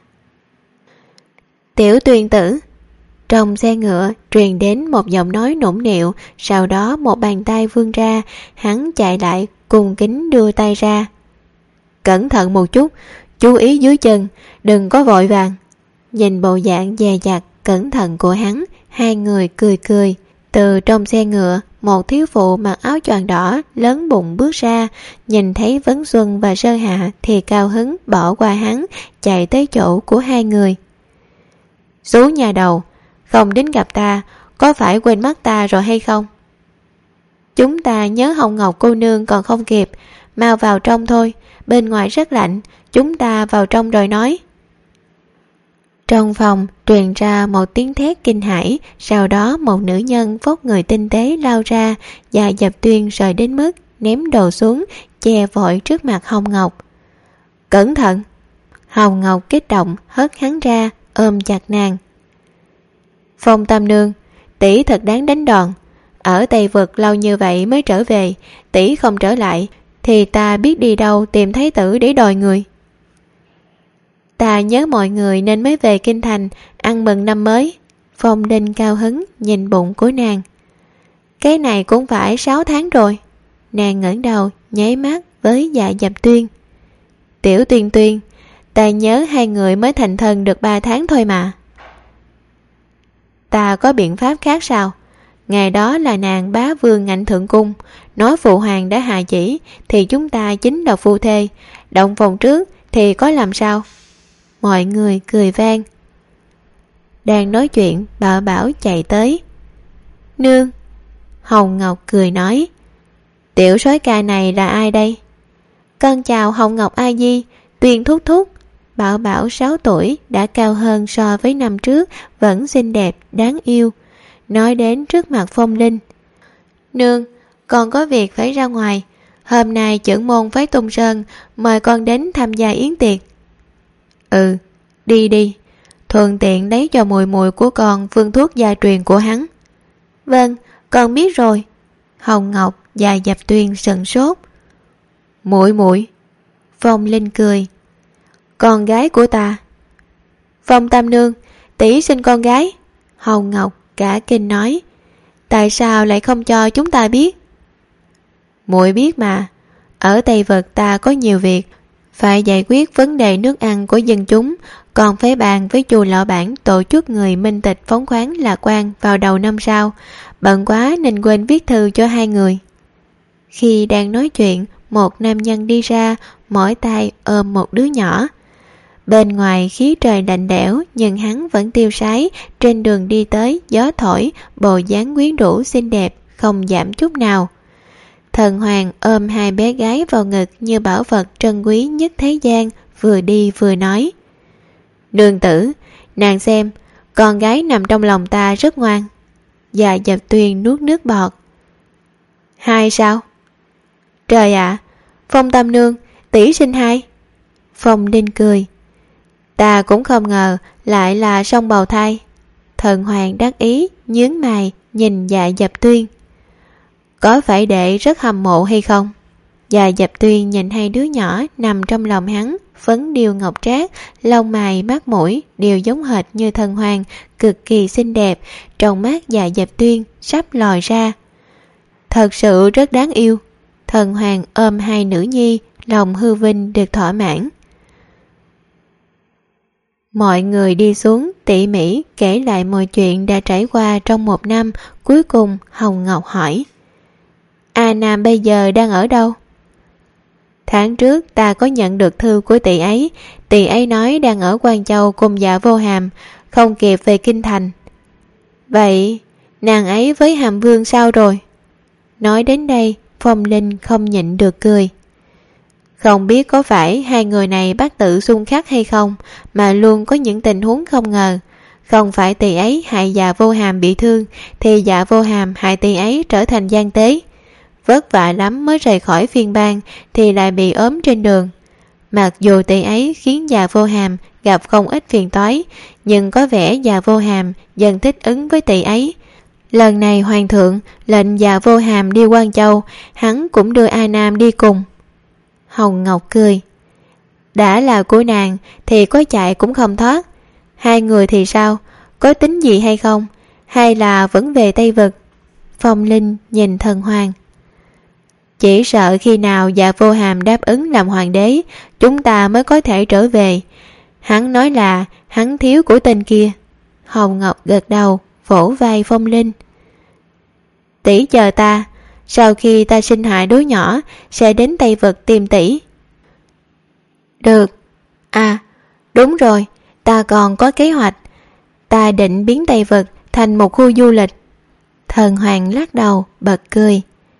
Tiểu Tuyên tử. Trong xe ngựa truyền đến một giọng nói nũng nịu, sau đó một bàn tay vươn ra, hắn chạy lại cung kính đưa tay ra. Cẩn thận một chút, chú ý dưới chân, đừng có vội vàng. Nhìn bộ dạng dè dặt cẩn thận của hắn, hai người cười cười. Từ trong xe ngựa, một thiếu phụ mặc áo choàng đỏ lớn bụng bước ra, nhìn thấy Vấn Xuân và Sơ Hạ thì cao hứng bỏ qua hắn, chạy tới chỗ của hai người. Số nhà đầu, không đến gặp ta, có phải quên mất ta rồi hay không? Chúng ta nhớ Hồng Ngọc cô nương còn không kịp, mau vào trong thôi, bên ngoài rất lạnh, chúng ta vào trong rồi nói. Trong phòng truyền ra một tiếng thét kinh hãi, sau đó một nữ nhân vóc người tinh tế lao ra, Dạ Dập Tuyên rời đến mức ném đồ xuống, che vội trước mặt Hồng Ngọc. Cẩn thận! Hồng Ngọc kích động hất hắn ra, ôm chặt nàng. Phong Tam Nương, tỷ thật đáng đánh đòn. Ở Tây Vực lâu như vậy mới trở về, tỷ không trở lại thì ta biết đi đâu tìm thái tử để đòi người. Ta nhớ mọi người nên mới về kinh thành ăn mừng năm mới. Phong Linh cao hứng nhìn bụng của nàng. Cái này cũng phải sáu tháng rồi. Nàng ngẩng đầu nháy mắt với Dạ Dập Tuyên. Tiểu Tuyên Tuyên, ta nhớ hai người mới thành thân được ba tháng thôi mà. Ta có biện pháp khác sao? Ngày đó là nàng bá vương ngạnh thượng cung, nói phụ hoàng đã hạ chỉ thì chúng ta chính là phu thê, động phòng trước thì có làm sao? Mọi người cười vang. Đang nói chuyện, Bảo Bảo chạy tới. Nương. Hồng Ngọc cười nói. Tiểu soái ca này là ai đây? Con chào Hồng Ngọc A Di, Tuyên thúc thúc. Bảo Bảo sáu tuổi, đã cao hơn so với năm trước, vẫn xinh đẹp, đáng yêu. Nói đến trước mặt Phong Linh. Nương, con có việc phải ra ngoài. Hôm nay trưởng môn phái Tung Sơn mời con đến tham gia yến tiệc. Ừ, đi đi. Thuận tiện lấy cho mùi mùi của con phương thuốc gia truyền của hắn. Vâng, con biết rồi. Hồng Ngọc và Dập Tuyên sừng sốt. Muội muội. Phong Linh cười. Con gái của ta. Phong Tam Nương, tỷ sinh con gái. Hồng Ngọc cả kinh nói. Tại sao lại không cho chúng ta biết? Muội biết mà. Ở Tây Vực ta có nhiều việc, phải giải quyết vấn đề nước ăn của dân chúng, còn phải bàn với chùa lão bản tổ chức người minh tịch phóng khoáng lạc quan vào đầu năm sau. Bận quá nên quên viết thư cho hai người. Khi đang nói chuyện, một nam nhân đi ra, mỏi tay ôm một đứa nhỏ. Bên ngoài khí trời lạnh lẽo, nhưng hắn vẫn tiêu sái, trên đường đi tới gió thổi, bộ dáng quyến rũ xinh đẹp không giảm chút nào. Thần Hoàng ôm hai bé gái vào ngực như bảo vật trân quý nhất thế gian, vừa đi vừa nói. Nương tử, nàng xem, con gái nằm trong lòng ta rất ngoan. Dạ Dập Tuyên nuốt nước bọt. Hai sao? Trời ạ, à, Phong Tam Nương, tỷ sinh hai. Phong Linh cười. Ta cũng không ngờ lại là song bào thai. Thần Hoàng đắc ý, nhướng mày, nhìn Dạ Dập Tuyên. Có phải đệ rất hâm mộ hay không? Dạ Dập Tuyên nhìn hai đứa nhỏ nằm trong lòng hắn, phấn điêu ngọc trác, lông mày mắt mũi đều giống hệt như thần hoàng, cực kỳ xinh đẹp. Trong mắt Dạ Dập Tuyên sắp lòi ra. Thật sự rất đáng yêu. Thần hoàng ôm hai nữ nhi, lòng hư vinh được thỏa mãn. Mọi người đi xuống tỉ mỉ kể lại mọi chuyện đã trải qua trong một năm. Cuối cùng Hồng Ngọc hỏi: A Nam bây giờ đang ở đâu? Tháng trước ta có nhận được thư của tỷ ấy. Tỷ ấy nói đang ở Quan Châu cùng Dạ Vô Hàm, không kịp về Kinh Thành. Vậy nàng ấy với Hàm Vương sao rồi? Nói đến đây Phong Linh không nhịn được cười. Không biết có phải hai người này bắt tự xung khắc hay không, mà luôn có những tình huống không ngờ. Không phải tỷ ấy hại Dạ Vô Hàm bị thương, thì Dạ Vô Hàm hại tỷ ấy trở thành gian tế. Vất vả lắm mới rời khỏi phiên bang thì lại bị ốm trên đường. Mặc dù tỷ ấy khiến Dạ Vô Hàm gặp không ít phiền toái, nhưng có vẻ Dạ Vô Hàm dần thích ứng với tỷ ấy. Lần này hoàng thượng lệnh Dạ Vô Hàm đi Quan Châu, hắn cũng đưa A Nam đi cùng. Hồng Ngọc cười. Đã là của nàng thì có chạy cũng không thoát. Hai người thì sao? Có tính gì hay không? Hay là vẫn về Tây Vực? Phong Linh nhìn thần hoàng. Chỉ sợ khi nào Dạ Vô Hàm đáp ứng làm hoàng đế, chúng ta mới có thể trở về. Hắn nói là hắn thiếu của tên kia. Hồng Ngọc gật đầu, vỗ vai Phong Linh. Tỷ chờ ta, sau khi ta sinh hại đứa nhỏ sẽ đến Tây Vực tìm tỷ. Được. À, đúng rồi, ta còn có kế hoạch. Ta định biến Tây Vực thành một khu du lịch. Thần hoàng lắc đầu bật cười.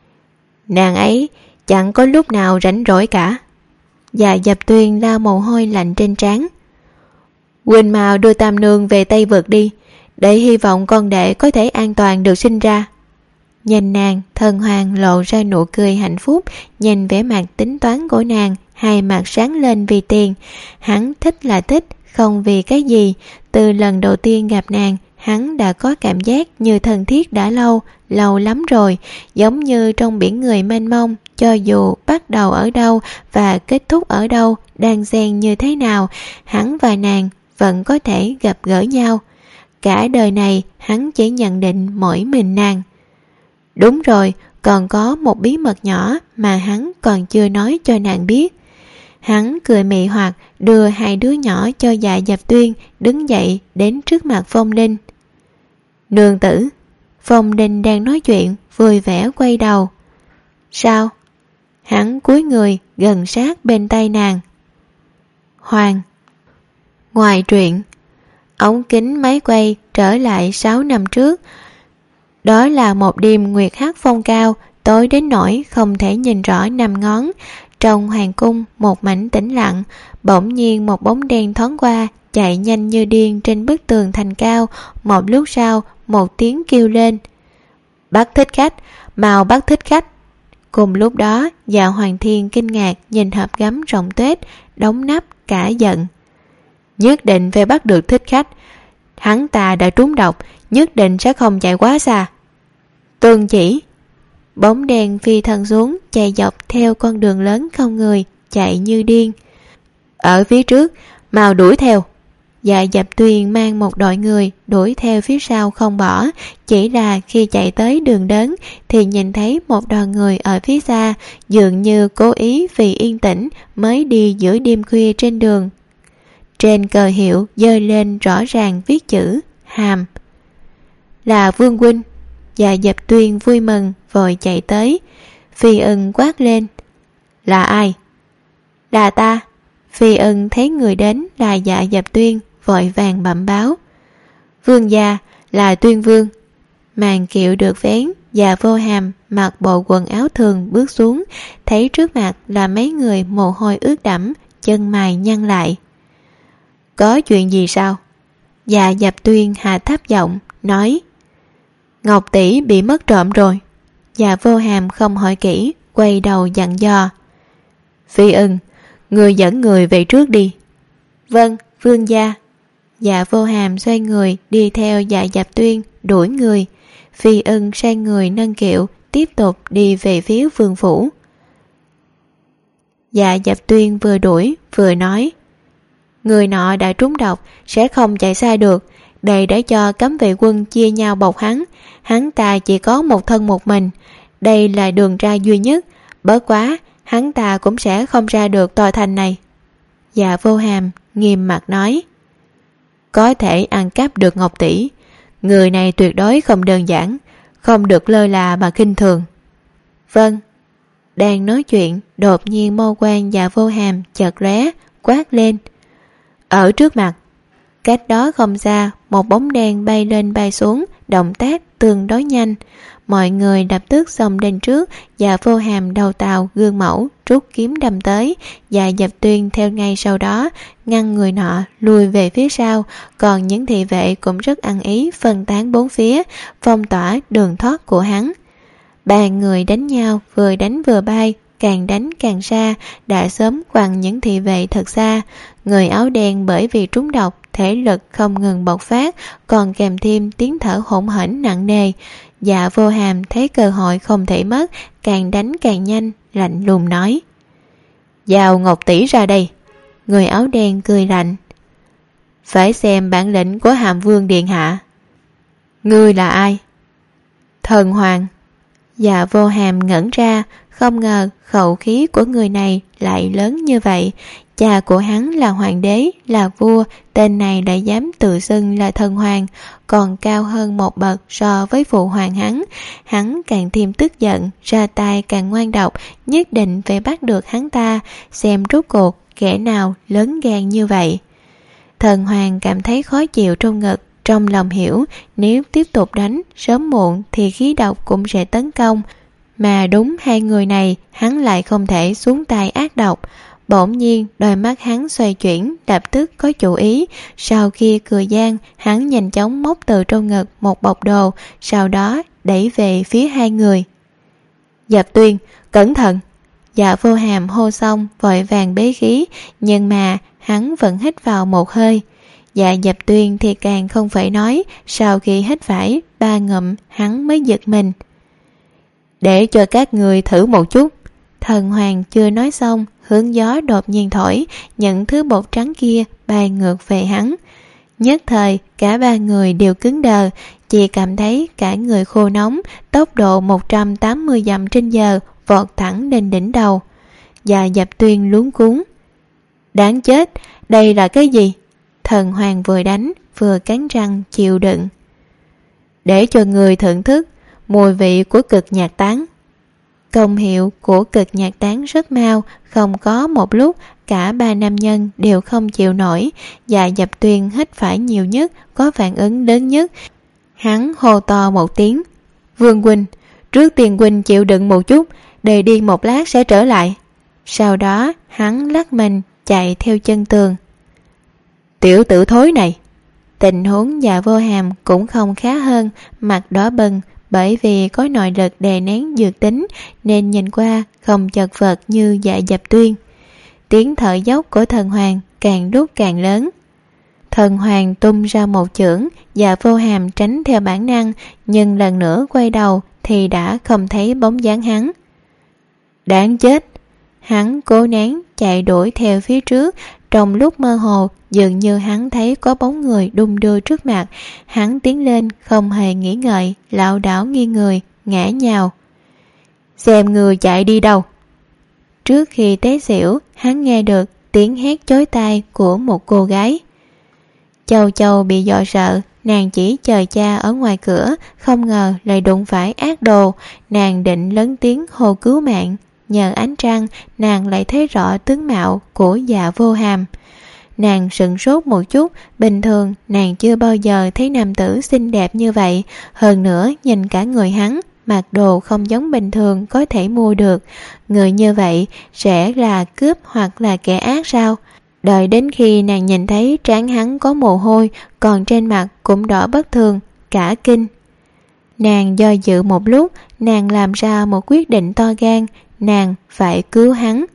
Nàng ấy chẳng có lúc nào rảnh rỗi cả. Dạ Dập Tuyên lau mồ hôi lạnh trên trán. Quỳnh mau đưa Tam Nương về Tây Vực đi, để hy vọng con đệ có thể an toàn được sinh ra. Nhìn nàng, thần hoàng lộ ra nụ cười hạnh phúc. Nhìn vẻ mặt tính toán của nàng, hai mặt sáng lên vì tiền. Hắn thích là thích, không vì cái gì. Từ lần đầu tiên gặp nàng, hắn đã có cảm giác như thân thiết đã lâu, lâu lắm rồi. Giống như trong biển người mênh mông, cho dù bắt đầu ở đâu và kết thúc ở đâu, đang xen như thế nào, hắn và nàng vẫn có thể gặp gỡ nhau. Cả đời này hắn chỉ nhận định mỗi mình nàng. Đúng rồi, còn có một bí mật nhỏ mà hắn còn chưa nói cho nàng biết. Hắn cười mị hoặc đưa hai đứa nhỏ cho Dạ Dập Tuyên, đứng dậy đến trước mặt Phong Linh. Nương tử. Phong Linh đang nói chuyện, vui vẻ quay đầu. Sao? Hắn cúi người gần sát bên tay nàng. Hoàng. Ngoài truyện, ống kính máy quay trở lại sáu năm trước. Đó là một đêm nguyệt hát phong cao, tối đến nỗi không thể nhìn rõ năm ngón. Trong hoàng cung một mảnh tĩnh lặng, bỗng nhiên một bóng đen thoáng qua, chạy nhanh như điên trên bức tường thành cao. Một lúc sau, một tiếng kêu lên. Bắt thích khách, mau bắt thích khách. Cùng lúc đó, Dạ Hoàng Thiên kinh ngạc nhìn hộp gấm rộng tuếch, đóng nắp cả giận. Nhất định phải bắt được thích khách. Hắn ta đã trúng độc, nhất định sẽ không chạy quá xa. Tuân chỉ. Bóng đèn phi thân xuống, chạy dọc theo con đường lớn không người, chạy như điên. Ở phía trước, mau đuổi theo. Dạ Dập Tuyên mang một đội người đuổi theo phía sau không bỏ. Chỉ là khi chạy tới đường lớn thì nhìn thấy một đoàn người ở phía xa, dường như cố ý vì yên tĩnh mới đi giữa đêm khuya trên đường. Trên cờ hiệu giơ lên rõ ràng viết chữ Hàm. Là Vương huynh. Dạ Dập Tuyên vui mừng vội chạy tới. Phi Ưng quát lên. Là ai? Là ta. Phi Ưng thấy người đến là Dạ Dập Tuyên, vội vàng bẩm báo. Vương gia, là Tuyên Vương. Màn kiệu được vén, Dạ Vô Hàm mặc bộ quần áo thường bước xuống, thấy trước mặt là mấy người mồ hôi ướt đẫm, chân mày nhăn lại. Có chuyện gì sao? Dạ Dập Tuyên hạ thấp giọng nói. Ngọc tỷ bị mất trộm rồi. Dạ Vô Hàm không hỏi kỹ, quay đầu dặn dò. Phi Ưng, người dẫn người về trước đi. Vâng, vương gia. Dạ Vô Hàm xoay người đi theo Dạ Dập Tuyên đuổi người. Phi Ưng sai người nâng kiệu tiếp tục đi về phía vương phủ. Dạ Dập Tuyên vừa đuổi vừa nói: người nọ đã trúng độc, sẽ không chạy xa được. Đây để cho cấm vệ quân chia nhau bọc hắn. Hắn ta chỉ có một thân một mình, đây là đường ra duy nhất. Bớt quá, hắn ta cũng sẽ không ra được tòa thành này. Dạ Vô Hàm nghiêm mặt nói: có thể ăn cắp được Ngọc tỷ, người này tuyệt đối không đơn giản, không được lơ là mà khinh thường. Vâng. Đang nói chuyện, đột nhiên mâu quang Dạ Vô Hàm chợt lóe, quát lên: ở trước mặt. Cách đó không xa, một bóng đen bay lên bay xuống, động tác tương đối nhanh. Mọi người lập tức xông lên trước. Dạ Vô Hàm đầu tàu gương mẫu, rút kiếm đâm tới. Dạ Dập Tuyên theo ngay sau đó, ngăn người nọ lùi về phía sau. Còn những thị vệ cũng rất ăn ý, phân tán bốn phía, phong tỏa đường thoát của hắn. Ba người đánh nhau, vừa đánh vừa bay, càng đánh càng xa, đã sớm quăng những thị vệ thật xa. Người áo đen bởi vì trúng độc, thể lực không ngừng bộc phát, còn kèm thêm tiếng thở hổn hển nặng nề. Dạ Vô Hàm thấy cơ hội không thể mất, càng đánh càng nhanh, lạnh lùng nói: giao Ngọc tỷ ra đây. Người áo đen cười lạnh: phải xem bản lĩnh của Hàm Vương điện hạ. Ngươi là ai? Thần Hoàng. Dạ Vô Hàm ngẩn ra, không ngờ khẩu khí của người này lại lớn như vậy. Cha của hắn là hoàng đế, là vua, tên này lại dám tự xưng là thần hoàng, còn cao hơn một bậc so với phụ hoàng hắn. Hắn càng thêm tức giận, ra tay càng ngoan độc, nhất định phải bắt được hắn ta, xem rốt cuộc kẻ nào lớn gan như vậy. Thần hoàng cảm thấy khó chịu trong ngực, trong lòng hiểu nếu tiếp tục đánh, sớm muộn thì khí độc cũng sẽ tấn công. Mà đúng hai người này, hắn lại không thể xuống tay ác độc. Bỗng nhiên đôi mắt hắn xoay chuyển, lập tức có chủ ý. Sau khi cười gian, hắn nhanh chóng móc từ trong ngực một bọc đồ, sau đó đẩy về phía hai người. Dập Tuyên, cẩn thận. Dạ Vô Hàm hô xong vội vàng bế khí, nhưng mà hắn vẫn hít vào một hơi. Dạ Dập Tuyên thì càng không phải nói, sau khi hít phải ba ngụm hắn mới giật mình. Để cho các người thử một chút. Thần Hoàng chưa nói xong, hướng gió đột nhiên thổi, những thứ bột trắng kia bay ngược về hắn. Nhất thời cả ba người đều cứng đờ, chỉ cảm thấy cả người khô nóng, tốc độ một trăm tám mươi dặm trên giờ vọt thẳng lên đỉnh đầu. Dạ Dập Tuyên luống cuống: đáng chết, đây là cái gì? Thần Hoàng vừa đánh vừa cắn răng chịu đựng. Để cho người thưởng thức mùi vị của cực nhạc tán. Công hiệu của cực nhạc tán rất mau, không có một lúc cả ba nam nhân đều không chịu nổi. Dạ Dập Tuyên hít phải nhiều nhất, có phản ứng lớn nhất. Hắn hô to một tiếng: Vương huynh, trước tiên huynh chịu đựng một chút, để đi một lát sẽ trở lại. Sau đó hắn lắc mình chạy theo chân tường. Tiểu tử thối này. Tình huống Dạ Vô Hàm cũng không khá hơn, mặt đỏ bừng, bởi vì có nội lực đè nén dược tính nên nhìn qua không chật vật như Dạ Dập Tuyên. Tiếng thở dốc của thần hoàng càng lúc càng lớn. Thần hoàng tung ra một chưởng, Dạ Vô Hàm tránh theo bản năng, nhưng lần nữa quay đầu thì đã không thấy bóng dáng hắn. Đáng chết. Hắn cố nén chạy đuổi theo phía trước. Trong lúc mơ hồ, dường như hắn thấy có bóng người đung đưa trước mặt. Hắn tiến lên không hề nghĩ ngợi, lảo đảo nghiêng người, ngã nhào. Xem người chạy đi đâu. Trước khi té xỉu, hắn nghe được tiếng hét chói tai của một cô gái. Châu Châu bị dọa sợ, nàng chỉ chờ cha ở ngoài cửa, không ngờ lại đụng phải ác đồ. Nàng định lớn tiếng hô cứu mạng, nhờ ánh trăng nàng lại thấy rõ tướng mạo của Dạ Vô Hàm. Nàng sửng sốt một chút, bình thường nàng chưa bao giờ thấy nam tử xinh đẹp như vậy. Hơn nữa nhìn cả người hắn, mặc đồ không giống bình thường có thể mua được. Người như vậy sẽ là cướp hoặc là kẻ ác sao? Đợi đến khi nàng nhìn thấy trán hắn có mồ hôi, còn trên mặt cũng đỏ bất thường, cả kinh. Nàng do dự một lúc, nàng làm ra một quyết định to gan, nàng phải cứu hắn.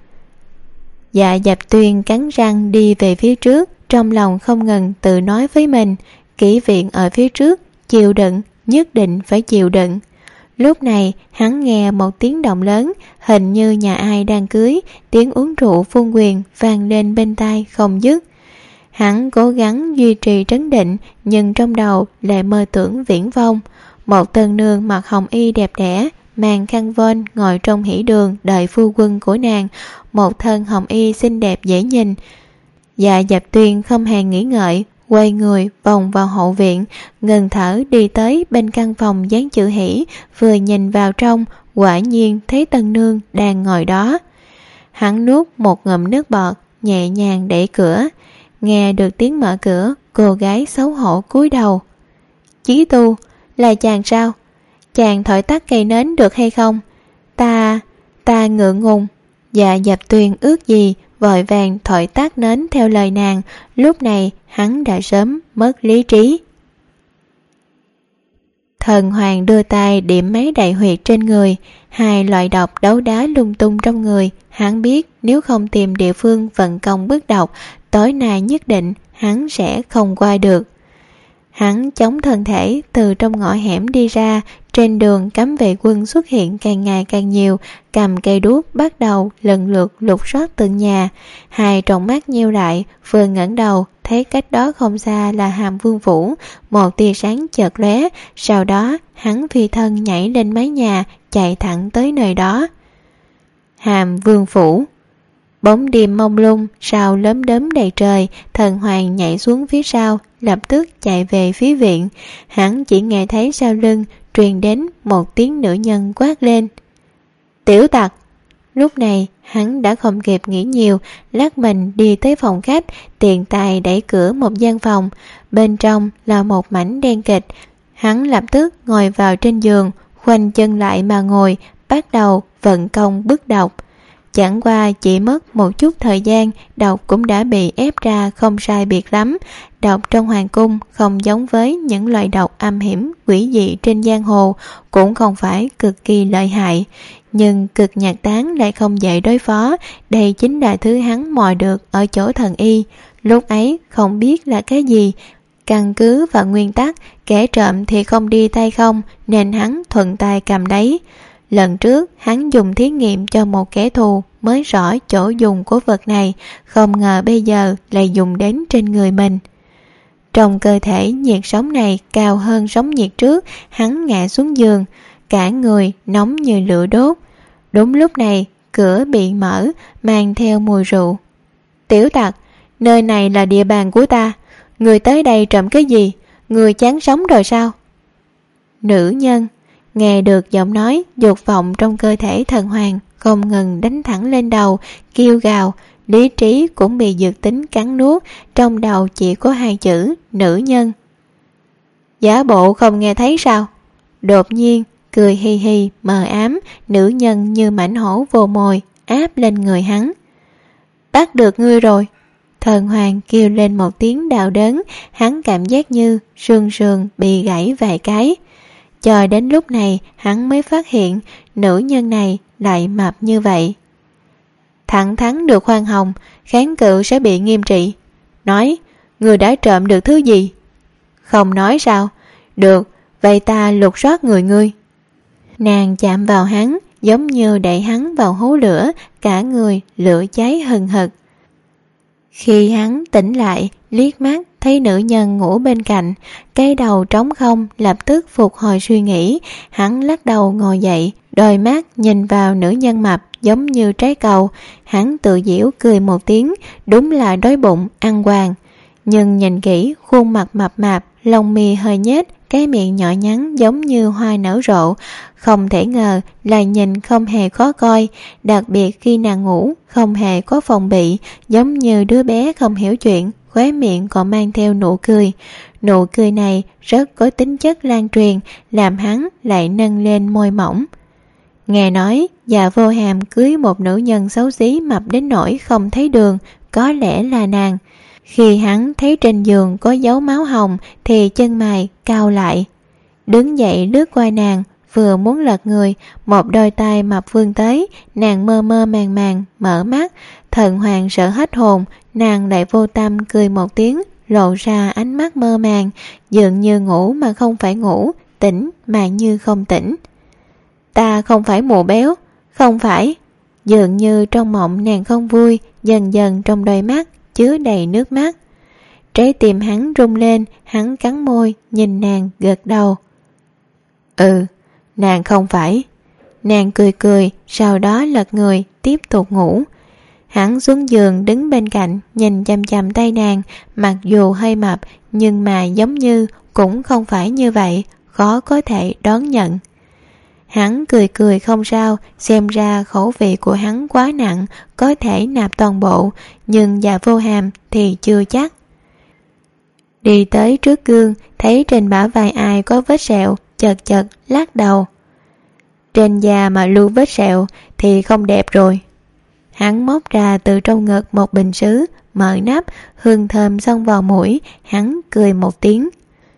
Dạ Dập Tuyên cắn răng đi về phía trước, trong lòng không ngừng tự nói với mình, kỹ viện ở phía trước, chịu đựng, nhất định phải chịu đựng. Lúc này hắn nghe một tiếng động lớn, hình như nhà ai đang cưới, tiếng uống rượu phun quyền vang lên bên tai không dứt. Hắn cố gắng duy trì trấn định, nhưng trong đầu lại mơ tưởng viễn vông. Một tân nương mặc hồng y đẹp đẽ, mang khăn voan ngồi trong hỉ đường đợi phu quân của nàng, một thân hồng y xinh đẹp dễ nhìn. Dạ Dập Tuyên không hề nghĩ ngợi, quay người vòng vào hậu viện, ngừng thở đi tới bên căn phòng dán chữ hỉ, vừa nhìn vào trong, quả nhiên thấy tân nương đang ngồi đó. Hắn nuốt một ngụm nước bọt, nhẹ nhàng đẩy cửa. Nghe được tiếng mở cửa, cô gái xấu hổ cúi đầu. Chí Tu, là chàng sao? Chàng thổi tắt cây nến được hay không? Ta, ta ngượng ngùng. Dạ Dập Tuyên ước gì vội vàng thổi tắt nến theo lời nàng. Lúc này hắn đã sớm mất lý trí. Thần Hoàng đưa tay điểm mấy đại huyệt trên người. Hai loại độc đấu đá lung tung trong người. Hắn biết nếu không tìm địa phương vận công bức độc, tối nay nhất định hắn sẽ không qua được. Hắn chống thân thể từ trong ngõ hẻm đi ra. Trên đường cấm vệ quân xuất hiện càng ngày càng nhiều, cầm cây đuốc bắt đầu lần lượt lục soát từng nhà. Hai tròng mắt nheo lại, vừa ngẩng đầu thấy cách đó không xa là Hàm Vương Phủ. Một tia sáng chợt lóe, sau đó hắn phi thân nhảy lên mái nhà, chạy thẳng tới nơi đó. Hàm Vương Phủ. Bóng đêm mông lung, sao lấm đốm đầy trời. Thần Hoàng nhảy xuống phía sau, lập tức chạy về phía viện. Hắn chỉ nghe thấy sau lưng truyền đến một tiếng nữ nhân quát lên. Tiểu tặc! Lúc này hắn đã không kịp nghĩ nhiều, lắc mình đi tới phòng khách, tiện tay đẩy cửa một gian phòng. Bên trong là một mảnh đen kịch. Hắn lập tức ngồi vào trên giường, khoanh chân lại mà ngồi, bắt đầu vận công bức độc. Chẳng qua chỉ mất một chút thời gian, độc cũng đã bị ép ra không sai biệt lắm. Độc trong hoàng cung không giống với những loại độc âm hiểm quỷ dị trên giang hồ, cũng không phải cực kỳ lợi hại, nhưng cực nhạt tán lại không dễ đối phó. Đây chính là thứ hắn mò được ở chỗ thần y. Lúc ấy không biết là cái gì, căn cứ vào nguyên tắc kẻ trộm thì không đi tay không, nên hắn thuận tay cầm đấy. Lần trước hắn dùng thí nghiệm cho một kẻ thù mới rõ chỗ dùng của vật này, không ngờ bây giờ lại dùng đến trên người mình. Trong cơ thể nhiệt sống này cao hơn sóng nhiệt trước, hắn ngã xuống giường, cả người nóng như lửa đốt. Đúng lúc này cửa bị mở, mang theo mùi rượu. Tiểu tặc, nơi này là địa bàn của ta, người tới đây trộm cái gì? Người chán sống rồi sao? Nữ nhân. Nghe được giọng nói, dục vọng trong cơ thể Thần Hoàng không ngừng đánh thẳng lên đầu, kêu gào. Lý trí cũng bị dược tính cắn nuốt, trong đầu chỉ có hai chữ nữ nhân. Giả bộ không nghe thấy sao? Đột nhiên cười hi hi mờ ám, nữ nhân như mảnh hổ vồ mồi áp lên người hắn. Bắt được ngươi rồi. Thần Hoàng kêu lên một tiếng đau đớn, hắn cảm giác như xương sườn bị gãy vài cái. Cho đến lúc này hắn mới phát hiện nữ nhân này lại mập như vậy. Thẳng thắn được khoan hồng, kháng cự sẽ bị nghiêm trị. Nói, người đã trộm được thứ gì? Không nói sao? Được, vậy ta lục soát người ngươi. Nàng chạm vào hắn, giống như đẩy hắn vào hố lửa, cả người lửa cháy hừng hực. Khi hắn tỉnh lại, liếc mắt thấy nữ nhân ngủ bên cạnh, cái đầu trống không, lập tức phục hồi suy nghĩ. Hắn lắc đầu ngồi dậy, đôi mắt nhìn vào nữ nhân mập giống như trái cầu. Hắn tự giễu cười một tiếng, đúng là đói bụng ăn hoàng. Nhưng nhìn kỹ khuôn mặt mập mạp, lông mi hơi nhếch, cái miệng nhỏ nhắn giống như hoa nở rộ, không thể ngờ là nhìn không hề khó coi, đặc biệt khi nàng ngủ không hề có phòng bị, giống như đứa bé không hiểu chuyện, khóe miệng còn mang theo nụ cười. Nụ cười này rất có tính chất lan truyền, làm hắn lại nâng lên môi mỏng. Nghe nói Dạ Vô Hàm cưới một nữ nhân xấu xí mập đến nỗi không thấy đường, có lẽ là nàng. Khi hắn thấy trên giường có dấu máu hồng thì chân mày cau lại. Đứng dậy lướt qua nàng, vừa muốn lật người, một đôi tay mập vươn tới, nàng mơ mơ màng màng mở mắt. Thần Hoàng sợ hết hồn, nàng lại vô tâm cười một tiếng, lộ ra ánh mắt mơ màng, dường như ngủ mà không phải ngủ, tỉnh mà như không tỉnh. Ta không phải mụ béo, không phải. Dường như trong mộng nàng không vui, dần dần trong đôi mắt chứa đầy nước mắt. Trái tim hắn rung lên, hắn cắn môi, nhìn nàng gật đầu. Ừ, nàng không phải. Nàng cười cười, sau đó lật người, tiếp tục ngủ. Hắn xuống giường đứng bên cạnh, nhìn chằm chằm tay nàng, mặc dù hơi mập, nhưng mà giống như cũng không phải như vậy, khó có thể đón nhận. Hắn cười cười không sao, xem ra khẩu vị của hắn quá nặng, có thể nạp toàn bộ, nhưng Dạ Vô Hàm thì chưa chắc. Đi tới trước gương, thấy trên bả vai ai có vết sẹo, chật chật lắc đầu. Trên da mà lưu vết sẹo thì không đẹp rồi. Hắn móc ra từ trong ngực một bình sứ, mở nắp, hương thơm xông vào mũi, hắn cười một tiếng.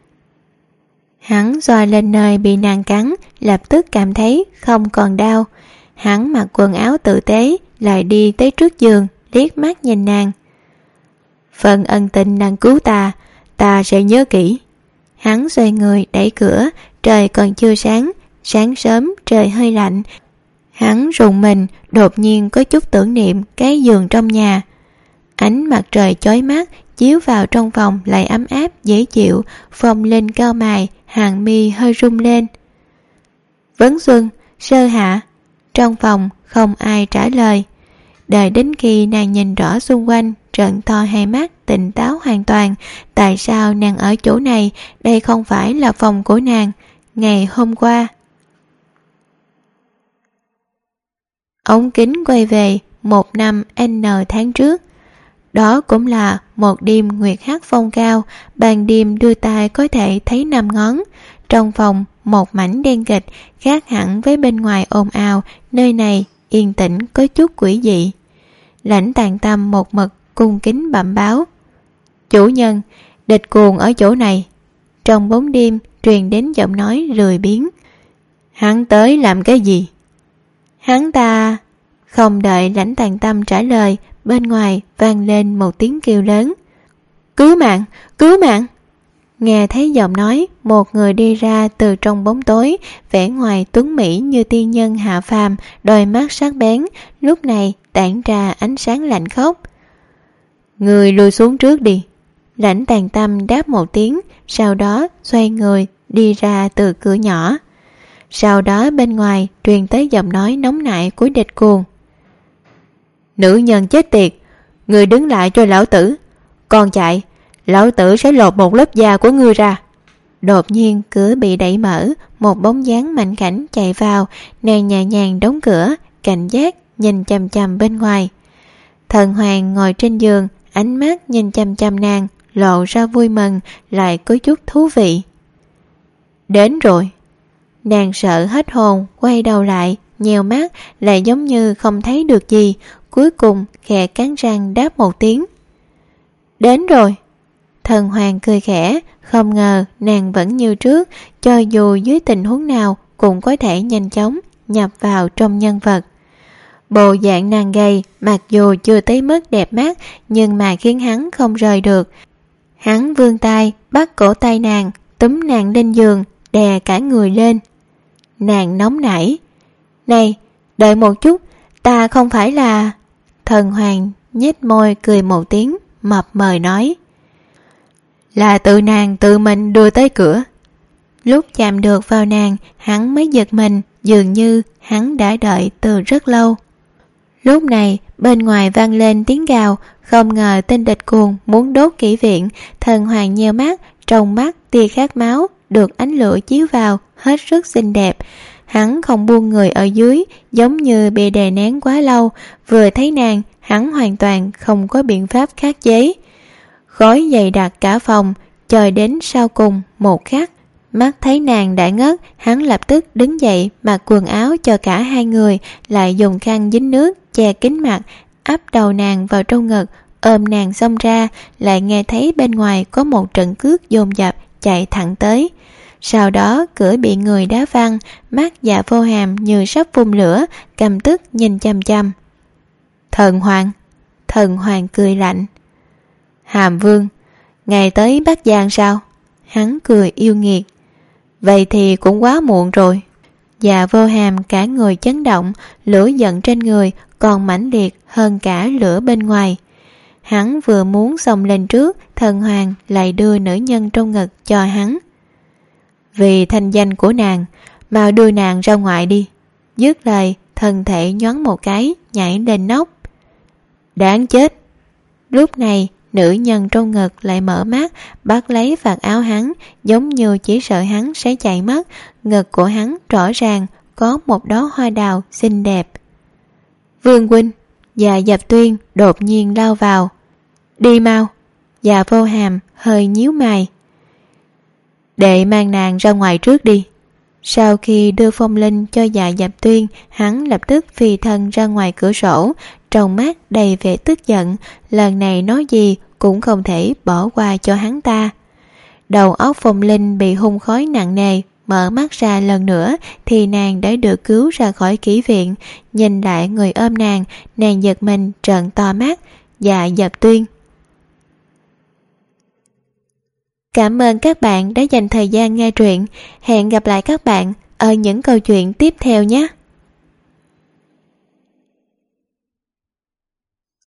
Hắn xoa lên nơi bị nàng cắn, lập tức cảm thấy không còn đau. Hắn mặc quần áo tử tế, lại đi tới trước giường, liếc mắt nhìn nàng. Phần ân tình nàng cứu ta, ta sẽ nhớ kỹ. Hắn xoay người đẩy cửa, trời còn chưa sáng, sáng sớm trời hơi lạnh. Hắn rùng mình, đột nhiên có chút tưởng niệm cái giường trong nhà. Ánh mặt trời chói mắt chiếu vào trong phòng lại ấm áp dễ chịu, phồng lên cao mày, hàng mi hơi rung lên. Vấn Xuân, Sơ Hạ. Trong phòng không ai trả lời. Đợi đến khi nàng nhìn rõ xung quanh, trợn to hai mắt, tỉnh táo hoàn toàn. Tại sao nàng ở chỗ này? Đây không phải là phòng của nàng. Ngày hôm qua. Ống kính quay về một năm N tháng trước. Đó cũng là một đêm nguyệt hát phong cao, ban đêm đưa tay có thể thấy năm ngón. Trong phòng một mảnh đen kịch, khác hẳn với bên ngoài ồn ào, nơi này yên tĩnh có chút quỷ dị. Lãnh Tàn Tâm một mực cung kính bẩm báo. Chủ nhân, địch cuồng ở chỗ này. Trong bóng đêm truyền đến giọng nói lười biếng. Hắn tới làm cái gì? Hắn ta... Không đợi Lãnh Tàn Tâm trả lời, bên ngoài vang lên một tiếng kêu lớn. Cứu mạng! Cứu mạng! Nghe thấy giọng nói, một người đi ra từ trong bóng tối, vẻ ngoài tuấn mỹ như tiên nhân hạ phàm, đôi mắt sắc bén, lúc này tản ra ánh sáng lạnh khốc. Người lùi xuống trước đi. Lãnh Tàn Tâm đáp một tiếng, sau đó xoay người đi ra từ cửa nhỏ. Sau đó bên ngoài truyền tới giọng nói nóng nảy của địch cuồng. Nữ nhân chết tiệt, người đứng lại cho lão tử. Còn chạy, lão tử sẽ lột một lớp da của ngươi ra. Đột nhiên cửa bị đẩy mở, một bóng dáng mạnh khảnh chạy vào, nàng nhẹ nhàng đóng cửa, cảnh giác nhìn chằm chằm bên ngoài. Thần Hoàng ngồi trên giường, ánh mắt nhìn chằm chằm nàng, lộ ra vui mừng, lại có chút thú vị. Đến rồi. Nàng sợ hết hồn, quay đầu lại, nheo mắt, lại giống như không thấy được gì, cuối cùng khẽ cắn răng đáp một tiếng. Đến rồi. Thần Hoàng cười khẽ, không ngờ nàng vẫn như trước, cho dù dưới tình huống nào cũng có thể nhanh chóng nhập vào trong nhân vật. Bộ dạng nàng gầy, mặc dù chưa tới mức đẹp mắt, nhưng mà khiến hắn không rời được. Hắn vươn tay, bắt cổ tay nàng, túm nàng lên giường, đè cả người lên. Nàng nóng nảy. Này, đợi một chút, ta không phải là... Thần Hoàng nhếch môi cười một tiếng, mập mờ nói. Là tự nàng tự mình đưa tới cửa. Lúc chạm được vào nàng, hắn mới giật mình, dường như hắn đã đợi từ rất lâu. Lúc này, bên ngoài vang lên tiếng gào, không ngờ tên địch cuồng muốn đốt kỹ viện. Thần Hoàng nheo mắt, trong mắt tia khát máu, được ánh lửa chiếu vào, hết sức xinh đẹp. Hắn không buông người ở dưới, giống như bị đè nén quá lâu, vừa thấy nàng, hắn hoàn toàn không có biện pháp khắc chế. Khói dày đặc cả phòng, chờ đến sau cùng một khắc. Mắt thấy nàng đã ngất, hắn lập tức đứng dậy mặc quần áo cho cả hai người, lại dùng khăn dính nước che kín mặt, áp đầu nàng vào trong ngực, ôm nàng xông ra, lại nghe thấy bên ngoài có một trận cước dồn dập chạy thẳng tới. Sau đó cửa bị người đá văng, mắt Dạ Vô Hàm như sắp phun lửa, căm tức nhìn chăm chăm. Thần Hoàng. Thần Hoàng cười lạnh. Hàm Vương, ngày tới Bắc Giang sao? Hắn cười yêu nghiệt. Vậy thì cũng quá muộn rồi. Dạ Vô Hàm cả người chấn động, lửa giận trên người còn mãnh liệt hơn cả lửa bên ngoài. Hắn vừa muốn xông lên trước, thần hoàng lại đưa nữ nhân trong ngực cho hắn. Vì thanh danh của nàng, mau đưa nàng ra ngoài đi. Dứt lời, thân thể nhoáng một cái, nhảy lên nóc. Đáng chết. Lúc này, nữ nhân trong ngực lại mở mắt, bắt lấy vạt áo hắn, giống như chỉ sợ hắn sẽ chạy mất. Ngực của hắn rõ ràng có một đóa hoa đào xinh đẹp. Vương huynh. Dạ Dập Tuyên đột nhiên lao vào. Đi mau. Dạ Vô Hàm hơi nhíu mày. Đệ mang nàng ra ngoài trước đi. Sau khi đưa phong linh cho Dạ Dập Tuyên, hắn lập tức phi thân ra ngoài cửa sổ, trong mắt đầy vẻ tức giận, lần này nói gì cũng không thể bỏ qua cho hắn ta. Đầu óc phong linh bị hung khói nặng nề, mở mắt ra lần nữa thì nàng đã được cứu ra khỏi kỹ viện. Nhìn lại người ôm nàng, nàng giật mình trợn to mắt. Dạ Dập Tuyên. Cảm ơn các bạn đã dành thời gian nghe truyện. Hẹn gặp lại các bạn ở những câu chuyện tiếp theo nhé.